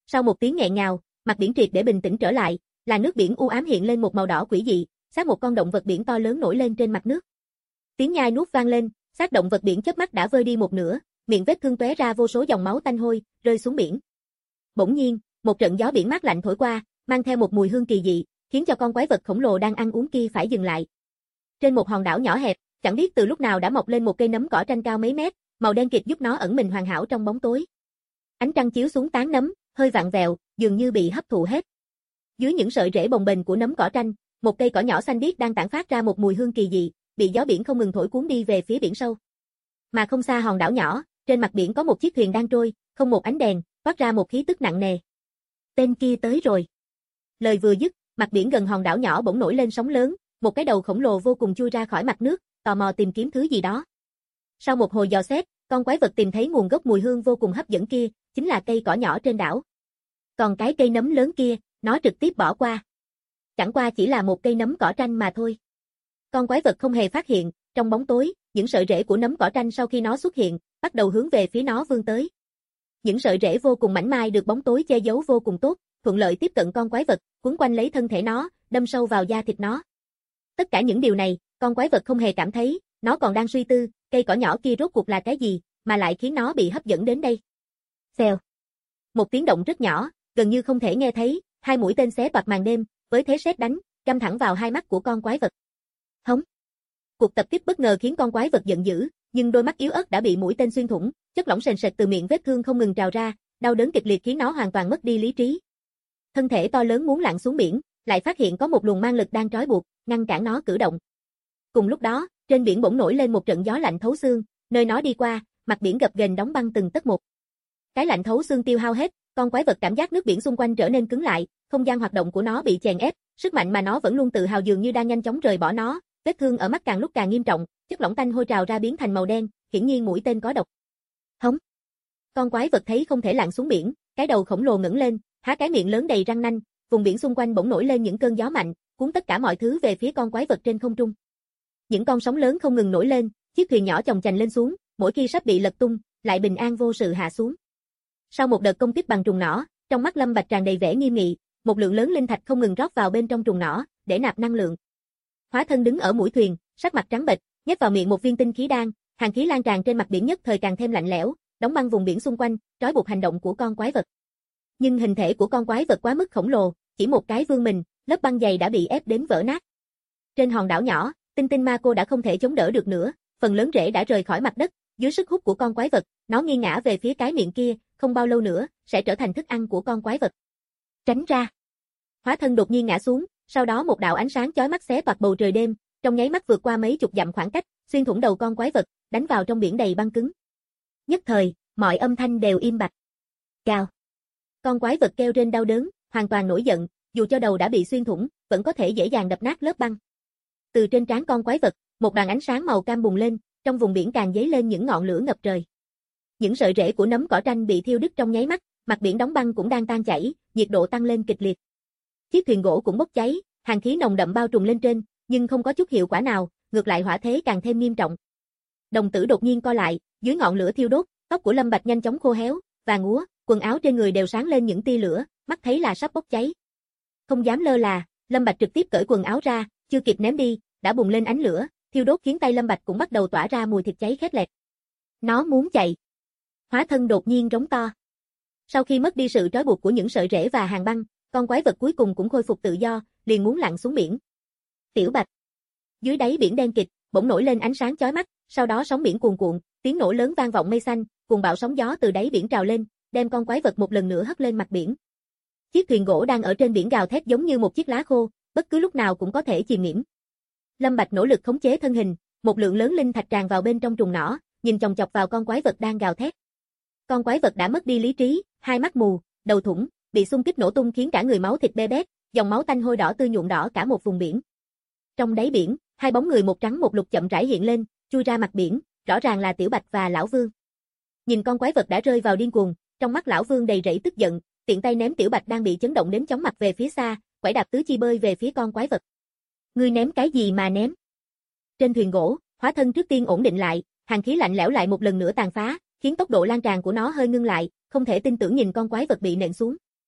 Sau một tiếng nghẹn ngào, mặt biển triệt để bình tĩnh trở lại, là nước biển u ám hiện lên một màu đỏ quỷ dị, xác một con động vật biển to lớn nổi lên trên mặt nước. Tiếng nhai nuốt vang lên, xác động vật biển chớp mắt đã vơi đi một nửa, miệng vết thương tóe ra vô số dòng máu tanh hôi, rơi xuống biển. Bỗng nhiên, một trận gió biển mát lạnh thổi qua, mang theo một mùi hương kỳ dị, khiến cho con quái vật khổng lồ đang ăn uống kia phải dừng lại. Trên một hòn đảo nhỏ hẹp, chẳng biết từ lúc nào đã mọc lên một cây nấm cỏ tranh cao mấy mét, màu đen kịt giúp nó ẩn mình hoàn hảo trong bóng tối. Ánh trăng chiếu xuống tán nấm, hơi vặn vẹo, dường như bị hấp thụ hết. Dưới những sợi rễ bồng bềnh của nấm cỏ tranh, một cây cỏ nhỏ xanh biếc đang tản phát ra một mùi hương kỳ dị, bị gió biển không ngừng thổi cuốn đi về phía biển sâu. Mà không xa hòn đảo nhỏ, trên mặt biển có một chiếc thuyền đang trôi, không một ánh đèn, phát ra một khí tức nặng nề. Tên kia tới rồi. Lời vừa dứt, mặt biển gần hòn đảo nhỏ bỗng nổi lên sóng lớn, một cái đầu khổng lồ vô cùng chui ra khỏi mặt nước, tò mò tìm kiếm thứ gì đó. Sau một hồi dò xét, con quái vật tìm thấy nguồn gốc mùi hương vô cùng hấp dẫn kia, chính là cây cỏ nhỏ trên đảo. Còn cái cây nấm lớn kia, nó trực tiếp bỏ qua. Chẳng qua chỉ là một cây nấm cỏ tranh mà thôi. Con quái vật không hề phát hiện, trong bóng tối, những sợi rễ của nấm cỏ tranh sau khi nó xuất hiện, bắt đầu hướng về phía nó vươn tới. Những sợi rễ vô cùng mảnh mai được bóng tối che giấu vô cùng tốt, thuận lợi tiếp cận con quái vật, quấn quanh lấy thân thể nó, đâm sâu vào da thịt nó. Tất cả những điều này, con quái vật không hề cảm thấy, nó còn đang suy tư, cây cỏ nhỏ kia rốt cuộc là cái gì, mà lại khiến nó bị hấp dẫn đến đây. Xèo. Một tiếng động rất nhỏ, gần như không thể nghe thấy, hai mũi tên xé toạc màn đêm, với thế sét đánh, cắm thẳng vào hai mắt của con quái vật. Hống. Cuộc tập kích bất ngờ khiến con quái vật giận dữ, nhưng đôi mắt yếu ớt đã bị mũi tên xuyên thủng, chất lỏng sền sệt từ miệng vết thương không ngừng trào ra, đau đớn kịch liệt khiến nó hoàn toàn mất đi lý trí. Thân thể to lớn muốn lặn xuống biển, lại phát hiện có một luồng mang lực đang trói buộc, ngăn cản nó cử động. Cùng lúc đó, trên biển bỗng nổi lên một trận gió lạnh thấu xương, nơi nó đi qua, mặt biển gập ghềnh đóng băng từng tấc một. Cái lạnh thấu xương tiêu hao hết, con quái vật cảm giác nước biển xung quanh trở nên cứng lại, không gian hoạt động của nó bị chèn ép, sức mạnh mà nó vẫn luôn tự hào dường như đang nhanh chóng rời bỏ nó, vết thương ở mắt càng lúc càng nghiêm trọng, chất lỏng tanh hôi trào ra biến thành màu đen, hiển nhiên mũi tên có độc. Hống. Con quái vật thấy không thể lặn xuống biển, cái đầu khổng lồ ngẩng lên, há cái miệng lớn đầy răng nanh, vùng biển xung quanh bỗng nổi lên những cơn gió mạnh, cuốn tất cả mọi thứ về phía con quái vật trên không trung. Những con sóng lớn không ngừng nổi lên, chiếc thuyền nhỏ chồng chành lên xuống, mỗi khi sắp bị lật tung, lại bình an vô sự hạ xuống. Sau một đợt công kích bằng trùng nỏ, trong mắt Lâm Bạch tràn đầy vẻ nghiêm nghị, một lượng lớn linh thạch không ngừng rót vào bên trong trùng nỏ, để nạp năng lượng. Hóa thân đứng ở mũi thuyền, sắc mặt trắng bệch, nhét vào miệng một viên tinh khí đan, hàn khí lan tràn trên mặt biển nhất thời càng thêm lạnh lẽo, đóng băng vùng biển xung quanh, trói buộc hành động của con quái vật. Nhưng hình thể của con quái vật quá mức khổng lồ, chỉ một cái vươn mình, lớp băng dày đã bị ép đến vỡ nát. Trên hòn đảo nhỏ, Tinh Tinh Ma Cô đã không thể chống đỡ được nữa, phần lớn rễ đã rời khỏi mặt đất, dưới sức hút của con quái vật, nó nghiêng ngã về phía cái miệng kia, không bao lâu nữa sẽ trở thành thức ăn của con quái vật. Tránh ra. Hóa thân đột nhiên ngã xuống, sau đó một đạo ánh sáng chói mắt xé toạc bầu trời đêm, trong nháy mắt vượt qua mấy chục dặm khoảng cách, xuyên thủng đầu con quái vật, đánh vào trong biển đầy băng cứng. Nhất thời, mọi âm thanh đều im bặt. Cào. Con quái vật kêu rên đau đớn, hoàn toàn nổi giận, dù cho đầu đã bị xuyên thủng, vẫn có thể dễ dàng đập nát lớp băng. Từ trên trán con quái vật, một đoàn ánh sáng màu cam bùng lên, trong vùng biển càng dấy lên những ngọn lửa ngập trời. Những sợi rễ của nấm cỏ tranh bị thiêu đứt trong nháy mắt, mặt biển đóng băng cũng đang tan chảy, nhiệt độ tăng lên kịch liệt. Chiếc thuyền gỗ cũng bốc cháy, hàn khí nồng đậm bao trùm lên trên, nhưng không có chút hiệu quả nào, ngược lại hỏa thế càng thêm nghiêm trọng. Đồng tử đột nhiên co lại, dưới ngọn lửa thiêu đốt, tóc của Lâm Bạch nhanh chóng khô héo, vàng úa, quần áo trên người đều sáng lên những tia lửa, mắt thấy là sắp bốc cháy. Không dám lơ là, Lâm Bạch trực tiếp cởi quần áo ra, chưa kịp ném đi, đã bùng lên ánh lửa, thiêu đốt khiến tay Lâm Bạch cũng bắt đầu tỏa ra mùi thịt cháy khét lẹt. Nó muốn chạy. Hóa thân đột nhiên rống to. Sau khi mất đi sự trói buộc của những sợi rễ và hàng băng, con quái vật cuối cùng cũng khôi phục tự do, liền muốn lặn xuống biển. Tiểu Bạch. Dưới đáy biển đen kịt, bỗng nổi lên ánh sáng chói mắt, sau đó sóng biển cuồn cuộn, tiếng nổ lớn vang vọng mây xanh, cuồng bạo sóng gió từ đáy biển trào lên, đem con quái vật một lần nữa hất lên mặt biển. Chiếc thuyền gỗ đang ở trên biển gào thét giống như một chiếc lá khô, bất cứ lúc nào cũng có thể chìm nghỉm. Lâm Bạch nỗ lực khống chế thân hình, một lượng lớn linh thạch tràn vào bên trong trùng nỏ, nhìn chòng chọc vào con quái vật đang gào thét. Con quái vật đã mất đi lý trí, hai mắt mù, đầu thủng, bị xung kích nổ tung khiến cả người máu thịt bê bết, dòng máu tanh hôi đỏ tươi nhuộm đỏ cả một vùng biển. Trong đáy biển, hai bóng người một trắng một lục chậm rãi hiện lên, chui ra mặt biển, rõ ràng là Tiểu Bạch và Lão Vương. Nhìn con quái vật đã rơi vào điên cuồng, trong mắt Lão Vương đầy rẫy tức giận, tiện tay ném Tiểu Bạch đang bị chấn động đến chóng mặt về phía xa, quẩy đạp tứ chi bơi về phía con quái vật. Ngươi ném cái gì mà ném? Trên thuyền gỗ, hóa thân trước tiên ổn định lại, hàn khí lạnh lẽo lại một lần nữa tàn phá, khiến tốc độ lan tràn của nó hơi ngưng lại, không thể tin tưởng nhìn con quái vật bị nện xuống.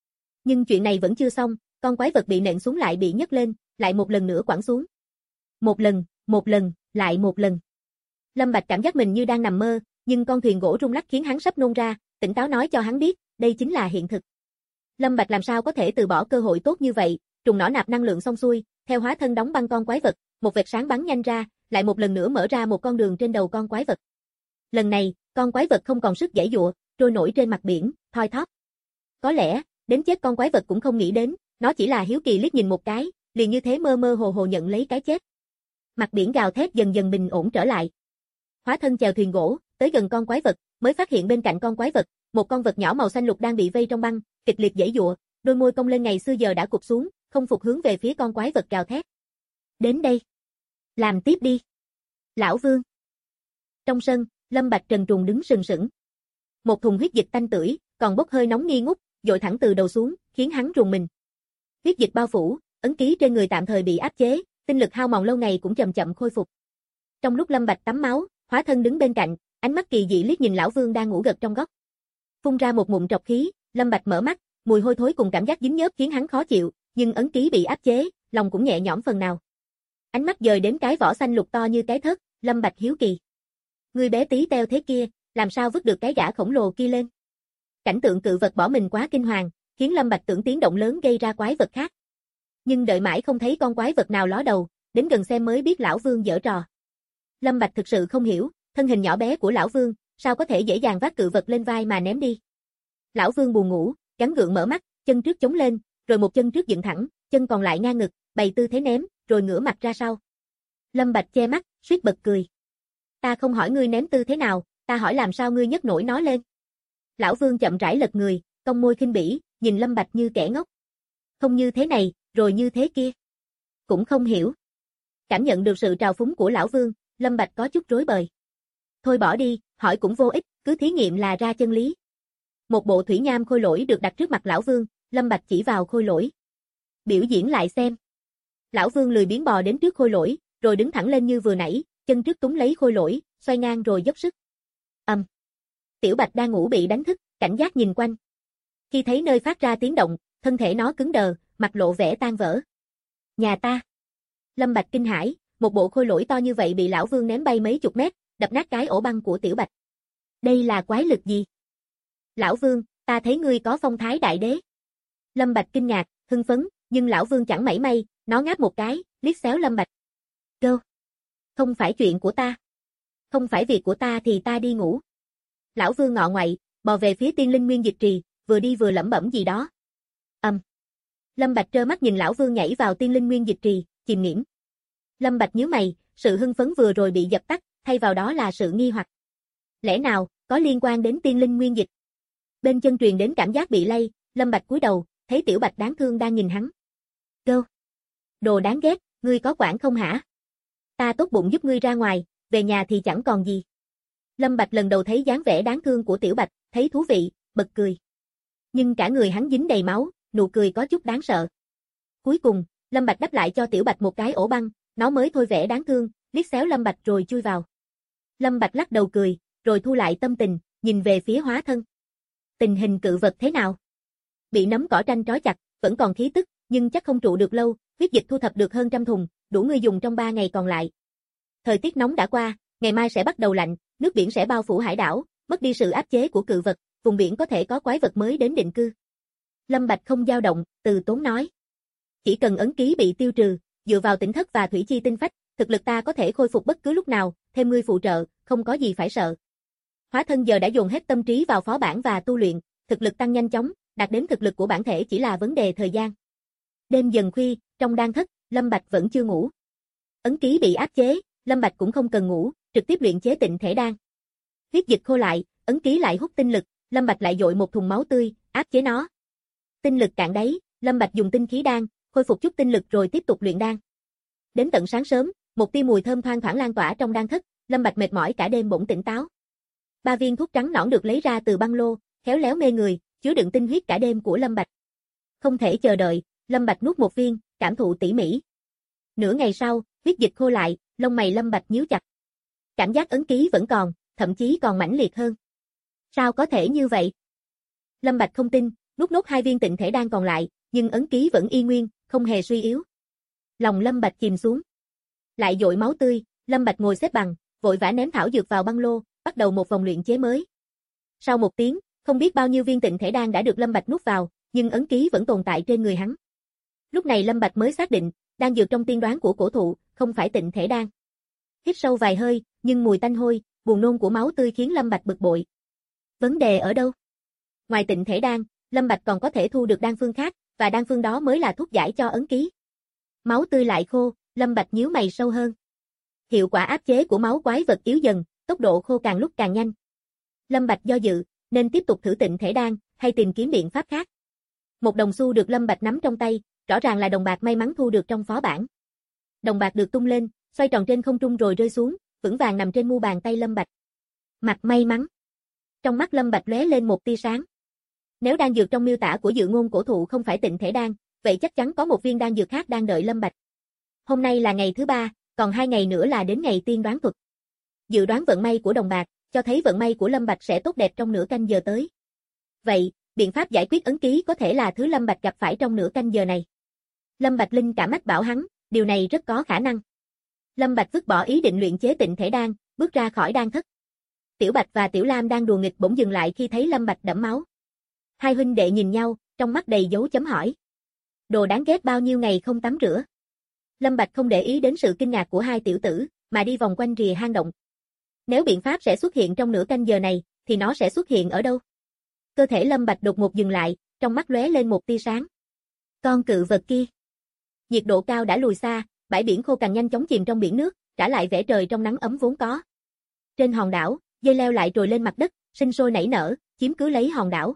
Nhưng chuyện này vẫn chưa xong, con quái vật bị nện xuống lại bị nhấc lên, lại một lần nữa quẳng xuống. Một lần, lại một lần. Lâm Bạch cảm giác mình như đang nằm mơ, nhưng con thuyền gỗ rung lắc khiến hắn sắp nôn ra, tỉnh táo nói cho hắn biết, đây chính là hiện thực. Lâm Bạch làm sao có thể từ bỏ cơ hội tốt như vậy, trùng nỏ nạp năng lượng xong xuôi, theo hóa thân đóng băng con quái vật, một vệt sáng bắn nhanh ra, lại một lần nữa mở ra một con đường trên đầu con quái vật. Lần này, con quái vật không còn sức giãy giụa, trôi nổi trên mặt biển, thoi thóp. Có lẽ, đến chết con quái vật cũng không nghĩ đến, nó chỉ là hiếu kỳ liếc nhìn một cái, liền như thế mơ mơ hồ hồ nhận lấy cái chết. Mặt biển gào thét dần dần bình ổn trở lại. Hóa thân chèo thuyền gỗ, tới gần con quái vật, mới phát hiện bên cạnh con quái vật, một con vật nhỏ màu xanh lục đang bị vây trong băng, kịch liệt giãy giụa, đôi môi cong lên ngày xưa giờ đã cụp xuống, không phục hướng về phía con quái vật gào thét. Đến đây. Làm tiếp đi. Lão Vương. Trong sân, Lâm Bạch trần truồng đứng sừng sững. Một thùng huyết dịch tanh tưởi, còn bốc hơi nóng nghi ngút, dội thẳng từ đầu xuống, khiến hắn rùng mình. Huyết dịch bao phủ, ấn ký trên người tạm thời bị áp chế, tinh lực hao mòn lâu ngày cũng chậm chậm khôi phục. Trong lúc Lâm Bạch tắm máu, hóa thân đứng bên cạnh, ánh mắt kỳ dị liếc nhìn lão Vương đang ngủ gật trong góc. Phun ra một ngụm trọc khí, Lâm Bạch mở mắt, mùi hôi thối cùng cảm giác dính nhớp khiến hắn khó chịu, nhưng ấn ký bị áp chế, lòng cũng nhẹ nhõm phần nào. Ánh mắt dời đến cái vỏ xanh lục to như cái thớt, Lâm Bạch hiếu kỳ. Người bé tí teo thế kia, làm sao vứt được cái gã khổng lồ kia lên? Cảnh tượng cự vật bỏ mình quá kinh hoàng, khiến Lâm Bạch tưởng tiếng động lớn gây ra quái vật khác. Nhưng đợi mãi không thấy con quái vật nào ló đầu, đến gần xem mới biết lão Vương giở trò. Lâm Bạch thực sự không hiểu, thân hình nhỏ bé của lão Vương, sao có thể dễ dàng vác cự vật lên vai mà ném đi. Lão Vương buồn ngủ, gắng gượng mở mắt, chân trước chống lên, rồi một chân trước dựng thẳng, chân còn lại ngang ngực, bày tư thế ném, rồi ngửa mặt ra sau. Lâm Bạch che mắt, suýt bật cười. Ta không hỏi ngươi ném tư thế nào, ta hỏi làm sao ngươi nhấc nổi nó lên. Lão Vương chậm rãi lật người, cong môi khinh bỉ, nhìn Lâm Bạch như kẻ ngốc. Không như thế này, rồi như thế kia. Cũng không hiểu. Cảm nhận được sự trào phúng của lão Vương, Lâm Bạch có chút rối bời. Thôi bỏ đi, hỏi cũng vô ích, cứ thí nghiệm là ra chân lý. Một bộ thủy nham khôi lỗi được đặt trước mặt lão Vương, Lâm Bạch chỉ vào khôi lỗi. Biểu diễn lại xem. Lão Vương lười biếng bò đến trước khôi lỗi, rồi đứng thẳng lên như vừa nãy, chân trước túng lấy khôi lỗi, xoay ngang rồi dốc sức. Tiểu Bạch đang ngủ bị đánh thức, cảnh giác nhìn quanh. Khi thấy nơi phát ra tiếng động, thân thể nó cứng đờ, mặt lộ vẻ tan vỡ. Nhà ta. Lâm Bạch kinh hãi, một bộ khôi lỗi to như vậy bị lão Vương ném bay mấy chục mét, đập nát cái ổ băng của Tiểu Bạch. Đây là quái lực gì? Lão Vương, ta thấy ngươi có phong thái đại đế. Lâm Bạch kinh ngạc, hưng phấn, nhưng lão Vương chẳng mảy may, nó ngáp một cái, liếc xéo Lâm Bạch. Cơ. Không phải chuyện của ta. Không phải việc của ta thì ta đi ngủ. Lão Vương ngọ ngoậy, bò về phía Tiên Linh Nguyên Dịch Trì, vừa đi vừa lẩm bẩm gì đó. Lâm Bạch trơ mắt nhìn lão Vương nhảy vào Tiên Linh Nguyên Dịch Trì, chìm nghiễm. Lâm Bạch nhíu mày, sự hưng phấn vừa rồi bị dập tắt, thay vào đó là sự nghi hoặc. Lẽ nào, có liên quan đến Tiên Linh Nguyên Dịch? Bên chân truyền đến cảm giác bị lay, Lâm Bạch cúi đầu, thấy Tiểu Bạch đáng thương đang nhìn hắn. Gâu. Đồ đáng ghét, ngươi có quản không hả? Ta tốt bụng giúp ngươi ra ngoài, về nhà thì chẳng còn gì. Lâm Bạch lần đầu thấy dáng vẻ đáng thương của Tiểu Bạch, thấy thú vị, bật cười. Nhưng cả người hắn dính đầy máu, nụ cười có chút đáng sợ. Cuối cùng, Lâm Bạch đắp lại cho Tiểu Bạch một cái ổ băng, nó mới thôi vẻ đáng thương, liếc xéo Lâm Bạch rồi chui vào. Lâm Bạch lắc đầu cười, rồi thu lại tâm tình, nhìn về phía hóa thân. Tình hình cự vật thế nào? Bị nấm cỏ tranh trói chặt, vẫn còn khí tức, nhưng chắc không trụ được lâu, huyết dịch thu thập được hơn 100 thùng, đủ ngươi dùng trong 3 ngày còn lại. Thời tiết nóng đã qua, ngày mai sẽ bắt đầu lạnh, nước biển sẽ bao phủ hải đảo, mất đi sự áp chế của cự vật, vùng biển có thể có quái vật mới đến định cư. Lâm Bạch không dao động, từ tốn nói. Chỉ cần ấn ký bị tiêu trừ, dựa vào tỉnh thất và thủy chi tinh phách, thực lực ta có thể khôi phục bất cứ lúc nào, thêm ngươi phụ trợ, không có gì phải sợ. Hóa thân giờ đã dồn hết tâm trí vào phó bản và tu luyện, thực lực tăng nhanh chóng, đạt đến thực lực của bản thể chỉ là vấn đề thời gian. Đêm dần khuya, trong đan thất, Lâm Bạch vẫn chưa ngủ. Ấn ký bị áp chế, Lâm Bạch cũng không cần ngủ, trực tiếp luyện chế tịnh thể đan. Huyết dịch khô lại, ấn ký lại hút tinh lực, Lâm Bạch lại dội một thùng máu tươi, áp chế nó. Tinh lực cạn đáy, Lâm Bạch dùng tinh khí đan, khôi phục chút tinh lực rồi tiếp tục luyện đan. Đến tận sáng sớm, một tia mùi thơm thoang thoảng lan tỏa trong đan thất, Lâm Bạch mệt mỏi cả đêm bỗng tỉnh táo. 3 viên thuốc trắng nõn được lấy ra từ băng lô, khéo léo mê người, chứa đựng tinh huyết cả đêm của Lâm Bạch. Không thể chờ đợi, Lâm Bạch nuốt một viên, cảm thụ tỉ mỉ. Nửa ngày sau, huyết dịch khô lại, lông mày Lâm Bạch nhíu chặt. Cảm giác ấn ký vẫn còn, thậm chí còn mãnh liệt hơn. Sao có thể như vậy? Lâm Bạch không tin, nuốt nốt 2 viên tịnh thể đan còn lại, nhưng ấn ký vẫn y nguyên, không hề suy yếu. Lòng Lâm Bạch chìm xuống. Lại dội máu tươi, Lâm Bạch ngồi xếp bằng, vội vã ném thảo dược vào băng lô, bắt đầu một vòng luyện chế mới. Sau 1 tiếng, không biết bao nhiêu viên tịnh thể đan đã được Lâm Bạch nuốt vào, nhưng ấn ký vẫn tồn tại trên người hắn. Lúc này Lâm Bạch mới xác định, đan dược trong tiên đoán của cổ thụ, không phải tịnh thể đan. Hít sâu vài hơi, nhưng mùi tanh hôi, buồn nôn của máu tươi khiến Lâm Bạch bực bội. Vấn đề ở đâu? Ngoài tịnh thể đan, Lâm Bạch còn có thể thu được đan phương khác, và đan phương đó mới là thuốc giải cho ấn ký. Máu tươi lại khô, Lâm Bạch nhíu mày sâu hơn. Hiệu quả áp chế của máu quái vật yếu dần, tốc độ khô càng lúc càng nhanh. Lâm Bạch do dự, nên tiếp tục thử tịnh thể đan, hay tìm kiếm biện pháp khác. Một đồng xu được Lâm Bạch nắm trong tay, rõ ràng là đồng bạc may mắn thu được trong phó bản. Đồng bạc được tung lên, xoay tròn trên không trung rồi rơi xuống, vững vàng nằm trên mu bàn tay Lâm Bạch. Mặt may mắn. Trong mắt Lâm Bạch lóe lên một tia sáng. Nếu đan dược trong miêu tả của dự ngôn cổ thụ không phải tịnh thể đan, vậy chắc chắn có một viên đan dược khác đang đợi Lâm Bạch. Hôm nay là ngày thứ 3, còn 2 ngày nữa là đến ngày tiên đoán thuật. Dự đoán vận may của đồng bạc, cho thấy vận may của Lâm Bạch sẽ tốt đẹp trong nửa canh giờ tới. Vậy, biện pháp giải quyết ấn ký có thể là thứ Lâm Bạch gặp phải trong nửa canh giờ này. Lâm Bạch linh cảm mách bảo hắn, điều này rất có khả năng. Lâm Bạch vứt bỏ ý định luyện chế tịnh thể đan, bước ra khỏi đan thất. Tiểu Bạch và Tiểu Lam đang đùa nghịch bỗng dừng lại khi thấy Lâm Bạch đẫm máu. Hai huynh đệ nhìn nhau, trong mắt đầy dấu chấm hỏi. Đồ đáng ghét bao nhiêu ngày không tắm rửa. Lâm Bạch không để ý đến sự kinh ngạc của hai tiểu tử, mà đi vòng quanh rìa hang động. Nếu biện pháp sẽ xuất hiện trong nửa canh giờ này, thì nó sẽ xuất hiện ở đâu? Cơ thể Lâm Bạch đột ngột dừng lại, trong mắt lóe lên một tia sáng. Con cự vật kia. Nhiệt độ cao đã lùi xa, bãi biển khô cằn nhanh chóng chìm trong biển nước, trả lại vẻ trời trong nắng ấm vốn có. Trên hòn đảo, dây leo lại trồi lên mặt đất, sinh sôi nảy nở, chiếm cứ lấy hòn đảo.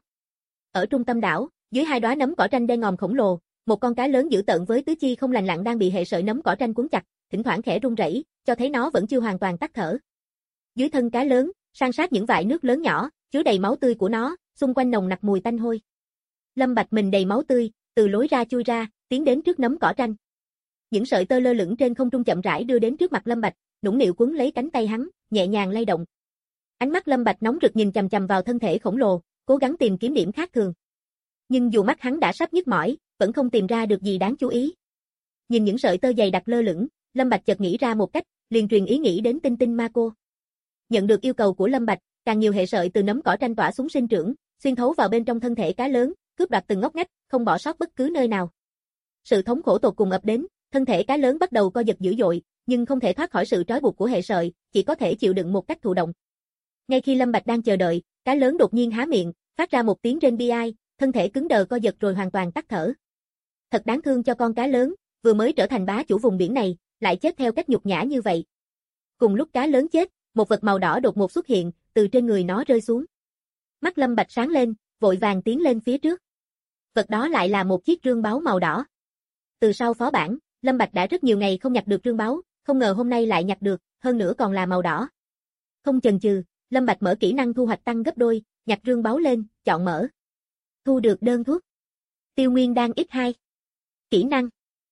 Ở trung tâm đảo, dưới 2 đóa nấm cỏ tranh đen ngòm khổng lồ, một con cá lớn dữ tợn với tứ chi không lành lặn đang bị hệ sợi nấm cỏ tranh cuốn chặt, thỉnh thoảng khẽ run rẩy, cho thấy nó vẫn chưa hoàn toàn tắt thở. Dưới thân cá lớn, san sát những vại nước lớn nhỏ, chứa đầy máu tươi của nó, xung quanh nồng nặc mùi tanh hôi. Lâm Bạch mình đầy máu tươi, từ lối ra chui ra, tiến đến trước nấm cỏ tranh. Những sợi tơ lơ lửng trên không trung chậm rãi đưa đến trước mặt Lâm Bạch, nũng nịu quấn lấy cánh tay hắn, nhẹ nhàng lay động. Ánh mắt Lâm Bạch nóng rực nhìn chằm chằm vào thân thể khổng lồ, cố gắng tìm kiếm điểm khác thường. Nhưng dù mắt hắn đã sắp nhức mỏi, vẫn không tìm ra được gì đáng chú ý. Nhìn những sợi tơ dày đặc lơ lửng, Lâm Bạch chợt nghĩ ra một cách, liền truyền ý nghĩ đến Tinh Tinh Ma Cô. Nhận được yêu cầu của Lâm Bạch, càng nhiều hệ sợi từ nấm cỏ tranh tỏa xuống sinh trưởng, xuyên thấu vào bên trong thân thể cá lớn, cướp đoạt từng ngóc ngách, không bỏ sót bất cứ nơi nào. Sự thống khổ tột cùng ập đến, thân thể cá lớn bắt đầu co giật dữ dội, nhưng không thể thoát khỏi sự trói buộc của hệ sợi, chỉ có thể chịu đựng một cách thụ động. Ngay khi Lâm Bạch đang chờ đợi, cá lớn đột nhiên há miệng, phát ra một tiếng rên bi ai, thân thể cứng đờ co giật rồi hoàn toàn tắt thở. Thật đáng thương cho con cá lớn, vừa mới trở thành bá chủ vùng biển này, lại chết theo cách nhục nhã như vậy. Cùng lúc cá lớn chết, một vật màu đỏ đột ngột xuất hiện, từ trên người nó rơi xuống. Mắt Lâm Bạch sáng lên, vội vàng tiến lên phía trước. Vật đó lại là một chiếc rương báu màu đỏ. Từ sau phó bản, Lâm Bạch đã rất nhiều ngày không nhặt được rương báu, không ngờ hôm nay lại nhặt được, hơn nữa còn là màu đỏ. Không chần chừ, Lâm Bạch mở kỹ năng thu hoạch tăng gấp đôi, nhặt rương báu lên, chọn mở. Thu được đơn thuốc. Tiêu Nguyên Đan X2. Kỹ năng.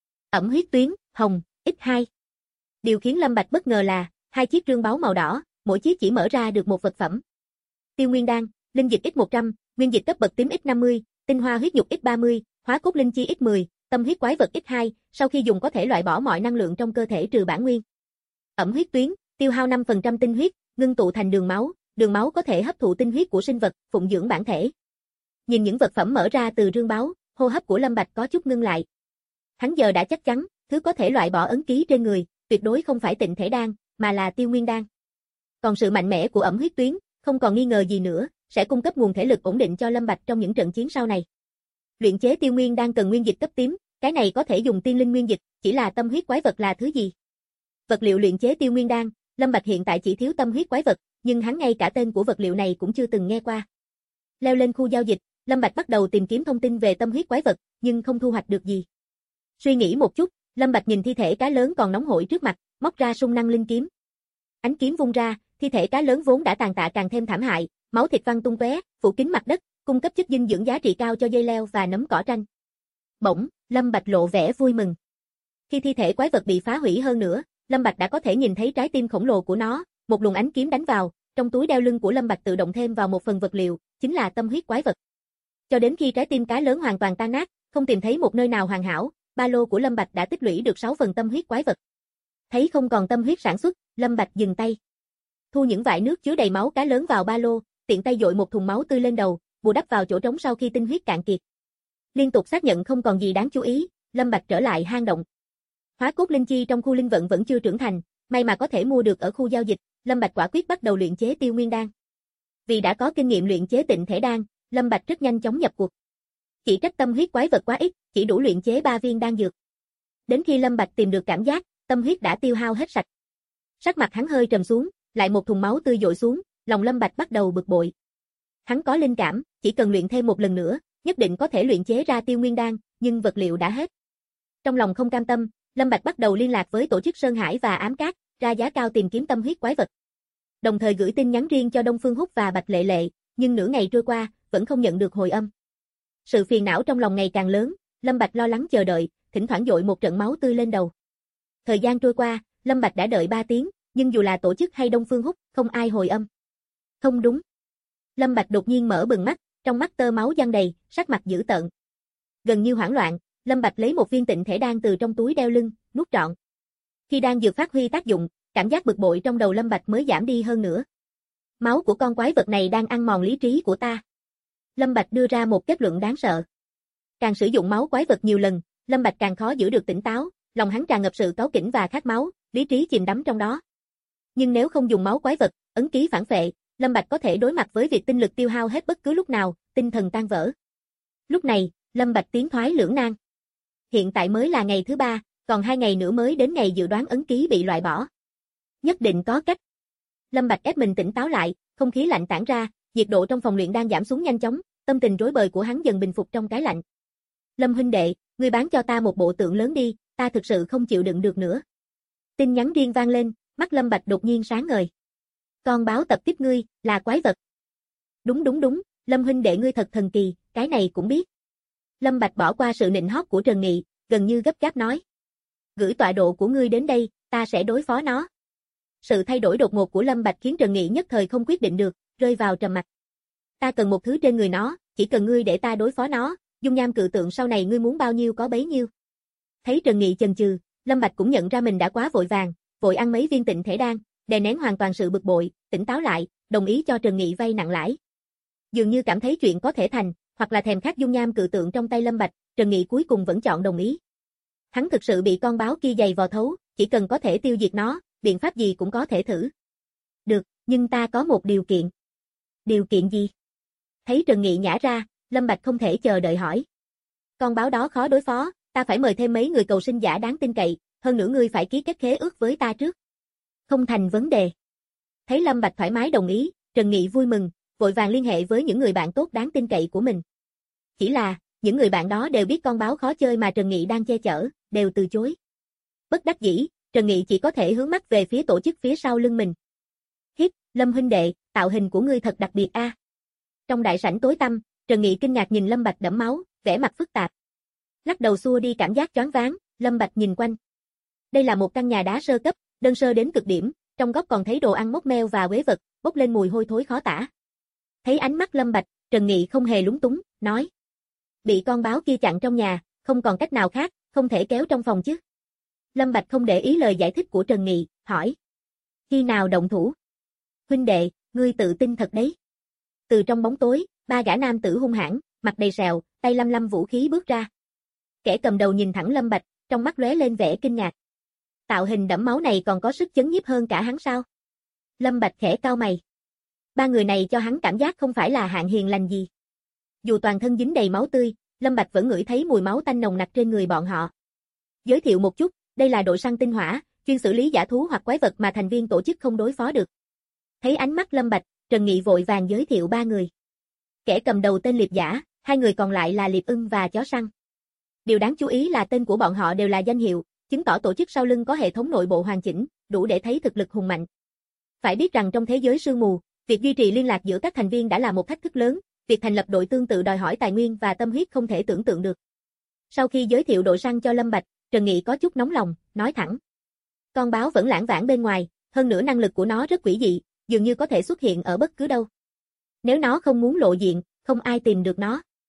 Ẩm huyết tuyến, hồng, X2. Điều khiến Lâm Bạch bất ngờ là, 2 chiếc rương báu màu đỏ, mỗi chiếc chỉ mở ra được một vật phẩm. Tiêu Nguyên Đan, linh dịch X100, nguyên dịch cấp bậc tím X50, tinh hoa huyết nhục X30, hóa cốt linh chi X10, tâm huyết quái vật X2, sau khi dùng có thể loại bỏ mọi năng lượng trong cơ thể trừ bản nguyên. Ẩm huyết tuyến, tiêu hao 5% tinh huyết, ngưng tụ thành đường máu có thể hấp thụ tinh huyết của sinh vật, phụng dưỡng bản thể. Nhìn những vật phẩm mở ra từ rương báu, hô hấp của Lâm Bạch có chút ngưng lại. Hắn giờ đã chắc chắn, thứ có thể loại bỏ ấn ký trên người, tuyệt đối không phải tịnh thể đan, mà là Tiêu Nguyên Đan. Còn sự mạnh mẽ của ẩm huyết tuyến, không còn nghi ngờ gì nữa, sẽ cung cấp nguồn thể lực ổn định cho Lâm Bạch trong những trận chiến sau này. Luyện chế Tiêu Nguyên Đan cần nguyên dịch cấp tím, cái này có thể dùng tiên linh nguyên dịch, chỉ là tâm huyết quái vật là thứ gì? Vật liệu luyện chế Tiêu Nguyên Đan, Lâm Bạch hiện tại chỉ thiếu tâm huyết quái vật, nhưng hắn ngay cả tên của vật liệu này cũng chưa từng nghe qua. Leo lên khu giao dịch, Lâm Bạch bắt đầu tìm kiếm thông tin về tâm huyết quái vật, nhưng không thu hoạch được gì. Suy nghĩ một chút, Lâm Bạch nhìn thi thể cá lớn còn nóng hổi trước mặt, móc ra sung năng linh kiếm. Ánh kiếm vung ra, thi thể cá lớn vốn đã tàn tạ càng thêm thảm hại, máu thịt văng tung tóe, phủ kín mặt đất, cung cấp chất dinh dưỡng giá trị cao cho dây leo và nấm cỏ tranh. Bỗng, Lâm Bạch lộ vẻ vui mừng. Khi thi thể quái vật bị phá hủy hơn nữa, Lâm Bạch đã có thể nhìn thấy trái tim khổng lồ của nó, một luồng ánh kiếm đánh vào, trong túi đeo lưng của Lâm Bạch tự động thêm vào một phần vật liệu, chính là tâm huyết quái vật. Cho đến khi trái tim cá lớn hoàn toàn tan nát, không tìm thấy một nơi nào hoàn hảo, ba lô của Lâm Bạch đã tích lũy được 6 phần tâm huyết quái vật. Thấy không còn tâm huyết sản xuất, Lâm Bạch dừng tay. Thu những vại nước chứa đầy máu cá lớn vào ba lô, tiện tay dội một thùng máu tươi lên đầu, bù đắp vào chỗ trống sau khi tinh huyết cạn kiệt. Liên tục xác nhận không còn gì đáng chú ý, Lâm Bạch trở lại hang động. Hóa cốt linh chi trong khu linh vận vẫn chưa trưởng thành, may mà có thể mua được ở khu giao dịch, Lâm Bạch quả quyết bắt đầu luyện chế Tiêu Nguyên đan. Vì đã có kinh nghiệm luyện chế Tịnh thể đan, Lâm Bạch rất nhanh chóng nhập cuộc. Chỉ trách tâm huyết quái vật quá ít, chỉ đủ luyện chế 3 viên đan dược. Đến khi Lâm Bạch tìm được cảm giác, tâm huyết đã tiêu hao hết sạch. Sắc mặt hắn hơi trầm xuống, lại một thùng máu tươi dội xuống, lòng Lâm Bạch bắt đầu bực bội. Hắn có linh cảm, chỉ cần luyện thêm một lần nữa, nhất định có thể luyện chế ra Tiêu Nguyên đan, nhưng vật liệu đã hết. Trong lòng không cam tâm, Lâm Bạch bắt đầu liên lạc với tổ chức Sơn Hải và Ám Cát, ra giá cao tìm kiếm tâm huyết quái vật. Đồng thời gửi tin nhắn riêng cho Đông Phương Húc và Bạch Lệ Lệ, nhưng nửa ngày trôi qua, vẫn không nhận được hồi âm. Sự phiền não trong lòng ngày càng lớn, Lâm Bạch lo lắng chờ đợi, thỉnh thoảng dội một trận máu tươi lên đầu. Thời gian trôi qua, Lâm Bạch đã đợi 3 tiếng, nhưng dù là tổ chức hay Đông Phương Húc, không ai hồi âm. Không đúng. Lâm Bạch đột nhiên mở bừng mắt, trong mắt tơ máu giăng đầy, sắc mặt dữ tợn. Gần như hoảng loạn, Lâm Bạch lấy một viên Tịnh thể đan từ trong túi đeo lưng, nuốt trọn. Khi đan dược phát huy tác dụng, cảm giác bực bội trong đầu Lâm Bạch mới giảm đi hơn nữa. Máu của con quái vật này đang ăn mòn lý trí của ta. Lâm Bạch đưa ra một kết luận đáng sợ. Càng sử dụng máu quái vật nhiều lần, Lâm Bạch càng khó giữ được tỉnh táo, lòng hắn tràn ngập sự cáu kỉnh và khát máu, lý trí chìm đắm trong đó. Nhưng nếu không dùng máu quái vật, ấn ký phản phệ, Lâm Bạch có thể đối mặt với việc tinh lực tiêu hao hết bất cứ lúc nào, tinh thần tan vỡ. Lúc này, Lâm Bạch tiến thoái lưỡng nan. Hiện tại mới là ngày thứ 3, còn 2 ngày nữa mới đến ngày dự đoán ấn ký bị loại bỏ. Nhất định có cách. Lâm Bạch ép mình tỉnh táo lại, không khí lạnh tản ra, nhiệt độ trong phòng luyện đang giảm xuống nhanh chóng, tâm tình rối bời của hắn dần bình phục trong cái lạnh. Lâm huynh đệ, ngươi bán cho ta một bộ tượng lớn đi, ta thực sự không chịu đựng được nữa. Tin nhắn riêng vang lên, mắt Lâm Bạch đột nhiên sáng ngời. Con báo tập tiếp ngươi, là quái vật. Đúng, Lâm huynh đệ ngươi thật thần kỳ, cái này cũng biết. Lâm Bạch bỏ qua sự nịnh hót của Trần Nghị, gần như gấp gáp nói. Gửi tọa độ của ngươi đến đây, ta sẽ đối phó nó. Sự thay đổi đột ngột của Lâm Bạch khiến Trần Nghị nhất thời không quyết định được, rơi vào trầm mặc. Ta cần một thứ trên người nó, chỉ cần ngươi để ta đối phó nó, dung nham cự tượng sau này ngươi muốn bao nhiêu có bấy nhiêu. Thấy Trần Nghị chần chừ, Lâm Bạch cũng nhận ra mình đã quá vội vàng, vội ăn mấy viên Tịnh thể đan, đè nén hoàn toàn sự bực bội, tỉnh táo lại, đồng ý cho Trần Nghị vay nặng lãi. Dường như cảm thấy chuyện có thể thành, hoặc là thèm khát dung nham cự tượng trong tay Lâm Bạch, Trần Nghị cuối cùng vẫn chọn đồng ý. Hắn thực sự bị con báo kia giày vò thấu, chỉ cần có thể tiêu diệt nó, biện pháp gì cũng có thể thử. Được, nhưng ta có một điều kiện. Điều kiện gì? Thấy Trần Nghị nhả ra, Lâm Bạch không thể chờ đợi hỏi. Con báo đó khó đối phó, ta phải mời thêm mấy người cầu sinh giả đáng tin cậy, hơn nữa ngươi phải ký kết khế ước với ta trước. Không thành vấn đề. Thấy Lâm Bạch thoải mái đồng ý, Trần Nghị vui mừng, vội vàng liên hệ với những người bạn tốt đáng tin cậy của mình. Chỉ là, những người bạn đó đều biết con báo khó chơi mà Trần Nghị đang che chở, đều từ chối. Bất đắc dĩ, Trần Nghị chỉ có thể hướng mắt về phía tổ chức phía sau lưng mình. Hít, Lâm huynh đệ, tạo hình của ngươi thật đặc biệt a. Trong đại sảnh tối tăm, Trần Nghị kinh ngạc nhìn Lâm Bạch đẫm máu, vẻ mặt phức tạp. Lắc đầu xua đi cảm giác choáng váng, Lâm Bạch nhìn quanh. Đây là một căn nhà đá sơ cấp, đơn sơ đến cực điểm, trong góc còn thấy đồ ăn mốc meo và uế vật, bốc lên mùi hôi thối khó tả. Thấy ánh mắt Lâm Bạch, Trần Nghị không hề lúng túng, nói. Bị con báo kia chặn trong nhà, không còn cách nào khác, không thể kéo trong phòng chứ. Lâm Bạch không để ý lời giải thích của Trần Nghị, hỏi. Khi nào động thủ? Huynh đệ, ngươi tự tin thật đấy. Từ trong bóng tối, 3 gã nam tử hung hãn, mặt đầy sẹo, tay lăm lăm vũ khí bước ra. Kẻ cầm đầu nhìn thẳng Lâm Bạch, trong mắt lóe lên vẻ kinh ngạc. Tạo hình đẫm máu này còn có sức chấn nhiếp hơn cả hắn sao? Lâm Bạch khẽ cau mày. 3 người này cho hắn cảm giác không phải là hạng hiền lành gì. Dù toàn thân dính đầy máu tươi, Lâm Bạch vẫn ngửi thấy mùi máu tanh nồng nặc trên người bọn họ. Giới thiệu một chút, đây là đội săn tinh hỏa, chuyên xử lý dã thú hoặc quái vật mà thành viên tổ chức không đối phó được. Thấy ánh mắt Lâm Bạch, Trần Nghị vội vàng giới thiệu 3 người. Kẻ cầm đầu tên Liệp Giả, 2 người còn lại là Liệp Ưng và Chó Săn. Điều đáng chú ý là tên của bọn họ đều là danh hiệu, chứng tỏ tổ chức sau lưng có hệ thống nội bộ hoàn chỉnh, đủ để thấy thực lực hùng mạnh. Phải biết rằng trong thế giới sương mù, việc duy trì liên lạc giữa các thành viên đã là một thách thức lớn, việc thành lập đội tương tự đòi hỏi tài nguyên và tâm huyết không thể tưởng tượng được. Sau khi giới thiệu đội săn cho Lâm Bạch, Trần Nghị có chút nóng lòng, nói thẳng. Con báo vẫn lãng vãng bên ngoài, hơn nữa năng lực của nó rất quỷ dị, dường như có thể xuất hiện ở bất cứ đâu. Nếu nó không muốn lộ diện, không ai tìm được nó.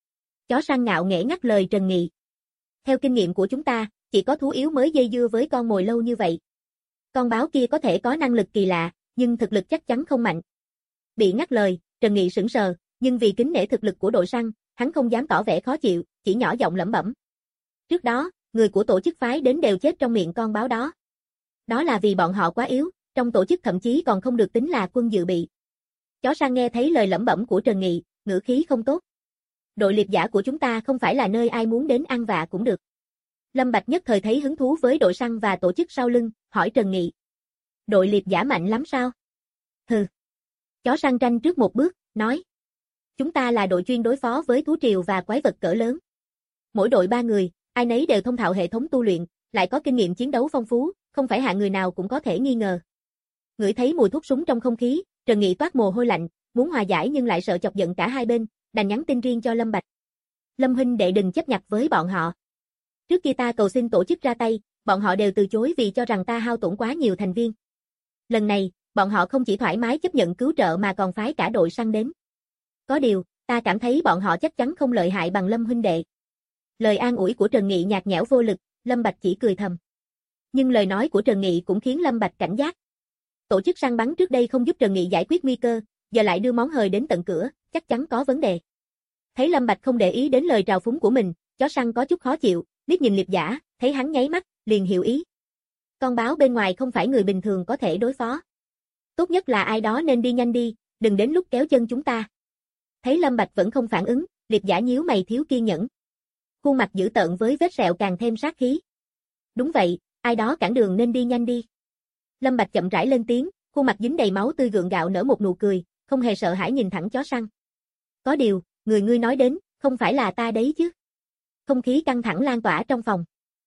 Chó săn ngạo nghễ ngắt lời Trần Nghị. Theo kinh nghiệm của chúng ta, chỉ có thú yếu mới dây dưa với con mồi lâu như vậy. Con báo kia có thể có năng lực kỳ lạ, nhưng thực lực chắc chắn không mạnh. Bị ngắt lời, Trần Nghị sững sờ, nhưng vì kính nể thực lực của đội săn, hắn không dám tỏ vẻ khó chịu, chỉ nhỏ giọng lẩm bẩm. Trước đó, người của tổ chức phái đến đều chết trong miệng con báo đó. Đó là vì bọn họ quá yếu, trong tổ chức thậm chí còn không được tính là quân dự bị. Chó săn nghe thấy lời lẩm bẩm của Trần Nghị, ngữ khí không tốt. Đội liệp giả của chúng ta không phải là nơi ai muốn đến ăn vạ cũng được. Lâm Bạch nhất thời thấy hứng thú với đội săn và tổ chức sau lưng, hỏi Trần Nghị. Đội liệp giả mạnh lắm sao? Hừ. Chó săn tranh trước một bước, nói. Chúng ta là đội chuyên đối phó với thú triều và quái vật cỡ lớn. Mỗi đội 3 người, ai nấy đều thông thạo hệ thống tu luyện, lại có kinh nghiệm chiến đấu phong phú, không phải hạng người nào cũng có thể nghi ngờ. Ngửi thấy mùi thuốc súng trong không khí, Trần Nghị toát mồ hôi lạnh, muốn hòa giải nhưng lại sợ chọc giận cả hai bên, đành nhắn tin riêng cho Lâm Bạch. Lâm huynh đệ đừng chấp nhặt với bọn họ. Trước khi ta cầu xin tổ chức ra tay, bọn họ đều từ chối vì cho rằng ta hao tổn quá nhiều thành viên. Lần này, bọn họ không chỉ thoải mái chấp nhận cứu trợ mà còn phái cả đội săn đến. Có điều, ta cảm thấy bọn họ chắc chắn không lợi hại bằng Lâm huynh đệ. Lời an ủi của Trần Nghị nhạt nhẽo vô lực, Lâm Bạch chỉ cười thầm. Nhưng lời nói của Trần Nghị cũng khiến Lâm Bạch cảnh giác. Tổ chức săn bắn trước đây không giúp Trần Nghị giải quyết nguy cơ, giờ lại đưa món hời đến tận cửa, chắc chắn có vấn đề. Thấy Lâm Bạch không để ý đến lời trào phúng của mình, chó săn có chút khó chịu, liếc nhìn liệp giả, thấy hắn nháy mắt, liền hiểu ý. Con báo bên ngoài không phải người bình thường có thể đối phó. Tốt nhất là ai đó nên đi nhanh đi, đừng đến lúc kéo chân chúng ta. Thấy Lâm Bạch vẫn không phản ứng, liệp giả nhíu mày thiếu kiên nhẫn. Khuôn mặt dữ tợn với vết sẹo càng thêm sát khí. Đúng vậy, ai đó cản đường nên đi nhanh đi. Lâm Bạch chậm rãi lên tiếng, khuôn mặt dính đầy máu tươi gượng gạo nở một nụ cười, không hề sợ hãi nhìn thẳng chó săn. Có điều, người ngươi nói đến, không phải là ta đấy chứ. Không khí căng thẳng lan tỏa trong phòng.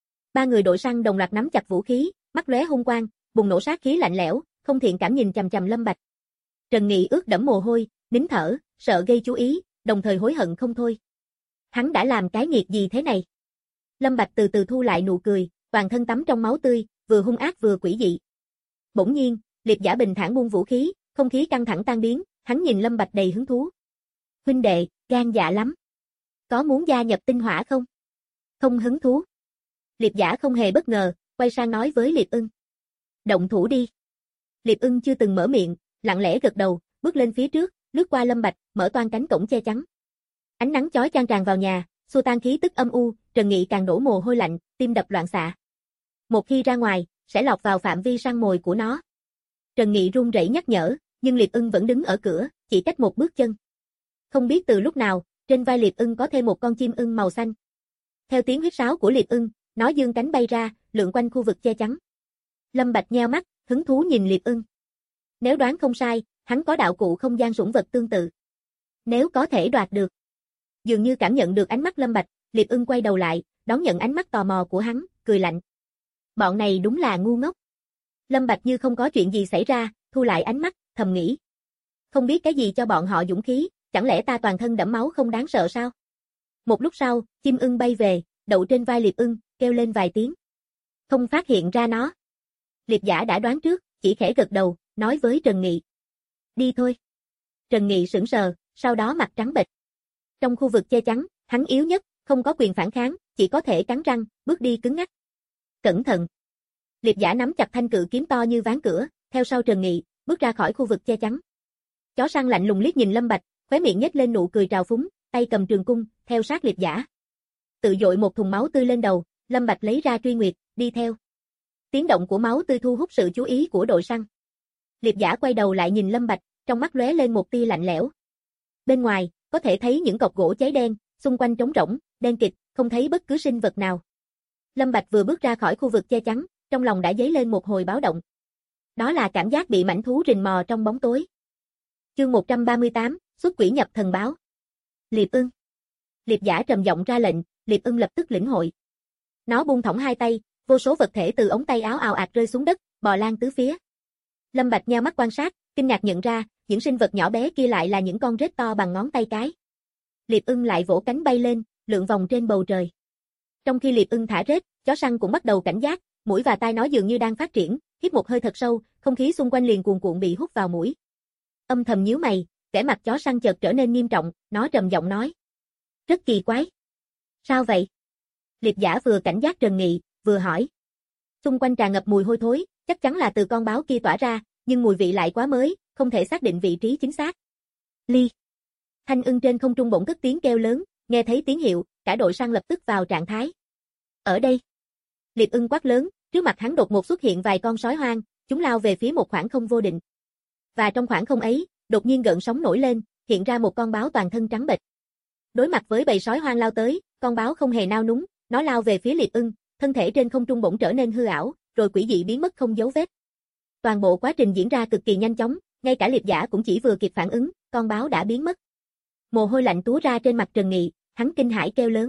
3 người đội săn đồng loạt nắm chặt vũ khí, mắt lóe hung quang, bùng nổ sát khí lạnh lẽo, không thiện cảm nhìn chằm chằm Lâm Bạch. Trần Nghị ướt đẫm mồ hôi, nín thở, sợ gây chú ý, đồng thời hối hận không thôi. Hắn đã làm cái nghiệt gì thế này? Lâm Bạch từ từ thu lại nụ cười, toàn thân tắm trong máu tươi, vừa hung ác vừa quỷ dị. Bỗng nhiên, liệp giả bình thản buông vũ khí, không khí căng thẳng tan biến, hắn nhìn Lâm Bạch đầy hứng thú. Huynh đệ, gan dạ lắm. Có muốn gia nhập tinh hỏa không? Không hứng thú. Liệp giả không hề bất ngờ, quay sang nói với Liệp Ưng. Động thủ đi. Liệp Ưng chưa từng mở miệng, lặng lẽ gật đầu, bước lên phía trước, lướt qua Lâm Bạch, mở toang cánh cổng che chắn. Ánh nắng chói chang tràn vào nhà, xua tan khí tức âm u, Trần Nghị càng đổ mồ hôi lạnh, tim đập loạn xạ. Một khi ra ngoài, sẽ lọt vào phạm vi săn mồi của nó. Trần Nghị run rẩy nhắc nhở, nhưng Liệp Ưng vẫn đứng ở cửa, chỉ cách một bước chân. Không biết từ lúc nào, trên vai Liệp Ưng có thêm một con chim ưng màu xanh. Theo tiếng huýt sáo của Liệp Ưng, nó giương cánh bay ra, lượn quanh khu vực che chắn. Lâm Bạch nheo mắt, hứng thú nhìn Liệp Ưng. Nếu đoán không sai, hắn có đạo cụ không gian sủng vật tương tự. Nếu có thể đoạt được. Dường như cảm nhận được ánh mắt Lâm Bạch, Liệp Ưng quay đầu lại, đón nhận ánh mắt tò mò của hắn, cười lạnh. Bọn này đúng là ngu ngốc. Lâm Bạch như không có chuyện gì xảy ra, thu lại ánh mắt, thầm nghĩ. Không biết cái gì cho bọn họ dũng khí, chẳng lẽ ta toàn thân đẫm máu không đáng sợ sao? Một lúc sau, chim ưng bay về, đậu trên vai Liệp Ưng, kêu lên vài tiếng. Không phát hiện ra nó. Liệp giả đã đoán trước, chỉ khẽ gật đầu, nói với Trần Nghị. Đi thôi. Trần Nghị sững sờ, sau đó mặt trắng bệch. Trong khu vực che chắn, hắn yếu nhất, không có quyền phản kháng, chỉ có thể cắn răng, bước đi cứng ngắc. Cẩn thận. Liệp giả nắm chặt thanh cự kiếm to như ván cửa, theo sau Trần Nghị, bước ra khỏi khu vực che chắn. Chó săn lạnh lùng liếc nhìn Lâm Bạch, khóe miệng nhếch lên nụ cười trào phúng, tay cầm trường cung, theo sát liệp giả. Tự dội một thùng máu tươi lên đầu, Lâm Bạch lấy ra truy nguyệt, đi theo. Tiếng động của máu tươi thu hút sự chú ý của đội săn. Liệp giả quay đầu lại nhìn Lâm Bạch, trong mắt lóe lên một tia lạnh lẽo. Bên ngoài, có thể thấy những cọc gỗ cháy đen, xung quanh trống rỗng, đen kịt, không thấy bất cứ sinh vật nào. Lâm Bạch vừa bước ra khỏi khu vực che chắn, trong lòng đã dấy lên một hồi báo động. Đó là cảm giác bị mãnh thú rình mò trong bóng tối. Chương 138, xuất quỷ nhập thần báo. Liệp Ưng. Liệp giả trầm giọng ra lệnh, Liệp Ưng lập tức lĩnh hội. Nó buông thõng hai tay, vô số vật thể từ ống tay áo ào ạt rơi xuống đất, bò lan tứ phía. Lâm Bạch nheo mắt quan sát, kinh ngạc nhận ra, những sinh vật nhỏ bé kia lại là những con rết to bằng ngón tay cái. Liệp Ưng lại vỗ cánh bay lên, lượn vòng trên bầu trời. Trong khi Liệp Ưng thả rết, chó săn cũng bắt đầu cảnh giác, mũi và tai nó dường như đang phát triển, hít một hơi thật sâu, không khí xung quanh liền cuồn cuộn bị hút vào mũi. Âm thầm nhíu mày, vẻ mặt chó săn chợt trở nên nghiêm trọng, nó trầm giọng nói: Rất kỳ quái. Sao vậy? Liệp giả vừa cảnh giác Trần Nghị, vừa hỏi. Xung quanh tràn ngập mùi hôi thối, chắc chắn là từ con báo kia tỏa ra, nhưng mùi vị lại quá mới, không thể xác định vị trí chính xác. Ly. Thanh ưng trên không trung bỗng cất tiếng kêu lớn, nghe thấy tiếng hiệu, cả đội săn lập tức vào trạng thái. Ở đây. Liệp ưng quát lớn, trước mặt hắn đột ngột xuất hiện vài con sói hoang, chúng lao về phía một khoảng không vô định. Và trong khoảng không ấy, đột nhiên gợn sóng nổi lên, hiện ra một con báo toàn thân trắng bệch. Đối mặt với bầy sói hoang lao tới, con báo không hề nao núng, nó lao về phía Liệp ưng, thân thể trên không trung bỗng trở nên hư ảo, rồi quỷ dị biến mất không dấu vết. Toàn bộ quá trình diễn ra cực kỳ nhanh chóng, ngay cả Liệp giả cũng chỉ vừa kịp phản ứng, con báo đã biến mất. Mồ hôi lạnh túa ra trên mặt Trần Nghị, hắn kinh hãi kêu lớn.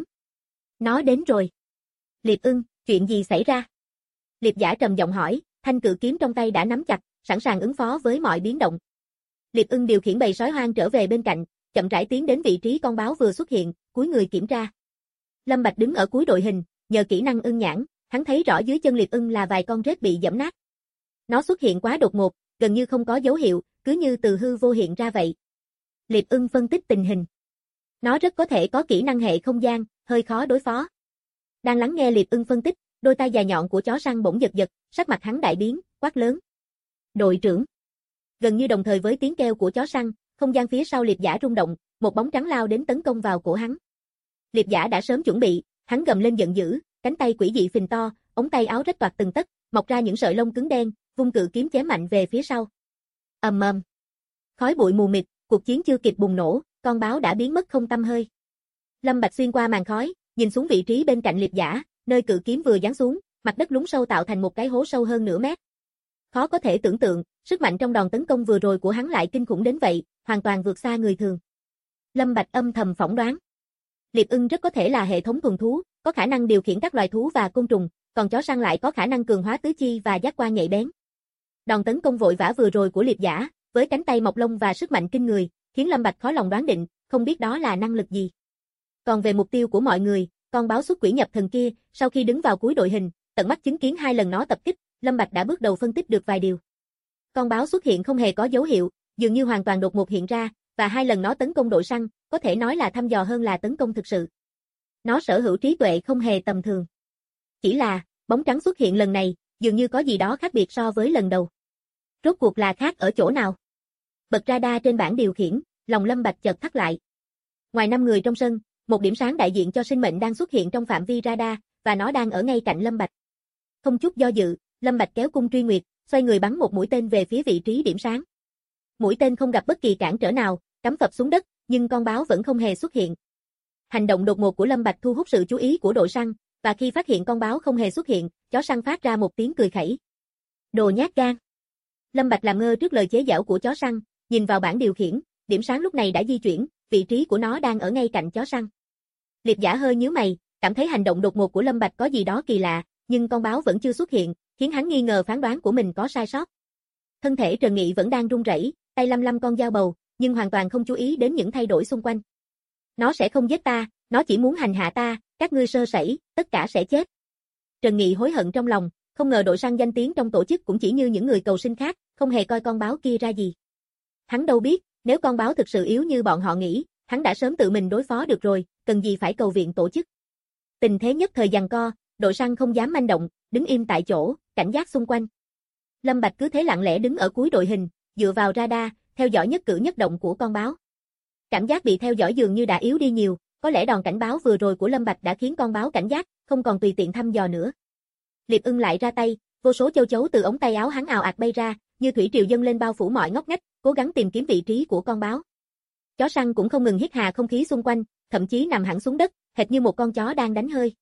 Nó đến rồi. Liệp ưng, chuyện gì xảy ra? Liệp giả trầm giọng hỏi, thanh cự kiếm trong tay đã nắm chặt, sẵn sàng ứng phó với mọi biến động. Liệp ưng điều khiển bầy sói hoang trở về bên cạnh, chậm rãi tiến đến vị trí con báo vừa xuất hiện, cúi người kiểm tra. Lâm Bạch đứng ở cuối đội hình, nhờ kỹ năng ưng nhãn, hắn thấy rõ dưới chân Liệp ưng là vài con rết bị giẫm nát. Nó xuất hiện quá đột ngột, gần như không có dấu hiệu, cứ như từ hư vô hiện ra vậy. Liệp ưng phân tích tình hình. Nó rất có thể có kỹ năng hệ không gian, hơi khó đối phó. Đang lắng nghe Liệp ưng phân tích, đôi tai dài nhọn của chó săn bỗng giật giật, sắc mặt hắn đại biến, quát lớn. Đội trưởng. Gần như đồng thời với tiếng kêu của chó săn, không gian phía sau Liệp giả rung động, một bóng trắng lao đến tấn công vào cổ hắn. Liệp giả đã sớm chuẩn bị, hắn gầm lên giận dữ, cánh tay quỷ dị phình to, ống tay áo rách toạc từng tấc, mọc ra những sợi lông cứng đen, vung cự kiếm chém mạnh về phía sau. Ầm ầm. Khói bụi mù mịt, cuộc chiến chưa kịp bùng nổ, con báo đã biến mất không tăm hơi. Lâm Bạch xuyên qua màn khói, nhìn xuống vị trí bên cạnh Liệp giả, nơi cự kiếm vừa giáng xuống, mặt đất lún sâu tạo thành một cái hố sâu hơn nửa mét. Khó có thể tưởng tượng, sức mạnh trong đòn tấn công vừa rồi của hắn lại kinh khủng đến vậy, hoàn toàn vượt xa người thường. Lâm Bạch âm thầm phỏng đoán. Liệp ưng rất có thể là hệ thống thuần thú, có khả năng điều khiển các loài thú và côn trùng, còn chó săn lại có khả năng cường hóa tứ chi và giác quan nhạy bén. Đòn tấn công vội vã vừa rồi của Liệp giả, với cánh tay mọc lông và sức mạnh kinh người, khiến Lâm Bạch khó lòng đoán định, không biết đó là năng lực gì. Còn về mục tiêu của mọi người, con báo xuất quỷ nhập thần kia, sau khi đứng vào cuối đội hình, tận mắt chứng kiến 2 lần nó tập kích, Lâm Bạch đã bước đầu phân tích được vài điều. Con báo xuất hiện không hề có dấu hiệu, dường như hoàn toàn đột ngột hiện ra, và 2 lần nó tấn công đội săn, có thể nói là thăm dò hơn là tấn công thực sự. Nó sở hữu trí tuệ không hề tầm thường. Chỉ là, bóng trắng xuất hiện lần này, dường như có gì đó khác biệt so với lần đầu. Rốt cuộc là khác ở chỗ nào? Bật radar trên bảng điều khiển, lòng Lâm Bạch chợt thắt lại. Ngoài 5 người trong sân, một điểm sáng đại diện cho sinh mệnh đang xuất hiện trong phạm vi radar, và nó đang ở ngay cạnh Lâm Bạch. Không chút do dự, Lâm Bạch kéo cung truy nguyệt, xoay người bắn một mũi tên về phía vị trí điểm sáng. Mũi tên không gặp bất kỳ cản trở nào, cắm phập xuống đất, nhưng con báo vẫn không hề xuất hiện. Hành động đột ngột của Lâm Bạch thu hút sự chú ý của đội săn, và khi phát hiện con báo không hề xuất hiện, chó săn phát ra một tiếng cười khẩy. Đồ nhát gan. Lâm Bạch làm ngơ trước lời chế giễu của chó săn, nhìn vào bảng điều khiển, điểm sáng lúc này đã di chuyển, vị trí của nó đang ở ngay cạnh chó săn. Liệp giả hơi nhíu mày, cảm thấy hành động đột ngột của Lâm Bạch có gì đó kỳ lạ, nhưng con báo vẫn chưa xuất hiện, khiến hắn nghi ngờ phán đoán của mình có sai sót. Thân thể Trần Nghị vẫn đang run rẩy, tay lăm lăm con dao bầu, nhưng hoàn toàn không chú ý đến những thay đổi xung quanh. Nó sẽ không giết ta, nó chỉ muốn hành hạ ta, các ngươi sơ sẩy, tất cả sẽ chết. Trần Nghị hối hận trong lòng, không ngờ đội săn danh tiếng trong tổ chức cũng chỉ như những người cầu sinh khác, không hề coi con báo kia ra gì. Hắn đâu biết, nếu con báo thực sự yếu như bọn họ nghĩ, hắn đã sớm tự mình đối phó được rồi, cần gì phải cầu viện tổ chức. Tình thế nhất thời giằng co, đội săn không dám manh động, đứng im tại chỗ, cảnh giác xung quanh. Lâm Bạch cứ thế lặng lẽ đứng ở cuối đội hình, dựa vào radar, theo dõi nhất cử nhất động của con báo. Cảm giác bị theo dõi dường như đã yếu đi nhiều, có lẽ đòn cảnh báo vừa rồi của Lâm Bạch đã khiến con báo cảnh giác, không còn tùy tiện thăm dò nữa. Liệp ưng lại ra tay, vô số châu chấu từ ống tay áo hắn ào ạt bay ra, như thủy triều dâng lên bao phủ mọi ngóc ngách, cố gắng tìm kiếm vị trí của con báo. Chó săn cũng không ngừng hít hà không khí xung quanh, thậm chí nằm hẳn xuống đất, hệt như một con chó đang đánh hơi.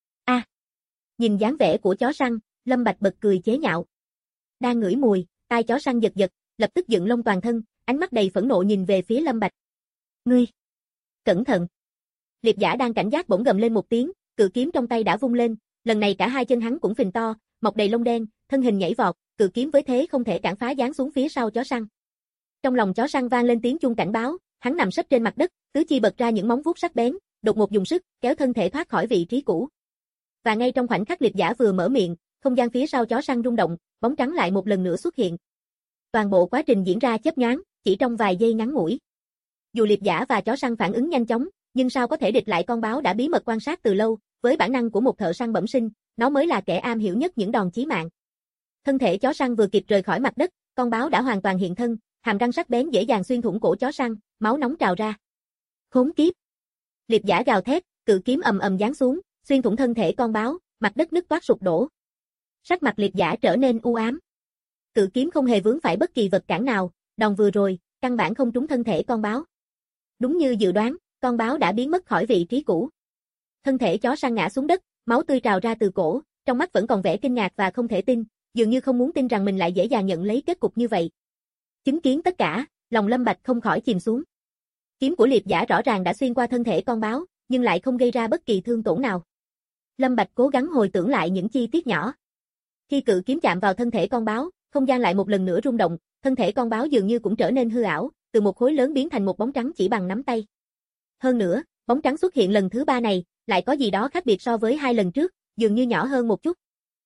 Nhìn dáng vẻ của chó săn, Lâm Bạch bật cười chế nhạo. Đang ngửi mùi, tai chó săn giật giật, lập tức dựng lông toàn thân, ánh mắt đầy phẫn nộ nhìn về phía Lâm Bạch. Ngươi! Cẩn thận! Liệp giả đang cảnh giác bỗng gầm lên một tiếng, cự kiếm trong tay đã vung lên, lần này cả 2 chân hắn cũng phình to, mọc đầy lông đen, thân hình nhảy vọt, cự kiếm với thế không thể cản phá giáng xuống phía sau chó săn. Trong lòng chó săn vang lên tiếng chuông cảnh báo, hắn nằm sấp trên mặt đất, tứ chi bật ra những móng vuốt sắc bén, đột ngột dùng sức, kéo thân thể thoát khỏi vị trí cũ. Và ngay trong khoảnh khắc Liệp giả vừa mở miệng, không gian phía sau chó săn rung động, bóng trắng lại một lần nữa xuất hiện. Toàn bộ quá trình diễn ra chớp nhoáng, chỉ trong vài giây ngắn ngủi. Dù Liệp giả và chó săn phản ứng nhanh chóng, nhưng sao có thể địch lại con báo đã bí mật quan sát từ lâu, với bản năng của một thợ săn bẩm sinh, nó mới là kẻ am hiểu nhất những đòn chí mạng. Thân thể chó săn vừa kịp rời khỏi mặt đất, con báo đã hoàn toàn hiện thân, hàm răng sắc bén dễ dàng xuyên thủng cổ chó săn, máu nóng trào ra. Khốn kiếp! Liệp giả gào thét, cự kiếm ầm ầm giáng xuống, xuyên thủng thân thể con báo, mặt đất nứt toát sụp đổ. Sắc mặt liệp giả trở nên u ám. Cự kiếm không hề vướng phải bất kỳ vật cản nào, đòn vừa rồi, căn bản không trúng thân thể con báo. Đúng như dự đoán, con báo đã biến mất khỏi vị trí cũ. Thân thể chó săn ngã xuống đất, máu tươi trào ra từ cổ, trong mắt vẫn còn vẻ kinh ngạc và không thể tin, dường như không muốn tin rằng mình lại dễ dàng nhận lấy kết cục như vậy. Chứng kiến tất cả, lòng Lâm Bạch không khỏi chìm xuống. Kiếm của liệp giả rõ ràng đã xuyên qua thân thể con báo, nhưng lại không gây ra bất kỳ thương tổn nào. Lâm Bạch cố gắng hồi tưởng lại những chi tiết nhỏ. Khi cự kiếm chạm vào thân thể con báo, không gian lại một lần nữa rung động, thân thể con báo dường như cũng trở nên hư ảo, từ một khối lớn biến thành một bóng trắng chỉ bằng nắm tay. Hơn nữa, bóng trắng xuất hiện lần thứ 3 này, lại có gì đó khác biệt so với 2 lần trước, dường như nhỏ hơn một chút.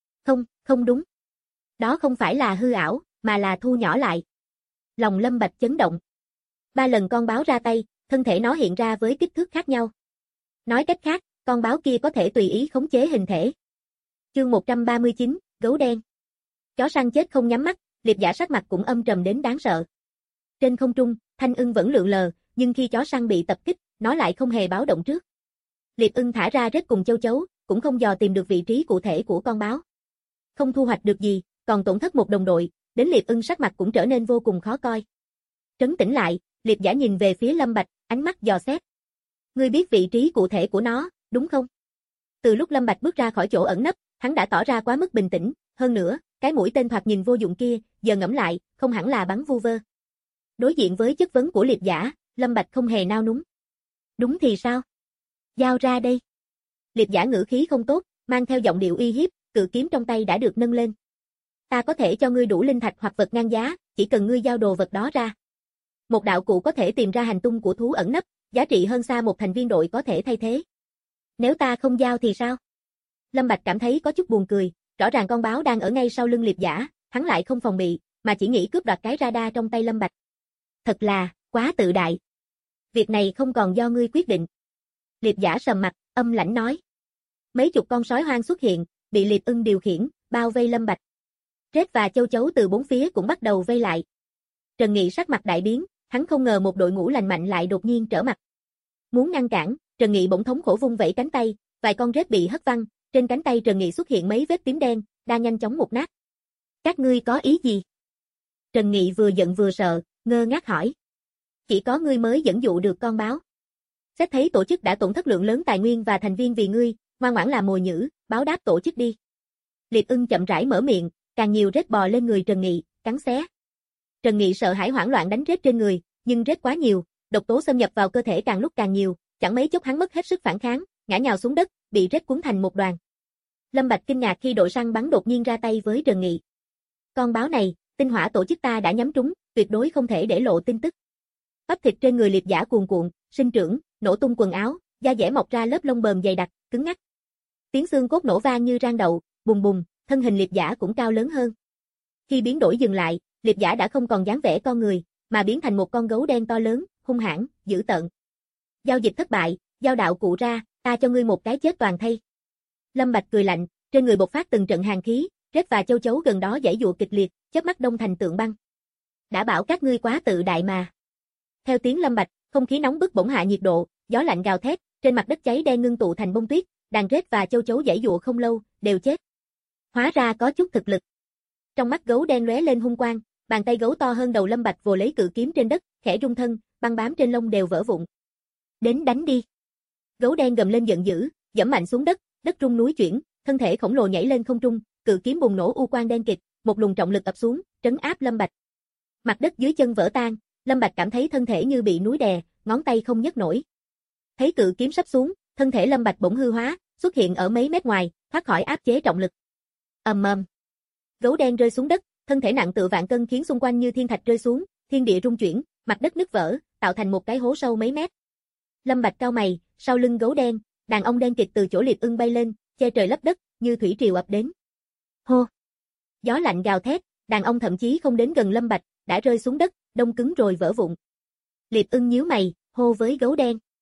Không đúng. Đó không phải là hư ảo, mà là thu nhỏ lại. Lòng Lâm Bạch chấn động. 3 lần con báo ra tay, thân thể nó hiện ra với kích thước khác nhau. Nói cách khác, con báo kia có thể tùy ý khống chế hình thể. Chương 139, gấu đen. Chó săn chết không nhắm mắt, liệp giả sắc mặt cũng âm trầm đến đáng sợ. Trên không trung, thanh ưng vẫn lượn lờ, nhưng khi chó săn bị tập kích, nó lại không hề báo động trước. Liệp ưng thả ra rết cùng châu chấu, cũng không dò tìm được vị trí cụ thể của con báo. Không thu hoạch được gì, còn tổn thất một đồng đội, đến liệp ưng sắc mặt cũng trở nên vô cùng khó coi. Trấn tĩnh lại, liệp giả nhìn về phía Lâm Bạch, ánh mắt dò xét. Ngươi biết vị trí cụ thể của nó, đúng không? Từ lúc Lâm Bạch bước ra khỏi chỗ ẩn nấp, hắn đã tỏ ra quá mức bình tĩnh, hơn nữa, cái mũi tên thoạt nhìn vô dụng kia, giờ ngẫm lại, không hẳn là bắn vu vơ. Đối diện với chất vấn của liệp giả, Lâm Bạch không hề nao núng. Đúng thì sao? Giao ra đây. Liệp giả ngữ khí không tốt, mang theo giọng điệu uy hiếp, cự kiếm trong tay đã được nâng lên. Ta có thể cho ngươi đủ linh thạch hoặc vật ngang giá, chỉ cần ngươi giao đồ vật đó ra. Một đạo cụ có thể tìm ra hành tung của thú ẩn nấp, giá trị hơn xa một thành viên đội có thể thay thế. Nếu ta không giao thì sao? Lâm Bạch cảm thấy có chút buồn cười, rõ ràng con báo đang ở ngay sau lưng liệp giả, hắn lại không phòng bị, mà chỉ nghĩ cướp đoạt cái radar trong tay Lâm Bạch. Thật là, quá tự đại. Việc này không còn do ngươi quyết định. Liệp giả sầm mặt, âm lãnh nói. Mấy chục con sói hoang xuất hiện, bị liệp ưng điều khiển, bao vây Lâm Bạch. Rết và châu chấu từ bốn phía cũng bắt đầu vây lại. Trần Nghị sắc mặt đại biến, hắn không ngờ một đội ngũ lành mạnh lại đột nhiên trở mặt. Muốn ngăn cản, Trần Nghị bỗng thống khổ vung vẩy cánh tay, vài con rết bị hất văng, trên cánh tay Trần Nghị xuất hiện mấy vết tím đen, đang nhanh chóng mục nát. Các ngươi có ý gì? Trần Nghị vừa giận vừa sợ, ngơ ngác hỏi. Chỉ có ngươi mới dẫn dụ được con báo. Xét thấy tổ chức đã tổn thất lượng lớn tài nguyên và thành viên vì ngươi, ngoan ngoãn làm mồi nhử, báo đáp tổ chức đi. Liệp ưng chậm rãi mở miệng, càng nhiều rết bò lên người Trần Nghị, cắn xé. Trần Nghị sợ hãi hoảng loạn đánh rết trên người, nhưng rết quá nhiều, độc tố xâm nhập vào cơ thể càng lúc càng nhiều, chẳng mấy chốc hắn mất hết sức phản kháng, ngã nhào xuống đất, bị rết cuốn thành một đoàn. Lâm Bạch kinh ngạc khi đội săn bắn đột nhiên ra tay với Trần Nghị. Con báo này, tinh hỏa tổ chức ta đã nhắm trúng, tuyệt đối không thể để lộ tin tức. Bắp thịt trên người liệp giả cuồn cuộn, sinh trưởng, nổ tung quần áo, da dẻ mọc ra lớp lông bờm dày đặc, cứng ngắc. Tiếng xương cốt nổ vang như rang đậu, bùng bùng, thân hình liệp giả cũng cao lớn hơn. Khi biến đổi dừng lại, liệp giả đã không còn dáng vẻ con người, mà biến thành một con gấu đen to lớn, hung hãn, dữ tợn. Giao dịch thất bại, giao đạo cụ ra, ta cho ngươi một cái chết toàn thây. Lâm Bạch cười lạnh, trên người bộc phát từng trận hàn khí, rết và châu chấu gần đó giãy giụa kịch liệt, chớp mắt đông thành tượng băng. Đã bảo các ngươi quá tự đại mà. Theo tiếng Lâm Bạch, không khí nóng bức bỗng hạ nhiệt độ, gió lạnh gào thét, trên mặt đất cháy đen ngưng tụ thành bông tuyết, đàn rết và châu chấu giãy giụa không lâu, đều chết. Hóa ra có chút thực lực. Trong mắt gấu đen lóe lên hung quang, bàn tay gấu to hơn đầu Lâm Bạch vồ lấy cự kiếm trên đất, khẽ rung thân, băng bám trên lông đều vỡ vụn. Đến đánh đi. Gấu đen gầm lên giận dữ, giẫm mạnh xuống đất, đất rung núi chuyển, thân thể khổng lồ nhảy lên không trung, cự kiếm bùng nổ u quang đen kịt, một luồng trọng lực ập xuống, trấn áp Lâm Bạch. Mặt đất dưới chân vỡ tan, Lâm Bạch cảm thấy thân thể như bị núi đè, ngón tay không nhấc nổi. Thấy cự kiếm sắp xuống, thân thể Lâm Bạch bỗng hư hóa, xuất hiện ở mấy mét ngoài, thoát khỏi áp chế trọng lực. Ầm ầm. Gấu đen rơi xuống đất, thân thể nặng tựa vạn cân khiến xung quanh như thiên thạch rơi xuống, thiên địa rung chuyển, mặt đất nứt vỡ, tạo thành một cái hố sâu mấy mét. Lâm Bạch cau mày, sau lưng gấu đen, đàn ông đen kịt từ chỗ liệp ưng bay lên, che trời lấp đất, như thủy triều ập đến. Hô! Gió lạnh gào thét, đàn ông thậm chí không đến gần Lâm Bạch, đã rơi xuống đất, đông cứng rồi vỡ vụn. Liệp ưng nhíu mày, hô với gấu đen.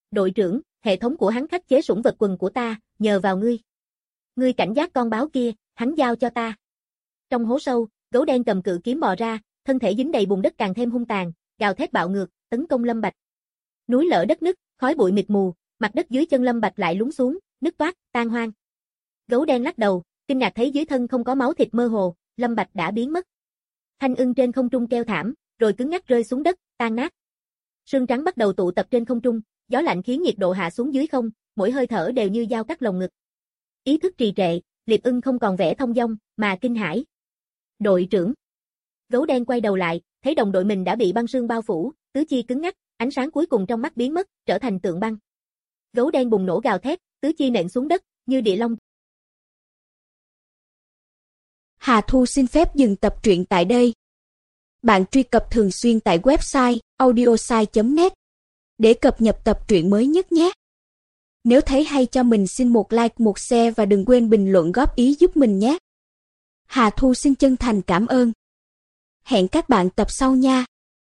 Đội trưởng, hệ thống của hắn khắc chế sủng vật quần của ta, nhờ vào ngươi. Ngươi cảnh giác con báo kia, hắn giao cho ta. Trong hố sâu, gấu đen cầm cự kiếm bò ra, thân thể dính đầy bùn đất càng thêm hung tàn, gào thét bạo ngược, tấn công Lâm Bạch. Núi lở đất nứt, khói bụi mịt mù, mặt đất dưới chân Lâm Bạch lại lún xuống, nứt toác, tan hoang. Gấu đen lắc đầu, kinh ngạc thấy dưới thân không có máu thịt mơ hồ, Lâm Bạch đã biến mất. Thanh ưng trên không trung kêu thảm, rồi cứng ngắc rơi xuống đất, tan nát. Sương trắng bắt đầu tụ tập trên không trung, gió lạnh khiến nhiệt độ hạ xuống dưới không, mỗi hơi thở đều như dao cắt lồng ngực. Ý thức trì trệ, Liệp Ưng không còn vẻ thông dong, mà kinh hãi. Đội trưởng. Gấu đen quay đầu lại, thấy đồng đội mình đã bị băng sương bao phủ, tứ chi cứng ngắc, ánh sáng cuối cùng trong mắt biến mất, trở thành tượng băng. Gấu đen bùng nổ gào thét, tứ chi nện xuống đất, như địa long. Hà Thu xin phép dừng tập truyện tại đây. Bạn truy cập thường xuyên tại website audiosai.net để cập nhật tập truyện mới nhất nhé. Nếu thấy hay cho mình xin một like, một share và đừng quên bình luận góp ý giúp mình nhé. Hà Thu xin chân thành cảm ơn. Hẹn các bạn tập sau nha.